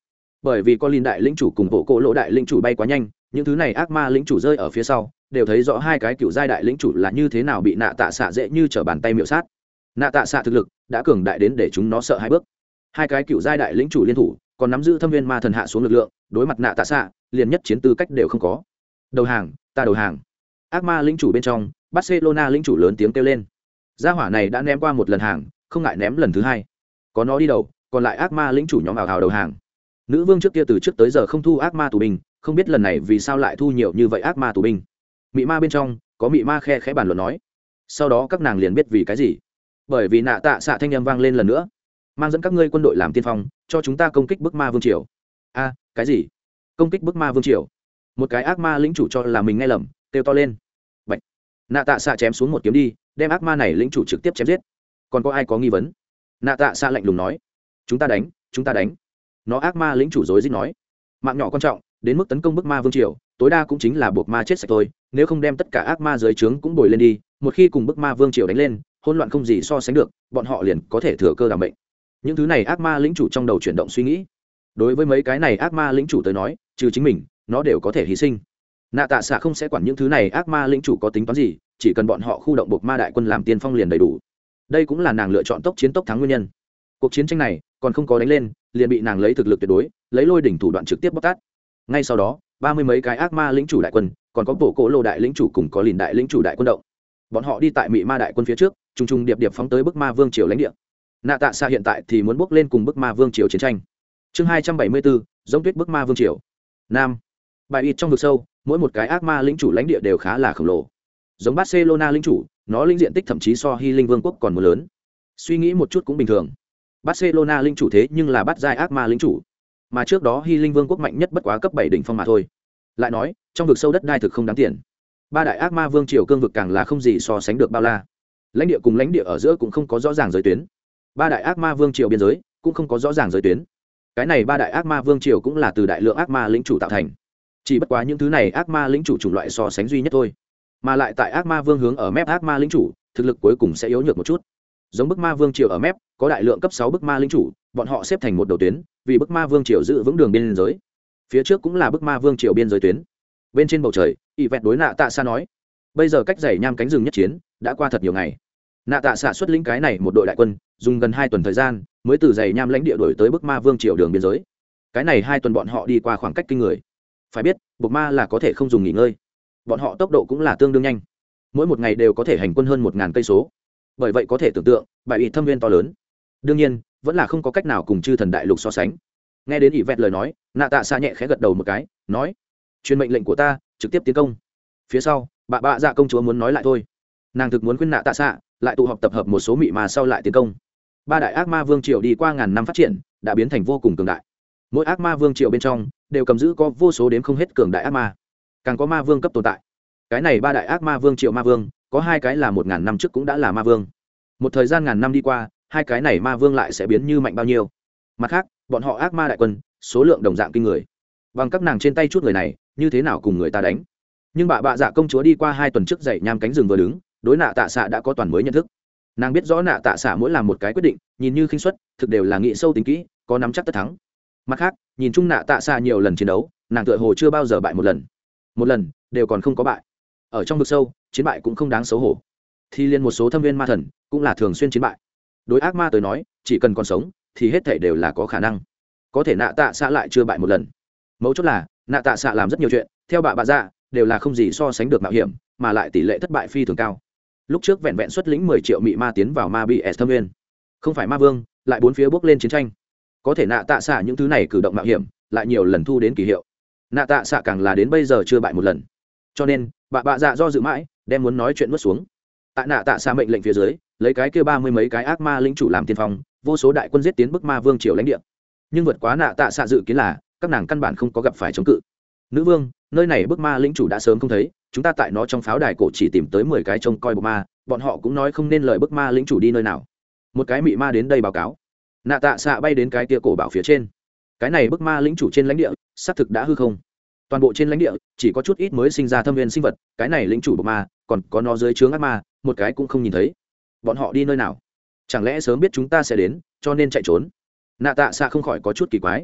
bởi vì có linh đại lĩnh chủ cùng bộ cỗ lỗ đại lĩnh chủ bay quá nhanh, những thứ này ác ma lĩnh chủ rơi ở phía sau đều thấy rõ hai cái cựu giai đại lĩnh chủ là như thế nào bị nạ tạ xạ dễ như trở bàn tay miệu sát. Nạ tạ xạ thực lực đã cường đại đến để chúng nó sợ hai bước. Hai cái cựu giai đại lĩnh chủ liên thủ còn nắm giữ thâm viên ma thần hạ xuống lực lượng, đối mặt nạ tạ xạ liền nhất chiến tư cách đều không có. Đầu hàng, ta đầu hàng. Ác ma lĩnh chủ bên trong, Barcelona lĩnh chủ lớn tiếng kêu lên. Gia hỏa này đã ném qua một lần hàng, không ngại ném lần thứ hai. Có nó đi đầu, còn lại ác ma lĩnh chủ nhóm ảo hào đầu hàng. Nữ vương trước kia từ trước tới giờ không thu ác ma tù binh, không biết lần này vì sao lại thu nhiều như vậy ác ma tù binh. Mị ma bên trong có mị ma khe khẽ bàn luận nói. Sau đó các nàng liền biết vì cái gì. Bởi vì nạ tạ xạ thanh âm vang lên lần nữa, mang dẫn các ngươi quân đội làm tiên phong, cho chúng ta công kích bức ma vương triều. A, cái gì? Công kích bức ma vương triều? Một cái ác ma lĩnh chủ cho là mình nghe lầm, kêu to lên. Bạch. Nạ tạ xạ chém xuống một kiếm đi, đem ác ma này lĩnh chủ trực tiếp chém giết. Còn có ai có nghi vấn? Nạ tạ xạ lạnh lùng nói. Chúng ta đánh, chúng ta đánh. Nó ác ma lĩnh chủ rối rít nói. Mạng nhỏ quan trọng, đến mức tấn công bức ma vương triều, tối đa cũng chính là buộc ma chết sạch thôi, nếu không đem tất cả ác ma dưới trướng cũng bồi lên đi, một khi cùng bức ma vương triều đánh lên, hỗn loạn không gì so sánh được, bọn họ liền có thể thừa cơ đảm mệnh. Những thứ này ác ma lĩnh chủ trong đầu chuyển động suy nghĩ. Đối với mấy cái này ác ma lĩnh chủ tới nói, trừ chính mình, nó đều có thể hy sinh. Nạ tạ xạ không sẽ quản những thứ này ác ma lĩnh chủ có tính toán gì, chỉ cần bọn họ khu động buộc ma đại quân làm tiên phong liền đầy đủ. Đây cũng là nàng lựa chọn tốc chiến tốc thắng nguyên nhân. Cuộc chiến tranh này còn không có đánh lên, liền bị nàng lấy thực lực tuyệt đối, lấy lôi đỉnh thủ đoạn trực tiếp bóc tát. Ngay sau đó, 30 mấy cái ác ma lĩnh chủ đại quân, còn có bộ cổ lô đại lĩnh chủ cùng có lìn đại lĩnh chủ đại quân động. Bọn họ đi tại mị ma đại quân phía trước, trùng trùng điệp điệp phóng tới bức ma vương triều lãnh địa. Nạ tạ xạ hiện tại thì muốn bước lên cùng bức ma vương triều chiến tranh. Chương 274, giống tuyết bức ma vương triều. Nam. Bài ít trong vực sâu, mỗi một cái ác ma lĩnh chủ lãnh địa đều khá là khổng lồ. Giống Barcelona lĩnh chủ, nó lĩnh diện tích thậm chí so Hy Linh Vương quốc còn muốn lớn. Suy nghĩ một chút cũng bình thường. Barcelona lĩnh chủ thế nhưng là bắt giai ác ma lĩnh chủ, mà trước đó Hy Linh Vương quốc mạnh nhất bất quá cấp 7 đỉnh phong mà thôi. Lại nói, trong vực sâu đất đai thực không đáng tiền. Ba đại ác ma vương triều cương vực càng là không gì so sánh được bao la. Lãnh địa cùng lãnh địa ở giữa cũng không có rõ ràng giới tuyến. Ba đại ác ma vương triều biên giới cũng không có rõ ràng giới tuyến. Cái này ba đại ác ma vương triều cũng là từ đại lượng ác ma lĩnh chủ tạo thành. Chỉ bất quá những thứ này ác ma lĩnh chủ chủng loại so sánh duy nhất thôi. Mà lại tại ác ma vương hướng ở mép ác ma lĩnh chủ, thực lực cuối cùng sẽ yếu nhược một chút. Giống bức ma vương triều ở mép, có đại lượng cấp 6 bức ma lĩnh chủ, bọn họ xếp thành một đầu tuyến, vì bức ma vương triều giữ vững đường biên giới. Phía trước cũng là bức ma vương triều biên giới tuyến. Bên trên bầu trời, y vẹt đối nạ tạ xạ nói, bây giờ cách dày nham cánh rừng nhất chiến đã qua thật nhiều ngày. Nạ tạ xạ xuất lĩnh cái này một đội đại quân, dùng gần 2 tuần thời gian mới từ dày nham lãnh địa đổi tới bức ma vương triều đường biên giới. Cái này 2 tuần bọn họ đi qua khoảng cách kinh người. Phải biết, buộc ma là có thể không dùng nghỉ ngơi, bọn họ tốc độ cũng là tương đương nhanh, mỗi một ngày đều có thể hành quân hơn 1000 cây số. Bởi vậy có thể tưởng tượng bại ít thâm viên to lớn. Đương nhiên vẫn là không có cách nào cùng chư thần đại lục so sánh. Nghe đến ỷ vẹt lời nói, nạ tạ xạ nhẹ khẽ gật đầu một cái, nói, truyền mệnh lệnh của ta, trực tiếp tiến công. Phía sau bạ dạ công chúa muốn nói lại thôi, nàng thực muốn khuyên nạ tạ xạ lại tụ họp tập hợp một số mị mà sau lại tiến công. Ba đại ác ma vương triều đi qua ngàn năm phát triển, đã biến thành vô cùng cường đại. Mỗi ác ma vương triều bên trong đều cầm giữ có vô số đến không hết cường đại ác ma, càng có ma vương cấp tồn tại. Cái này ba đại ác ma vương triều ma vương, có 2 cái là 1000 năm trước cũng đã là ma vương. Một thời gian ngàn năm đi qua, 2 cái này ma vương lại sẽ biến như mạnh bao nhiêu. Mặt khác, bọn họ ác ma đại quân số lượng đồng dạng kinh người, bằng các nàng trên tay chút người này như thế nào cùng người ta đánh. Nhưng bạ dạ công chúa đi qua 2 tuần trước dậy nham cánh rừng vừa đứng, đối nạ tạ xạ đã có toàn mới nhận thức. Nàng biết rõ nạ tạ xạ mỗi làm một cái quyết định nhìn như khinh suất, thực đều là nghĩ sâu tính kỹ, có nắm chắc tất thắng. Mặt khác, nhìn chung nạ tạ xạ nhiều lần chiến đấu, nàng tựa hồ chưa bao giờ bại một lần đều còn không có bại. Ở trong vực sâu, chiến bại cũng không đáng xấu hổ. Thì liên một số thâm viên ma thần cũng là thường xuyên chiến bại. Đối ác ma tới nói, chỉ cần còn sống thì hết thảy đều là có khả năng. Có thể nạ tạ xạ lại chưa bại một lần. Mấu chốt là nạ tạ xạ làm rất nhiều chuyện, theo bạ dạ đều là không gì so sánh được mạo hiểm, mà lại tỷ lệ thất bại phi thường cao. Lúc trước vẹn vẹn xuất lĩnh 10 triệu mị ma tiến vào ma bị thâm viên, không phải ma vương, lại bốn phía bước lên chiến tranh. Có thể nạ tạ xạ những thứ này cử động mạo hiểm, lại nhiều lần thu đến kỳ hiệu. Nạ tạ xạ càng là đến bây giờ chưa bại một lần. Cho nên bạ dạ do dự mãi, đem muốn nói chuyện nuốt xuống. Tại nạ tạ xạ mệnh lệnh phía dưới, lấy cái kia 30 mấy cái ác ma lĩnh chủ làm tiên phong, vô số đại quân giết tiến bức ma vương triều lãnh địa. Nhưng vượt quá nạ tạ xạ dự kiến là, các nàng căn bản không có gặp phải chống cự. Nữ vương, nơi này bức ma lĩnh chủ đã sớm không thấy, chúng ta tại nó trong pháo đài cổ chỉ tìm tới 10 cái trông coi bức ma, bọn họ cũng nói không nên lời bức ma lĩnh chủ đi nơi nào. Một cái mị ma đến đây báo cáo. Nạ tạ xạ bay đến cái kia cổ bảo phía trên. Cái này bức ma lĩnh chủ trên lãnh địa xác thực đã hư không. Toàn bộ trên lãnh địa chỉ có chút ít mới sinh ra thâm viên sinh vật, cái này lĩnh chủ bộc ma còn có nó dưới trướng ác ma, một cái cũng không nhìn thấy. Bọn họ đi nơi nào? Chẳng lẽ sớm biết chúng ta sẽ đến cho nên chạy trốn? Nạ tạ xạ không khỏi có chút kỳ quái.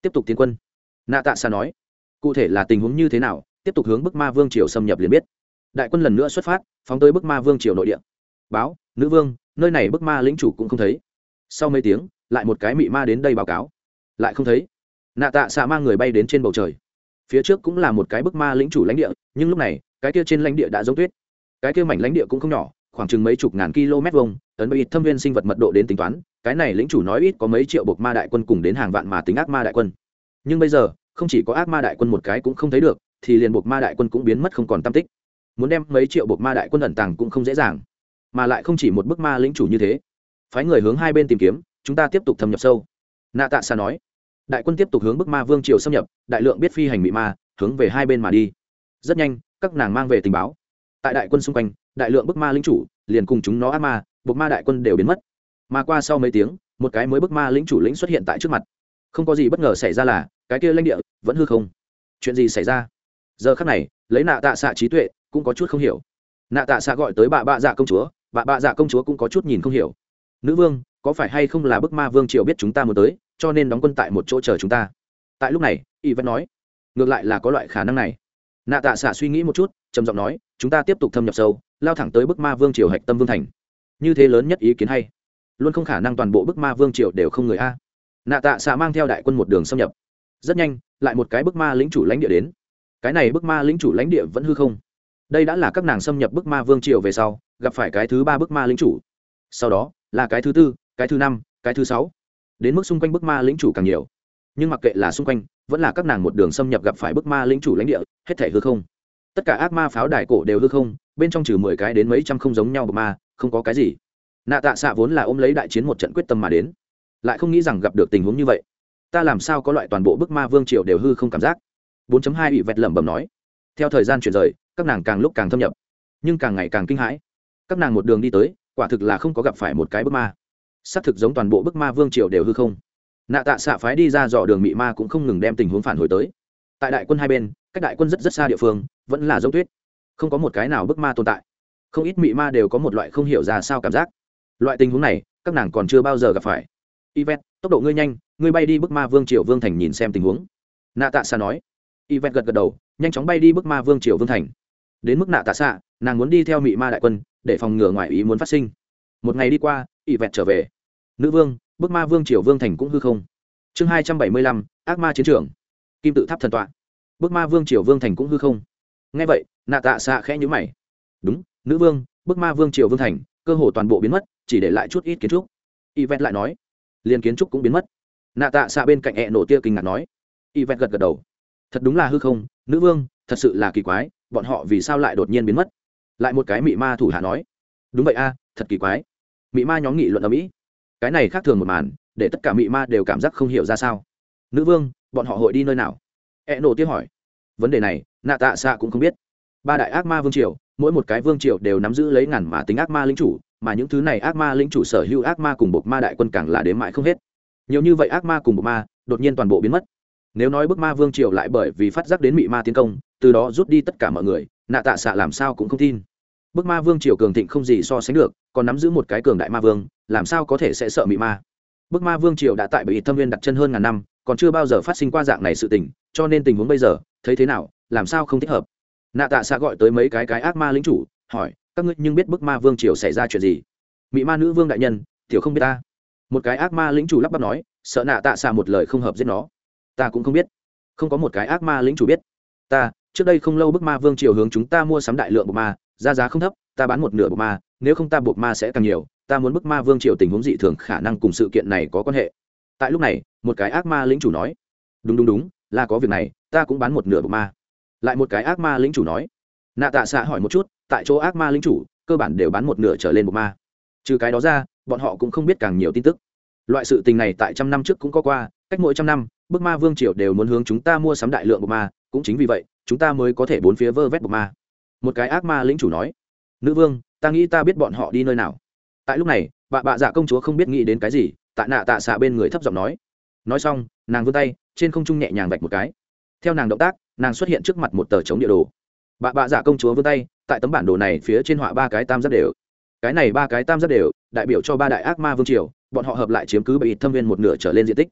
tiếp tục tiến quân. Nạ tạ xạ nói. Cụ thể là tình huống như thế nào, tiếp tục hướng bức ma vương triều xâm nhập liền biết. Đại quân lần nữa xuất phát, phóng tới bức ma vương triều nội địa. Báo, nữ vương, nơi này bức ma lĩnh chủ cũng không thấy. Sau mấy tiếng, lại một cái mị ma đến đây báo cáo, lại không thấy. Nạ tạ xạ mang người bay đến trên bầu trời. Phía trước cũng là một cái bức ma lĩnh chủ lãnh địa, nhưng lúc này cái kia trên lãnh địa đã giống tuyết. Cái kia mảnh lãnh địa cũng không nhỏ, khoảng chừng mấy chục ngàn km vuông, ấn bởi ít thâm viên sinh vật mật độ đến tính toán, cái này lĩnh chủ nói ít có mấy triệu bộc ma đại quân cùng đến hàng vạn mà tính ác ma đại quân. Nhưng bây giờ không chỉ có ác ma đại quân một cái cũng không thấy được, thì liền bộc ma đại quân cũng biến mất không còn tăm tích. Muốn đem mấy triệu bộc ma đại quân ẩn tàng cũng không dễ dàng, mà lại không chỉ một bức ma lĩnh chủ như thế. Phái người hướng hai bên tìm kiếm, chúng ta tiếp tục thâm nhập sâu. Nạ tạ xạ nói. Đại quân tiếp tục hướng bức ma vương triều xâm nhập, đại lượng biết phi hành mị ma hướng về hai bên mà đi. Rất nhanh các nàng mang về tình báo, tại đại quân xung quanh đại lượng bức ma lĩnh chủ liền cùng chúng nó ác ma bộc ma đại quân đều biến mất. Mà qua sau mấy tiếng, một cái mới bức ma lĩnh chủ lĩnh xuất hiện tại trước mặt. Không có gì bất ngờ xảy ra, là cái kia lãnh địa vẫn hư không. Chuyện gì xảy ra? Giờ khắc này lấy nạ tạ xạ trí tuệ cũng có chút không hiểu. Nạ tạ xạ gọi tới bạ dạ công chúa, bạ dạ công chúa cũng có chút nhìn không hiểu. Nữ vương, có phải hay không là bức ma vương triều biết chúng ta muốn tới, cho nên đóng quân tại một chỗ chờ chúng ta? Tại lúc này y vẫn nói, ngược lại là có loại khả năng này. Nạ tạ xạ suy nghĩ một chút, trầm giọng nói, chúng ta tiếp tục thâm nhập sâu, lao thẳng tới bức ma vương triều hạch tâm vương thành. Như thế lớn nhất ý kiến hay, luôn không khả năng toàn bộ bức ma vương triều đều không người a. Nạ tạ xạ mang theo đại quân một đường xâm nhập. Rất nhanh lại một cái bức ma lĩnh chủ lãnh địa đến. Cái này bức ma lĩnh chủ lãnh địa vẫn hư không. Đây đã là các nàng xâm nhập bức ma vương triều về sau gặp phải cái thứ ba bức ma lĩnh chủ, sau đó là cái thứ tư, cái thứ năm, cái thứ sáu, đến mức xung quanh bức ma lĩnh chủ càng nhiều. Nhưng mặc kệ là xung quanh vẫn là các nàng một đường xâm nhập gặp phải bức ma lĩnh chủ lãnh địa, hết thể hư không. Tất cả ác ma pháo đài cổ đều hư không, bên trong trừ 10 cái đến mấy trăm không giống nhau bậc ma, không có cái gì. Nạ tạ xạ vốn là ôm lấy đại chiến một trận quyết tâm mà đến, lại không nghĩ rằng gặp được tình huống như vậy. Ta làm sao có loại toàn bộ bức ma vương triều đều hư không cảm giác. 4.2 bị vẹt lẩm bẩm nói. Theo thời gian chuyển rời, các nàng càng lúc càng thâm nhập, nhưng càng ngày càng kinh hãi. Các nàng một đường đi tới, quả thực là không có gặp phải một cái bức ma. Xác thực giống toàn bộ bức ma vương triều đều hư không. Nạ tạ xạ phái đi ra dò đường mị ma cũng không ngừng đem tình huống phản hồi tới. Tại đại quân hai bên, cách đại quân rất xa địa phương vẫn là dấu tuyết, không có một cái nào bức ma tồn tại. Không ít mị ma đều có một loại không hiểu ra sao cảm giác. Loại tình huống này các nàng còn chưa bao giờ gặp phải. Yvette, tốc độ ngươi nhanh, ngươi bay đi bức ma vương triều vương thành nhìn xem tình huống. Nạ tạ xạ nói. Yvette gật gật đầu, nhanh chóng bay đi bức ma vương triều vương thành. Đến mức nạ tạ xạ, nàng muốn đi theo mị ma đại quân để phòng ngừa ngoại ý muốn phát sinh. Một ngày đi qua, Yvette trở về. Nữ vương, bức ma vương triều vương thành cũng hư không. Chương 275, ác ma chiến trường. Kim tự tháp thần tọa. Bức ma vương triều vương thành cũng hư không. Nghe vậy nạ tạ xạ khẽ nhíu mày. Đúng, nữ vương, bức ma vương triều vương thành cơ hồ toàn bộ biến mất, chỉ để lại chút ít kiến trúc. Yvette lại nói, liền kiến trúc cũng biến mất. Nạ tạ xạ bên cạnh nổ tia kinh ngạc nói. Yvette gật gật đầu, thật đúng là hư không, nữ vương, thật sự là kỳ quái, bọn họ vì sao lại đột nhiên biến mất? Lại một cái mị ma thủ hạ nói. Đúng vậy a, thật kỳ quái. Mị ma nhóm nghị luận ở mỹ. Cái này khác thường một màn, để tất cả mị ma đều cảm giác không hiểu ra sao. Nữ vương, bọn họ hội đi nơi nào? Nổ tia hỏi. Vấn đề này nạ tạ xạ cũng không biết. Ba đại ác ma vương triều, mỗi một cái vương triều đều nắm giữ lấy ngàn mà tính ác ma lĩnh chủ, mà những thứ này ác ma lĩnh chủ sở hữu ác ma cùng bộc ma đại quân càng là đếm mãi không hết. Nhiều như vậy ác ma cùng bộc ma đột nhiên toàn bộ biến mất. Nếu nói bức ma vương triều lại bởi vì phát giác đến mị ma tiến công, từ đó rút đi tất cả mọi người, nạ tạ xạ làm sao cũng không tin. Bức ma vương triều cường thịnh không gì so sánh được, còn nắm giữ một cái cường đại ma vương, làm sao có thể sẽ sợ mị ma. Bức ma vương triều đã tại Bệ Thâm Viên đặt chân hơn ngàn năm, còn chưa bao giờ phát sinh qua dạng này sự tình, cho nên tình huống bây giờ thấy thế nào làm sao không thích hợp. Nạ tạ xạ gọi tới mấy cái ác ma lĩnh chủ, hỏi, các ngươi nhưng biết bức ma vương triều xảy ra chuyện gì? Mị ma nữ vương đại nhân, tiểu không biết ta. Một cái ác ma lĩnh chủ lắp bắp nói, sợ nạ tạ xạ một lời không hợp giết nó. Ta cũng không biết. Không có một cái ác ma lĩnh chủ biết. Ta trước đây không lâu bức ma vương triều hướng chúng ta mua sắm đại lượng bộc ma, giá không thấp, ta bán một nửa bộc ma, nếu không ta bộc ma sẽ càng nhiều, ta muốn bức ma vương triều tình huống dị thường khả năng cùng sự kiện này có quan hệ. Tại lúc này một cái ác ma lĩnh chủ nói, đúng, là có việc này, ta cũng bán một nửa bộc ma. Lại một cái ác ma lĩnh chủ nói. Nạ tạ xạ hỏi một chút, tại chỗ ác ma lĩnh chủ cơ bản đều bán một nửa trở lên bộc ma. Trừ cái đó ra bọn họ cũng không biết càng nhiều tin tức. Loại sự tình này tại trăm năm trước cũng có qua, cách mỗi trăm năm bức ma vương triều đều muốn hướng chúng ta mua sắm đại lượng bộc ma, cũng chính vì vậy chúng ta mới có thể bốn phía vơ vét bộc ma. Một cái ác ma lĩnh chủ nói. Nữ vương, ta nghĩ ta biết bọn họ đi nơi nào. Tại lúc này bạ dạ công chúa không biết nghĩ đến cái gì, tại nạ tạ xạ bên người thấp giọng nói. Nói xong nàng vươn tay trên không trung nhẹ nhàng vạch một cái. Theo nàng động tác, nàng xuất hiện trước mặt một tờ chống địa đồ. Bạ dạ công chúa vươn tay, tại tấm bản đồ này phía trên họa ba cái tam giác đều. Cái này ba cái tam giác đều đại biểu cho ba đại ác ma vương triều, bọn họ hợp lại chiếm cứ Bệ Thâm Viên một nửa trở lên diện tích.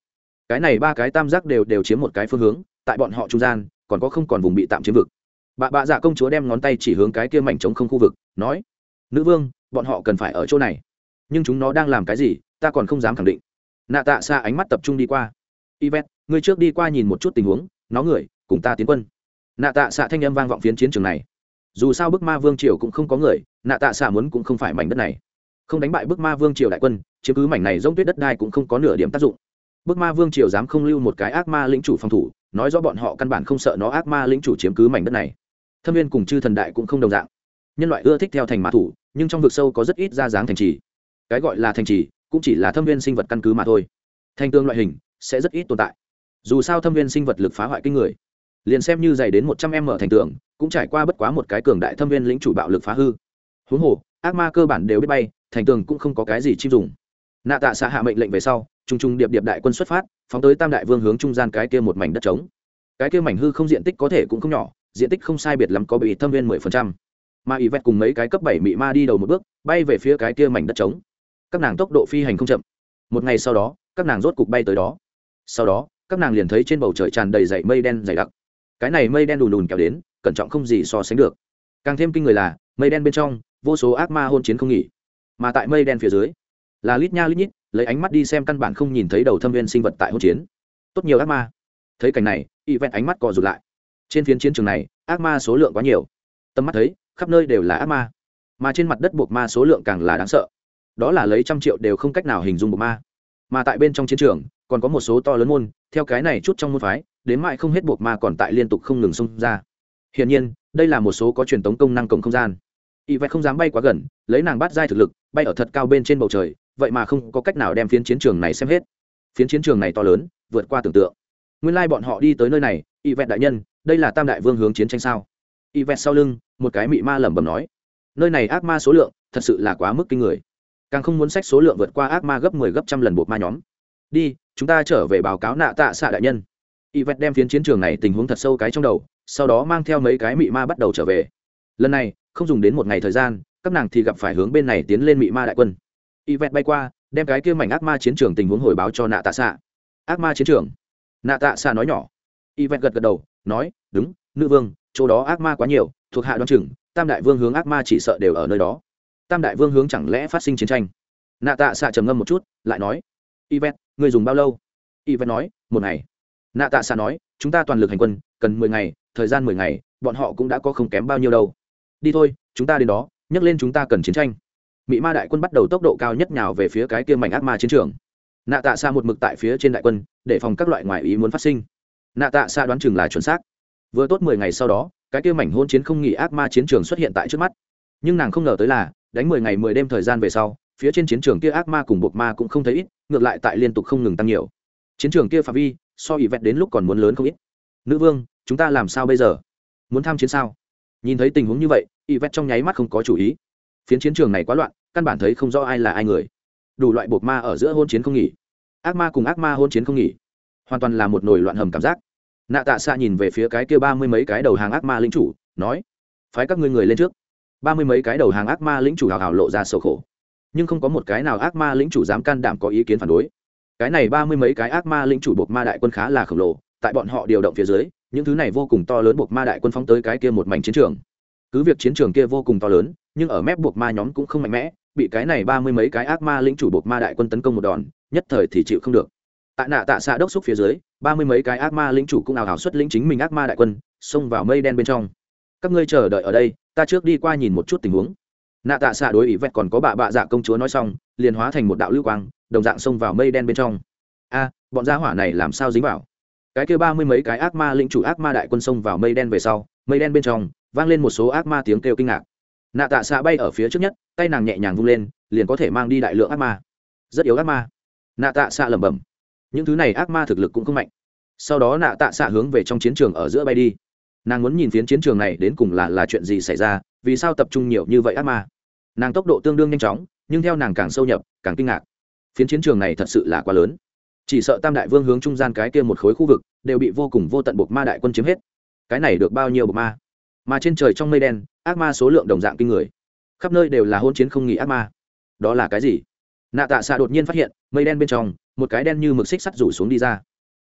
cái này ba cái tam giác đều chiếm một cái phương hướng, tại bọn họ trung gian còn có không còn vùng bị tạm chiếm vực. Bạ dạ công chúa đem ngón tay chỉ hướng cái kia mảnh trống không khu vực, nói: nữ vương, bọn họ cần phải ở chỗ này, nhưng chúng nó đang làm cái gì ta còn không dám khẳng định. Nạ tạ xạ ánh mắt tập trung đi qua. Yvette, ngươi trước đi qua nhìn một chút tình huống, nó người cùng ta tiến quân. Nạ tạ xạ thanh âm vang vọng phiến chiến trường này. Dù sao bức ma vương triều cũng không có người, nạ tạ xạ muốn cũng không phải mảnh đất này. Không đánh bại bức ma vương triều đại quân, chiếm cứ mảnh này giống tuyết đất đai cũng không có nửa điểm tác dụng. Bức ma vương triều dám không lưu một cái ác ma lĩnh chủ phòng thủ, nói rõ bọn họ căn bản không sợ nó ác ma lĩnh chủ chiếm cứ mảnh đất này. Thâm viên cùng chư thần đại cũng không đồng dạng. Nhân loại ưa thích theo thành mã thủ, nhưng trong vực sâu có rất ít ra dáng thành trì. Cái gọi là thành trì cũng chỉ là thâm viên sinh vật căn cứ mà thôi. Thành tường loại hình sẽ rất ít tồn tại. Dù sao thâm viên sinh vật lực phá hoại kinh người, liền xem như dày đến 100m thành tường cũng trải qua bất quá một cái cường đại thâm viên lĩnh chủ bạo lực phá hư. Huống hồ ác ma cơ bản đều biết bay, thành tường cũng không có cái gì chim dùng. Nạ tạ xạ hạ mệnh lệnh về sau, trung trung điệp điệp đại quân xuất phát, phóng tới tam đại vương hướng trung gian cái kia một mảnh đất trống. Cái kia mảnh hư không diện tích có thể cũng không nhỏ, diện tích không sai biệt lắm có bị thâm viên 10%. Mà Yvette cùng mấy cái cấp 7 mị ma đi đầu một bước, bay về phía cái kia mảnh đất trống. Các nàng tốc độ phi hành không chậm. Một ngày sau đó, các nàng rốt cục bay tới đó. Sau đó, các nàng liền thấy trên bầu trời tràn đầy dãy mây đen dày đặc. Cái này mây đen đùn đùn kéo đến, cẩn trọng không gì so sánh được. Càng thêm kinh người là, mây đen bên trong, vô số ác ma hôn chiến không nghỉ. Mà tại mây đen phía dưới, là lít nha lít nhít, lấy ánh mắt đi xem căn bản không nhìn thấy đầu thâm viên sinh vật tại hôn chiến. Tốt nhiều ác ma. Thấy cảnh này, Yvette ánh mắt co rụt lại. Trên phiến chiến trường này, ác ma số lượng quá nhiều. Tầm mắt thấy, khắp nơi đều là ác ma. Mà trên mặt đất buộc ma số lượng càng là đáng sợ. Đó là lấy trăm triệu đều không cách nào hình dung buộc ma. Mà tại bên trong chiến trường, còn có một số to lớn môn, theo cái này chút trong môn phái, đến mãi không hết buộc ma còn tại liên tục không ngừng xông ra. Hiển nhiên, đây là một số có truyền tống công năng cổng không gian. Yvette không dám bay quá gần, lấy nàng bắt giai thực lực, bay ở thật cao bên trên bầu trời, vậy mà không có cách nào đem phiến chiến trường này xem hết. Phiến chiến trường này to lớn, vượt qua tưởng tượng. Nguyên lai bọn họ đi tới nơi này, Yvette đại nhân, đây là tam đại vương hướng chiến tranh sao? Yvette sau lưng, một cái mị ma lẩm bẩm nói, nơi này ác ma số lượng thật sự là quá mức kinh người, càng không muốn sách số lượng vượt qua ác ma gấp 10 gấp trăm lần buộc ma nhóm. Đi, chúng ta trở về báo cáo nạ tạ xạ đại nhân. Yvette đem phiến chiến trường này tình huống thật sâu cái trong đầu, sau đó mang theo mấy cái mị ma bắt đầu trở về. Lần này không dùng đến một ngày thời gian, các nàng thì gặp phải hướng bên này tiến lên mị ma đại quân. Yvette bay qua, đem cái kia mảnh ác ma chiến trường tình huống hồi báo cho nạ tạ xạ. Ác ma chiến trường? Nạ tạ xạ nói nhỏ. Yvette gật gật đầu, nói, đúng, nữ vương, chỗ đó ác ma quá nhiều, thuộc hạ đoán chừng tam đại vương hướng ác ma chỉ sợ đều ở nơi đó. Tam đại vương hướng chẳng lẽ phát sinh chiến tranh? Nạ tạ xạ trầm ngâm một chút, lại nói, Yvette, người dùng bao lâu? Yvette nói, một ngày. Nạ tạ xạ nói, chúng ta toàn lực hành quân, cần 10 ngày, thời gian 10 ngày, bọn họ cũng đã có không kém bao nhiêu đâu. Đi thôi, chúng ta đến đó, nhắc lên chúng ta cần chiến tranh. Mị ma đại quân bắt đầu tốc độ cao nhất nhào về phía cái kia mảnh ác ma chiến trường. Nạ tạ xạ một mực tại phía trên đại quân, để phòng các loại ngoại ý muốn phát sinh. Nạ tạ xạ đoán chừng là chuẩn xác. Vừa tốt 10 ngày sau đó, cái kia mảnh hôn chiến không nghỉ ác ma chiến trường xuất hiện tại trước mắt. Nhưng nàng không ngờ tới là, đánh 10 ngày 10 đêm thời gian về sau, phía trên chiến trường kia ác ma cùng buộc ma cũng không thấy ít, ngược lại tại liên tục không ngừng tăng nhiều. Chiến trường kia phạm vi so Yvette đến lúc còn muốn lớn không ít. Nữ vương, chúng ta làm sao bây giờ? Muốn tham chiến sao? Nhìn thấy tình huống như vậy, Yvette trong nháy mắt không có chủ ý. Phiến chiến trường này quá loạn, căn bản thấy không rõ ai là ai người. Đủ loại buộc ma ở giữa hôn chiến không nghỉ, ác ma cùng ác ma hôn chiến không nghỉ, hoàn toàn là một nồi loạn hầm cảm giác. Nạ tạ xạ nhìn về phía cái kia 30 mấy cái đầu hàng ác ma lĩnh chủ, nói, phái các ngươi người lên trước. 30 mấy cái đầu hàng ác ma lĩnh chủ hào hào lộ ra sầu khổ, nhưng không có một cái nào ác ma lĩnh chủ dám can đảm có ý kiến phản đối. Cái này 30 mấy cái ác ma lĩnh chủ buộc ma đại quân khá là khổng lồ, tại bọn họ điều động phía dưới, những thứ này vô cùng to lớn buộc ma đại quân phóng tới cái kia một mảnh chiến trường. Cứ việc chiến trường kia vô cùng to lớn, nhưng ở mép buộc ma nhóm cũng không mạnh mẽ, bị cái này 30 mấy cái ác ma lĩnh chủ buộc ma đại quân tấn công một đòn, nhất thời thì chịu không được. Tại nạ tạ xạ đốc xúc phía dưới, 30 mấy cái ác ma lĩnh chủ cũng ào ào xuất lĩnh chính mình ác ma đại quân, xông vào mây đen bên trong. Các ngươi chờ đợi ở đây, ta trước đi qua nhìn một chút tình huống. Nạ tạ xạ đối Yvette còn có bạ dạ công chúa nói xong, liền hóa thành một đạo lưu quang, đồng dạng xông vào mây đen bên trong. A, bọn gia hỏa này làm sao dính vào? Cái kia 30 mấy cái ác ma lĩnh chủ ác ma đại quân xông vào mây đen về sau, mây đen bên trong vang lên một số ác ma tiếng kêu kinh ngạc. Nạ tạ xạ bay ở phía trước nhất, tay nàng nhẹ nhàng vung lên, liền có thể mang đi đại lượng ác ma. Rất yếu ác ma. Nạ tạ xạ lẩm bẩm. Những thứ này ác ma thực lực cũng không mạnh. Sau đó nạ tạ xạ hướng về trong chiến trường ở giữa bay đi. Nàng muốn nhìn phiến chiến trường này đến cùng là chuyện gì xảy ra, vì sao tập trung nhiều như vậy ác ma. Nàng tốc độ tương đương nhanh chóng, nhưng theo nàng càng sâu nhập càng kinh ngạc. Phiến chiến trường này thật sự là quá lớn, chỉ sợ tam đại vương hướng trung gian cái kia một khối khu vực đều bị vô cùng vô tận buộc ma đại quân chiếm hết. Cái này được bao nhiêu buộc ma? Mà trên trời trong mây đen, ác ma số lượng đồng dạng kinh người, khắp nơi đều là hôn chiến không nghỉ ác ma. Đó là cái gì? Nạ tạ xạ đột nhiên phát hiện mây đen bên trong một cái đen như mực xích sắt rủ xuống đi ra.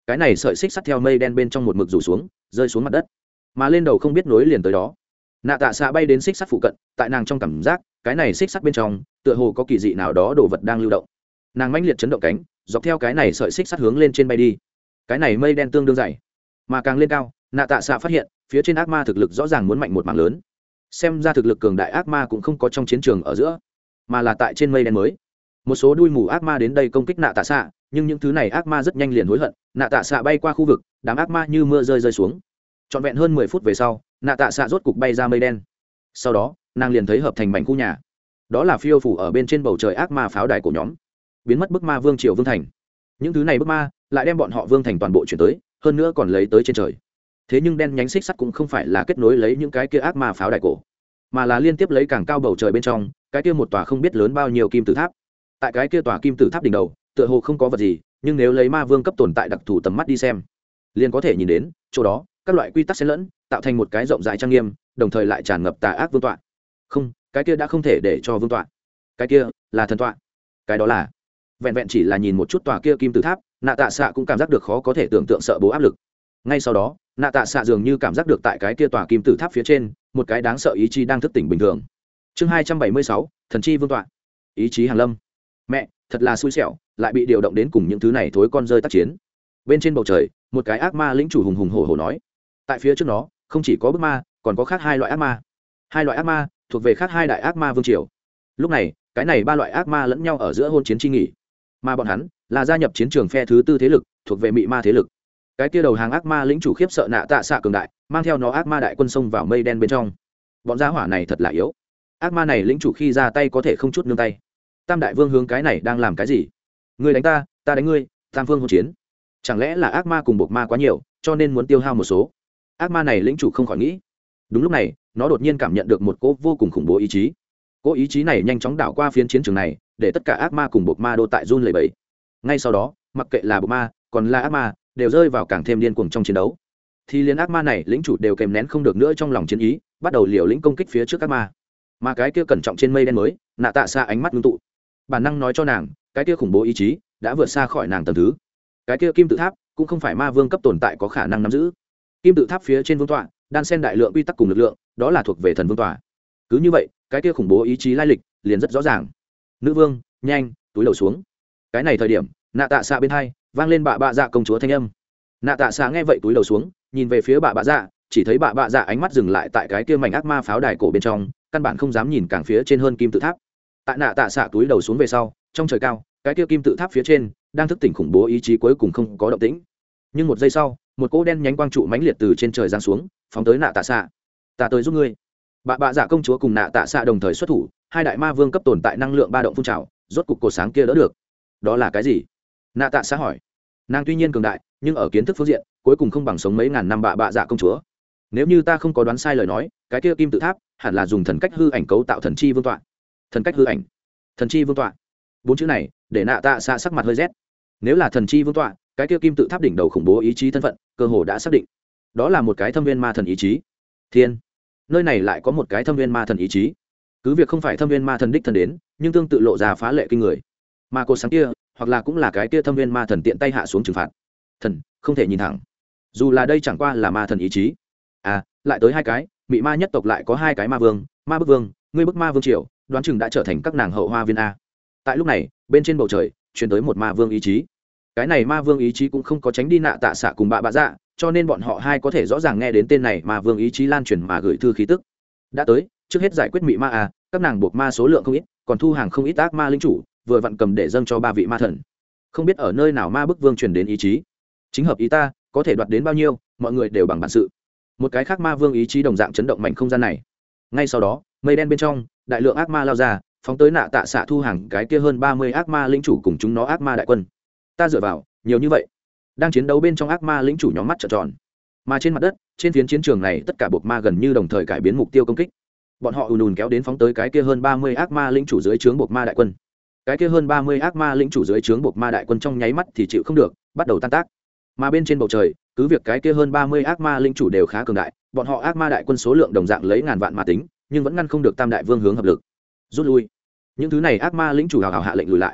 cái này sợi xích sắt theo mây đen bên trong một mực rủ xuống rơi xuống mặt đất, mà lên đầu không biết nối liền tới đó. Nạ tạ xạ bay đến xích sắt phụ cận, tại nàng trong cảm giác cái này xích sắt bên trong tựa hồ có kỳ dị nào đó đồ vật đang lưu động. Nàng mãnh liệt chấn động cánh, dọc theo cái này sợi xích sắt hướng lên trên bay đi. Cái này mây đen tương đương dày, mà càng lên cao, nạ tạ xạ phát hiện phía trên ác ma thực lực rõ ràng muốn mạnh một mảng lớn. Xem ra thực lực cường đại ác ma cũng không có trong chiến trường ở giữa, mà là tại trên mây đen mới. Một số đuôi mù ác ma đến đây công kích nạ tạ xạ, nhưng những thứ này ác ma rất nhanh liền hối hận. Nạ tạ xạ bay qua khu vực, đám ác ma như mưa rơi xuống. Trọn vẹn hơn 10 phút về sau, nạ tạ xạ rốt cục bay ra mây đen. Sau đó nàng liền thấy hợp thành mảnh khu nhà, đó là phiêu phủ ở bên trên bầu trời ác ma pháo đài của nhóm, biến mất bức ma vương triều vương thành. Những thứ này bức ma lại đem bọn họ vương thành toàn bộ chuyển tới, hơn nữa còn lấy tới trên trời. Thế nhưng đen nhánh xích sắt cũng không phải là kết nối lấy những cái kia ác ma pháo đài cổ, mà là liên tiếp lấy càng cao bầu trời bên trong cái kia một tòa không biết lớn bao nhiêu kim tự tháp. Tại cái kia tòa kim tự tháp đỉnh đầu tựa hồ không có vật gì, nhưng nếu lấy ma vương cấp tồn tại đặc thù tầm mắt đi xem, liền có thể nhìn đến chỗ đó các loại quy tắc xen lẫn, tạo thành một cái rộng rãi trang nghiêm, đồng thời lại tràn ngập tà ác vương tọa. Không, cái kia đã không thể để cho vương tọa, cái kia là thần tọa. Cái đó là, vẹn vẹn chỉ là nhìn một chút tòa kia kim tự tháp, nạ tạ xạ cũng cảm giác được khó có thể tưởng tượng sợ bố áp lực. Ngay sau đó nạ tạ xạ dường như cảm giác được tại cái kia tòa kim tự tháp phía trên một cái đáng sợ ý chí đang thức tỉnh bình thường. Chương 276, thần chi vương tọa, ý chí hàng lâm. Mẹ, thật là xui xẻo, lại bị điều động đến cùng những thứ này thối con rơi tác chiến. Bên trên bầu trời một cái ác ma lĩnh chủ hùng hùng hổ hổ nói, tại phía trước nó không chỉ có bức ma, còn có khác hai loại ác ma. Hai loại ác ma thuộc về khác hai đại ác ma vương triều. Lúc này cái này ba loại ác ma lẫn nhau ở giữa hôn chiến chi nghỉ, mà bọn hắn là gia nhập chiến trường phe thứ tư thế lực, thuộc về mị ma thế lực. Cái kia đầu hàng ác ma lĩnh chủ khiếp sợ nạ tạ xạ cường đại, mang theo nó ác ma đại quân xông vào mây đen bên trong. Bọn gia hỏa này thật là yếu. Ác ma này lĩnh chủ khi ra tay có thể không chút nương tay. Tam đại vương hướng cái này đang làm cái gì? Ngươi đánh ta, ta đánh ngươi, tam phương hỗn chiến. Chẳng lẽ là ác ma cùng buộc ma quá nhiều, cho nên muốn tiêu hao một số? Ác ma này lĩnh chủ không khỏi nghĩ. Đúng lúc này, nó đột nhiên cảm nhận được một cỗ vô cùng khủng bố ý chí. Cỗ ý chí này nhanh chóng đảo qua phiến chiến trường này, để tất cả ác ma cùng buộc ma đô tại run lẩy bẩy. Ngay sau đó, mặc kệ là buộc ma, còn là ác ma, đều rơi vào càng thêm điên cuồng trong chiến đấu. Thì liên ác ma này lĩnh chủ đều kèm nén không được nữa trong lòng chiến ý, bắt đầu liều lĩnh công kích phía trước ác ma. Mà cái kia cẩn trọng trên mây đen mới, nạ tạ xa ánh mắt ngưng tụ. Bản năng nói cho nàng, cái kia khủng bố ý chí đã vượt xa khỏi nàng tầng thứ. Cái kia kim tự tháp cũng không phải ma vương cấp tồn tại có khả năng nắm giữ. Kim tự tháp phía trên vương tọa đan xen đại lượng quy tắc cùng lực lượng, đó là thuộc về thần vương tọa. Cứ như vậy, cái kia khủng bố ý chí lai lịch liền rất rõ ràng. Nữ vương, nhanh, túi đầu xuống. Cái này thời điểm, nạ tạ xạ bên hai vang lên bạ dạ công chúa thanh âm. Nạ tạ xạ nghe vậy túi đầu xuống, nhìn về phía bạ dạ, chỉ thấy bạ dạ ánh mắt dừng lại tại cái kia mảnh ác ma pháo đài cổ bên trong, căn bản không dám nhìn càng phía trên hơn kim tự tháp. Tại nạ tạ xạ túi đầu xuống về sau, trong trời cao, cái kia kim tự tháp phía trên đang thức tỉnh khủng bố ý chí cuối cùng không có động tĩnh. Nhưng một giây sau, một cỗ đen nhánh quang trụ mãnh liệt từ trên trời giáng xuống, phóng tới nạ tạ xạ. Ta tới giúp ngươi. Bạ dạ công chúa cùng nạ tạ xạ đồng thời xuất thủ, hai đại ma vương cấp tồn tại năng lượng ba động phun trào, rốt cục cột sáng kia đỡ được. Đó là cái gì? Nạ tạ xạ hỏi. Nàng tuy nhiên cường đại, nhưng ở kiến thức phương diện cuối cùng không bằng sống mấy ngàn năm bạ dạ công chúa. Nếu như ta không có đoán sai lời nói, cái kia kim tự tháp hẳn là dùng thần cách hư ảnh cấu tạo thần chi vương tọa. Thần cách hư ảnh, thần chi vương tọa, bốn chữ này để nạ tạ xạ sắc mặt hơi rét. Nếu là thần chi vương tọa, cái kia kim tự tháp đỉnh đầu khủng bố ý chí thân phận cơ hồ đã xác định, đó là một cái thâm viên ma thần ý chí. Thiên, nơi này lại có một cái thâm viên ma thần ý chí. Cứ việc không phải thâm viên ma thần đích thân đến, nhưng tương tự lộ ra phá lệ kinh người. Mà cột sáng kia hoặc là cũng là cái kia thâm viên ma thần tiện tay hạ xuống trừng phạt. Thần không thể nhìn thẳng, dù là đây chẳng qua là ma thần ý chí. À, lại tới hai cái, mị ma nhất tộc lại có hai cái ma vương, ma bức vương, ngươi bức ma vương triều, đoán chừng đã trở thành các nàng hậu hoa viên a. Tại lúc này, bên trên bầu trời truyền tới một ma vương ý chí. Cái này ma vương ý chí cũng không có tránh đi nạ tạ xạ cùng bạ dạ, cho nên bọn họ hai có thể rõ ràng nghe đến tên này ma vương ý chí lan truyền mà gửi thư khí tức. Đã tới, trước hết giải quyết mị ma a, các nàng buộc ma số lượng không ít, còn thu hàng không ít ác ma linh chủ, vừa vặn cầm để dâng cho ba vị ma thần. Không biết ở nơi nào ma bức vương truyền đến ý chí, chính hợp ý ta, có thể đoạt đến bao nhiêu, mọi người đều bằng bản sự. Một cái khác ma vương ý chí đồng dạng chấn động mảnh không gian này. Ngay sau đó, mây đen bên trong, đại lượng ác ma lao ra, phóng tới nạ tạ xạ thu hàng cái kia hơn 30 ác ma lĩnh chủ cùng chúng nó ác ma đại quân. Ta dựa vào, nhiều như vậy. Đang chiến đấu bên trong ác ma lĩnh chủ nhóm mắt trợn tròn. Mà trên mặt đất, trên phiến chiến trường này tất cả buộc ma gần như đồng thời cải biến mục tiêu công kích. Bọn họ ùn ùn kéo đến phóng tới cái kia hơn 30 ác ma lĩnh chủ dưới trướng buộc ma đại quân. Cái kia hơn 30 ác ma lĩnh chủ dưới trướng buộc ma đại quân trong nháy mắt thì chịu không được, bắt đầu tan tác. Mà bên trên bầu trời, cứ việc cái kia hơn 30 ác ma lĩnh chủ đều khá cường đại, bọn họ ác ma đại quân số lượng đồng dạng lấy ngàn vạn mà tính, nhưng vẫn ngăn không được tam đại vương hướng hợp lực rút lui. Những thứ này ác ma lĩnh chủ hào hào hạ lệnh lùi lại.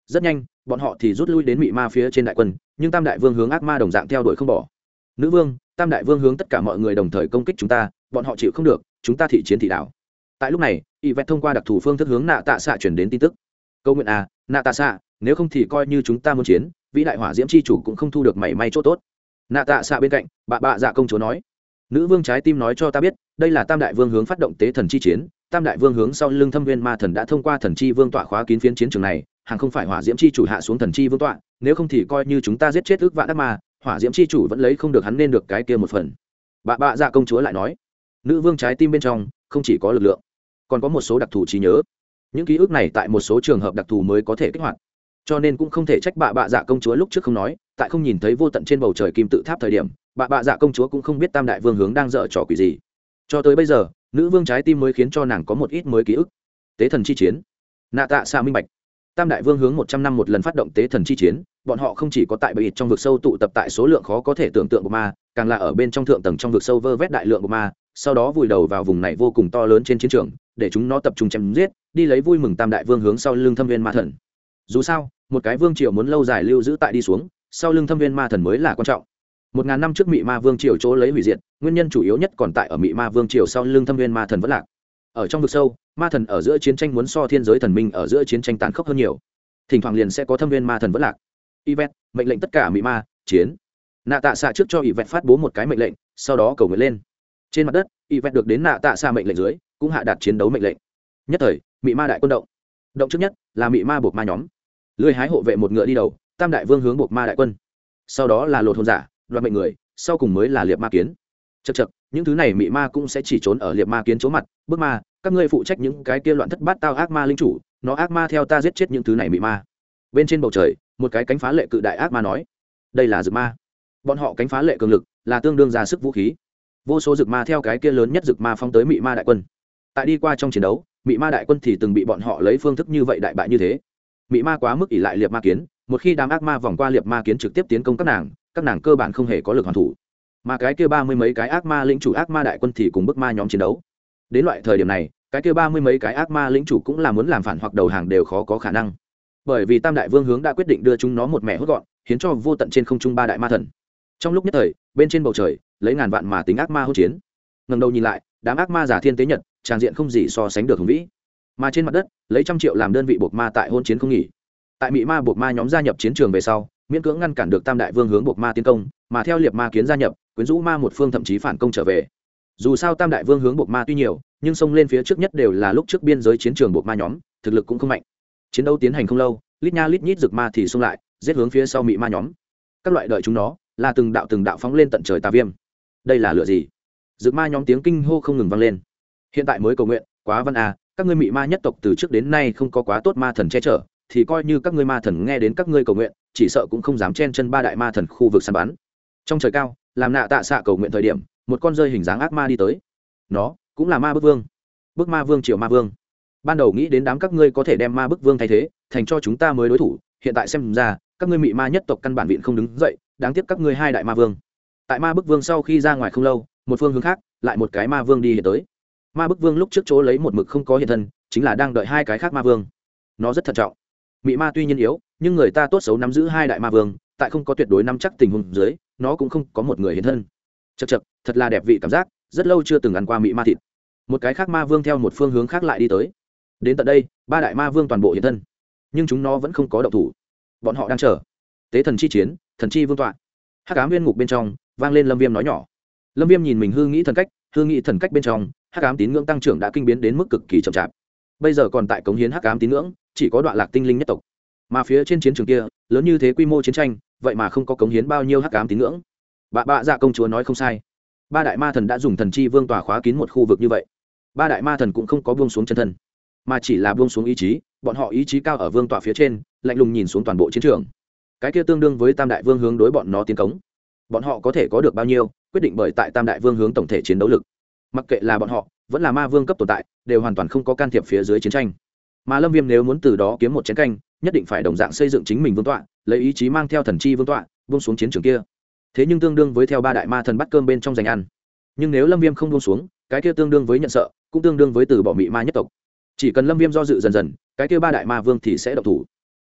rất nhanh bọn họ thì rút lui đến mị ma phía trên đại quân, nhưng tam đại vương hướng ác ma đồng dạng theo đuổi không bỏ. Nữ vương, tam đại vương hướng tất cả mọi người đồng thời công kích chúng ta, bọn họ chịu không được, chúng ta thị chiến thị đảo. Tại lúc này Yvette thông qua đặc thù phương thức hướng nạ tạ xạ chuyển đến tin tức. Câu nguyện à, nạ tạ xạ, nếu không thì coi như chúng ta muốn chiến, vĩ đại hỏa diễm chi chủ cũng không thu được mảy may chỗ tốt. Nạ tạ xạ bên cạnh bạ dạ công chúa nói. Nữ vương trái tim nói cho ta biết, đây là tam đại vương hướng phát động tế thần chi chiến, tam đại vương hướng sau lưng thâm viên ma thần đã thông qua thần chi vương tọa khóa kín phiến chiến trường này, hàng không phải hỏa diễm chi chủ hạ xuống thần chi vương tọa, nếu không thì coi như chúng ta giết chết ước vạn ác ma, hỏa diễm chi chủ vẫn lấy không được hắn nên được cái kia một phần. Bạ dạ công chúa lại nói. Nữ vương trái tim bên trong không chỉ có lực lượng, còn có một số đặc thù trí nhớ, những ký ức này tại một số trường hợp đặc thù mới có thể kích hoạt, cho nên cũng không thể trách bạ dạ công chúa lúc trước không nói. Tại không nhìn thấy vô tận trên bầu trời kim tự tháp thời điểm, bạ dạ công chúa cũng không biết tam đại vương hướng đang dở trò quỷ gì. Cho tới bây giờ nữ vương trái tim mới khiến cho nàng có một ít mới ký ức. Tế thần chi chiến, nạ tạ xạ minh bạch, tam đại vương hướng 100 năm một lần phát động tế thần chi chiến, bọn họ không chỉ có tại bầy trong vực sâu tụ tập tại số lượng khó có thể tưởng tượng của ma, càng là ở bên trong thượng tầng trong vực sâu vơ vét đại lượng của ma, sau đó vùi đầu vào vùng này vô cùng to lớn trên chiến trường, để chúng nó tập trung chém giết, đi lấy vui mừng tam đại vương hướng sau lưng thâm viên ma thần. Dù sao một cái vương triều muốn lâu dài lưu giữ tại đi xuống, sau lưng thâm viên ma thần mới là quan trọng. 1000 năm trước mị ma vương triều chỗ lấy hủy diệt, nguyên nhân chủ yếu nhất còn tại ở mị ma vương triều sau lưng thâm viên ma thần vẫn lạc. Ở trong vực sâu, ma thần ở giữa chiến tranh muốn so thiên giới thần minh ở giữa chiến tranh tàn khốc hơn nhiều, thỉnh thoảng liền sẽ có thâm viên ma thần vẫn lạc. Yvette mệnh lệnh tất cả mị ma chiến. Nạ tạ xạ trước cho Yvette phát bố một cái mệnh lệnh, sau đó cầu nguyện lên. Trên mặt đất Yvette được đến nạ tạ xạ mệnh lệnh dưới cũng hạ đạt chiến đấu mệnh lệnh. Nhất thời mị ma đại quân động trước nhất là mị ma buộc ma nhóm, lưỡi hái hộ vệ một ngựa đi đầu, tam đại vương hướng buộc ma đại quân, sau đó là lột hồn giả đoạt mệnh người, sau cùng mới là liệt ma kiến. Chậc những thứ này mị ma cũng sẽ chỉ trốn ở liệt ma kiến chỗ mặt, bước ma các ngươi phụ trách những cái kia loạn thất bát tao ác ma linh chủ, nó ác ma theo ta giết chết những thứ này mị ma. Bên trên bầu trời một cái cánh phá lệ cự đại ác ma nói, đây là dược ma, bọn họ cánh phá lệ cường lực, là tương đương ra sức vũ khí. Vô số dược ma theo cái kia lớn nhất dược ma phóng tới mị ma đại quân. Tại đi qua trong chiến đấu, mị ma đại quân thì từng bị bọn họ lấy phương thức như vậy đại bại như thế. Mị ma quá mức ỷ lại liệt ma kiến, một khi đám ác ma vòng qua liệt ma kiến trực tiếp tiến công các nàng cơ bản không hề có lực hoàn thủ, mà cái kia 30 mấy cái ác ma lĩnh chủ ác ma đại quân thì cùng bức ma nhóm chiến đấu. Đến loại thời điểm này cái kia 30 mấy cái ác ma lĩnh chủ cũng là muốn làm phản hoặc đầu hàng đều khó có khả năng, bởi vì tam đại vương hướng đã quyết định đưa chúng nó một mẹ hốt gọn, khiến cho vô tận trên không trung ba đại ma thần. Trong lúc nhất thời bên trên bầu trời lấy ngàn vạn mà tính ác ma hỗn chiến, ngẩng đầu nhìn lại đám ác ma giả thiên tế nhật, tràng diện không gì so sánh được hùng vĩ. Mà trên mặt đất lấy trăm triệu làm đơn vị buộc ma tại hôn chiến không nghỉ. Tại mị ma buộc ma nhóm gia nhập chiến trường về sau, miễn cưỡng ngăn cản được tam đại vương hướng buộc ma tiến công, mà theo liệt ma kiến gia nhập, quyến rũ ma một phương thậm chí phản công trở về. Dù sao tam đại vương hướng buộc ma tuy nhiều, nhưng xông lên phía trước nhất đều là lúc trước biên giới chiến trường buộc ma nhóm, thực lực cũng không mạnh. Chiến đấu tiến hành không lâu, lít nha lít nhít rực ma thì xông lại, giết hướng phía sau mị ma nhóm. Các loại đợi chúng nó là từng đạo phóng lên tận trời tà viêm. Đây là lửa gì? Rực ma nhóm tiếng kinh hô không ngừng vang lên. Hiện tại mới cầu nguyện, quá văn à, các ngươi mị ma nhất tộc từ trước đến nay không có quá tốt ma thần che chở, thì coi như các ngươi ma thần nghe đến các ngươi cầu nguyện, chỉ sợ cũng không dám chen chân ba đại ma thần khu vực săn bắn. Trong trời cao, làm nạ tạ xạ cầu nguyện thời điểm, một con rơi hình dáng ác ma đi tới. Nó cũng là ma bức vương, bức ma vương triều ma vương. Ban đầu nghĩ đến đám các ngươi có thể đem ma bức vương thay thế thành cho chúng ta mới đối thủ, hiện tại xem ra các ngươi mị ma nhất tộc căn bản viện không đứng dậy, đáng tiếc các ngươi hai đại ma vương. Tại ma bức vương sau khi ra ngoài không lâu, một phương hướng khác lại một cái ma vương đi hiện tới. Ma bức vương lúc trước chỗ lấy một mực không có hiện thân, chính là đang đợi hai cái khác ma vương. Nó rất thận trọng. Mị ma tuy nhiên yếu, nhưng người ta tốt xấu nắm giữ hai đại ma vương, tại không có tuyệt đối nắm chắc tình huống dưới, nó cũng không có một người hiện thân. Chậc, thật là đẹp vị cảm giác, rất lâu chưa từng ăn qua mị ma thịt. Một cái khác ma vương theo một phương hướng khác lại đi tới. Đến tận đây, ba đại ma vương toàn bộ hiện thân, nhưng chúng nó vẫn không có động thủ. Bọn họ đang chờ tế thần chi chiến, thần chi vương tọa. Hắc ám viên ngục bên trong vang lên Lâm Viêm nói nhỏ. Lâm Viêm nhìn mình hư nghĩ thần cách bên trong, hắc ám tín ngưỡng tăng trưởng đã kinh biến đến mức cực kỳ chậm chạp. Bây giờ còn tại cống hiến hắc ám tín ngưỡng, chỉ có đoạn lạc tinh linh nhất tộc. Mà phía trên chiến trường kia, lớn như thế quy mô chiến tranh, vậy mà không có cống hiến bao nhiêu hắc ám tín ngưỡng. Bạ dạ công chúa nói không sai. Ba đại ma thần đã dùng thần chi vương tòa khóa kín một khu vực như vậy. Ba đại ma thần cũng không có buông xuống chân thân, mà chỉ là buông xuống ý chí, bọn họ ý chí cao ở vương tòa phía trên, lạnh lùng nhìn xuống toàn bộ chiến trường. Cái kia tương đương với tam đại vương hướng đối bọn nó tiến cống. Bọn họ có thể có được bao nhiêu, quyết định bởi tại tam đại vương hướng tổng thể chiến đấu lực. Mặc kệ là bọn họ, vẫn là ma vương cấp tồn tại, đều hoàn toàn không có can thiệp phía dưới chiến tranh. Mà Lâm Viêm nếu muốn từ đó kiếm một chén canh, nhất định phải đồng dạng xây dựng chính mình vương tọa, lấy ý chí mang theo thần chi vương tọa, buông xuống chiến trường kia. Thế nhưng tương đương với theo ba đại ma thần bắt cơm bên trong giành ăn. Nhưng nếu Lâm Viêm không buông xuống, cái kia tương đương với nhận sợ, cũng tương đương với từ bỏ mị ma nhất tộc. Chỉ cần Lâm Viêm do dự dần dần, cái kia ba đại ma vương thì sẽ động thủ.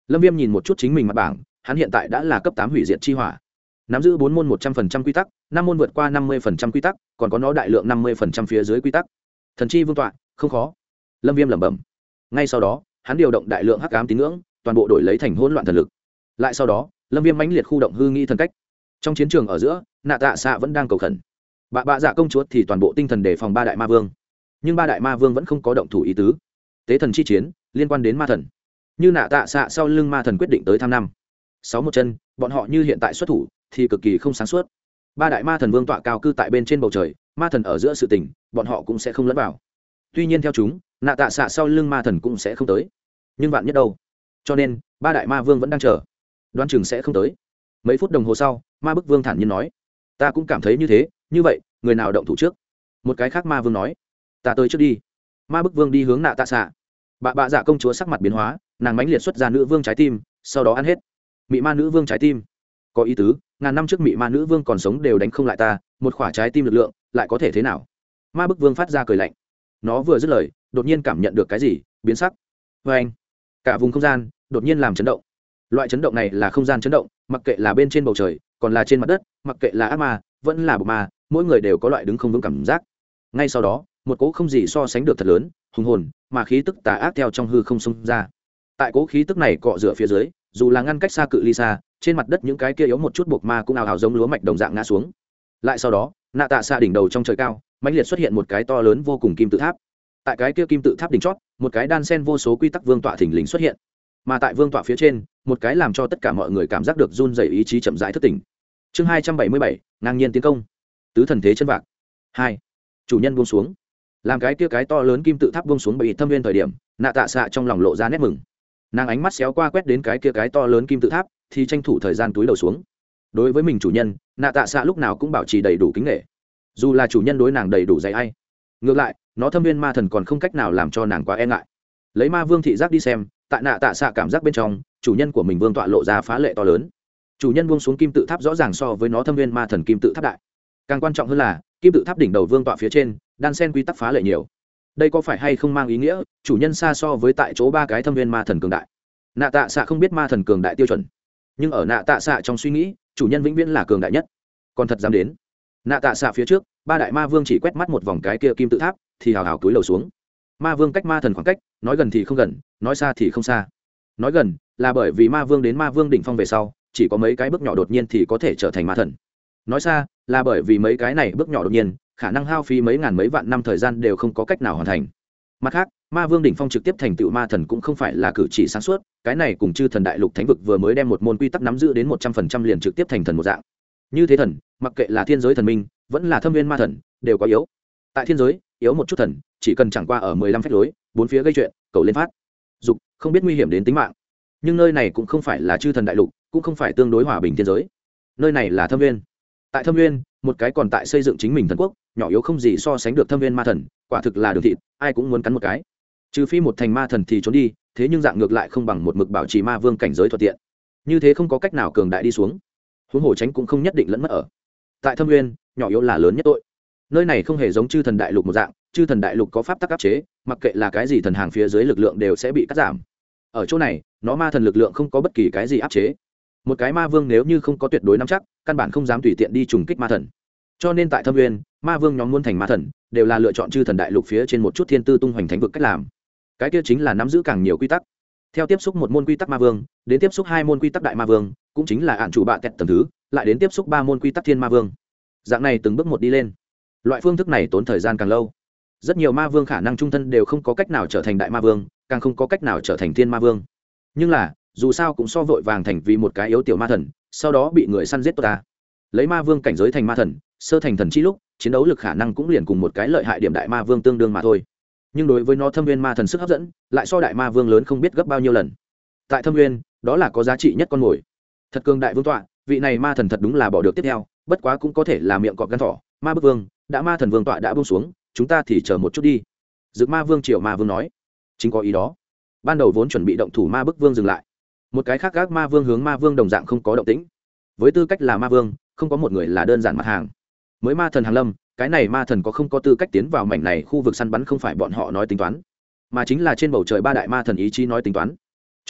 Lâm Viêm nhìn một chút chính mình mặt bảng, hắn hiện tại đã là cấp 8 hủy diệt chi hỏa, nắm giữ 4 môn 100% quy tắc, 5 môn vượt qua 50% quy tắc, còn có nó đại lượng 50% phía dưới quy tắc. Thần chi vương tọa, không khó. Lâm Viêm lẩm bẩm. Ngay sau đó, hắn điều động đại lượng hắc ám tín ngưỡng, toàn bộ đổi lấy thành hỗn loạn thần lực. Lại sau đó, Lâm Viêm mãnh liệt khu động hư nghi thần cách. Trong chiến trường ở giữa, Nạ Tạ Xạ vẫn đang cầu khẩn. Bạ dạ công chúa thì toàn bộ tinh thần đề phòng ba đại ma vương. Nhưng ba đại ma vương vẫn không có động thủ ý tứ. Tế thần chi chiến liên quan đến ma thần. Như Nạ Tạ Xạ sau lưng ma thần quyết định tới tham năm. 6 một chân, bọn họ như hiện tại xuất thủ thì cực kỳ không sáng suốt. Ba đại ma thần vương tọa cao cư tại bên trên bầu trời, ma thần ở giữa sự tình, bọn họ cũng sẽ không lẫn vào. Tuy nhiên theo chúng, Nạ Tạ Xạ sau lưng ma thần cũng sẽ không tới. Nhưng vạn nhất đâu? Cho nên, ba đại ma vương vẫn đang chờ. Đoán chừng sẽ không tới. Mấy phút đồng hồ sau, Ma Bức Vương thản nhiên nói: "Ta cũng cảm thấy như thế, như vậy, người nào động thủ trước?" Một cái khác ma vương nói: "Ta tới trước đi." Ma Bức Vương đi hướng Nạ Tạ Xạ. Bạ dạ công chúa sắc mặt biến hóa, nàng mãnh liệt xuất ra nữ vương trái tim, sau đó ăn hết. Mị ma nữ vương trái tim, có ý tứ, ngàn năm trước mị ma nữ vương còn sống đều đánh không lại ta, một quả trái tim lực lượng lại có thể thế nào? Ma Bức Vương phát ra cười lạnh. Nó vừa dứt lời, đột nhiên cảm nhận được cái gì, biến sắc. Vê anh, cả vùng không gian đột nhiên làm chấn động. Loại chấn động này là không gian chấn động, mặc kệ là bên trên bầu trời, còn là trên mặt đất, mặc kệ là ác ma, vẫn là bộc ma, mỗi người đều có loại đứng không vững cảm giác. Ngay sau đó, một cỗ không gì so sánh được thật lớn, hùng hồn, mà khí tức tà ác theo trong hư không xông ra. Tại cỗ khí tức này cọ rửa phía dưới, dù là ngăn cách xa cự ly xa, trên mặt đất những cái kia yếu một chút bộc ma cũng ào ào giống lúa mạch đồng dạng ngã xuống. Lại sau đó, Nạ Tạ Xạ đỉnh đầu trong trời cao, mãnh liệt xuất hiện một cái to lớn vô cùng kim tự tháp. Tại cái kia kim tự tháp đỉnh chót, một cái đan sen vô số quy tắc vương tọa thình lình xuất hiện. Mà tại vương tọa phía trên, một cái làm cho tất cả mọi người cảm giác được run rẩy ý chí chậm rãi thức tỉnh. Chương 277, ngang nhiên tiến công. Tứ thần thế chân vạc. 2. Chủ nhân buông xuống. Làm cái kia cái to lớn kim tự tháp buông xuống bị thâm viên thời điểm, Nạ Tạ Xạ trong lòng lộ ra nét mừng. Nàng ánh mắt xéo qua quét đến cái kia cái to lớn kim tự tháp, thì tranh thủ thời gian túi đầu xuống. Đối với mình chủ nhân, Nạ Tạ Xạ lúc nào cũng bảo trì đầy đủ kính nể. Dù là chủ nhân đối nàng đầy đủ dày ai, ngược lại, nó thâm viên ma thần còn không cách nào làm cho nàng quá e ngại. Lấy ma vương thị giác đi xem, tại Nạ Tạ Xạ cảm giác bên trong, chủ nhân của mình vương tọa lộ ra phá lệ to lớn. Chủ nhân buông xuống kim tự tháp rõ ràng so với nó thâm viên ma thần kim tự tháp đại. Càng quan trọng hơn là, kim tự tháp đỉnh đầu vương tọa phía trên, đan sen quy tắc phá lệ nhiều. Đây có phải hay không mang ý nghĩa, chủ nhân xa so với tại chỗ ba cái thâm viên ma thần cường đại. Nạ Tạ Xạ không biết ma thần cường đại tiêu chuẩn, nhưng ở Nạ Tạ Xạ trong suy nghĩ, chủ nhân vĩnh viễn là cường đại nhất. Còn thật dám đến. Nạ Tạ Xạ phía trước, ba đại ma vương chỉ quét mắt một vòng cái kia kim tự tháp, thì hào hào cúi lầu xuống. Ma vương cách ma thần khoảng cách, nói gần thì không gần, nói xa thì không xa. Nói gần là bởi vì ma vương đến ma vương đỉnh phong về sau, chỉ có mấy cái bước nhỏ đột nhiên thì có thể trở thành ma thần. Nói xa là bởi vì mấy cái này bước nhỏ đột nhiên, khả năng hao phí mấy ngàn mấy vạn năm thời gian đều không có cách nào hoàn thành. Mặt khác, ma vương đỉnh phong trực tiếp thành tựu ma thần cũng không phải là cử chỉ sáng suốt, cái này cùng chư thần đại lục thánh vực vừa mới đem một môn quy tắc nắm giữ đến 100% liền trực tiếp thành thần một dạng. Như thế thần, mặc kệ là thiên giới thần minh, vẫn là thâm viên ma thần, đều có yếu. Tại thiên giới, yếu một chút thần, chỉ cần chẳng qua ở 15 phách lối, bốn phía gây chuyện, cầu lên phát dục, không biết nguy hiểm đến tính mạng. Nhưng nơi này cũng không phải là chư thần đại lục, cũng không phải tương đối hòa bình thiên giới. Nơi này là thâm viên. Tại thâm viên, một cái còn tại xây dựng chính mình thần quốc, nhỏ yếu không gì so sánh được thâm viên ma thần, quả thực là đường thịt, ai cũng muốn cắn một cái. Trừ phi một thành ma thần thì trốn đi, thế nhưng dạng ngược lại không bằng một mực bảo trì ma vương cảnh giới thuận tiện. Như thế không có cách nào cường đại đi xuống. Huống hồ tránh cũng không nhất định lẫn mất ở. Tại thâm viên, nhỏ yếu là lớn nhất tội. Nơi này không hề giống chư thần đại lục một dạng, chư thần đại lục có pháp tắc áp chế, mặc kệ là cái gì thần hàng phía dưới lực lượng đều sẽ bị cắt giảm. Ở chỗ này, nó ma thần lực lượng không có bất kỳ cái gì áp chế. Một cái ma vương nếu như không có tuyệt đối nắm chắc, căn bản không dám tùy tiện đi trùng kích ma thần. Cho nên tại thâm viên, ma vương nhóm muốn thành ma thần, đều là lựa chọn chư thần đại lục phía trên một chút thiên tư tung hoành thánh vực cách làm. Cái kia chính là nắm giữ càng nhiều quy tắc. Theo tiếp xúc một môn quy tắc ma vương, đến tiếp xúc hai môn quy tắc đại ma vương, cũng chính là ạn chủ bạ tẹt tầng thứ, lại đến tiếp xúc ba môn quy tắc thiên ma vương. Dạng này từng bước một đi lên. Loại phương thức này tốn thời gian càng lâu. Rất nhiều ma vương khả năng trung thân đều không có cách nào trở thành đại ma vương, càng không có cách nào trở thành thiên ma vương. Nhưng là, dù sao cũng so vội vàng thành vì một cái yếu tiểu ma thần, sau đó bị người săn giết tốt ta. Lấy ma vương cảnh giới thành ma thần, sơ thành thần chi lúc, chiến đấu lực khả năng cũng liền cùng một cái lợi hại điểm đại ma vương tương đương mà thôi. Nhưng đối với nó thâm viên ma thần sức hấp dẫn, lại so đại ma vương lớn không biết gấp bao nhiêu lần. Tại thâm viên, đó là có giá trị nhất con mồi. Thật cường đại vương tọa, vị này ma thần thật đúng là bỏ được tiếp theo, bất quá cũng có thể là miệng cọp gan thỏ. Ma bức vương, đã ma thần vương tọa đã buông xuống, chúng ta thì chờ một chút đi. Dực ma vương triều ma vương nói, chính có ý đó. Ban đầu vốn chuẩn bị động thủ ma bức vương dừng lại. Một cái khác gác ma vương hướng ma vương đồng dạng không có động tĩnh. Với tư cách là ma vương, không có một người là đơn giản mặt hàng. Mới ma thần hàng lâm, cái này ma thần có không có tư cách tiến vào mảnh này khu vực săn bắn không phải bọn họ nói tính toán, mà chính là trên bầu trời ba đại ma thần ý chí nói tính toán. Cho nên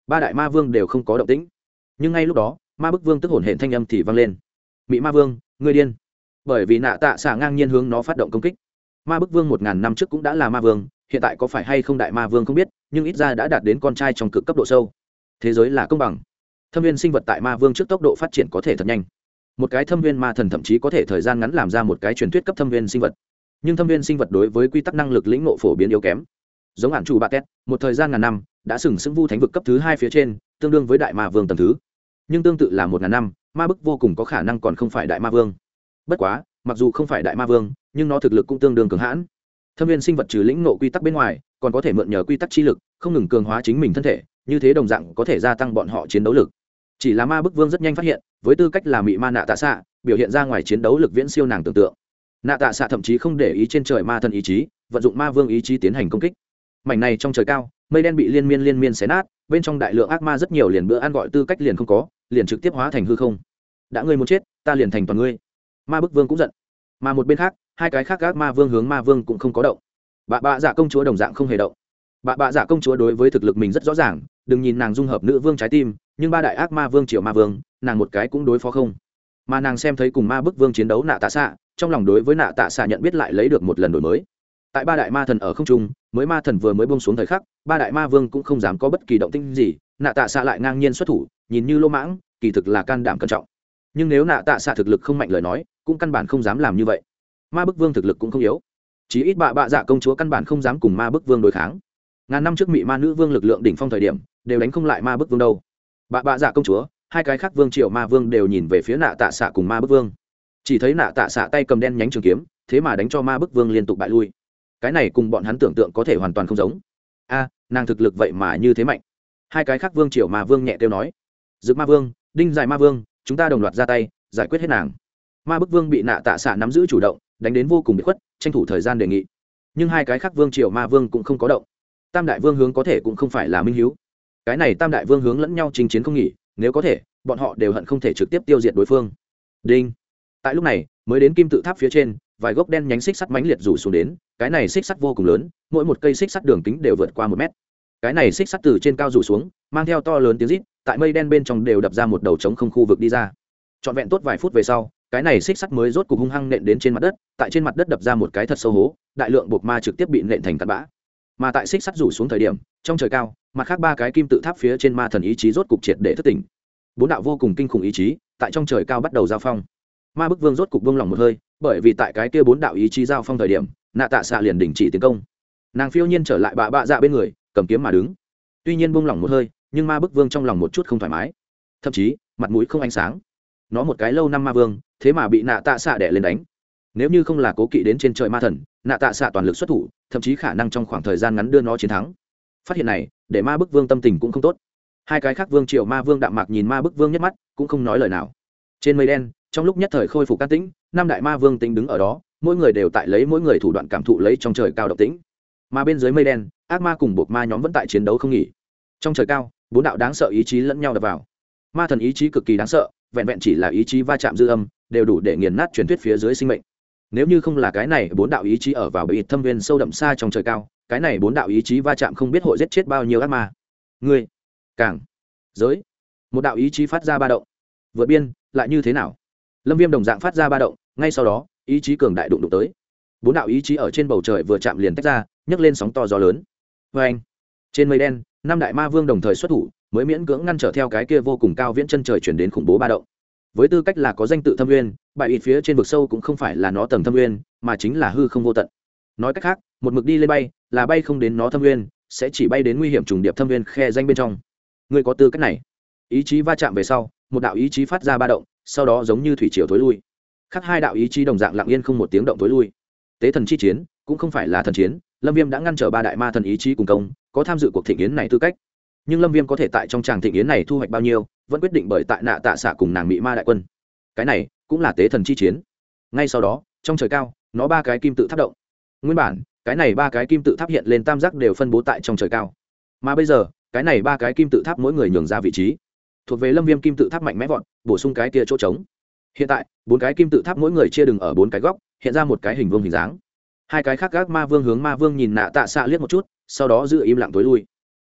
ba đại ma vương đều không có động tĩnh. Nhưng ngay lúc đó ma bức vương tức hổn hển thanh âm thì vang lên. Mị ma vương, ngươi điên. Bởi vì nạ tạ xạ ngang nhiên hướng nó phát động công kích. Ma bức vương 1000 năm trước cũng đã là ma vương, hiện tại có phải hay không đại ma vương không biết, nhưng ít ra đã đạt đến con trai trong cực cấp độ sâu. Thế giới là công bằng. Thâm viên sinh vật tại ma vương trước tốc độ phát triển có thể thật nhanh. Một cái thâm viên ma thần thậm chí có thể thời gian ngắn làm ra một cái truyền thuyết cấp thâm viên sinh vật. Nhưng thâm viên sinh vật đối với quy tắc năng lực lĩnh ngộ phổ biến yếu kém. Giống hạn chủ bạc két, một thời gian ngàn năm đã sừng sững vu thánh vực cấp thứ 2 phía trên, tương đương với đại ma vương tầng thứ. Nhưng tương tự là 1000 năm, ma bức vô cùng có khả năng còn không phải đại ma vương. Bất quá, mặc dù không phải đại ma vương, nhưng nó thực lực cũng tương đương cường hãn. Thâm viên sinh vật trừ lĩnh ngộ quy tắc bên ngoài, còn có thể mượn nhờ quy tắc chi lực, không ngừng cường hóa chính mình thân thể, như thế đồng dạng có thể gia tăng bọn họ chiến đấu lực. Chỉ là ma bức vương rất nhanh phát hiện, với tư cách là mị ma nạ tạ xạ, biểu hiện ra ngoài chiến đấu lực viễn siêu nàng tưởng tượng. Nạ tạ xạ thậm chí không để ý trên trời ma thần ý chí, vận dụng ma vương ý chí tiến hành công kích. Mảnh này trong trời cao, mây đen bị liên miên xé nát, bên trong đại lượng ác ma rất nhiều liền bữa ăn gọi tư cách liền không có, liền trực tiếp hóa thành hư không. Đã ngươi muốn chết, ta liền thành toàn ngươi. Ma bức vương cũng giận. Mà một bên khác, hai cái khác ác ma vương hướng ma vương cũng không có động. Bạ dạ công chúa đồng dạng không hề động. Bạ dạ công chúa đối với thực lực mình rất rõ ràng, đừng nhìn nàng dung hợp nữ vương trái tim, nhưng ba đại ác ma vương triệu ma vương, nàng một cái cũng đối phó không. Mà nàng xem thấy cùng ma bức vương chiến đấu nạ tạ xạ, trong lòng đối với nạ tạ xạ nhận biết lại lấy được một lần đổi mới. Tại ba đại ma thần ở không trung, mới ma thần vừa mới buông xuống thời khắc, ba đại ma vương cũng không dám có bất kỳ động tĩnh gì, nạ tạ xạ lại ngang nhiên xuất thủ, nhìn như lô mãng, kỳ thực là can đảm cẩn trọng. Nhưng nếu nạ tạ xạ thực lực không mạnh lời nói, cũng căn bản không dám làm như vậy. Ma bức vương thực lực cũng không yếu, chí ít bạ dạ công chúa căn bản không dám cùng ma bức vương đối kháng. Ngàn năm trước mị ma nữ vương lực lượng đỉnh phong thời điểm, đều đánh không lại ma bức vương đâu. Bạ dạ công chúa, hai cái khác vương triệu ma vương đều nhìn về phía nạ tạ xạ cùng ma bức vương, chỉ thấy nạ tạ xạ tay cầm đen nhánh trường kiếm, thế mà đánh cho ma bức vương liên tục bại lui. Cái này cùng bọn hắn tưởng tượng có thể hoàn toàn không giống. A, nàng thực lực vậy mà như thế mạnh. Hai cái khác vương triều ma vương nhẹ kêu nói. Dực ma vương, đinh dài ma vương, chúng ta đồng loạt ra tay giải quyết hết nàng. Ma bức vương bị nạ tạ xạ nắm giữ chủ động, đánh đến vô cùng bị khuất, tranh thủ thời gian đề nghị. Nhưng hai cái khác vương triều ma vương cũng không có động. Tam đại vương hướng có thể cũng không phải là minh hiếu. Cái này tam đại vương hướng lẫn nhau chinh chiến không nghỉ, nếu có thể bọn họ đều hận không thể trực tiếp tiêu diệt đối phương. Đinh. Tại lúc này mới đến kim tự tháp phía trên, vài gốc đen nhánh xích sắt mãnh liệt rủ xuống đến, cái này xích sắt vô cùng lớn, mỗi một cây xích sắt đường kính đều vượt qua 1 mét. Cái này xích sắt từ trên cao rủ xuống, mang theo to lớn tiếng rít, tại mây đen bên trong đều đập ra một đầu trống không khu vực đi ra. Trọn vẹn tốt vài phút về sau, cái này xích sắt mới rốt cục hung hăng nện đến trên mặt đất, tại trên mặt đất đập ra một cái thật sâu hố, đại lượng buộc ma trực tiếp bị nện thành cát bã. Mà tại xích sắt rủ xuống thời điểm, trong trời cao, mặt khác ba cái kim tự tháp phía trên ma thần ý chí rốt cục triệt để thức tỉnh. Bốn đạo vô cùng kinh khủng ý chí, tại trong trời cao bắt đầu giao phong. Ma bức vương rốt cục buông lỏng một hơi, bởi vì tại cái kia bốn đạo ý chí giao phong thời điểm, nạ tạ xạ liền đình chỉ tiến công. Nàng phiêu nhiên trở lại bạ dạ bên người, cầm kiếm mà đứng. Tuy nhiên buông lỏng một hơi, nhưng ma bức vương trong lòng một chút không thoải mái, thậm chí mặt mũi không ánh sáng. Nó một cái lâu năm ma vương, thế mà bị nạ tạ xạ đè lên đánh. Nếu như không là cố kỵ đến trên trời ma thần, nạ tạ xạ toàn lực xuất thủ, thậm chí khả năng trong khoảng thời gian ngắn đưa nó chiến thắng. Phát hiện này để ma bức vương tâm tình cũng không tốt. Hai cái khác vương triều ma vương đạm mạc nhìn ma bức vương nhất mắt, cũng không nói lời nào. Trên mây đen, trong lúc nhất thời khôi phục can tĩnh, năm đại ma vương tính đứng ở đó, mỗi người đều tại lấy mỗi người thủ đoạn cảm thụ lấy trong trời cao động tĩnh. Mà bên dưới mây đen, ác ma cùng buộc ma nhóm vẫn tại chiến đấu không nghỉ. Trong trời cao, bốn đạo đáng sợ ý chí lẫn nhau đập vào. Ma thần ý chí cực kỳ đáng sợ, vẹn vẹn chỉ là ý chí va chạm dư âm, đều đủ để nghiền nát truyền thuyết phía dưới sinh mệnh. Nếu như không là cái này bốn đạo ý chí ở vào bị thâm viên sâu đậm xa trong trời cao, cái này bốn đạo ý chí va chạm không biết hội giết chết bao nhiêu ác ma. Ngươi, càng giới, một đạo ý chí phát ra ba động. Vượt biên, lại như thế nào? Lâm Viêm đồng dạng phát ra ba động, ngay sau đó, ý chí cường đại đụng tới. Bốn đạo ý chí ở trên bầu trời vừa chạm liền tách ra, nhấc lên sóng to gió lớn. Oeng! Trên mây đen, năm đại ma vương đồng thời xuất thủ, mới miễn cưỡng ngăn trở theo cái kia vô cùng cao viễn chân trời chuyển đến khủng bố ba động. Với tư cách là có danh tự Thâm Nguyên, bại ít phía trên vực sâu cũng không phải là nó tầng Thâm Nguyên, mà chính là hư không vô tận. Nói cách khác, một mực đi lên bay, là bay không đến nó Thâm Nguyên, sẽ chỉ bay đến nguy hiểm trùng điệp Thâm Nguyên khe danh bên trong. Ngươi có tư cách này. Ý chí va chạm về sau, một đạo ý chí phát ra ba động, sau đó giống như thủy triều tối lui. Khác hai đạo ý chí đồng dạng lặng yên không một tiếng động tối lui. Tế thần chi chiến cũng không phải là thần chiến, Lâm Viêm đã ngăn trở ba đại ma thần ý chí cùng công, có tham dự cuộc thịnh yến này tư cách. Nhưng Lâm Viêm có thể tại trong tràng thịnh yến này thu hoạch bao nhiêu, vẫn quyết định bởi tại nạ tạ xạ cùng nàng mị ma đại quân. Cái này cũng là tế thần chi chiến. Ngay sau đó, trong trời cao, nó ba cái kim tự tháp động. Nguyên bản, cái này ba cái kim tự tháp hiện lên tam giác đều phân bố tại trong trời cao. Mà bây giờ, cái này ba cái kim tự tháp mỗi người nhường ra vị trí. Thuộc về Lâm Viêm kim tự tháp mạnh mẽ vọt, bổ sung cái kia chỗ trống. Hiện tại, bốn cái kim tự tháp mỗi người chia đừng ở bốn cái góc, hiện ra một cái hình vuông hình dáng. Hai cái khác gác ma vương hướng ma vương nhìn nạ tạ xạ liếc một chút, sau đó giữ im lặng tối lui.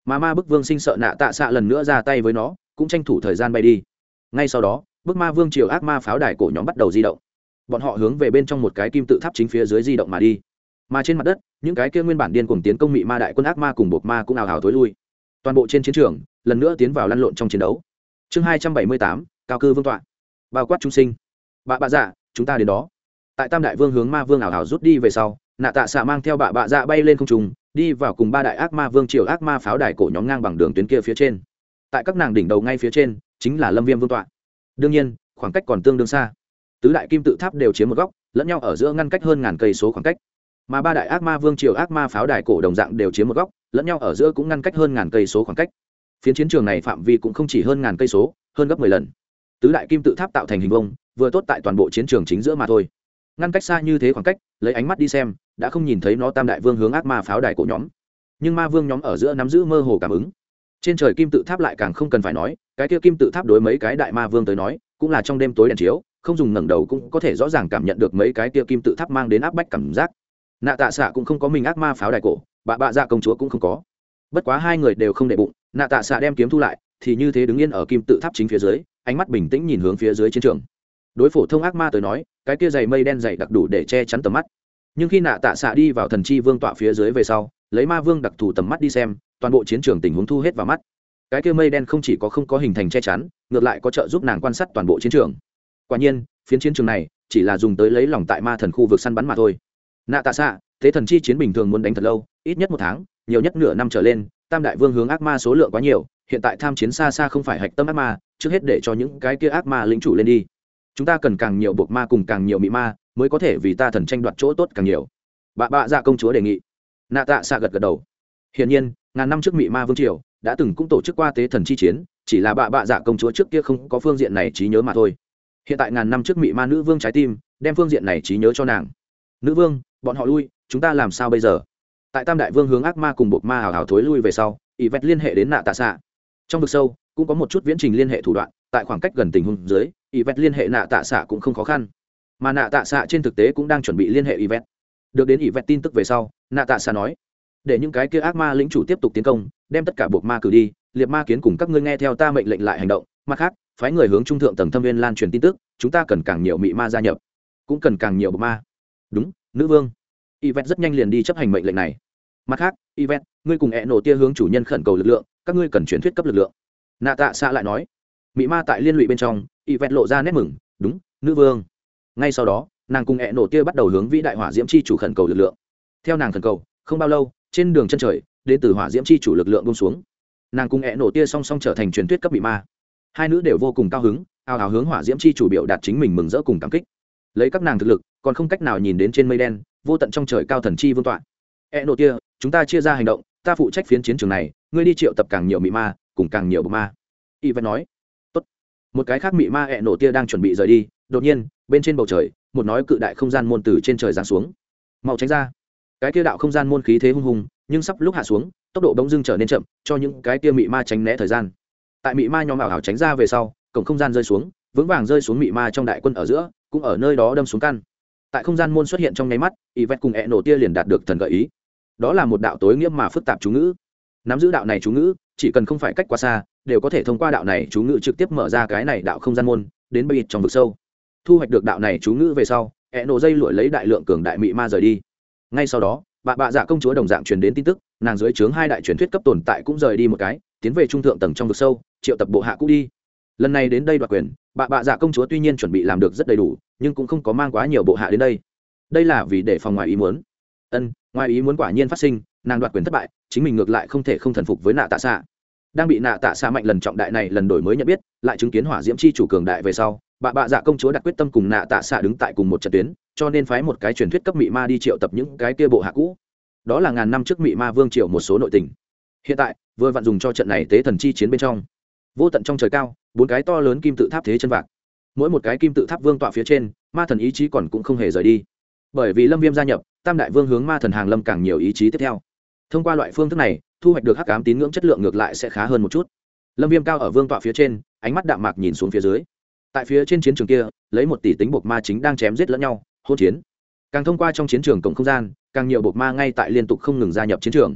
mà ma bức vương sinh sợ nạ tạ xạ lần nữa ra tay với nó, cũng tranh thủ thời gian bay đi. Ngay sau đó bức ma vương triều ác ma pháo đài cổ nhóm bắt đầu di động, bọn họ hướng về bên trong một cái kim tự tháp chính phía dưới di động mà đi. Mà trên mặt đất những cái kia nguyên bản điên cuồng tiến công mị ma đại quân ác ma cùng bột ma cũng ào ào thối lui, toàn bộ trên chiến trường lần nữa tiến vào lăn lộn trong chiến đấu. Chương 278, cao cư vương tọa, bao quát chúng sinh. Bạ bạ dạ, chúng ta đến đó. Tại tam đại vương hướng ma vương ảo ảo rút đi về sau, nạ tạ xạ mang theo bạ bạ dạ bay lên không trung, đi vào cùng ba đại ác ma vương triều ác ma pháo đài cổ nhóm ngang bằng đường tuyến kia phía trên. Tại các nàng đỉnh đầu ngay phía trên chính là lâm viêm vương tọa. Đương nhiên khoảng cách còn tương đương xa, tứ đại kim tự tháp đều chiếm một góc, lẫn nhau ở giữa ngăn cách hơn ngàn cây số khoảng cách. Mà ba đại ác ma vương triều ác ma pháo đài cổ đồng dạng đều chiếm một góc, lẫn nhau ở giữa cũng ngăn cách hơn ngàn cây số khoảng cách. Phiến chiến trường này phạm vi cũng không chỉ hơn ngàn cây số, hơn gấp 10 lần. Tứ đại kim tự tháp tạo thành hình vuông, vừa tốt tại toàn bộ chiến trường chính giữa mà thôi. Ngăn cách xa như thế khoảng cách, lấy ánh mắt đi xem đã không nhìn thấy nó tam đại vương hướng ác ma pháo đài cổ nhóm, nhưng ma vương nhóm ở giữa nắm giữ mơ hồ cảm ứng. Trên trời kim tự tháp lại càng không cần phải nói, cái kia kim tự tháp đối mấy cái đại ma vương tới nói cũng là trong đêm tối đèn chiếu, không dùng ngẩng đầu cũng có thể rõ ràng cảm nhận được mấy cái kia kim tự tháp mang đến áp bách cảm giác. Nạ tạ xạ cũng không có mình ác ma pháo đài cổ, bạ bạ dạ công chúa cũng không có. Bất quá hai người đều không để bụng, nạ tạ xạ đem kiếm thu lại, thì như thế đứng yên ở kim tự tháp chính phía dưới, ánh mắt bình tĩnh nhìn hướng phía dưới chiến trường. Đối phổ thông ác ma tới nói, cái kia dày mây đen dày đặc đủ để che chắn tầm mắt, nhưng khi nạ tạ xạ đi vào thần chi vương tọa phía dưới về sau, lấy ma vương đặc thù tầm mắt đi xem, toàn bộ chiến trường tình huống thu hết vào mắt. Cái kia mây đen không chỉ không có hình thành che chắn, ngược lại có trợ giúp nàng quan sát toàn bộ chiến trường. Quả nhiên phiến chiến trường này chỉ là dùng tới lấy lòng tại ma thần khu vực săn bắn mà thôi. Nạ tạ xạ, thế thần chi chiến bình thường muốn đánh thật lâu, ít nhất 1 tháng, nhiều nhất nửa năm trở lên. Tam đại vương hướng ác ma số lượng quá nhiều, hiện tại tham chiến xa xa không phải hạch tâm ác ma, trước hết để cho những cái kia ác ma lĩnh chủ lên đi. Chúng ta cần càng nhiều buộc ma cùng càng nhiều mị ma, mới có thể vì ta thần tranh đoạt chỗ tốt càng nhiều. Bạ bạ dạ công chúa đề nghị. Nạ tạ xạ gật gật đầu. Hiển nhiên ngàn năm trước mị ma vương triều đã từng cũng tổ chức qua tế thần chi chiến, chỉ là bạ bạ dạ công chúa trước kia không có phương diện này trí nhớ mà thôi. Hiện tại ngàn năm trước mị ma nữ vương trái tim đem phương diện này trí nhớ cho nàng. Nữ vương, bọn họ lui, chúng ta làm sao bây giờ? Tại tam đại vương hướng ác ma cùng buộc ma hào hào thối lui về sau, ỷ vẹt liên hệ đến nạ tạ xạ. Trong vực sâu cũng có một chút viễn trình liên hệ thủ đoạn, tại khoảng cách gần tình huống dưới, ỷ vẹt liên hệ nạ tạ xạ cũng không khó khăn. Mà nạ tạ xạ trên thực tế cũng đang chuẩn bị liên hệ ỷ vẹt. Được đến ỷ vẹt tin tức về sau, nạ tạ xạ nói, để những cái kia ác ma lĩnh chủ tiếp tục tiến công, đem tất cả buộc ma cử đi, liệt ma kiến cùng các ngươi nghe theo ta mệnh lệnh lại hành động. Mặt khác, phái người hướng trung thượng tầng thâm viên lan truyền tin tức, chúng ta cần càng nhiều mị ma gia nhập, cũng cần càng nhiều buộc ma. Đúng, nữ vương. Yvette rất nhanh liền đi chấp hành mệnh lệnh này. Mặt khác, Yvette, ngươi cùng ẹ nổ tia hướng chủ nhân khẩn cầu lực lượng, các ngươi cần truyền thuyết cấp lực lượng. Nạ tạ xạ lại nói, mị ma tại liên lụy bên trong. Yvette lộ ra nét mừng, đúng, nữ vương. Ngay sau đó, nàng cùng ẹ nổ tia bắt đầu hướng vĩ đại hỏa diễm chi chủ khẩn cầu lực lượng. Theo nàng khẩn cầu, không bao lâu, trên đường chân trời đến từ hỏa diễm chi chủ lực lượng buông xuống. Nàng cùng ẹ nổ tia song song trở thành truyền thuyết cấp mị ma. Hai nữ đều vô cùng cao hứng, ào ào hướng hỏa diễm chi chủ biểu đạt chính mình mừng rỡ cùng cảm kích. Lấy các nàng thực lực còn không cách nào nhìn đến trên mây đen vô tận trong trời cao thần chi vương tọa. Nộ tia, chúng ta chia ra hành động, ta phụ trách phiến chiến trường này, ngươi đi triệu tập càng nhiều mị ma cùng càng nhiều bộc ma. Y vẫn nói. Tốt. Một cái khác mị ma nộ tia đang chuẩn bị rời đi, đột nhiên bên trên bầu trời một nói cự đại không gian môn từ trên trời giáng xuống. Mau tránh ra. Cái kia đạo không gian môn khí thế hung hùng, nhưng sắp lúc hạ xuống, tốc độ bỗng dưng trở nên chậm, cho những cái kia mị ma tránh né thời gian. Tại mị ma nhóm ảo ảo tránh ra về sau, cổng không gian rơi xuống, vững vàng rơi xuống mị ma trong đại quân ở giữa, cũng ở nơi đó đâm xuống căn. Tại không gian môn xuất hiện trong nháy mắt, Yvette cùng nổ tia liền đạt được thần gợi ý. Đó là một đạo tối nghĩa mà phức tạp chú ngữ. Nắm giữ đạo này chú ngữ, chỉ cần không phải cách quá xa, đều có thể thông qua đạo này chú ngữ trực tiếp mở ra cái này đạo không gian môn, đến bây trong vực sâu. Thu hoạch được đạo này chú ngữ về sau, nổ dây lụi lấy đại lượng cường đại mị ma rời đi. Ngay sau đó, bạ bạ dạ công chúa đồng dạng truyền đến tin tức, nàng dưới trướng 2 đại truyền thuyết cấp tồn tại cũng rời đi một cái, tiến về trung thượng tầng trong vực sâu, triệu tập bộ hạ cũ đi. Lần này đến đây đoạt quyền, bạ bạ dạ công chúa tuy nhiên chuẩn bị làm được rất đầy đủ, nhưng cũng không có mang quá nhiều bộ hạ đến đây. Đây là vì để phòng ngoài ý muốn. Ngoài ý muốn quả nhiên phát sinh, nàng đoạt quyền thất bại, chính mình ngược lại không thể không thần phục với nạ tạ xạ. Đang bị nạ tạ xạ mạnh lần trọng đại này lần đổi mới nhận biết, lại chứng kiến hỏa diễm chi chủ cường đại về sau, bạ bạ dạ công chúa đặt quyết tâm cùng nạ tạ xạ đứng tại cùng một trận tuyến, cho nên phái một cái truyền thuyết cấp mị ma đi triệu tập những cái kia bộ hạ cũ. Đó là ngàn năm trước mị ma vương triều một số nội tình. Hiện tại vừa vặn dùng cho trận này tế thần chi chiến bên trong. Vô tận trong trời cao, 4 cái to lớn kim tự tháp thế chân vạc, mỗi một cái kim tự tháp vương tọa phía trên, ma thần ý chí còn cũng không hề rời đi. Bởi vì lâm viêm gia nhập, tam đại vương hướng ma thần hàng lâm càng nhiều ý chí tiếp theo. Thông qua loại phương thức này, thu hoạch được hắc ám tín ngưỡng chất lượng ngược lại sẽ khá hơn một chút. Lâm viêm cao ở vương tọa phía trên, ánh mắt đạm mạc nhìn xuống phía dưới. Tại phía trên chiến trường kia, lấy 1 tỷ tính buộc ma chính đang chém giết lẫn nhau, hỗn chiến. Càng thông qua trong chiến trường cổng không gian, càng nhiều buộc ma ngay tại liên tục không ngừng gia nhập chiến trường.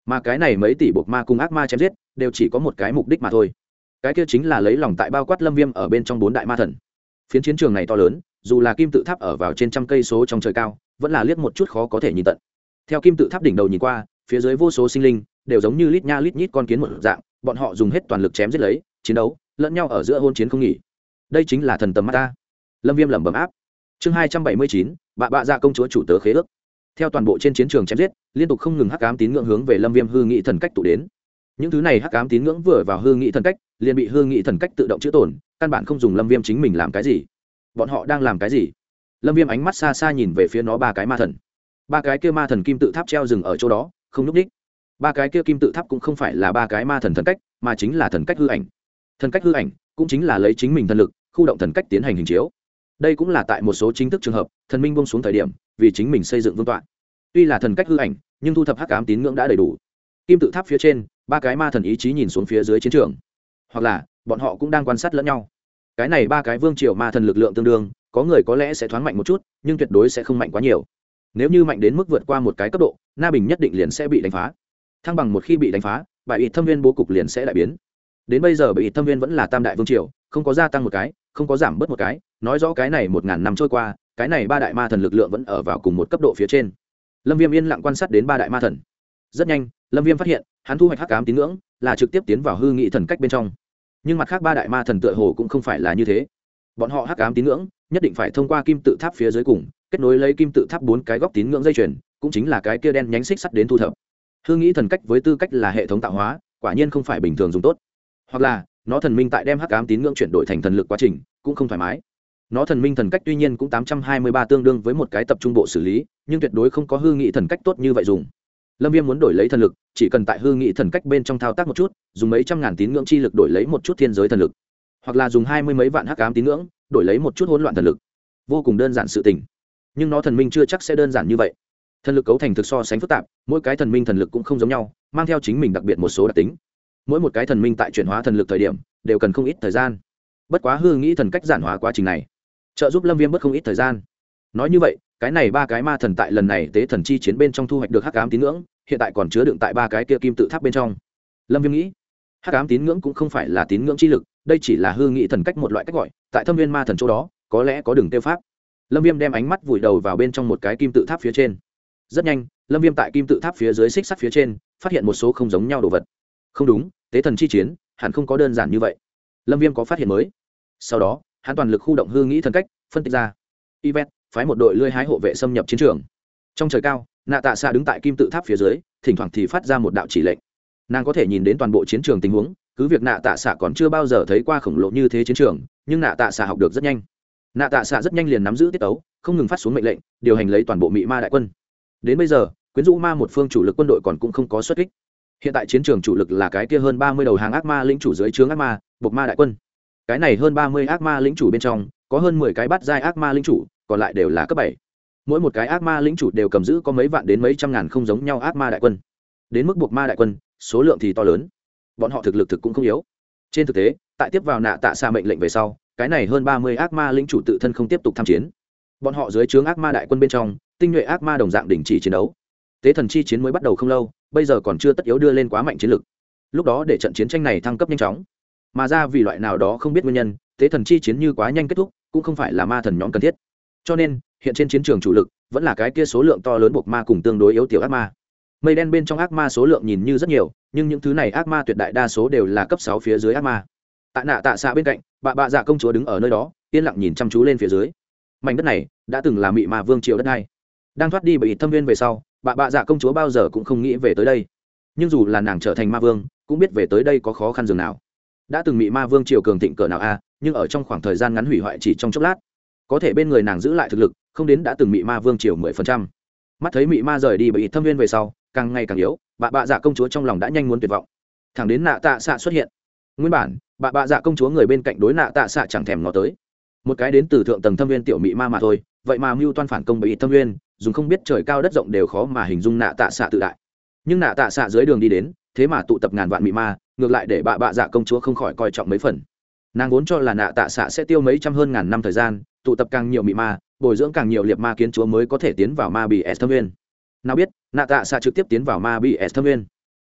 mà cái này mấy tỷ buộc ma cùng ác ma chém giết đều chỉ có một cái mục đích mà thôi, cái kia chính là lấy lòng tại bao quát Lâm Viêm ở bên trong 4 đại ma thần. Phiến chiến trường này to lớn, dù là kim tự tháp ở vào trên trăm cây số trong trời cao, vẫn là liếc một chút khó có thể nhìn tận. Theo kim tự tháp đỉnh đầu nhìn qua, phía dưới vô số sinh linh đều giống như lít nha lít nhít con kiến một dạng, bọn họ dùng hết toàn lực chém giết lấy, chiến đấu, lẫn nhau ở giữa hôn chiến không nghỉ. Đây chính là thần tầm mắt ta. Lâm Viêm lẩm bẩm áp. Chương 279, bạ dạ công chúa chủ tớ khế ước. Theo toàn bộ trên chiến trường chém giết, liên tục không ngừng hắc ám tín ngưỡng hướng về Lâm Viêm hư nghị thần cách tụ đến. Những thứ này hắc ám tín ngưỡng vừa vào hư nghị thần cách, liền bị hư nghị thần cách tự động chữa tổn, căn bản không dùng Lâm Viêm chính mình làm cái gì. Bọn họ đang làm cái gì? Lâm Viêm ánh mắt xa xa nhìn về phía nó ba cái ma thần. Ba cái kia ma thần kim tự tháp treo dừng ở chỗ đó, không nhúc nhích. Ba cái kia kim tự tháp cũng không phải là ba cái ma thần thần cách, mà chính là thần cách hư ảnh. Thần cách hư ảnh cũng chính là lấy chính mình thần lực, khu động thần cách tiến hành hình chiếu. Đây cũng là tại một số chính thức trường hợp, thần minh buông xuống thời điểm, vì chính mình xây dựng vương tọa. Tuy là thần cách hư ảnh, nhưng thu thập hắc ám tín ngưỡng đã đầy đủ. Kim tự tháp phía trên, ba cái ma thần ý chí nhìn xuống phía dưới chiến trường, hoặc là bọn họ cũng đang quan sát lẫn nhau. Cái này ba cái vương triều ma thần lực lượng tương đương, có người có lẽ sẽ thoáng mạnh một chút, nhưng tuyệt đối sẽ không mạnh quá nhiều. Nếu như mạnh đến mức vượt qua một cái cấp độ, Na Bình nhất định liền sẽ bị đánh phá. Thăng bằng một khi bị đánh phá, bại ít thâm viên bố cục liền sẽ đại biến. Đến bây giờ bại ít thâm viên vẫn là tam đại vương triều, không có gia tăng một cái, không có giảm bớt một cái, nói rõ cái này 1000 năm trôi qua, cái này ba đại ma thần lực lượng vẫn ở vào cùng một cấp độ phía trên. Lâm Viêm yên lặng quan sát đến ba đại ma thần. Rất nhanh, Lâm Viêm phát hiện, hắn thu hoạch hắc ám tín ngưỡng, là trực tiếp tiến vào hư nghị thần cách bên trong. Nhưng mặt khác ba đại ma thần tựa hồ cũng không phải là như thế. Bọn họ hắc ám tín ngưỡng, nhất định phải thông qua kim tự tháp phía dưới cùng, kết nối lấy kim tự tháp 4 cái góc tín ngưỡng dây chuyền, cũng chính là cái kia đen nhánh xích sắt đến thu thập. Hư nghị thần cách với tư cách là hệ thống tạo hóa, quả nhiên không phải bình thường dùng tốt. Hoặc là, nó thần minh tại đem hắc ám tín ngưỡng chuyển đổi thành thần lực quá trình, cũng không thoải mái. Nó thần minh thần cách tuy nhiên cũng 823 tương đương với một cái tập trung bộ xử lý, nhưng tuyệt đối không có hư nghị thần cách tốt như vậy dùng. Lâm Viêm muốn đổi lấy thần lực, chỉ cần tại hư nghị thần cách bên trong thao tác một chút, dùng mấy trăm ngàn tín ngưỡng chi lực đổi lấy một chút thiên giới thần lực, hoặc là dùng 20 mấy vạn hắc ám tín ngưỡng, đổi lấy một chút hỗn loạn thần lực. Vô cùng đơn giản sự tình. Nhưng nó thần minh chưa chắc sẽ đơn giản như vậy. Thần lực cấu thành thực so sánh phức tạp, mỗi cái thần minh thần lực cũng không giống nhau, mang theo chính mình đặc biệt một số đặc tính. Mỗi một cái thần minh tại chuyển hóa thần lực thời điểm, đều cần không ít thời gian. Bất quá hư nghị thần cách giản hóa quá trình này, trợ giúp Lâm Viêm bớt không ít thời gian. Nói như vậy, cái này ba cái ma thần tại lần này tế thần chi chiến bên trong thu hoạch được hắc ám tín ngưỡng, hiện tại còn chứa đựng tại ba cái kia kim tự tháp bên trong. Lâm Viêm nghĩ, hắc ám tín ngưỡng cũng không phải là tín ngưỡng chi lực, đây chỉ là hư nghị thần cách một loại cách gọi, tại Thâm Viên ma thần chỗ đó, có lẽ có đường tiêu pháp. Lâm Viêm đem ánh mắt vùi đầu vào bên trong một cái kim tự tháp phía trên. Rất nhanh, Lâm Viêm tại kim tự tháp phía dưới xích sắt phía trên, phát hiện một số không giống nhau đồ vật. Không đúng, tế thần chi chiến, hẳn không có đơn giản như vậy. Lâm Viêm có phát hiện mới. Sau đó, hắn toàn lực khu động hư nghĩ thần cách, phân tích ra. Yvette phái một đội lưỡi hái hộ vệ xâm nhập chiến trường. Trong trời cao, Nạ Tạ Xạ đứng tại kim tự tháp phía dưới, thỉnh thoảng thì phát ra một đạo chỉ lệnh. Nàng có thể nhìn đến toàn bộ chiến trường tình huống, cứ việc Nạ Tạ Xạ còn chưa bao giờ thấy qua khổng lồ như thế chiến trường, nhưng Nạ Tạ Xạ học được rất nhanh. Nạ Tạ Xạ rất nhanh liền nắm giữ tiết tấu, không ngừng phát xuống mệnh lệnh, điều hành lấy toàn bộ Mị Ma đại quân. Đến bây giờ, quyến rũ ma một phương chủ lực quân đội còn cũng không có xuất kích. Hiện tại chiến trường chủ lực là cái kia hơn 30 đầu hàng ác ma lĩnh chủ dưới trướng ác ma, Bộc Ma đại quân. Cái này hơn 30 ác ma lĩnh chủ bên trong, có hơn 10 cái bát giai ác ma lĩnh chủ, còn lại đều là cấp 7. Mỗi một cái ác ma lĩnh chủ đều cầm giữ có mấy vạn đến mấy trăm ngàn không giống nhau ác ma đại quân. Đến mức Bộc Ma đại quân, số lượng thì to lớn. Bọn họ thực lực thực cũng không yếu. Trên thực tế, tại tiếp vào Nạ Tạ Xạ mệnh lệnh về sau, cái này hơn 30 ác ma lĩnh chủ tự thân không tiếp tục tham chiến. Bọn họ dưới trướng ác ma đại quân bên trong, tinh nhuệ ác ma đồng dạng đình chỉ chiến đấu. Tế thần chi chiến mới bắt đầu không lâu, bây giờ còn chưa tất yếu đưa lên quá mạnh chiến lực. Lúc đó để trận chiến tranh này thăng cấp nhanh chóng, mà ra vì loại nào đó không biết nguyên nhân, tế thần chi chiến như quá nhanh kết thúc, cũng không phải là ma thần nhóm cần thiết. Cho nên, hiện trên chiến trường chủ lực vẫn là cái kia số lượng to lớn Bộc Ma cùng tương đối yếu tiểu ác ma. Mây đen bên trong ác ma số lượng nhìn như rất nhiều, nhưng những thứ này ác ma tuyệt đại đa số đều là cấp 6 phía dưới ác ma. Tại Nạ Tạ Xạ bên cạnh, bạ dạ công chúa đứng ở nơi đó, yên lặng nhìn chăm chú lên phía dưới. Mảnh đất này đã từng là Mị Ma vương triều đất này. Đang thoát đi bởi Thâm Viên về sau, bạ dạ công chúa bao giờ cũng không nghĩ về tới đây. Nhưng dù là nàng trở thành ma vương, cũng biết về tới đây có khó khăn dường nào. Đã từng Mị Ma vương triều cường thịnh cỡ nào a, nhưng ở trong khoảng thời gian ngắn hủy hoại chỉ trong chốc lát. Có thể bên người nàng giữ lại thực lực, không đến đã từng Mị Ma vương triều 10%. Mắt thấy Mị Ma rời đi bởi Thâm Viên về sau, càng ngày càng yếu, bạ dạ công chúa trong lòng đã nhanh muốn tuyệt vọng. Thẳng đến Nạ Tạ Xạ xuất hiện. Nguyên bản, bạ dạ công chúa người bên cạnh đối Nạ Tạ Xạ chẳng thèm ngó tới. Một cái đến từ thượng tầng Thâm Viên tiểu Mị Ma mà thôi, vậy mà mưu toan phản công bởi Thâm Viên, dùng không biết trời cao đất rộng đều khó mà hình dung Nạ Tạ Xạ tự đại. Nhưng Nạ Tạ Xạ dưới đường đi đến, thế mà tụ tập ngàn vạn Mị Ma, ngược lại để bạ dạ công chúa không khỏi coi trọng mấy phần. Nàng vốn cho là Nạ Tạ Xạ sẽ tiêu mấy trăm hơn ngàn năm thời gian, tụ tập càng nhiều Mị Ma, bồi dưỡng càng nhiều liệt ma kiến chúa mới có thể tiến vào Ma Bì S Thâm Viên. Nào biết, Nạ Tạ Xạ trực tiếp tiến vào Ma Bì S Thâm Viên.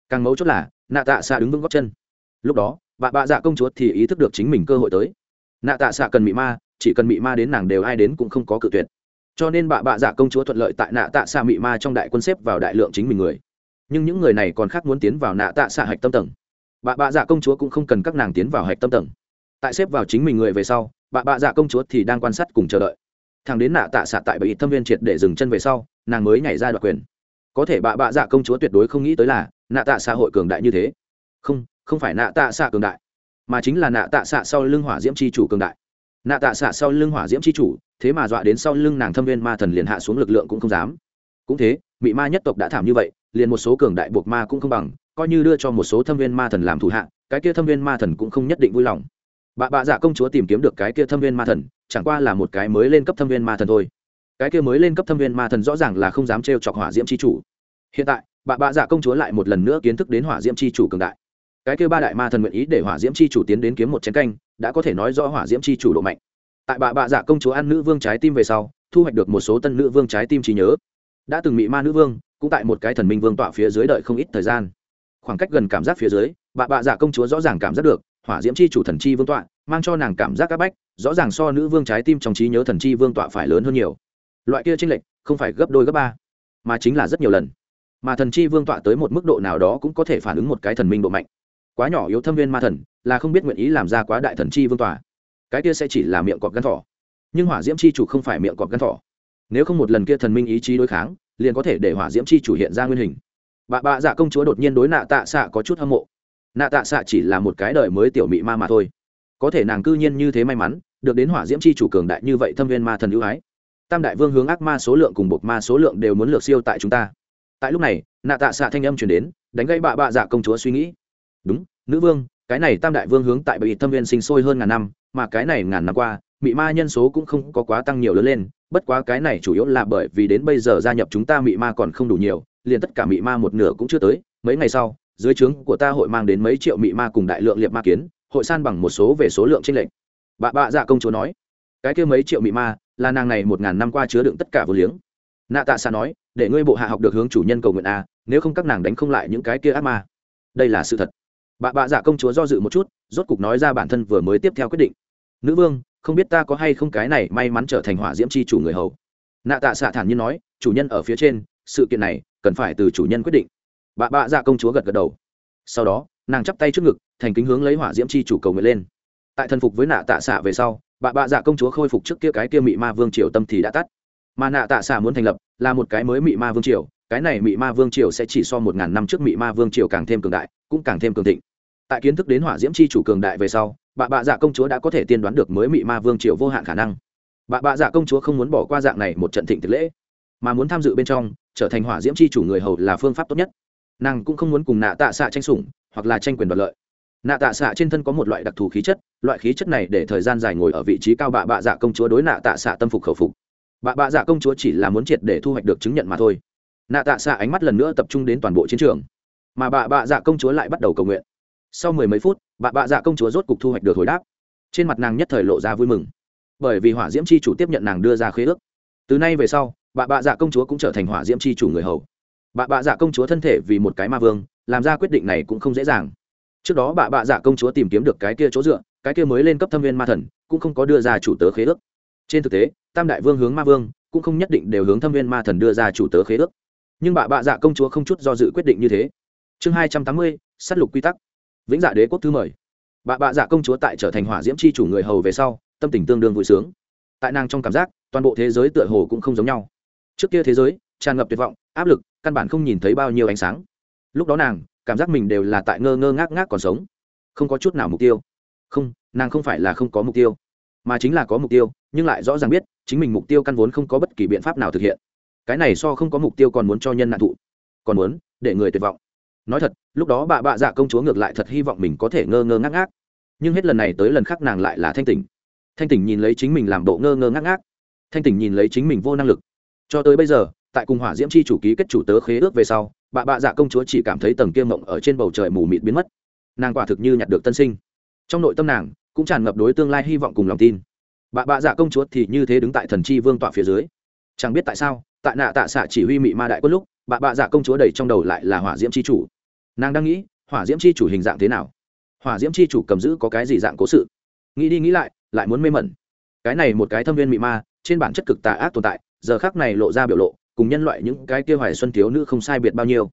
càng mấu chốt là nạ tạ xạ đứng vững góc chân. Lúc đó bạ dạ công chúa thì ý thức được chính mình cơ hội tới. Nạ tạ xạ cần mị ma, chỉ cần mị ma đến nàng đều ai đến cũng không có cự tuyệt, cho nên bạ dạ công chúa thuận lợi tại nạ tạ xạ mị ma trong đại quân xếp vào đại lượng chính mình người. Nhưng những người này còn khác muốn tiến vào nạ tạ xạ hạch tâm tầng. Bạ dạ công chúa cũng không cần các nàng tiến vào hạch tâm tầng. Tại xếp vào chính mình người về sau, bạ dạ công chúa thì đang quan sát cùng chờ đợi thằng đến nạ tạ xạ tại bệ thâm viên triệt để dừng chân về sau, nàng mới nhảy ra đoạt quyền. Có thể bạ dạ công chúa tuyệt đối không nghĩ tới là nạ tạ xạ hội cường đại như thế. Không phải nạ tạ xạ cường đại, mà chính là nạ tạ xạ sau lưng hỏa diễm chi chủ cường đại. Nạ tạ xạ sau lưng hỏa diễm chi chủ, thế mà dọa đến sau lưng nàng thâm viên ma thần liền hạ xuống lực lượng cũng không dám. Cũng thế, mị ma nhất tộc đã thảm như vậy, liền một số cường đại buộc ma cũng không bằng, coi như đưa cho một số thâm viên ma thần làm thủ hạ, cái kia thâm viên ma thần cũng không nhất định vui lòng. Bạ dạ công chúa tìm kiếm được cái kia thâm viên ma thần, chẳng qua là một cái mới lên cấp thâm viên ma thần thôi. Cái kia mới lên cấp thâm viên ma thần rõ ràng là không dám trêu chọc hỏa diễm chi chủ. Hiện tại bạ dạ công chúa lại một lần nữa kiến thức đến hỏa diễm chi chủ cường đại. Cái kia ba đại ma thần nguyện ý để hỏa diễm chi chủ tiến đến kiếm một chén canh, đã có thể nói rõ hỏa diễm chi chủ độ mạnh. Tại bạ dạ công chúa ăn nữ vương trái tim về sau, thu hoạch được một số tân nữ vương trái tim trí nhớ. Đã từng mị ma nữ vương cũng tại một cái thần minh vương tọa phía dưới đợi không ít thời gian. Khoảng cách gần cảm giác phía dưới, bạ dạ công chúa rõ ràng cảm giác được hỏa diễm chi chủ thần chi vương tọa mang cho nàng cảm giác áp bách, rõ ràng so nữ vương trái tim trong trí nhớ thần chi vương tọa phải lớn hơn nhiều. Loại kia chênh lệch không phải gấp đôi gấp ba, mà chính là rất nhiều lần. Mà thần chi vương tọa tới một mức độ nào đó cũng có thể phản ứng một cái thần minh độ mạnh. Quá nhỏ yếu thâm viên ma thần là không biết nguyện ý làm ra quá đại thần chi vương tọa, cái kia sẽ chỉ là miệng cọp gan thỏ. Nhưng hỏa diễm chi chủ không phải miệng cọp gan thỏ, nếu không một lần kia thần minh ý chí đối kháng liền có thể để hỏa diễm chi chủ hiện ra nguyên hình. Bạ dạ công chúa đột nhiên đối nạ tạ xạ có chút hâm mộ. Nạ tạ xạ chỉ là một cái đời mới tiểu mị ma mà thôi, có thể nàng cư nhiên như thế may mắn được đến hỏa diễm chi chủ cường đại như vậy thâm viên ma thần ưu ái. Tam đại vương hướng ác ma số lượng cùng bộc ma số lượng đều muốn lược siêu tại chúng ta. Tại lúc này nạ tạ xạ thanh âm truyền đến, đánh gãy bạ dạ công chúa suy nghĩ. Đúng, nữ vương, cái này tam đại vương hướng tại bệ thâm viên sinh sôi hơn ngàn năm, mà cái này ngàn năm qua mị ma nhân số cũng không có quá tăng nhiều lớn lên, bất quá cái này chủ yếu là bởi vì đến bây giờ gia nhập chúng ta mị ma còn không đủ nhiều, liền tất cả mị ma một nửa cũng chưa tới. Mấy ngày sau dưới trướng của ta hội mang đến mấy triệu mị ma cùng đại lượng liệt ma kiến, hội san bằng một số về số lượng chênh lệch. Bạ dạ công chúa nói, cái kia mấy triệu mị ma là nàng này 1000 năm qua chứa đựng tất cả vô liếng. Nạ tạ xạ nói, để ngươi bộ hạ học được hướng chủ nhân cầu nguyện a, nếu không các nàng đánh không lại những cái kia ác ma. Đây là sự thật. Bạ dạ công chúa do dự một chút, rốt cục nói ra bản thân vừa mới tiếp theo quyết định. Nữ vương, không biết ta có hay không cái này may mắn trở thành hỏa diễm chi chủ người hầu. Nạ tạ xạ thản nhiên nói, chủ nhân ở phía trên, sự kiện này cần phải từ chủ nhân quyết định. Bạ dạ công chúa gật gật đầu. Sau đó nàng chắp tay trước ngực, thành kính hướng lấy hỏa diễm chi chủ cầu nguyện lên. Tại thần phục với nạ tạ xạ về sau, bạ dạ công chúa khôi phục trước kia cái kia mị ma vương triều tâm thì đã tắt. Mà nạ tạ xạ muốn thành lập là một cái mới mị ma vương triều, cái này mị ma vương triều sẽ chỉ so 1000 năm trước mị ma vương triều càng thêm cường đại, cũng càng thêm cường thịnh. Tại kiến thức đến hỏa diễm chi chủ cường đại về sau, bạ dạ công chúa đã có thể tiên đoán được mới mị ma vương triều vô hạn khả năng. Bạ dạ công chúa không muốn bỏ qua dạng này một trận thịnh tiệc lễ, mà muốn tham dự bên trong, trở thành hỏa diễm chi chủ người hầu là phương pháp tốt nhất. Nàng cũng không muốn cùng nạ tạ xạ tranh sủng hoặc là tranh quyền đoạt lợi. Nạ tạ xạ trên thân có một loại đặc thù khí chất, loại khí chất này để thời gian dài ngồi ở vị trí cao bạ dạ công chúa đối nạ tạ xạ tâm phục khẩu phục. Bạ dạ công chúa chỉ là muốn triệt để thu hoạch được chứng nhận mà thôi. Nạ tạ xạ ánh mắt lần nữa tập trung đến toàn bộ chiến trường, mà bạ dạ công chúa lại bắt đầu cầu nguyện. Sau mười mấy phút, bạ dạ công chúa rốt cục thu hoạch được hồi đáp. Trên mặt nàng nhất thời lộ ra vui mừng, bởi vì hỏa diễm chi chủ tiếp nhận nàng đưa ra khế ước. Từ nay về sau, bạ dạ công chúa cũng trở thành hỏa diễm chi chủ người hầu. Bạ dạ công chúa thân thể vì một cái ma vương, làm ra quyết định này cũng không dễ dàng. Trước đó bạ dạ công chúa tìm kiếm được cái kia chỗ dựa, cái kia mới lên cấp thâm viên ma thần, cũng không có đưa ra chủ tớ khế ước. Trên thực tế, tam đại vương hướng ma vương cũng không nhất định đều hướng thâm viên ma thần đưa ra chủ tớ khế ước. Nhưng bạ dạ công chúa không chút do dự quyết định như thế. Chương 280, sát lục quy tắc. Vĩnh Dạ Đế quốc thứ mời. Bạ dạ công chúa tại trở thành hỏa diễm chi chủ người hầu về sau, tâm tình tương đương vui sướng. Tại nàng trong cảm giác, toàn bộ thế giới tựa hồ cũng không giống nhau. Trước kia thế giới tràn ngập tuyệt vọng, áp lực, căn bản không nhìn thấy bao nhiêu ánh sáng. Lúc đó nàng cảm giác mình đều là tại ngơ ngơ ngác ngác còn sống, không có chút nào mục tiêu. Không, nàng không phải là không có mục tiêu, mà chính là có mục tiêu, nhưng lại rõ ràng biết chính mình mục tiêu căn vốn không có bất kỳ biện pháp nào thực hiện. Cái này so không có mục tiêu còn muốn cho nhân nạn thụ, còn muốn để người tuyệt vọng. Nói thật, lúc đó bạ dạ công chúa ngược lại thật hy vọng mình có thể ngơ ngơ ngác ngác, nhưng hết lần này tới lần khác nàng lại là thanh tỉnh. Thanh tỉnh nhìn lấy chính mình làm bộ ngơ ngơ ngác ngác, thanh tỉnh nhìn lấy chính mình vô năng lực. Cho tới bây giờ, tại cùng hỏa diễm chi chủ ký kết chủ tớ khế ước về sau, bạ dạ công chúa chỉ cảm thấy tầng kia mộng ở trên bầu trời mù mịt biến mất. Nàng quả thực như nhặt được tân sinh. Trong nội tâm nàng cũng tràn ngập đối tương lai hy vọng cùng lòng tin. Bạ dạ công chúa thì như thế đứng tại thần chi vương tọa phía dưới. Chẳng biết tại sao, tại nạ tạ xạ chỉ huy mị ma đại quân lúc, bạ dạ công chúa đầy trong đầu lại là hỏa diễm chi chủ. nàng đang nghĩ hỏa diễm chi chủ hình dạng thế nào, hỏa diễm chi chủ cầm giữ có cái gì dạng cố sự. Nghĩ đi nghĩ lại muốn mê mẩn. Cái này một cái thâm viên mị ma trên bản chất cực tà ác tồn tại, giờ khác này lộ ra biểu lộ cùng nhân loại những cái kia hoài xuân thiếu nữ không sai biệt bao nhiêu.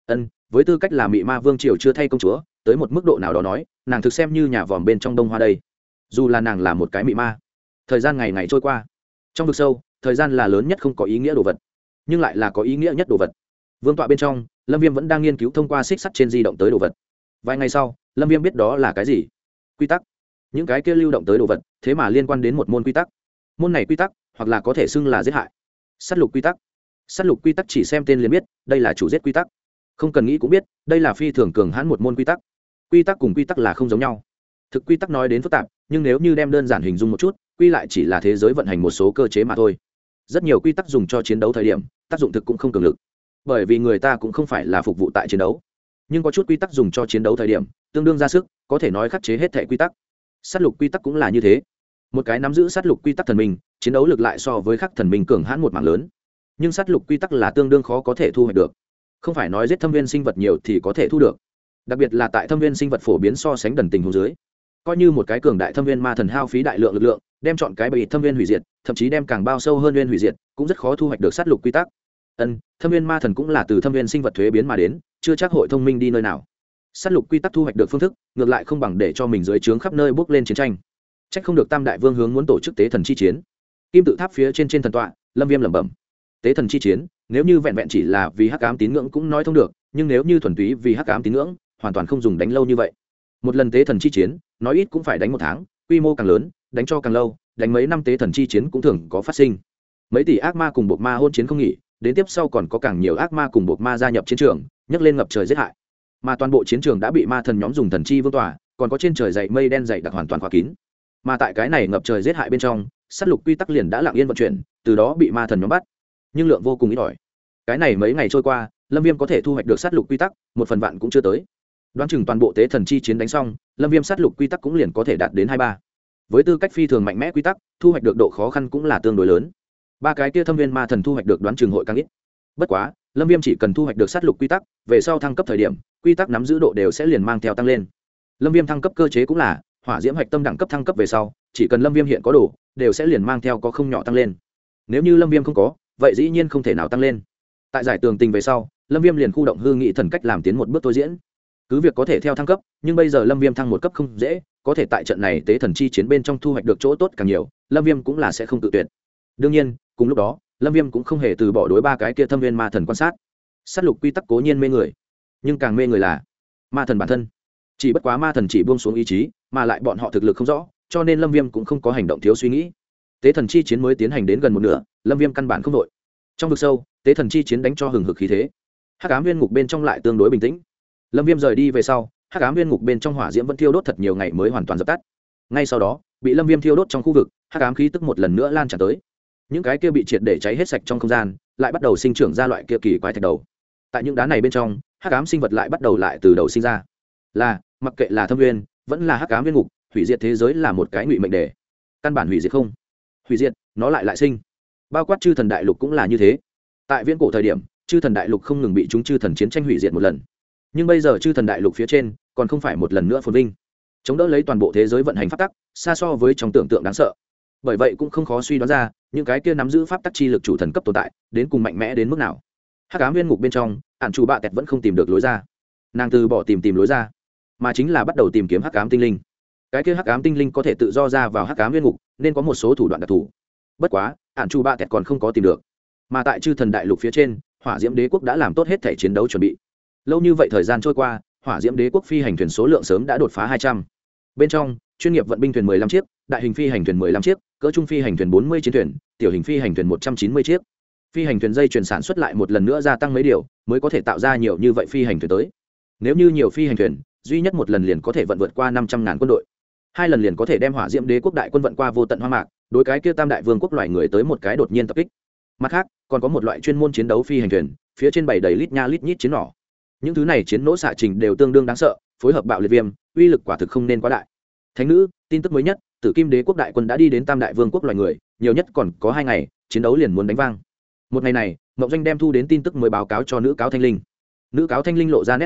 Với tư cách là mị ma vương triều chưa thay công chúa, tới một mức độ nào đó nói nàng thực xem như nhà vòm bên trong đông hoa đây. Dù là nàng là một cái mị ma, thời gian ngày ngày trôi qua trong vực sâu, thời gian là lớn nhất không có ý nghĩa đồ vật, nhưng lại là có ý nghĩa nhất đồ vật. Vương tọa bên trong, Lâm Viêm vẫn đang nghiên cứu thông qua xích sắt trên di động tới đồ vật. Vài ngày sau, Lâm Viêm biết đó là cái gì. Quy tắc. Những cái kia lưu động tới đồ vật thế mà liên quan đến một môn quy tắc. Môn này quy tắc hoặc là có thể xưng là giết hại. Sát lục quy tắc. Sát lục quy tắc chỉ xem tên liền biết đây là chủ giết quy tắc, không cần nghĩ cũng biết đây là phi thường cường hãn một môn quy tắc. Quy tắc cùng quy tắc là không giống nhau. Thực quy tắc nói đến phức tạp, nhưng nếu như đem đơn giản hình dung một chút, quy lại chỉ là thế giới vận hành một số cơ chế mà thôi. Rất nhiều quy tắc dùng cho chiến đấu thời điểm, tác dụng thực cũng không cường lực, bởi vì người ta cũng không phải là phục vụ tại chiến đấu. Nhưng có chút quy tắc dùng cho chiến đấu thời điểm tương đương ra sức, có thể nói khắc chế hết thể quy tắc. Sát lục quy tắc cũng là như thế. Một cái nắm giữ sát lục quy tắc thần minh, chiến đấu lực lại so với các thần minh cường hãn một mảng lớn. Nhưng sát lục quy tắc là tương đương khó có thể thu hoạch được, không phải nói giết thâm viên sinh vật nhiều thì có thể thu được. Đặc biệt là tại thâm viên sinh vật phổ biến so sánh đần tình huống dưới, coi như một cái cường đại thâm viên ma thần hao phí đại lượng lực lượng đem chọn cái bầy thâm viên hủy diệt, thậm chí đem càng bao sâu hơn viên hủy diệt, cũng rất khó thu hoạch được sát lục quy tắc. Thâm viên ma thần cũng là từ thâm viên sinh vật thuế biến mà đến, chưa chắc hội thông minh đi nơi nào. Sát lục quy tắc thu hoạch được phương thức ngược lại không bằng để cho mình dưới trướng khắp nơi bước lên chiến tranh. Trách không được Tam Đại Vương hướng muốn tổ chức tế thần chi chiến. Kim tự tháp phía trên thần tọa, Lâm Viêm lẩm bẩm. Tế thần chi chiến, nếu như vẹn vẹn chỉ là vì hắc ám tín ngưỡng cũng nói thông được, nhưng nếu như thuần túy vì hắc ám tín ngưỡng, hoàn toàn không dùng đánh lâu như vậy. Một lần tế thần chi chiến, nói ít cũng phải đánh 1 tháng, quy mô càng lớn, đánh cho càng lâu, đánh mấy năm tế thần chi chiến cũng thường có phát sinh. Mấy tỷ ác ma cùng buộc ma hôn chiến không nghỉ, đến tiếp sau còn có càng nhiều ác ma cùng buộc ma gia nhập chiến trường, nhấc lên ngập trời giết hại. Mà toàn bộ chiến trường đã bị ma thần nhóm dùng thần chi vương tỏa, còn có trên trời dậy mây đen dày đặc hoàn toàn khóa kín. Mà tại cái này ngập trời giết hại bên trong, sát lục quy tắc liền đã lặng yên vận chuyển, từ đó bị ma thần nhóm bắt, nhưng lượng vô cùng ít ỏi. Cái này mấy ngày trôi qua, Lâm Viêm có thể thu hoạch được sát lục quy tắc, 1/1000 cũng chưa tới. Đoán chừng toàn bộ tế thần chi chiến đánh xong, Lâm Viêm sát lục quy tắc cũng liền có thể đạt đến 23. Với tư cách phi thường mạnh mẽ quy tắc, thu hoạch được độ khó khăn cũng là tương đối lớn. Ba cái kia thâm viên ma thần thu hoạch được đoán chừng hội càng ít. Bất quá, Lâm Viêm chỉ cần thu hoạch được sát lục quy tắc, về sau thăng cấp thời điểm, quy tắc nắm giữ độ đều sẽ liền mang theo tăng lên. Lâm Viêm thăng cấp cơ chế cũng là hỏa diễm hạch tâm đẳng cấp thăng cấp về sau, chỉ cần Lâm Viêm hiện có đồ, đều sẽ liền mang theo có không nhỏ tăng lên. Nếu như Lâm Viêm không có, vậy dĩ nhiên không thể nào tăng lên. Tại giải tường tình về sau, Lâm Viêm liền khu động hư nghị thần cách làm tiến một bước tôi diễn. Cứ việc có thể theo thăng cấp, nhưng bây giờ Lâm Viêm thăng một cấp không dễ, có thể tại trận này tế thần chi chiến bên trong thu hoạch được chỗ tốt càng nhiều, Lâm Viêm cũng là sẽ không tự tuyệt. Đương nhiên, cùng lúc đó, Lâm Viêm cũng không hề từ bỏ đối ba cái kia thâm viên ma thần quan sát. Sát lục quy tắc cố nhiên mê người, nhưng càng mê người là ma thần bản thân. Chỉ bất quá ma thần chỉ buông xuống ý chí, mà lại bọn họ thực lực không rõ, cho nên Lâm Viêm cũng không có hành động thiếu suy nghĩ. Tế thần chi chiến mới tiến hành đến gần một nửa, Lâm Viêm căn bản không đội. Trong vực sâu, tế thần chi chiến đánh cho hừng hực khí thế. Hắc ám viên ngục bên trong lại tương đối bình tĩnh. Lâm Viêm rời đi về sau, hắc ám viên ngục bên trong hỏa diễm vẫn thiêu đốt thật nhiều ngày mới hoàn toàn dập tắt. Ngay sau đó, bị Lâm Viêm thiêu đốt trong khu vực, hắc ám khí tức một lần nữa lan tràn tới. Những cái kia bị triệt để cháy hết sạch trong không gian, lại bắt đầu sinh trưởng ra loại kia kỳ quái thạch đầu. Tại những đá này bên trong, hắc ám sinh vật lại bắt đầu lại từ đầu sinh ra. Mặc kệ là thâm viên, vẫn là hắc ám viên ngục, hủy diệt thế giới là một cái ngụy mệnh đề. Căn bản hủy diệt không, hủy diệt, nó lại sinh. Bao quát chư thần đại lục cũng là như thế. Tại viễn cổ thời điểm, chư thần đại lục không ngừng bị chúng chư thần chiến tranh hủy diệt một lần. Nhưng bây giờ chư thần đại lục phía trên còn không phải một lần nữa phồn vinh, chống đỡ lấy toàn bộ thế giới vận hành pháp tắc, xa so với trong tưởng tượng đáng sợ. Bởi vậy cũng không khó suy đoán ra, những cái kia nắm giữ pháp tắc chi lực chủ thần cấp tồn tại, đến cùng mạnh mẽ đến mức nào. Hắc ám viên ngục bên trong, ản chủ bạ tẹt vẫn không tìm được lối ra. Nàng từ bỏ tìm lối ra, mà chính là bắt đầu tìm kiếm hắc ám tinh linh. Cái kia hắc ám tinh linh có thể tự do ra vào hắc ám viên ngục, nên có một số thủ đoạn đặc thù. Bất quá, ản chủ bạ tẹt còn không có tìm được. Mà tại chư thần đại lục phía trên, hỏa diễm đế quốc đã làm tốt hết thể chiến đấu chuẩn bị. Lâu như vậy thời gian trôi qua, hỏa diễm đế quốc phi hành thuyền số lượng sớm đã đột phá 200. Bên trong, chuyên nghiệp vận binh thuyền 15 chiếc, đại hình phi hành thuyền 15 chiếc, cỡ trung phi hành thuyền 40 chiến thuyền, tiểu hình phi hành thuyền 190 chiếc. Phi hành thuyền dây chuyển sản xuất lại một lần nữa gia tăng mấy điều, mới có thể tạo ra nhiều như vậy phi hành thuyền tới. Nếu như nhiều phi hành thuyền, duy nhất một lần liền có thể vận vượt qua 500.000 quân đội. 2 lần liền có thể đem hỏa diễm đế quốc đại quân vận qua vô tận hoang mạc, đối cái kia tam đại vương quốc loài người tới một cái đột nhiên tập kích. Mặt khác, còn có một loại chuyên môn chiến đấu phi hành thuyền, phía trên bày đầy lít nha lít nhít chiến nỏ. Những thứ này chiến nỗ xạ trình đều tương đương đáng sợ, phối hợp bạo liệt viêm, uy lực quả thực không nên quá đại. Thánh nữ, tin tức mới nhất, Tử Kim Đế quốc đại quân đã đi đến tam đại vương quốc loài người, nhiều nhất còn có 2 ngày, chiến đấu liền muốn đánh vang. Một ngày này, Mộng Doanh đem thu đến tin tức mới báo cáo cho nữ cáo Thanh Linh. Nữ cáo Thanh Linh lộ ra nét mừng,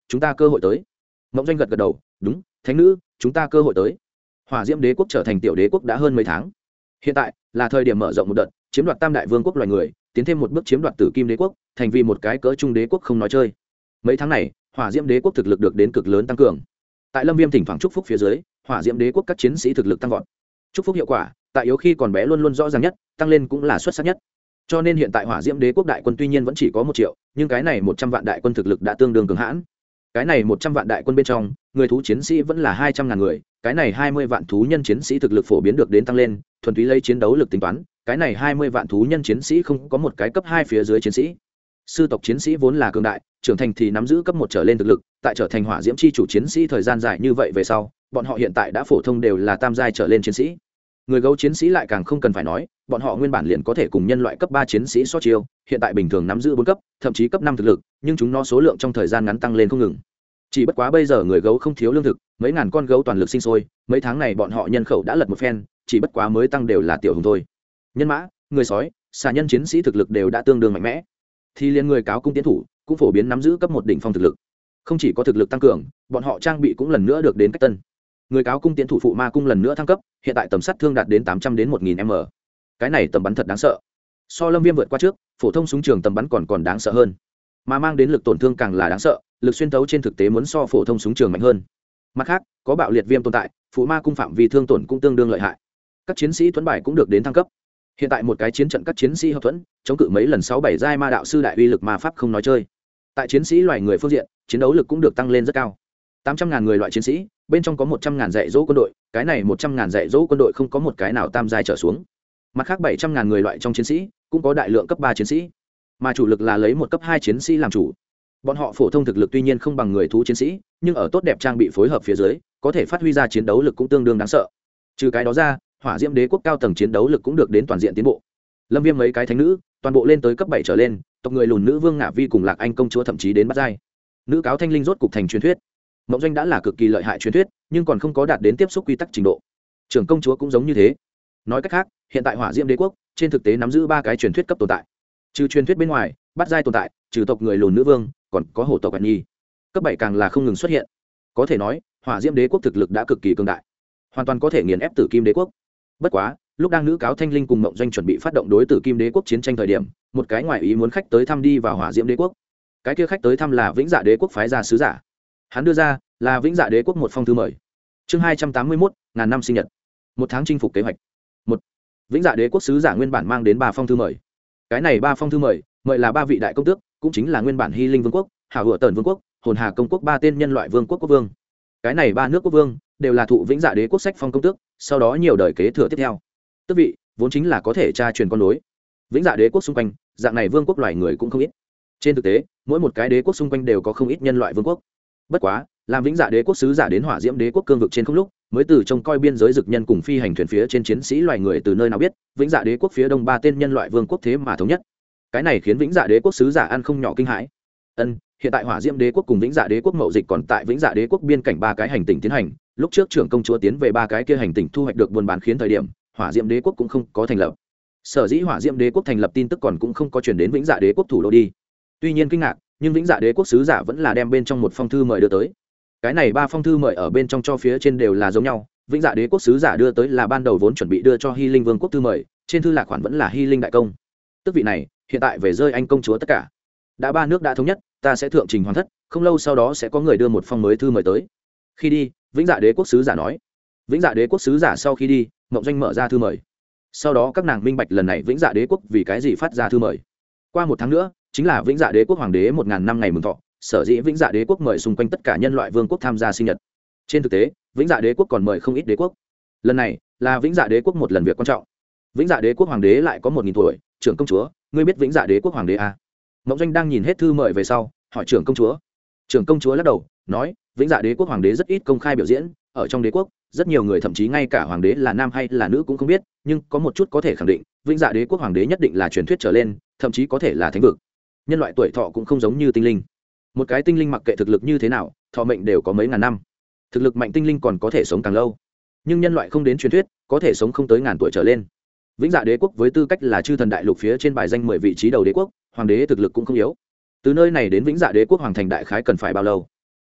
chúng ta cơ hội tới. Mộng Doanh gật gật đầu, đúng, thánh nữ, chúng ta cơ hội tới. Hỏa Diễm Đế quốc trở thành tiểu đế quốc đã hơn mấy tháng, hiện tại là thời điểm mở rộng một đợt, chiếm đoạt tam đại vương quốc loài người, tiến thêm một bước chiếm đoạt Tử Kim Đế quốc, thành vì một cái cỡ trung đế quốc không nói chơi. Mấy tháng này, Hỏa Diễm Đế quốc thực lực được đến cực lớn tăng cường. Tại Lâm Viêm thỉnh thoảng chúc phúc phía dưới, Hỏa Diễm Đế quốc các chiến sĩ thực lực tăng vọt. Chúc phúc hiệu quả, tại yếu khi còn bé luôn luôn rõ ràng nhất, tăng lên cũng là xuất sắc nhất. Cho nên hiện tại Hỏa Diễm Đế quốc đại quân tuy nhiên vẫn chỉ có 1 triệu, nhưng cái này 100 vạn đại quân thực lực đã tương đương cường hãn. Cái này 100 vạn đại quân bên trong, người thú chiến sĩ vẫn là 200.000 người, cái này 20 vạn thú nhân chiến sĩ thực lực phổ biến được đến tăng lên, thuần túy lấy chiến đấu lực tính toán, cái này 20 vạn thú nhân chiến sĩ không có một cái cấp 2 phía dưới chiến sĩ. Sư tộc chiến sĩ vốn là cường đại, trưởng thành thì nắm giữ cấp 1 trở lên thực lực, tại trở thành Hỏa Diễm chi chủ chiến sĩ thời gian dài như vậy về sau, bọn họ hiện tại đã phổ thông đều là tam giai trở lên chiến sĩ. Người gấu chiến sĩ lại càng không cần phải nói, bọn họ nguyên bản liền có thể cùng nhân loại cấp 3 chiến sĩ so chiêu, hiện tại bình thường nắm giữ 4 cấp, thậm chí cấp 5 thực lực, nhưng chúng nó số lượng trong thời gian ngắn tăng lên không ngừng. Chỉ bất quá bây giờ người gấu không thiếu lương thực, mấy ngàn con gấu toàn lực sinh sôi, mấy tháng này bọn họ nhân khẩu đã lật một phen, chỉ bất quá mới tăng đều là tiểu hùng thôi. Nhân mã, người sói, xà nhân chiến sĩ thực lực đều đã tương đương mạnh mẽ. Thì liên người cáo cung tiến thủ cũng phổ biến nắm giữ cấp 1 đỉnh phong thực lực. Không chỉ có thực lực tăng cường, bọn họ trang bị cũng lần nữa được đến cách tân. Người cáo cung tiến thủ phụ ma cung lần nữa thăng cấp, hiện tại tầm sát thương đạt đến 800 đến 1000 m. Cái này tầm bắn thật đáng sợ. So Lâm Viêm vượt qua trước, phổ thông súng trường tầm bắn còn đáng sợ hơn, mà mang đến lực tổn thương càng là đáng sợ, lực xuyên tấu trên thực tế muốn so phổ thông súng trường mạnh hơn. Mặt khác, có bạo liệt viêm tồn tại, phụ ma cung phạm vi thương tổn cũng tương đương lợi hại. Các chiến sĩ thuẫn bài cũng được đến thăng cấp. Hiện tại một cái chiến trận các chiến sĩ hợp thuẫn, chống cự mấy lần 6-7 giai ma đạo sư đại uy lực ma pháp không nói chơi. Tại chiến sĩ loài người phương diện, chiến đấu lực cũng được tăng lên rất cao. 800.000 người loại chiến sĩ, bên trong có 100.000 dạy dỗ quân đội, cái này 100.000 dạy dỗ quân đội không có một cái nào tam giai trở xuống. Mặt khác 700.000 người loại trong chiến sĩ, cũng có đại lượng cấp 3 chiến sĩ, mà chủ lực là lấy một cấp 2 chiến sĩ làm chủ. Bọn họ phổ thông thực lực tuy nhiên không bằng người thú chiến sĩ, nhưng ở tốt đẹp trang bị phối hợp phía dưới, có thể phát huy ra chiến đấu lực cũng tương đương đáng sợ. Trừ cái đó ra, Hỏa Diễm Đế quốc cao tầng chiến đấu lực cũng được đến toàn diện tiến bộ. Lâm Viêm mấy cái thánh nữ, toàn bộ lên tới cấp 7 trở lên, tộc người lùn nữ vương Ngạ Vi cùng Lạc Anh công chúa thậm chí đến bắt giai. Nữ cáo Thanh Linh rốt cục thành truyền thuyết. Mộng Doanh đã là cực kỳ lợi hại truyền thuyết, nhưng còn không có đạt đến tiếp xúc quy tắc trình độ. Trưởng công chúa cũng giống như thế. Nói cách khác, hiện tại Hỏa Diễm Đế quốc trên thực tế nắm giữ 3 cái truyền thuyết cấp tồn tại. Trừ truyền thuyết bên ngoài, bắt giai tồn tại, trừ tộc người lùn nữ vương, còn có hổ tộc Ẩn Nhi. Cấp 7 càng là không ngừng xuất hiện. Có thể nói, Hỏa Diễm Đế quốc thực lực đã cực kỳ cường đại, hoàn toàn có thể nghiền ép Tử Kim Đế quốc. Bất quá, lúc đang nữ cáo Thanh Linh cùng Mộng Doanh chuẩn bị phát động đối Tử Kim Đế quốc chiến tranh thời điểm, một cái ngoại ý muốn khách tới thăm đi vào Hỏa Diễm Đế quốc. Cái kia khách tới thăm là Vĩnh Dạ Đế quốc phái ra sứ giả. Hắn đưa ra là Vĩnh Dạ Đế quốc một phong thư mời. Chương 281, ngàn năm sinh nhật. 1 tháng chinh phục kế hoạch. 1. Vĩnh Dạ Đế quốc sứ giả nguyên bản mang đến 3 phong thư mời. Cái này 3 phong thư mời là 3 vị đại công tước, cũng chính là nguyên bản Hy Linh vương quốc, Hảo Hựa Tần vương quốc, Hồn Hà công quốc 3 tên nhân loại vương quốc quốc vương. Cái này 3 nước quốc vương đều là thụ Vĩnh Dạ Đế quốc sách phong công tước, sau đó nhiều đời kế thừa tiếp theo. Tước vị vốn chính là có thể tra truyền con nối. Vĩnh Dạ Đế quốc xung quanh, dạng này vương quốc loài người cũng không ít. Trên thực tế, mỗi một cái đế quốc xung quanh đều có không ít nhân loại vương quốc. Bất quá, làm Vĩnh Dạ Đế quốc sứ giả đến Hỏa Diễm Đế quốc cương vực trên không lúc, mới từ trông coi biên giới dực nhân cùng phi hành thuyền phía trên chiến sĩ loài người từ nơi nào biết, Vĩnh Dạ Đế quốc phía đông 3 tên nhân loại vương quốc thế mà thống nhất. Cái này khiến Vĩnh Dạ Đế quốc sứ giả ăn không nhỏ kinh hãi. Hiện tại Hỏa Diễm Đế quốc cùng Vĩnh Dạ Đế quốc mậu dịch còn tại Vĩnh Dạ Đế quốc biên cảnh 3 cái hành tinh tiến hành, lúc trước trưởng công chúa tiến về 3 cái kia hành tinh thu hoạch được buôn bán khiến thời điểm, Hỏa Diễm Đế quốc cũng không có thành lập. Sở dĩ Hỏa Diễm Đế quốc thành lập tin tức còn cũng không có truyền đến Vĩnh Dạ Đế quốc thủ đô đi. Tuy nhiên kinh ngạc, nhưng Vĩnh Dạ Đế quốc sứ giả vẫn là đem bên trong một phong thư mời đưa tới. Cái này 3 phong thư mời ở bên trong cho phía trên đều là giống nhau. Vĩnh Dạ Đế quốc sứ giả đưa tới là ban đầu vốn chuẩn bị đưa cho Hy Linh vương quốc thư mời, trên thư lạc khoản vẫn là Hy Linh đại công. Tức vị này hiện tại về rơi anh công chúa tất cả. Đã 3 nước đã thống nhất, ta sẽ thượng trình hoàn thất, không lâu sau đó sẽ có người đưa một phong mới thư mời tới. Khi đi, Vĩnh Dạ Đế quốc sứ giả nói. Vĩnh Dạ Đế quốc sứ giả sau khi đi, Mộng Doanh mở ra thư mời. Sau đó các nàng minh bạch lần này Vĩnh Dạ Đế quốc vì cái gì phát ra thư mời. Qua 1 tháng nữa, chính là Vĩnh Dạ Đế quốc hoàng đế 1000 năm ngày mừng thọ, sở dĩ Vĩnh Dạ Đế quốc mời xung quanh tất cả nhân loại vương quốc tham gia sinh nhật. Trên thực tế, Vĩnh Dạ Đế quốc còn mời không ít đế quốc. Lần này là Vĩnh Dạ Đế quốc một lần việc quan trọng. Vĩnh Dạ Đế quốc hoàng đế lại có 1000 tuổi, trưởng công chúa, ngươi biết Vĩnh Dạ Đế quốc hoàng đế à? Mộng Doanh đang nhìn hết thư mời về sau, hỏi trưởng công chúa. Trưởng công chúa lắc đầu, nói, Vĩnh Dạ Đế quốc hoàng đế rất ít công khai biểu diễn, ở trong đế quốc, rất nhiều người thậm chí ngay cả hoàng đế là nam hay là nữ cũng không biết, nhưng có một chút có thể khẳng định, Vĩnh Dạ Đế quốc hoàng đế nhất định là truyền thuyết trở lên, thậm chí có thể là thánh vực. Nhân loại tuổi thọ cũng không giống như tinh linh. Một cái tinh linh mặc kệ thực lực như thế nào, thọ mệnh đều có mấy ngàn năm. Thực lực mạnh tinh linh còn có thể sống càng lâu, nhưng nhân loại không đến truyền thuyết, có thể sống không tới ngàn tuổi trở lên. Vĩnh Dạ Đế quốc với tư cách là chư thần đại lục phía trên bài danh 10 vị trí đầu đế quốc, hoàng đế thực lực cũng không yếu. Từ nơi này đến Vĩnh Dạ Đế quốc hoàng thành đại khái cần phải bao lâu?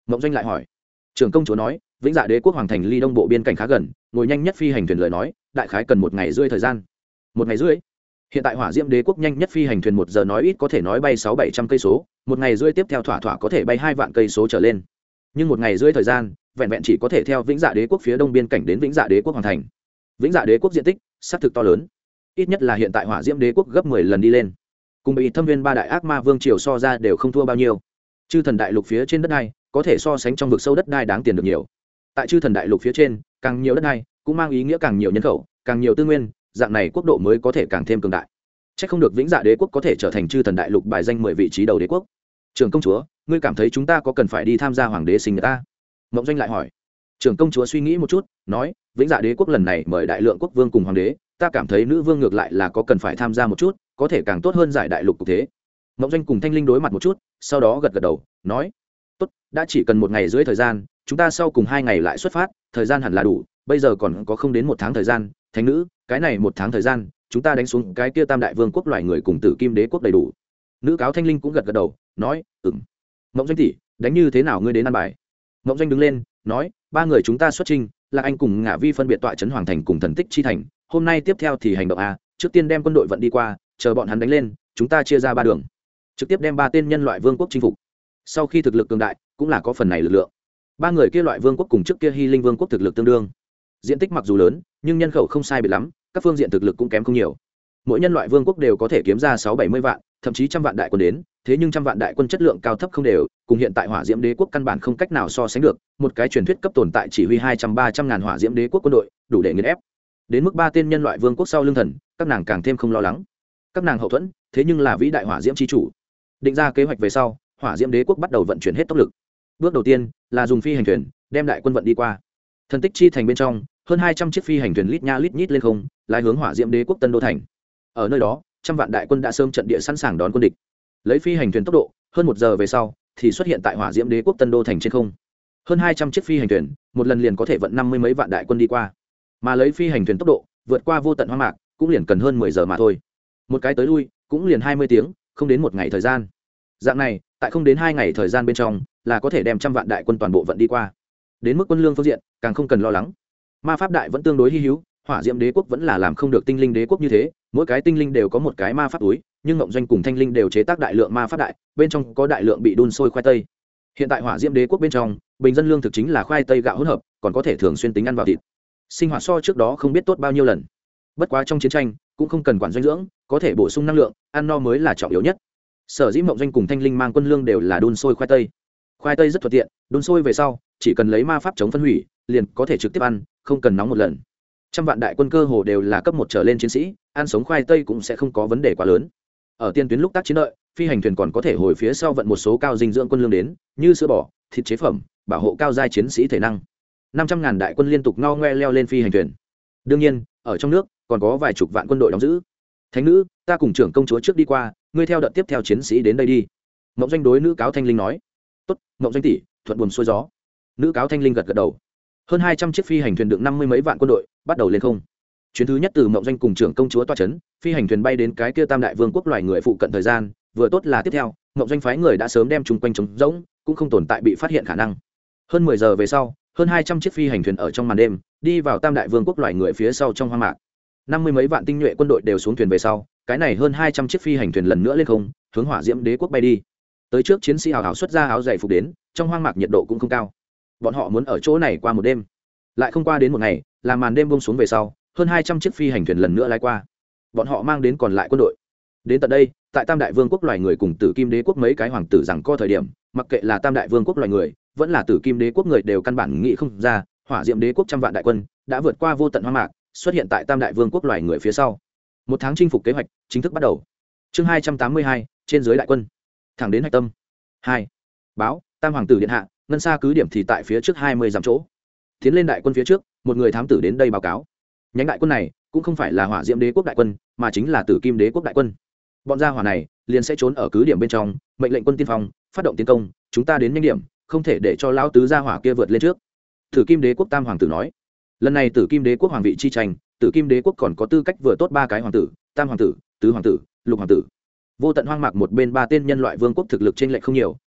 Mộng Doanh lại hỏi. Trưởng công chúa nói, Vĩnh Dạ Đế quốc hoàng thành ly đông bộ biên cảnh khá gần, ngồi nhanh nhất phi hành thuyền lời nói, đại khái cần 1 ngày rưỡi thời gian. 1 ngày rưỡi? Hiện tại Hỏa Diễm Đế quốc nhanh nhất phi hành thuyền 1 giờ nói ít có thể nói bay 600-700 cây số, 1 ngày rưỡi tiếp theo thỏa thỏa có thể bay 2 vạn cây số trở lên. Nhưng 1 ngày rưỡi thời gian, vẹn vẹn chỉ có thể theo Vĩnh Dạ Đế quốc phía đông biên cảnh đến Vĩnh Dạ Đế quốc hoàng thành. Vĩnh Dạ Đế quốc diện tích xác thực to lớn, ít nhất là hiện tại Hỏa Diễm Đế quốc gấp 10 lần đi lên. Cùng bị Thâm Viên ba đại ác ma vương triều so ra đều không thua bao nhiêu. Chư thần đại lục phía trên đất đai có thể so sánh trong vực sâu đất đai đáng tiền được nhiều. Tại Chư thần đại lục phía trên, càng nhiều đất đai cũng mang ý nghĩa càng nhiều nhân khẩu, càng nhiều tư nguyên, dạng này quốc độ mới có thể càng thêm cường đại. Chắc không được Vĩnh Dạ Đế quốc có thể trở thành Chư thần đại lục bài danh 10 vị trí đầu đế quốc. Trưởng công chúa, ngươi cảm thấy chúng ta có cần phải đi tham gia hoàng đế sinh nhật ta? Mộng Doanh lại hỏi. Trưởng công chúa suy nghĩ một chút, nói, Vĩnh Dạ Đế quốc lần này mời đại lượng quốc vương cùng hoàng đế, ta cảm thấy nữ vương ngược lại là có cần phải tham gia một chút, có thể càng tốt hơn giải đại lục cục thế. Mộng Doanh cùng Thanh Linh đối mặt một chút, sau đó gật gật đầu, nói, tốt, đã chỉ cần 1 ngày rưỡi thời gian, chúng ta sau cùng 2 ngày lại xuất phát, thời gian hẳn là đủ, bây giờ còn có không đến 1 tháng thời gian, thánh nữ, cái này 1 tháng thời gian, chúng ta đánh xuống cái kia Tam đại vương quốc loài người cùng Tử Kim Đế quốc đầy đủ. Nữ cáo Thanh Linh cũng gật gật đầu, nói, Mộng Doanh tỷ, đánh như thế nào ngươi đến ăn bài? Mộng Doanh đứng lên, nói, 3 người chúng ta xuất trình, là anh cùng Ngạ Vi phân biệt tọa trấn hoàng thành cùng thần tích chi thành, hôm nay tiếp theo thì hành động a, trước tiên đem quân đội vận đi qua, chờ bọn hắn đánh lên, chúng ta chia ra 3 đường, trực tiếp đem 3 tên nhân loại vương quốc chinh phục. Sau khi thực lực cường đại, cũng là có phần này lực lượng. 3 người kia loại vương quốc cùng trước kia Hy Linh vương quốc thực lực tương đương, diện tích mặc dù lớn, nhưng nhân khẩu không sai biệt lắm, các phương diện thực lực cũng kém không nhiều. Mỗi nhân loại vương quốc đều có thể kiếm ra 6-70 vạn, thậm chí 100 vạn đại quân đến, thế nhưng 100 vạn đại quân chất lượng cao thấp không đều, cùng hiện tại Hỏa Diễm Đế quốc căn bản không cách nào so sánh được, một cái truyền thuyết cấp tồn tại chỉ huy 200-300 ngàn Hỏa Diễm Đế quốc quân đội, đủ để nghiền ép. Đến mức 3 tên nhân loại vương quốc sau lưng thần, các nàng càng thêm không lo lắng. Các nàng hậu thuẫn, thế nhưng là vĩ đại Hỏa Diễm chi chủ. Định ra kế hoạch về sau, Hỏa Diễm Đế quốc bắt đầu vận chuyển hết tốc lực. Bước đầu tiên là dùng phi hành thuyền đem đại quân vận đi qua. Thần tích chi thành bên trong, hơn 200 chiếc phi hành thuyền lít nha lít nhít lên không, lái hướng Hỏa Diễm Đế quốc Tân Đô thành. Ở nơi đó, 100 vạn đại quân đã sớm trận địa sẵn sàng đón quân địch. Lấy phi hành thuyền tốc độ, hơn 1 giờ về sau, thì xuất hiện tại Hỏa Diễm Đế quốc Tân Đô thành trên không. Hơn 200 chiếc phi hành thuyền, một lần liền có thể vận 50 mấy vạn đại quân đi qua. Mà lấy phi hành thuyền tốc độ, vượt qua vô tận hoang mạc, cũng liền cần hơn 10 giờ mà thôi. Một cái tới lui, cũng liền 20 tiếng, không đến 1 ngày thời gian. Dạng này, tại không đến 2 ngày thời gian bên trong, là có thể đem 100 vạn đại quân toàn bộ vận đi qua. Đến mức quân lương phương diện, càng không cần lo lắng. Ma pháp đại vẫn tương đối hi hữu, Hỏa Diễm Đế quốc vẫn là làm không được tinh linh đế quốc như thế, mỗi cái tinh linh đều có một cái ma pháp túi, nhưng Ngộng Doanh cùng Thanh Linh đều chế tác đại lượng ma pháp đại, bên trong có đại lượng bị đun sôi khoai tây. Hiện tại Hỏa Diễm Đế quốc bên trong, bình dân lương thực chính là khoai tây gạo hỗn hợp, còn có thể thường xuyên tính ăn vào thịt. Sinh hoạt so trước đó không biết tốt bao nhiêu lần. Bất quá trong chiến tranh, cũng không cần quản dinh dưỡng, có thể bổ sung năng lượng, ăn no mới là trọng yếu nhất. Sở dĩ Ngộng Doanh cùng Thanh Linh mang quân lương đều là đun sôi khoai tây. Khoai tây rất thuận tiện, đun sôi về sau, chỉ cần lấy ma pháp chống phân hủy, liền có thể trực tiếp ăn, không cần nóng một lần. 100 vạn đại quân cơ hồ đều là cấp 1 trở lên chiến sĩ, ăn sống khoai tây cũng sẽ không có vấn đề quá lớn. Ở tiên tuyến lúc tác chiến đợi, phi hành thuyền còn có thể hồi phía sau vận một số cao dinh dưỡng quân lương đến, như sữa bò, thịt chế phẩm, bảo hộ cao giai chiến sĩ thể năng. 500 ngàn đại quân liên tục ngao ngoe leo lên phi hành thuyền. Đương nhiên, ở trong nước còn có vài chục vạn quân đội đóng giữ. Thánh nữ, ta cùng trưởng công chúa trước đi qua, ngươi theo đợt tiếp theo chiến sĩ đến đây đi. Mộng Doanh đối nữ cáo Thanh Linh nói. Tốt, Mộng Doanh tỷ, thuận buồm xuôi gió. Nữ cáo Thanh Linh gật gật đầu. Hơn 200 chiếc phi hành thuyền đựng 50 mấy vạn quân đội bắt đầu lên không. Chuyến thứ nhất từ Mộng Doanh cùng trưởng công chúa toa chấn, phi hành thuyền bay đến cái kia Tam đại vương quốc loài người phụ cận thời gian, vừa tốt là tiếp theo, Mộng Doanh phái người đã sớm đem chúng quanh trống rỗng, cũng không tồn tại bị phát hiện khả năng. Hơn 10 giờ về sau, hơn 200 chiếc phi hành thuyền ở trong màn đêm, đi vào Tam đại vương quốc loài người phía sau trong hoang mạc. 50 mấy vạn tinh nhuệ quân đội đều xuống thuyền về sau, cái này hơn 200 chiếc phi hành thuyền lần nữa lên không, hướng Hỏa Diễm Đế quốc bay đi. Tới trước chiến sĩ hào hào xuất ra áo dày phục đến, trong hoang mạc nhiệt độ cũng không cao. Bọn họ muốn ở chỗ này qua một đêm. Lại không qua đến một ngày, là màn đêm buông xuống về sau, hơn 200 chiếc phi hành thuyền lần nữa lái qua. Bọn họ mang đến còn lại quân đội. Đến tận đây, tại Tam đại vương quốc loài người cùng Tử Kim Đế quốc mấy cái hoàng tử rằng co thời điểm, mặc kệ là Tam đại vương quốc loài người, vẫn là Tử Kim Đế quốc người đều căn bản nghĩ không ra, Hỏa Diễm Đế quốc 100 vạn đại quân đã vượt qua vô tận hoang mạc, xuất hiện tại Tam đại vương quốc loài người phía sau. Một tháng chinh phục kế hoạch chính thức bắt đầu. Chương 282, trên dưới đại quân, thẳng đến hạch tâm. 2. Báo, Tam hoàng tử điện hạ, ngân xa cứ điểm thì tại phía trước 20 dặm chỗ. Tiến lên đại quân phía trước, một người thám tử đến đây báo cáo. Nhánh đại quân này cũng không phải là Hỏa Diễm Đế quốc đại quân, mà chính là Tử Kim Đế quốc đại quân. Bọn gia hỏa này liền sẽ trốn ở cứ điểm bên trong, mệnh lệnh quân tiên phong phát động tiến công, chúng ta đến nhanh điểm, không thể để cho lão tứ gia hỏa kia vượt lên trước. Tử Kim Đế quốc Tam hoàng tử nói. Lần này Tử Kim Đế quốc hoàng vị chi tranh, Tử Kim Đế quốc còn có tư cách vừa tốt 3 cái hoàng tử, Tam hoàng tử, Tứ hoàng tử, Lục hoàng tử. Vô tận hoang mạc một bên 3 tên nhân loại vương quốc thực lực chênh lệch không nhiều,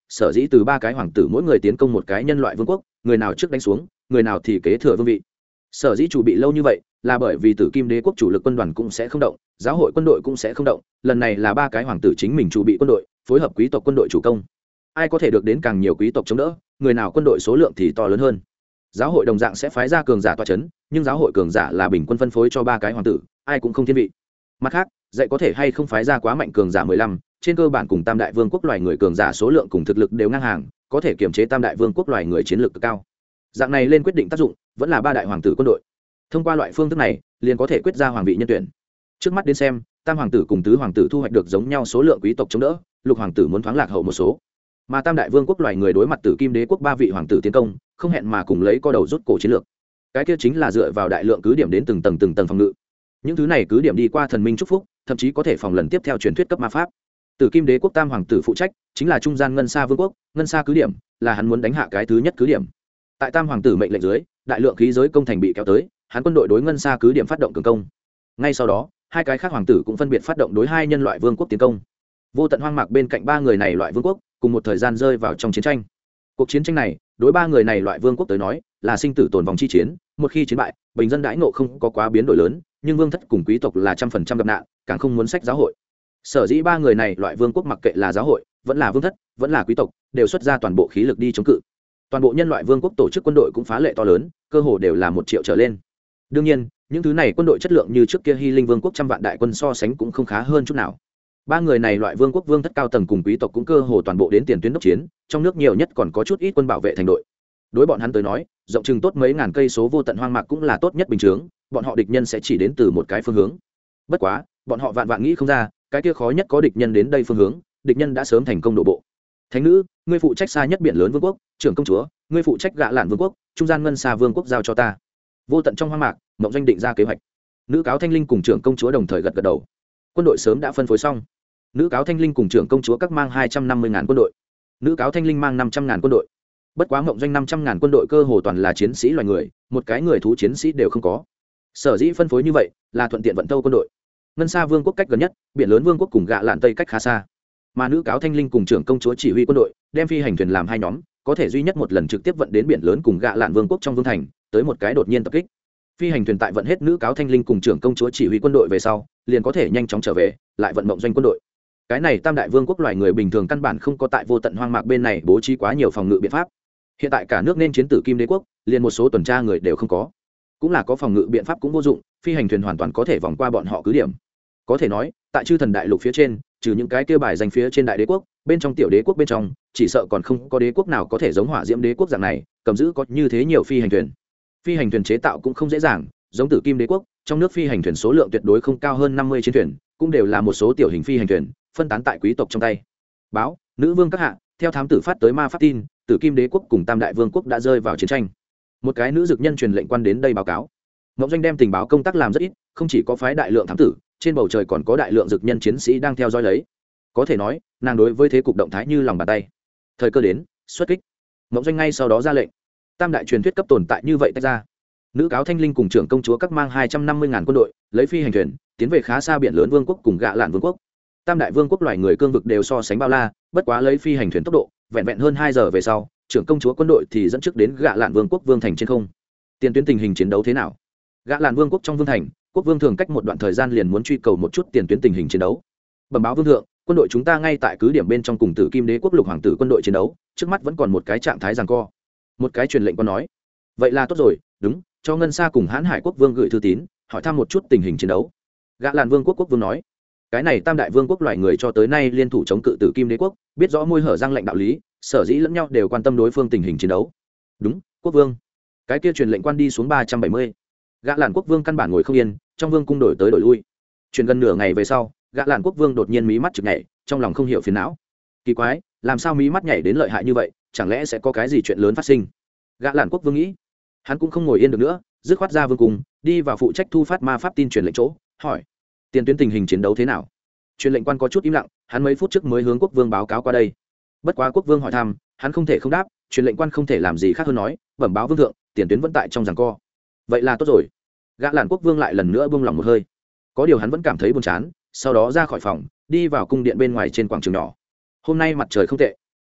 sở dĩ từ 3 cái hoàng tử mỗi người tiến công một cái nhân loại vương quốc, người nào trước đánh xuống, người nào thì kế thừa vương vị. Sở dĩ chủ bị lâu như vậy là bởi vì Tử Kim Đế quốc chủ lực quân đoàn cũng sẽ không động, giáo hội quân đội cũng sẽ không động, lần này là 3 cái hoàng tử chính mình chủ bị quân đội, phối hợp quý tộc quân đội chủ công. Ai có thể được đến càng nhiều quý tộc chống đỡ, người nào quân đội số lượng thì to lớn hơn. Giáo hội đồng dạng sẽ phái ra cường giả tọa chấn, nhưng giáo hội cường giả là bình quân phân phối cho 3 cái hoàng tử, ai cũng không thiên vị. Mặt khác, dạy có thể hay không phái ra quá mạnh cường giả 15, trên cơ bản cùng Tam đại vương quốc loài người cường giả số lượng cùng thực lực đều ngang hàng, có thể kiềm chế Tam đại vương quốc loài người chiến lược cực cao. Dạng này lên quyết định tác dụng, vẫn là 3 đại hoàng tử quân đội. Thông qua loại phương thức này, liền có thể quyết ra hoàng vị nhân tuyển. Trước mắt đến xem, Tam hoàng tử cùng Tứ hoàng tử thu hoạch được giống nhau số lượng quý tộc chống đỡ, Lục hoàng tử muốn thoáng lạc hậu một số. Mà Tam đại vương quốc loài người đối mặt Tử Kim Đế quốc 3 vị hoàng tử tiến công, không hẹn mà cùng lấy co đầu rút cổ chiến lược. Cái kia chính là dựa vào đại lượng cứ điểm đến từng tầng phòng ngự. Những thứ này cứ điểm đi qua thần minh chúc phúc, thậm chí có thể phòng lần tiếp theo truyền thuyết cấp ma pháp. Tử Kim Đế quốc Tam hoàng tử phụ trách chính là trung gian Ngân Sa vương quốc, Ngân Sa cứ điểm là hắn muốn đánh hạ cái thứ nhất cứ điểm. Tại Tam hoàng tử mệnh lệnh dưới, đại lượng khí giới công thành bị kéo tới, hắn quân đội đối Ngân Sa cứ điểm phát động cường công. Ngay sau đó, 2 cái khác hoàng tử cũng phân biệt phát động đối 2 nhân loại vương quốc tiến công. Vô tận hoang mạc bên cạnh 3 người này loại vương quốc, cùng một thời gian rơi vào trong chiến tranh. Cuộc chiến tranh này, đối 3 người này loại vương quốc tới nói, là sinh tử tồn vong chi chiến, một khi chiến bại, bình dân đãi ngộ không có quá biến đổi lớn, nhưng vương thất cùng quý tộc là 100% gặp nạn, càng không muốn sách giáo hội. Sở dĩ 3 người này loại vương quốc mặc kệ là giáo hội, vẫn là vương thất, vẫn là quý tộc, đều xuất ra toàn bộ khí lực đi chống cự. Toàn bộ nhân loại vương quốc tổ chức quân đội cũng phá lệ to lớn, cơ hồ đều là 1 triệu trở lên. Đương nhiên, những thứ này quân đội chất lượng như trước kia Hy Linh vương quốc trăm vạn đại quân so sánh cũng không khá hơn chút nào. 3 người này loại vương quốc vương thất cao tầng cùng quý tộc cũng cơ hồ toàn bộ đến tiền tuyến đốc chiến, trong nước nhiều nhất còn có chút ít quân bảo vệ thành đội. Đối bọn hắn tới nói, rộng chừng tốt mấy ngàn cây số vô tận hoang mạc cũng là tốt nhất bình chướng, bọn họ địch nhân sẽ chỉ đến từ một cái phương hướng. Bất quá, bọn họ vạn vạn nghĩ không ra, cái kia khó nhất có địch nhân đến đây phương hướng, địch nhân đã sớm thành công đổ bộ. Thánh nữ, ngươi phụ trách xa nhất biển lớn vương quốc, trưởng công chúa, ngươi phụ trách Gạ Lạn vương quốc, trung gian Ngân Sa vương quốc giao cho ta. Vô tận trong hoang mạc, Mộng Doanh định ra kế hoạch. Nữ cáo Thanh Linh cùng trưởng công chúa đồng thời gật gật đầu. Quân đội sớm đã phân phối xong. Nữ cáo Thanh Linh cùng trưởng công chúa các mang 250.000 quân đội, nữ cáo Thanh Linh mang 500.000 quân đội. Bất quá Mộng Doanh 500.000 quân đội cơ hồ toàn là chiến sĩ loài người, một cái người thú chiến sĩ đều không có. Sở dĩ phân phối như vậy là thuận tiện vận tâu quân đội. Ngân Sa vương quốc cách gần nhất, biển lớn vương quốc cùng Gạ Lạn tây cách khá xa, mà nữ cáo Thanh Linh cùng trưởng công chúa chỉ huy quân đội, đem phi hành thuyền làm 2 nhóm, có thể duy nhất một lần trực tiếp vận đến biển lớn cùng Gạ Lạn vương quốc trong vương thành, tới một cái đột nhiên tập kích. Phi hành thuyền tại vận hết nữ cáo Thanh Linh cùng trưởng công chúa chỉ huy quân đội về sau, liền có thể nhanh chóng trở về, lại vận Mộng Doanh quân đội. Cái này Tam đại vương quốc loài người bình thường căn bản không có tại vô tận hoang mạc bên này bố trí quá nhiều phòng ngự biện pháp. Hiện tại cả nước nên chiến Tử Kim Đế quốc, liền một số tuần tra người đều không có, cũng là có phòng ngự biện pháp cũng vô dụng, phi hành thuyền hoàn toàn có thể vòng qua bọn họ cứ điểm. Có thể nói, tại Chư Thần đại lục phía trên, trừ những cái kia bài danh phía trên đại đế quốc, bên trong tiểu đế quốc bên trong, chỉ sợ còn không có đế quốc nào có thể giống Hỏa Diễm Đế quốc dạng này, cầm giữ có như thế nhiều phi hành thuyền. Phi hành thuyền chế tạo cũng không dễ dàng, giống Tử Kim Đế quốc, trong nước phi hành thuyền số lượng tuyệt đối không cao hơn 50 chiến thuyền, cũng đều là một số tiểu hình phi hành thuyền, phân tán tại quý tộc trong tay. Báo, nữ vương các hạ, theo thám tử phát tới ma pháp tin, Tử Kim Đế quốc cùng Tam đại vương quốc đã rơi vào chiến tranh. Một cái nữ dược nhân truyền lệnh quan đến đây báo cáo. Mộng Doanh đem tình báo công tác làm rất ít, không chỉ có phái đại lượng thám tử, trên bầu trời còn có đại lượng dược nhân chiến sĩ đang theo dõi lấy. Có thể nói, nàng đối với thế cục động thái như lòng bàn tay. Thời cơ đến, xuất kích. Mộng Doanh ngay sau đó ra lệnh. Tam đại truyền thuyết cấp tồn tại như vậy tách ra. Nữ cáo Thanh Linh cùng trưởng công chúa các mang 250.000 quân đội, lấy phi hành thuyền, tiến về khá xa biển lớn vương quốc cùng Gạ Lạn vương quốc. Tam đại vương quốc loài người cương vực đều so sánh bao la, bất quá lấy phi hành thuyền tốc độ, vẹn vẹn hơn 2 giờ về sau, trưởng công chúa quân đội thì dẫn trước đến Gạ Lạn vương quốc vương thành trên không. Tiền tuyến tình hình chiến đấu thế nào? Gạ Lạn vương quốc trong vương thành, quốc vương thường cách một đoạn thời gian liền muốn truy cầu một chút tiền tuyến tình hình chiến đấu. Bẩm báo vương thượng, quân đội chúng ta ngay tại cứ điểm bên trong cùng Tử Kim Đế quốc Lục hoàng tử quân đội chiến đấu, trước mắt vẫn còn một cái trạng thái giằng co. Một cái truyền lệnh quan nói, vậy là tốt rồi, đúng, cho Ngân Sa cùng Hán Hải quốc vương gửi thư tín, hỏi thăm một chút tình hình chiến đấu. Gạ Lạn vương quốc quốc vương nói, cái này Tam đại vương quốc loài người cho tới nay liên thủ chống cự Tử Kim Đế quốc, biết rõ môi hở răng lệnh đạo lý, sở dĩ lẫn nhau đều quan tâm đối phương tình hình chiến đấu. Đúng, quốc vương. Cái kia truyền lệnh quan đi xuống 370. Gạ Lạn quốc vương căn bản ngồi không yên, trong vương cung đổi tới đổi lui. Truyền gần nửa ngày về sau, Gạ Lạn quốc vương đột nhiên mí mắt chực nhảy, trong lòng không hiểu phiền não. Kỳ quái, làm sao mí mắt nhảy đến lợi hại như vậy, chẳng lẽ sẽ có cái gì chuyện lớn phát sinh? Gạ Lạn quốc vương nghĩ. Hắn cũng không ngồi yên được nữa, dứt khoát ra vương cung, đi vào phụ trách thu phát ma pháp tin truyền lệnh chỗ, hỏi: tiền tuyến tình hình chiến đấu thế nào? Truyền lệnh quan có chút im lặng, hắn mấy phút trước mới hướng quốc vương báo cáo qua đây. Bất quá quốc vương hỏi thăm, hắn không thể không đáp, truyền lệnh quan không thể làm gì khác hơn nói, bẩm báo vương thượng, tiền tuyến vẫn tại trong giằng co. Vậy là tốt rồi. Gã Lạn quốc vương lại lần nữa buông lòng một hơi. Có điều hắn vẫn cảm thấy buồn chán, sau đó ra khỏi phòng, đi vào cung điện bên ngoài trên quảng trường nhỏ. Hôm nay mặt trời không tệ.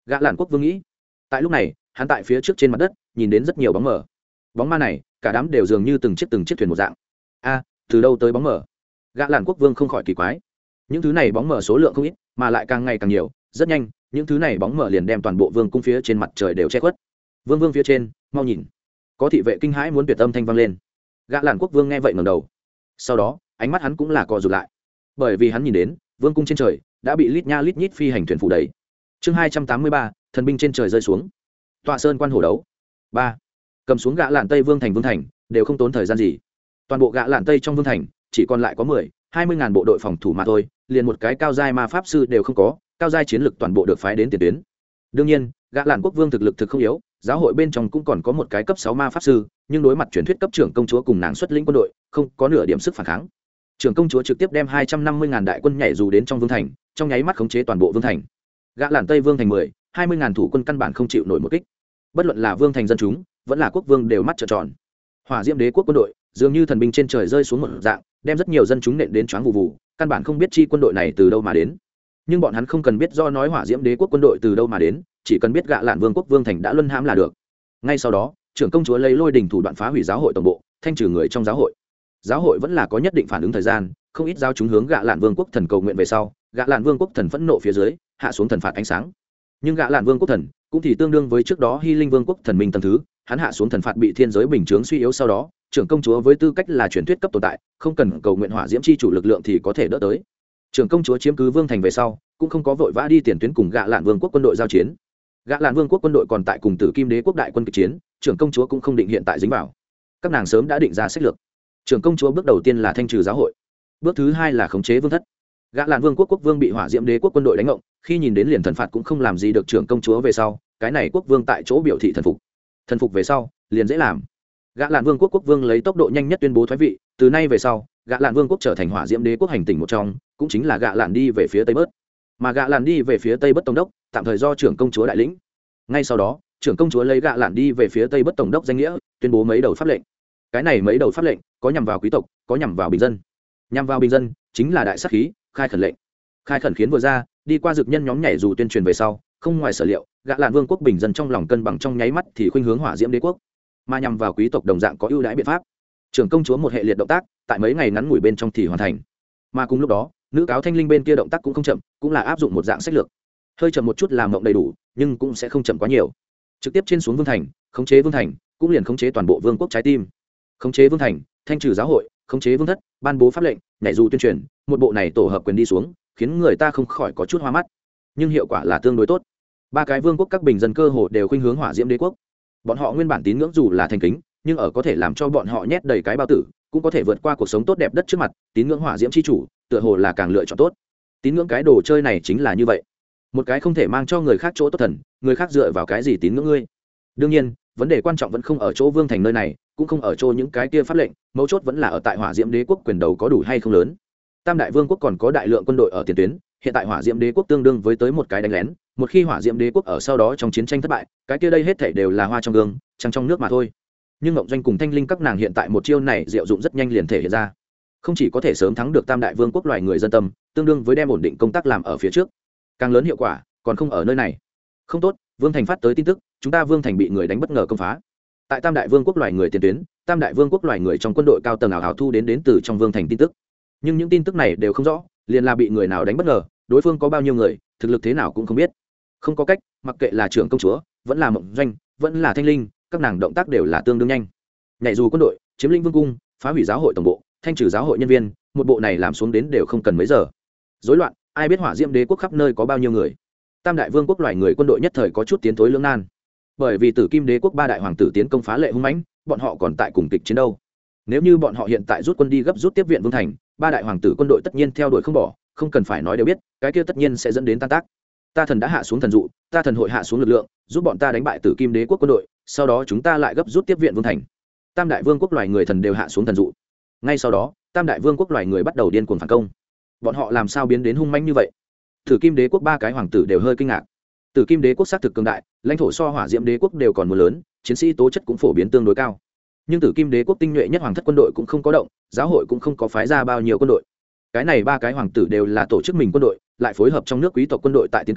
Gã lạn quốc vương nghĩ. Tại lúc này hắn tại phía trước trên mặt đất nhìn đến rất nhiều bóng mờ. Bóng ma này cả đám đều dường như từng chiếc thuyền một dạng. A, từ đâu tới bóng mờ? Gã lạn quốc vương không khỏi kỳ quái. Những thứ này bóng mờ số lượng không ít mà lại càng ngày càng nhiều, rất nhanh những thứ này bóng mờ liền đem toàn bộ vương cung phía trên mặt trời đều che khuất. Vương phía trên, mau nhìn. Có thị vệ kinh hãi muốn tuyệt âm thanh vang lên. Gã lạn quốc vương nghe vậy ngẩng đầu. Sau đó ánh mắt hắn cũng là co rụt lại, bởi vì hắn nhìn đến vương cung trên trời đã bị lít nha lít nhít phi hành thuyền phủ đầy. Chương 283, thần binh trên trời rơi xuống. Tọa sơn quan hổ đấu. 3. Cầm xuống gã lạn Tây Vương thành đều không tốn thời gian gì. Toàn bộ gã lạn Tây trong vương thành chỉ còn lại có 20 ngàn bộ đội phòng thủ mà thôi, liền một cái cao giai ma pháp sư đều không có, cao giai chiến lực toàn bộ được phái đến tiền tuyến. Đương nhiên, gã lạn quốc vương thực lực thực không yếu, giáo hội bên trong cũng còn có một cái cấp 6 ma pháp sư, nhưng đối mặt truyền thuyết cấp trưởng công chúa cùng nàng xuất lĩnh quân đội, không có nửa điểm sức phản kháng. Trưởng công chúa trực tiếp đem 250 ngàn đại quân nhảy dù đến trong vương thành, trong nháy mắt khống chế toàn bộ vương thành. Gã lạn Tây Vương thành 20 ngàn thủ quân căn bản không chịu nổi một kích. Bất luận là vương thành dân chúng, vẫn là quốc vương đều mắt trợn tròn. Hỏa Diễm Đế quốc quân đội, dường như thần binh trên trời rơi xuống một dạng, đem rất nhiều dân chúng nện đến choáng vụ vụ, căn bản không biết chi quân đội này từ đâu mà đến. Nhưng bọn hắn không cần biết do nói Hỏa Diễm Đế quốc quân đội từ đâu mà đến, chỉ cần biết gã lạn vương quốc vương thành đã luân hãm là được. Ngay sau đó, trưởng công chúa lấy lôi đình thủ đoạn phá hủy giáo hội tổng bộ, thanh trừ người trong giáo hội. Giáo hội vẫn là có nhất định phản ứng thời gian, không ít giáo chúng hướng gã lạn vương quốc thần cầu nguyện về sau, gã lạn vương quốc thần phẫn nộ phía dưới, hạ xuống thần phạt ánh sáng. Nhưng gã lạn vương quốc thần cũng thì tương đương với trước đó Hy Linh vương quốc thần minh tầng thứ, hắn hạ xuống thần phạt bị thiên giới bình chướng suy yếu sau đó, trưởng công chúa với tư cách là truyền thuyết cấp tồn tại, không cần cầu nguyện hỏa diễm chi chủ lực lượng thì có thể đỡ tới. Trưởng công chúa chiếm cứ vương thành về sau, cũng không có vội vã đi tiền tuyến cùng gã lạn vương quốc quân đội giao chiến. Gã lạn vương quốc quân đội còn tại cùng Tử Kim Đế quốc đại quân kịch chiến, trưởng công chúa cũng không định hiện tại dính vào. Các nàng sớm đã định ra sách lược. Trưởng công chúa bước đầu tiên là thanh trừ giáo hội, bước thứ hai là khống chế vương thất. Gã lạn vương quốc quốc vương bị hỏa diễm đế quốc quân đội đánh ngộng, khi nhìn đến liền thần phạt cũng không làm gì được trưởng công chúa về sau, cái này quốc vương tại chỗ biểu thị thần phục về sau liền dễ làm. Gã lạn vương quốc quốc vương lấy tốc độ nhanh nhất tuyên bố thoái vị, từ nay về sau gã lạn vương quốc trở thành hỏa diễm đế quốc hành tỉnh một trong, cũng chính là gã lạn đi về phía tây bớt, mà gã lạn đi về phía tây bất tổng đốc tạm thời do trưởng công chúa đại lĩnh. Ngay sau đó trưởng công chúa lấy gã lạn đi về phía tây bất tổng đốc danh nghĩa tuyên bố mấy đầu pháp lệnh. Cái này mấy đầu pháp lệnh có nhằm vào quý tộc, có nhằm vào bình dân. Nhằm vào bình dân chính là đại sát khí khai khẩn lệnh. Khai khẩn khiến vừa ra, đi qua dược nhân nhóm nhảy dù tuyên truyền về sau, không ngoài sở liệu, gã lạn vương quốc bình dân trong lòng cân bằng trong nháy mắt thì khuynh hướng hỏa diễm đế quốc. Mà nhằm vào quý tộc đồng dạng có ưu đãi biện pháp. Trưởng công chúa một hệ liệt động tác, tại mấy ngày ngắn ngủi bên trong thì hoàn thành. Mà cùng lúc đó, nữ cáo thanh linh bên kia động tác cũng không chậm, cũng là áp dụng một dạng sách lược. Hơi chậm một chút làm mộng đầy đủ, nhưng cũng sẽ không chậm quá nhiều. Trực tiếp trên xuống vương thành, khống chế vương thành, cũng liền khống chế toàn bộ vương quốc trái tim. Khống chế vương thành, thanh trừ giáo hội, khống chế vương thất, ban bố pháp lệnh, nhảy dù tuyên truyền, một bộ này tổ hợp quyền đi xuống, khiến người ta không khỏi có chút hoa mắt. Nhưng hiệu quả là tương đối tốt. Ba cái vương quốc các bình dân cơ hồ đều khuynh hướng hỏa diễm đế quốc. Bọn họ nguyên bản tín ngưỡng dù là thành kính, nhưng ở có thể làm cho bọn họ nhét đầy cái bao tử, cũng có thể vượt qua cuộc sống tốt đẹp đất trước mặt, tín ngưỡng hỏa diễm chi chủ, tựa hồ là càng lựa chọn tốt. Tín ngưỡng cái đồ chơi này chính là như vậy. Một cái không thể mang cho người khác chỗ tốt thần, người khác dựa vào cái gì tín ngưỡng ngươi? Đương nhiên, vấn đề quan trọng vẫn không ở chỗ vương thành nơi này, cũng không ở chỗ những cái kia pháp lệnh, mấu chốt vẫn là ở tại hỏa diễm đế quốc quyền đầu có đủ hay không lớn. Tam đại vương quốc còn có đại lượng quân đội ở tiền tuyến, hiện tại hỏa diễm đế quốc tương đương với tới một cái đánh lén, một khi hỏa diễm đế quốc ở sau đó trong chiến tranh thất bại, cái kia đây hết thảy đều là hoa trong gương, trăng trong nước mà thôi. Nhưng ngọc doanh cùng thanh linh các nàng hiện tại một chiêu này diệu dụng rất nhanh liền thể hiện ra, không chỉ có thể sớm thắng được tam đại vương quốc loài người dân tâm, tương đương với đem ổn định công tác làm ở phía trước, càng lớn hiệu quả còn không ở nơi này. Không tốt, vương thành phát tới tin tức, chúng ta vương thành bị người đánh bất ngờ công phá. Tại tam đại vương quốc loài người tiền tuyến, tam đại vương quốc loài người trong quân đội cao tầng ảo thu đến từ trong vương thành tin tức, nhưng những tin tức này đều không rõ, liền là bị người nào đánh bất ngờ, đối phương có bao nhiêu người, thực lực thế nào cũng không biết. Không có cách, mặc kệ là trưởng công chúa, vẫn là mộng doanh, vẫn là thanh linh, các nàng động tác đều là tương đương nhanh. Nhảy dù quân đội, chiếm lĩnh vương cung, phá hủy giáo hội tổng bộ, thanh trừ giáo hội nhân viên, một bộ này làm xuống đến đều không cần mấy giờ. Rối loạn, ai biết hỏa diễm đế quốc khắp nơi có bao nhiêu người. Tam đại vương quốc loài người quân đội nhất thời có chút tiến thối lưỡng nan, bởi vì Tử Kim Đế quốc ba đại hoàng tử tiến công phá lệ hung mãnh, bọn họ còn tại cùng kịch chiến đâu. Nếu như bọn họ hiện tại rút quân đi gấp rút tiếp viện vương thành, ba đại hoàng tử quân đội tất nhiên theo đuổi không bỏ, không cần phải nói đều biết, cái kia tất nhiên sẽ dẫn đến tan tác. Ta thần đã hạ xuống thần dụ, ta thần hội hạ xuống lực lượng, giúp bọn ta đánh bại Tử Kim Đế quốc quân đội, sau đó chúng ta lại gấp rút tiếp viện vương thành. Tam đại vương quốc loài người thần đều hạ xuống thần dụ. Ngay sau đó, tam đại vương quốc loài người bắt đầu điên cuồng phản công. Bọn họ làm sao biến đến hung mãnh như vậy? Tử Kim Đế quốc ba cái hoàng tử đều hơi kinh ngạc. Tử Kim Đế quốc xác thực cường đại, lãnh thổ so Hỏa Diễm Đế quốc đều còn muốn lớn, chiến sĩ tố chất cũng phổ biến tương đối cao. Nhưng Tử Kim Đế quốc tinh nhuệ nhất hoàng thất quân đội cũng không có động, giáo hội cũng không có phái ra bao nhiêu quân đội. Cái này ba cái hoàng tử đều là tổ chức mình quân đội, lại phối hợp trong nước quý tộc quân đội tại tiến công,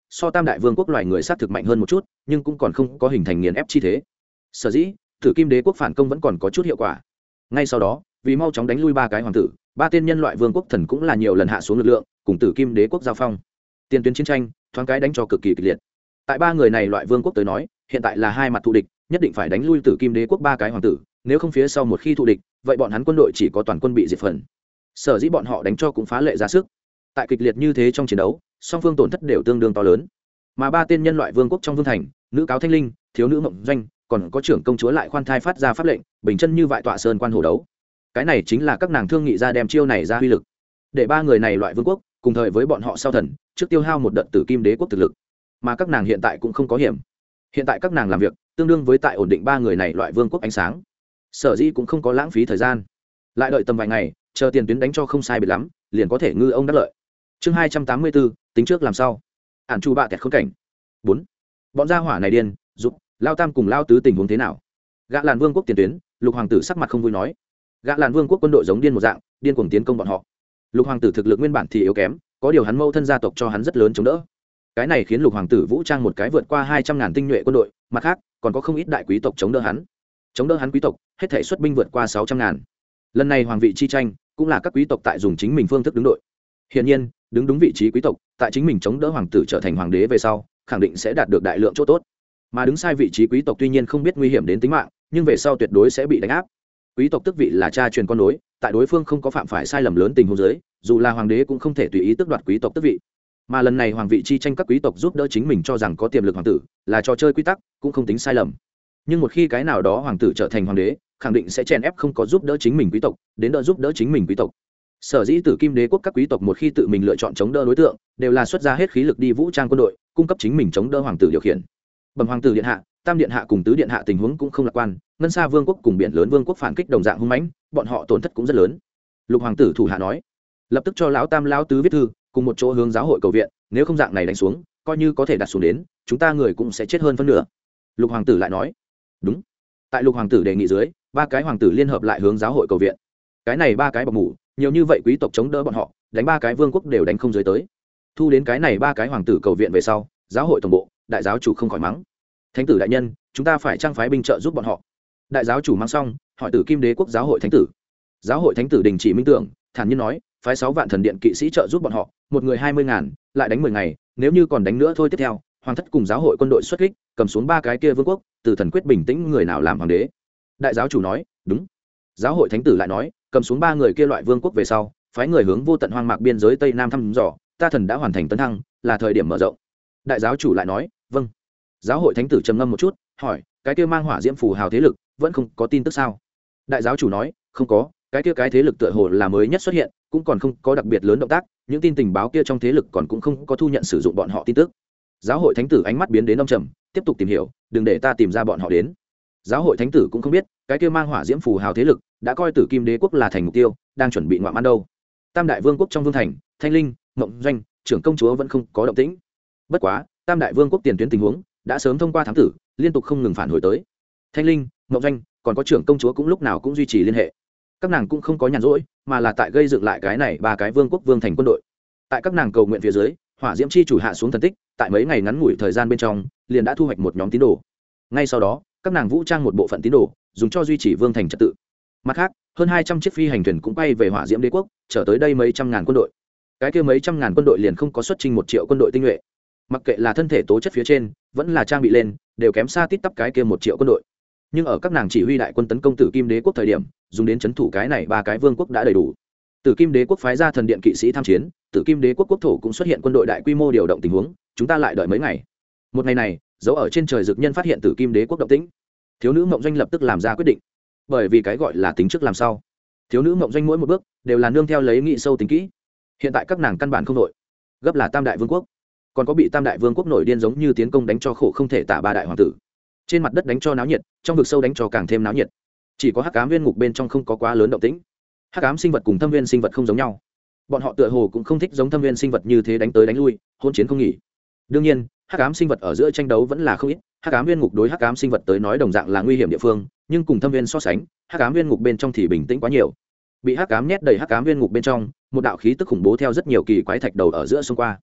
so tam đại vương quốc loài người xác thực mạnh hơn một chút nhưng cũng còn không có hình thành nghiền ép chi thế. Sở dĩ tử kim đế quốc phản công vẫn còn có chút hiệu quả. Ngay sau đó vì mau chóng đánh lui ba cái hoàng tử, ba tên nhân loại vương quốc thần cũng là nhiều lần hạ xuống lực lượng cùng tử kim đế quốc giao phong. Tiền tuyến chiến tranh thoáng cái đánh cho cực kỳ kịch liệt. Tại ba người này loại vương quốc tới nói hiện tại là hai mặt thù địch, nhất định phải đánh lui tử kim đế quốc ba cái hoàng tử, nếu không phía sau một khi thù địch vậy bọn hắn quân đội chỉ có toàn quân bị diệt phần. Sở dĩ bọn họ đánh cho cũng phá lệ ra sức. Tại kịch liệt như thế trong chiến đấu song phương tổn thất đều tương đương to lớn, mà ba tên nhân loại vương quốc trong vương thành, nữ cáo thanh linh, thiếu nữ mộng doanh, còn có trưởng công chúa lại khoan thai phát ra pháp lệnh bình chân như vại tọa sơn quan hồ đấu. Cái này chính là các nàng thương nghị ra đem chiêu này ra uy lực, để ba người này loại vương quốc cùng thời với bọn họ sau thần trước tiêu hao một đợt tử kim đế quốc thực lực. Mà các nàng hiện tại cũng không có hiểm, hiện tại các nàng làm việc tương đương với tại ổn định ba người này loại vương quốc ánh sáng, sở dĩ cũng không có lãng phí thời gian, lại đợi tầm vài ngày chờ tiền tuyến đánh cho không sai biệt lắm liền có thể ngư ông đắc lợi. Chương 284, tính trước làm sao. Ản chu bạ tẹt khốn cảnh 4. Bọn gia hỏa này điên giúp lao tam cùng lao tứ tình huống thế nào? Gã làn vương quốc tiền tuyến, lục hoàng tử sắc mặt không vui nói. Gã làn vương quốc quân đội giống điên một dạng điên cuồng tiến công bọn họ. Lục hoàng tử thực lực nguyên bản thì yếu kém, có điều hắn mâu thân gia tộc cho hắn rất lớn chống đỡ, cái này khiến lục hoàng tử vũ trang một cái vượt qua 200.000 tinh nhuệ quân đội, mặt khác còn có không ít đại quý tộc chống đỡ hắn quý tộc hết thể xuất binh vượt qua 600.000. Lần này hoàng vị chi tranh cũng là các quý tộc tại dùng chính mình phương thức đứng đội. Hiển nhiên đứng đúng vị trí quý tộc tại chính mình chống đỡ hoàng tử trở thành hoàng đế về sau khẳng định sẽ đạt được đại lượng chỗ tốt, mà đứng sai vị trí quý tộc tuy nhiên không biết nguy hiểm đến tính mạng nhưng về sau tuyệt đối sẽ bị đánh áp. Quý tộc tước vị là cha truyền con nối, tại đối phương không có phạm phải sai lầm lớn tình huống dưới, dù là hoàng đế cũng không thể tùy ý tước đoạt quý tộc tước vị. Mà lần này hoàng vị chi tranh các quý tộc giúp đỡ chính mình cho rằng có tiềm lực hoàng tử là trò chơi quy tắc cũng không tính sai lầm, nhưng một khi cái nào đó hoàng tử trở thành hoàng đế khẳng định sẽ chèn ép không có giúp đỡ chính mình quý tộc đến đỡ giúp đỡ chính mình quý tộc. Sở dĩ tử kim đế quốc các quý tộc một khi tự mình lựa chọn chống đỡ đối tượng đều là xuất ra hết khí lực đi vũ trang quân đội cung cấp chính mình chống đỡ hoàng tử điều khiển. Bẩm hoàng tử điện hạ, tam điện hạ cùng tứ điện hạ tình huống cũng không lạc quan, ngân sa vương quốc cùng biển lớn vương quốc phản kích đồng dạng hung mãnh, bọn họ tổn thất cũng rất lớn. Lục hoàng tử thủ hạ nói, lập tức cho lão tam lão tứ viết thư cùng một chỗ hướng giáo hội cầu viện, nếu không dạng này đánh xuống coi như có thể đặt xuống đến chúng ta người cũng sẽ chết hơn phân nửa. Lục hoàng tử lại nói, đúng. Tại lục hoàng tử đề nghị dưới ba cái hoàng tử liên hợp lại hướng giáo hội cầu viện. Cái này ba cái bọc mủ nhiều như vậy quý tộc chống đỡ bọn họ đánh ba cái vương quốc đều đánh không dưới tới. Thu đến cái này ba cái hoàng tử cầu viện về sau giáo hội tổng bộ đại giáo chủ không khỏi mắng, thánh tử đại nhân chúng ta phải trang phái binh trợ giúp bọn họ. Đại giáo chủ mang xong hỏi tử kim đế quốc giáo hội thánh tử. Giáo hội thánh tử đình chỉ minh tưởng thản nhiên nói, phái 6 vạn thần điện kỵ sĩ trợ giúp bọn họ, một người 20.000, lại đánh 10 ngày, nếu như còn đánh nữa thôi tiếp theo hoàng thất cùng giáo hội quân đội xuất kích cầm xuống ba cái kia vương quốc, từ thần quyết bình tĩnh người nào làm hoàng đế. Đại giáo chủ nói đúng. Giáo hội thánh tử lại nói, cầm xuống ba người kia loại vương quốc về sau phái người hướng vô tận hoang mạc biên giới tây nam thăm dò, ta thần đã hoàn thành tấn thăng, là thời điểm mở rộng. Đại giáo chủ lại nói vâng. Giáo hội thánh tử trầm ngâm một chút hỏi, cái kia mang hỏa diễm phù hào thế lực vẫn không có tin tức sao? Đại giáo chủ nói không có, cái kia cái thế lực tựa hồ là mới nhất xuất hiện, cũng còn không có đặc biệt lớn động tác, những tin tình báo kia trong thế lực còn cũng không có thu nhận sử dụng bọn họ tin tức. Giáo hội thánh tử ánh mắt biến đến âm trầm, tiếp tục tìm hiểu, đừng để ta tìm ra bọn họ đến. Giáo hội thánh tử cũng không biết cái kia mang hỏa diễm phù hào thế lực đã coi tử kim đế quốc là thành mục tiêu, đang chuẩn bị ngoạm ăn đâu. Tam đại vương quốc trong vương thành, thanh linh, mộng doanh, trưởng công chúa vẫn không có động tĩnh. Bất quá tam đại vương quốc tiền tuyến tình huống đã sớm thông qua thám tử liên tục không ngừng phản hồi tới. Thanh linh, mộng doanh còn có trưởng công chúa cũng lúc nào cũng duy trì liên hệ, các nàng cũng không có nhàn rỗi mà là tại gây dựng lại cái này ba cái vương quốc vương thành quân đội. Tại các nàng cầu nguyện phía dưới hỏa diễm chi chủ hạ xuống thần tích, tại mấy ngày ngắn ngủi thời gian bên trong liền đã thu hoạch một nhóm tín đồ. Ngay sau đó các nàng vũ trang một bộ phận tín đồ dùng cho duy trì vương thành trật tự. Mặt khác hơn 200 chiếc phi hành thuyền cũng bay về hỏa diễm đế quốc, trở tới đây mấy trăm ngàn quân đội. Cái kia mấy trăm ngàn quân đội liền không có xuất trình 1 triệu quân đội tinh nhuệ, mặc kệ là thân thể tố chất phía trên vẫn là trang bị lên đều kém xa tít tắp cái kia 1 triệu quân đội. Nhưng ở các nàng chỉ huy đại quân tấn công tử kim đế quốc thời điểm dùng đến trấn thủ cái này ba cái vương quốc đã đầy đủ. Tử kim đế quốc phái ra thần điện kỵ sĩ tham chiến, tử kim đế quốc quốc thổ cũng xuất hiện quân đội đại quy mô điều động tình huống, chúng ta lại đợi mấy ngày. Một ngày này dấu ở trên trời dực nhân phát hiện tử kim đế quốc động tĩnh, thiếu nữ mộng doanh lập tức làm ra quyết định. Bởi vì cái gọi là tính trước làm sao, thiếu nữ mộng doanh mỗi một bước đều là nương theo lấy nghị sâu tính kỹ. Hiện tại các nàng căn bản không đội, gấp là tam đại vương quốc, còn có bị tam đại vương quốc nổi điên giống như tiến công đánh cho khổ không thể tả ba đại hoàng tử, trên mặt đất đánh cho náo nhiệt, trong vực sâu đánh cho càng thêm náo nhiệt. Chỉ có hắc ám viên ngục bên trong không có quá lớn động tĩnh. Hắc ám sinh vật cùng thâm viên sinh vật không giống nhau, bọn họ tựa hồ cũng không thích giống thâm viên sinh vật như thế đánh tới đánh lui, hỗn chiến không nghỉ. Đương nhiên hắc ám sinh vật ở giữa tranh đấu vẫn là không ít, hắc ám viên ngục đối hắc ám sinh vật tới nói đồng dạng là nguy hiểm địa phương, nhưng cùng thâm viên so sánh hắc ám viên ngục bên trong thì bình tĩnh quá nhiều. Bị hắc ám nhét đầy hắc ám viên ngục bên trong, một đạo khí tức khủng bố theo rất nhiều kỳ quái thạch đầu ở giữa xông qua.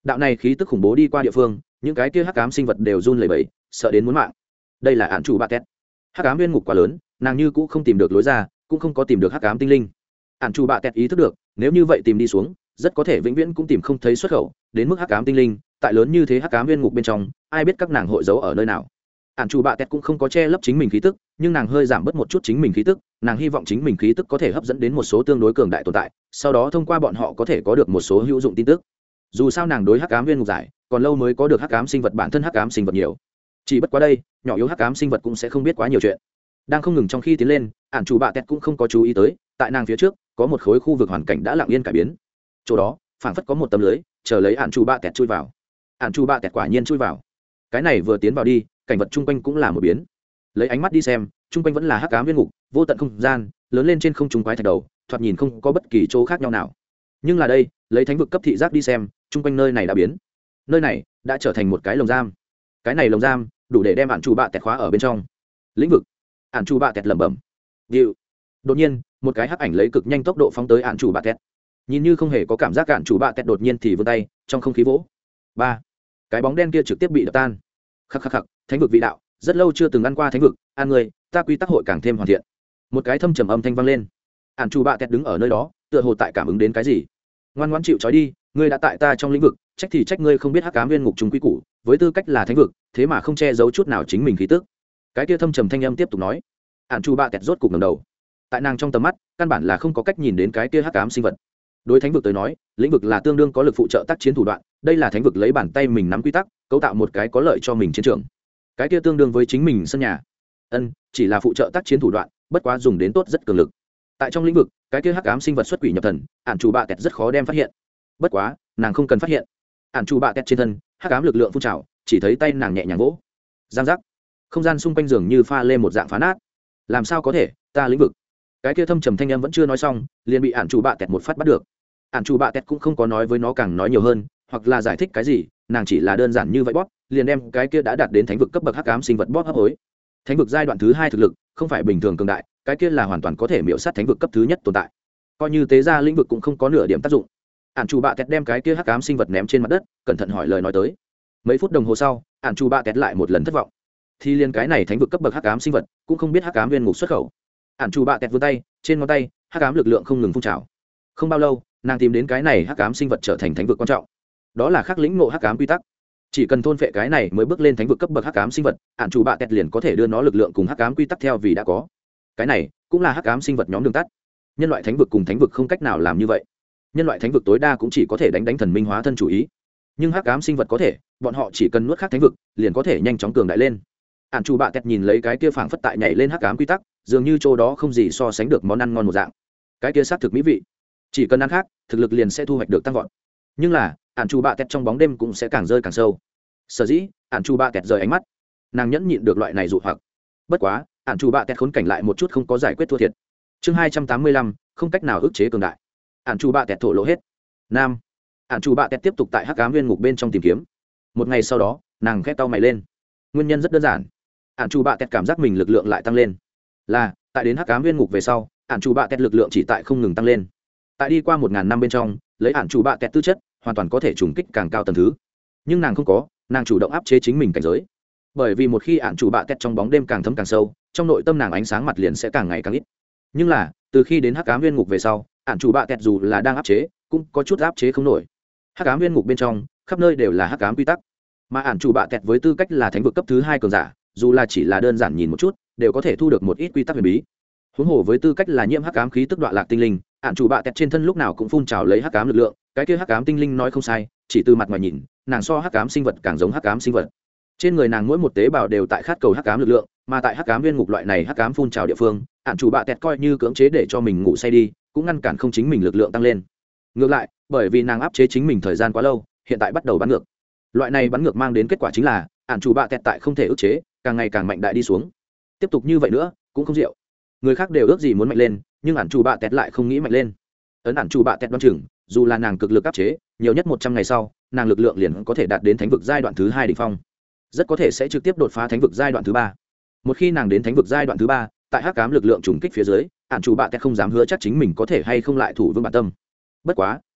đạo này khí tức khủng bố đi qua địa phương, những cái kia hắc ám sinh vật đều run lẩy bẩy, sợ đến muốn mạng. Đây là ạn chủ bạ tét. Hắc ám viên ngục quá lớn, nàng như cũ không tìm được lối ra, cũng không có tìm được hắc ám tinh linh. Ạn chủ bạ tét ý thức được, nếu như vậy tìm đi xuống, rất có thể vĩnh viễn cũng tìm không thấy xuất khẩu, đến mức hắc ám tinh linh, tại lớn như thế hắc ám viên ngục bên trong, ai biết các nàng hội giấu ở nơi nào. Ạn chủ bạ tét cũng không có che lấp chính mình khí tức, nhưng nàng hơi giảm bớt một chút chính mình khí tức, nàng hy vọng chính mình khí tức có thể hấp dẫn đến một số tương đối cường đại tồn tại, sau đó thông qua bọn họ có thể có được một số hữu dụng tin tức. Dù sao nàng đối hắc ám viên ngục giải, còn lâu mới có được hắc ám sinh vật bản thân hắc ám sinh vật nhiều. Chỉ bất quá đây, nhỏ yếu hắc ám sinh vật cũng sẽ không biết quá nhiều chuyện. Đang không ngừng trong khi tiến lên, ạn chủ bạ tét cũng không có chú ý tới, tại nàng phía trước có một khối khu vực hoàn cảnh đã lặng yên cải biến. Chỗ đó, phảng phất có một tấm lưới, chờ lấy ạn chủ bạ tét chui vào. Ạn chủ bạ tét quả nhiên chui vào. Cái này vừa tiến vào đi, cảnh vật chung quanh cũng là một biến. Lấy ánh mắt đi xem, chung quanh vẫn là hắc ám viên ngục, vô tận không gian, lớn lên trên không trung quái thạch đầu, thoạt nhìn không có bất kỳ chỗ khác nhau nào. Nhưng là đây, lấy thánh vực cấp thị giác đi xem, chung quanh nơi này đã biến. Nơi này đã trở thành một cái lồng giam. Cái này lồng giam đủ để đem ạn chủ bạ tẹt khóa ở bên trong lĩnh vực. Ạn chủ bạ tẹt lẩm bẩm điệu. Đột nhiên một cái hắc ảnh lấy cực nhanh tốc độ phóng tới ạn chủ bạ tẹt, nhìn như không hề có cảm giác ạn chủ bạ tẹt đột nhiên thì vươn tay trong không khí vỗ ba, cái bóng đen kia trực tiếp bị đập tan. Khắc khắc khắc, thánh vực vị đạo, rất lâu chưa từng ăn qua thánh vực, ăn người ta quy tắc hội càng thêm hoàn thiện. Một cái thâm trầm âm thanh vang lên. Ạn chủ bạ tẹt đứng ở nơi đó, tựa hồ tại cảm ứng đến cái gì. Ngoan ngoãn chịu trói đi, ngươi đã tại ta trong lĩnh vực, trách thì trách ngươi không biết hắc ám viên ngục trùng quy củ, với tư cách là thánh vực, thế mà không che giấu chút nào chính mình khí tức. Cái kia thâm trầm thanh âm tiếp tục nói. Ạn chủ bạ tẹt rốt cục ngẩng đầu. Tại nàng trong tầm mắt, căn bản là không có cách nhìn đến cái kia hắc ám sinh vật. Đối thánh vực tới nói, lĩnh vực là tương đương có lực phụ trợ tác chiến thủ đoạn, đây là thánh vực lấy bàn tay mình nắm quy tắc, cấu tạo một cái có lợi cho mình chiến trường. Cái kia tương đương với chính mình sân nhà. Chỉ là phụ trợ tác chiến thủ đoạn, bất quá dùng đến tốt rất cường lực. Tại trong lĩnh vực, cái kia hắc ám sinh vật xuất quỷ nhập thần, ạn chủ bạ tẹt rất khó đem phát hiện. Bất quá nàng không cần phát hiện, ạn chủ bạ tẹt trên thân hắc ám lực lượng phun trào, chỉ thấy tay nàng nhẹ nhàng vỗ, giang giác, không gian xung quanh giường như pha lên một dạng phá nát. Làm sao có thể, ta lĩnh vực. Cái kia thâm trầm thanh âm vẫn chưa nói xong, liền bị ạn chủ bạ tẹt một phát bắt được. Ạn chủ bạ tẹt cũng không có nói với nó càng nói nhiều hơn, hoặc là giải thích cái gì, nàng chỉ là đơn giản như vậy bóp, liền đem cái kia đã đạt đến thánh vực cấp bậc hắc ám sinh vật bóp hấp hối. Thánh vực giai đoạn thứ 2 thực lực không phải bình thường cường đại, cái kia là hoàn toàn có thể miểu sát thánh vực cấp thứ nhất tồn tại. Coi như tế ra lĩnh vực cũng không có nửa điểm tác dụng. Ản chủ bạ tẹt đem cái kia hắc ám sinh vật ném trên mặt đất, cẩn thận hỏi lời nói tới. Mấy phút đồng hồ sau, ản chủ bạ tẹt lại một lần thất vọng. Thì liên cái này thánh vực cấp bậc hắc ám sinh vật cũng không biết hắc ám viên ngục xuất khẩu. Ản chủ bạ tẹt vươn tay, trên ngón tay hắc ám lực lượng không ngừng phun trào. Không bao lâu, nàng tìm đến cái này hắc ám sinh vật trở thành thánh vực quan trọng. Đó là khắc lĩnh ngộ hắc ám quy tắc. Chỉ cần thôn phệ cái này mới bước lên thánh vực cấp bậc hắc ám sinh vật, ản chủ bạ tẹt liền có thể đưa nó lực lượng cùng hắc ám quy tắc theo vì đã có. Cái này cũng là hắc ám sinh vật nhóm đường tắt. Nhân loại thánh vực cùng thánh vực không cách nào làm như vậy. Nhân loại thánh vực tối đa cũng chỉ có thể đánh thần minh hóa thân chủ ý, nhưng hắc ám sinh vật có thể, bọn họ chỉ cần nuốt khắc thánh vực liền có thể nhanh chóng cường đại lên. Ản chủ bạ tẹt nhìn lấy cái kia phảng phất tại nhảy lên hắc ám quy tắc, dường như chỗ đó không gì so sánh được món ăn ngon một dạng. Cái kia xác thực mỹ vị, chỉ cần ăn khác, thực lực liền sẽ thu hoạch được tăng vọt. Nhưng là ản chủ bạ tẹt trong bóng đêm cũng sẽ càng rơi càng sâu. Sở dĩ ản chủ bạ tẹt rời ánh mắt, nàng nhẫn nhịn được loại này dụ hoặc. Bất quá ản chủ bạ tẹt khốn cảnh lại một chút không có giải quyết thua thiệt. Chương 285, không cách nào ức chế cường đại. Ản chủ bạ tẹt thổ lộ hết. Nam. Ản chủ bạ tẹt tiếp tục tại hắc ám viên ngục bên trong tìm kiếm. Một ngày sau đó, nàng khẽ cau mày lên. Nguyên nhân rất đơn giản. Ản chủ bạ tẹt cảm giác mình lực lượng lại tăng lên. Là tại đến hắc ám viên ngục về sau, ản chủ bạ tẹt lực lượng chỉ tại không ngừng tăng lên. Tại đi qua 1000 năm bên trong, lấy ản chủ bạ tẹt tư chất, hoàn toàn có thể trùng kích càng cao tầng thứ. Nhưng nàng không có, nàng chủ động áp chế chính mình cảnh giới. Bởi vì một khi ản chủ bạ tẹt trong bóng đêm càng thấm càng sâu, trong nội tâm nàng ánh sáng mặt liền sẽ càng ngày càng ít. Nhưng là từ khi đến hắc ám viên ngục về sau, ản chủ bạ tẹt dù là đang áp chế cũng có chút áp chế không nổi. Hắc ám viên ngục bên trong khắp nơi đều là hắc ám quy tắc, mà ản chủ bạ tẹt với tư cách là thánh vực cấp thứ 2 cường giả, dù là chỉ là đơn giản nhìn một chút đều có thể thu được một ít quy tắc huyền bí. Huống hồ với tư cách là nhiễm hắc ám khí tức đoạn lạc tinh linh, ản chủ bạ tẹt trên thân lúc nào cũng phun trào lấy hắc ám lực lượng. Cái kia hắc ám tinh linh nói không sai, chỉ từ mặt ngoài nhìn, nàng so hắc ám sinh vật càng giống hắc ám sinh vật. Trên người nàng mỗi một tế bào đều tại khát cầu hắc ám lực lượng, mà tại hắc ám viên ngục loại này hắc ám phun trào địa phương, ản chủ bạ tẹt coi như cưỡng chế để cho mình ngủ say đi, cũng ngăn cản không chính mình lực lượng tăng lên. Ngược lại, bởi vì nàng áp chế chính mình thời gian quá lâu, hiện tại bắt đầu bắn ngược. Loại này bắn ngược mang đến kết quả chính là ản chủ bạ tẹt tại không thể ức chế, càng ngày càng mạnh đại đi xuống. Tiếp tục như vậy nữa cũng không diệu. Người khác đều ước gì muốn mạnh lên, nhưng ản chủ bạ tẹt lại không nghĩ mạnh lên. Ấn ản chủ bạ tẹt đoan chừng, dù là nàng cực lực áp chế, nhiều nhất 100 ngày sau, nàng lực lượng liền có thể đạt đến thánh vực giai đoạn thứ 2 đỉnh phong, rất có thể sẽ trực tiếp đột phá thánh vực giai đoạn thứ 3. Một khi nàng đến thánh vực giai đoạn thứ 3, tại hắc ám lực lượng trùng kích phía dưới, ản chủ bạ tẹt không dám hứa chắc chính mình có thể hay không lại thủ vững bản tâm. Bất quá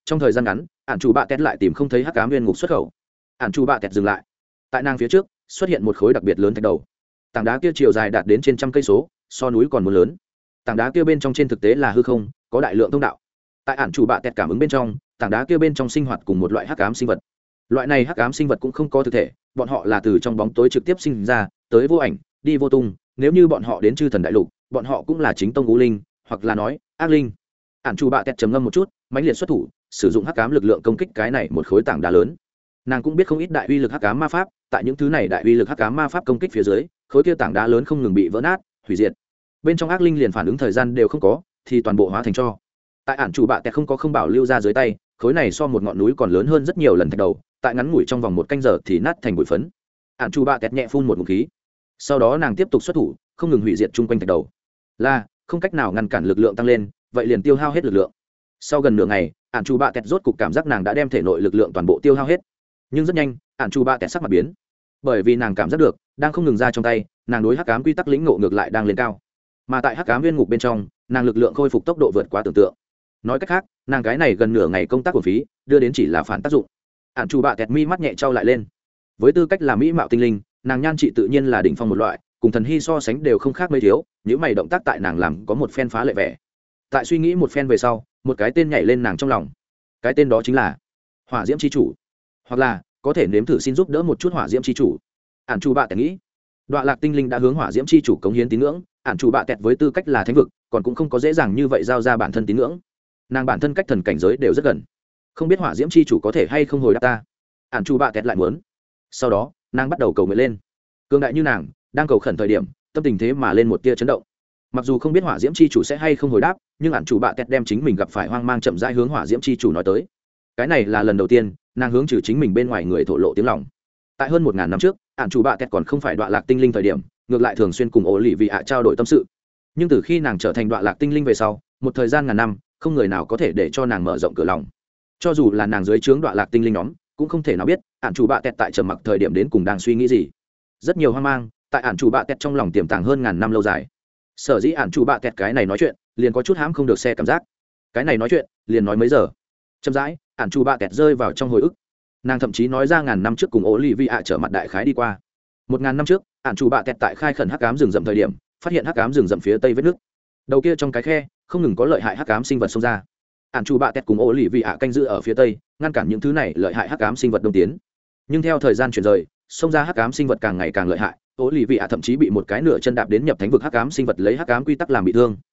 trong thời gian ngắn ạn chủ bạ tét lại tìm không thấy hắc ám viên ngục xuất khẩu. ạn chủ bạ tét dừng lại, tại nàng phía trước xuất hiện một khối đặc biệt lớn thạch đầu. Tảng đá kia chiều dài đạt đến trên trăm cây số, so núi còn muốn lớn. Tảng đá kia bên trong trên thực tế là hư không, có đại lượng thông đạo. Tại ản chủ bạ tẹt cảm ứng bên trong, tảng đá kia bên trong sinh hoạt cùng một loại hắc ám sinh vật. Loại này hắc ám sinh vật cũng không có thực thể, bọn họ là từ trong bóng tối trực tiếp sinh ra, tới vô ảnh, đi vô tung. Nếu như bọn họ đến chư thần đại lục, bọn họ cũng là chính tông ngũ linh, hoặc là nói ác linh. Ản chủ bạ tẹt trầm ngâm một chút, mãnh liệt xuất thủ, sử dụng hắc ám lực lượng công kích cái này một khối tảng đá lớn. Nàng cũng biết không ít đại uy lực hắc ám ma pháp, tại những thứ này đại uy lực hắc ám ma pháp công kích phía dưới, khối kia tảng đá lớn không ngừng bị vỡ nát, hủy diệt. Bên trong ác linh liền phản ứng thời gian đều không có, thì toàn bộ hóa thành tro. Tại ản chủ bạ tẹt không có không bảo lưu ra dưới tay, khối này so một ngọn núi còn lớn hơn rất nhiều lần thạch đầu, tại ngắn ngủi trong vòng một canh giờ thì nát thành bụi phấn. Ản chủ bạ tẹt nhẹ phun một ngụm khí, sau đó nàng tiếp tục xuất thủ, không ngừng hủy diệt chung quanh thạch đầu. Là không cách nào ngăn cản lực lượng tăng lên, vậy liền tiêu hao hết lực lượng. Sau gần nửa ngày, ản chủ bạ tẹt rốt cục cảm giác nàng đã đem thể nội lực lượng toàn bộ tiêu hao hết. Nhưng rất nhanh, ản chủ bạ tẹt sắc mặt biến, bởi vì nàng cảm giác được đang không ngừng ra trong tay, nàng đối hắc ám quy tắc lĩnh ngộ ngược lại đang lên cao. Mà tại hắc ám viên ngục bên trong, nàng lực lượng khôi phục tốc độ vượt quá tưởng tượng. Nói cách khác, nàng cái này gần nửa ngày công tác của phí đưa đến chỉ là phản tác dụng. ạn chủ bạ tẹt mi mắt nhẹ trao lại lên. Với tư cách là mỹ mạo tinh linh, nàng nhan trị tự nhiên là đỉnh phong một loại, cùng thần hy so sánh đều không khác mấy thiếu. Những mày động tác tại nàng làm có một phen phá lệ vẻ. Tại suy nghĩ một phen về sau, một cái tên nhảy lên nàng trong lòng. Cái tên đó chính là hỏa diễm chi chủ, hoặc là có thể nếm thử xin giúp đỡ một chút hỏa diễm chi chủ. ạn chủ bạ tẹt nghĩ, đoạn lạc tinh linh đã hướng hỏa diễm chi chủ cống hiến tín ngưỡng, ạn chủ bạ tẹt với tư cách là thánh vực còn cũng không có dễ dàng như vậy giao ra bản thân tín ngưỡng. Nàng bản thân cách thần cảnh giới đều rất gần, không biết hỏa diễm chi chủ có thể hay không hồi đáp ta. ạn chủ bạ tẹt lại muốn. Sau đó nàng bắt đầu cầu nguyện lên. Cương đại như nàng đang cầu khẩn thời điểm, tâm tình thế mà lên một tia chấn động. Mặc dù không biết hỏa diễm chi chủ sẽ hay không hồi đáp, nhưng ạn chủ bạ tẹt đem chính mình gặp phải hoang mang chậm rãi hướng hỏa diễm chi chủ nói tới. Cái này là lần đầu tiên nàng hướng trừ chính mình bên ngoài người thổ lộ tiếng lòng. Tại hơn 1000 năm trước, ạn chủ bạ tẹt còn không phải đoạn lạc tinh linh thời điểm, ngược lại thường xuyên cùng ổ lì vị ạ trao đổi tâm sự. Nhưng từ khi nàng trở thành đoạn lạc tinh linh về sau, một thời gian ngàn năm, không người nào có thể để cho nàng mở rộng cửa lòng. Cho dù là nàng dưới trướng đoạn lạc tinh linh nhóm, cũng không thể nào biết ạn chủ bạ tẹt tại trầm mặc thời điểm đến cùng đang suy nghĩ gì. Rất nhiều hoang mang tại ạn chủ bạ tẹt trong lòng tiềm tàng hơn ngàn năm lâu dài. Sở dĩ ạn chủ bạ tẹt cái này nói chuyện liền có chút hãm không được xe cảm giác. Cái này nói chuyện liền nói mấy giờ. Chậm rãi ạn chủ bạ tẹt rơi vào trong hồi ức. Nàng thậm chí nói ra ngàn năm trước cùng ổ lì vị ạ trở mặt đại khái đi qua. 1000 năm trước, ạn chủ bạ tẹt tại khai khẩn hắc ám rừng rậm thời điểm, phát hiện hắc ám rừng rậm phía tây vết nước. Đầu kia trong cái khe không ngừng có lợi hại hắc ám sinh vật xông ra. ạn chủ bạ tẹt cùng ổ lì vị ạ canh giữ ở phía tây, ngăn cản những thứ này lợi hại hắc ám sinh vật đông tiến. Nhưng theo thời gian chuyển rời, xông ra hắc ám sinh vật càng ngày càng lợi hại, ổ lì vị ạ thậm chí bị một cái nửa chân đạp đến nhập thánh vực hắc ám sinh vật lấy hắc ám quy tắc làm bị thương.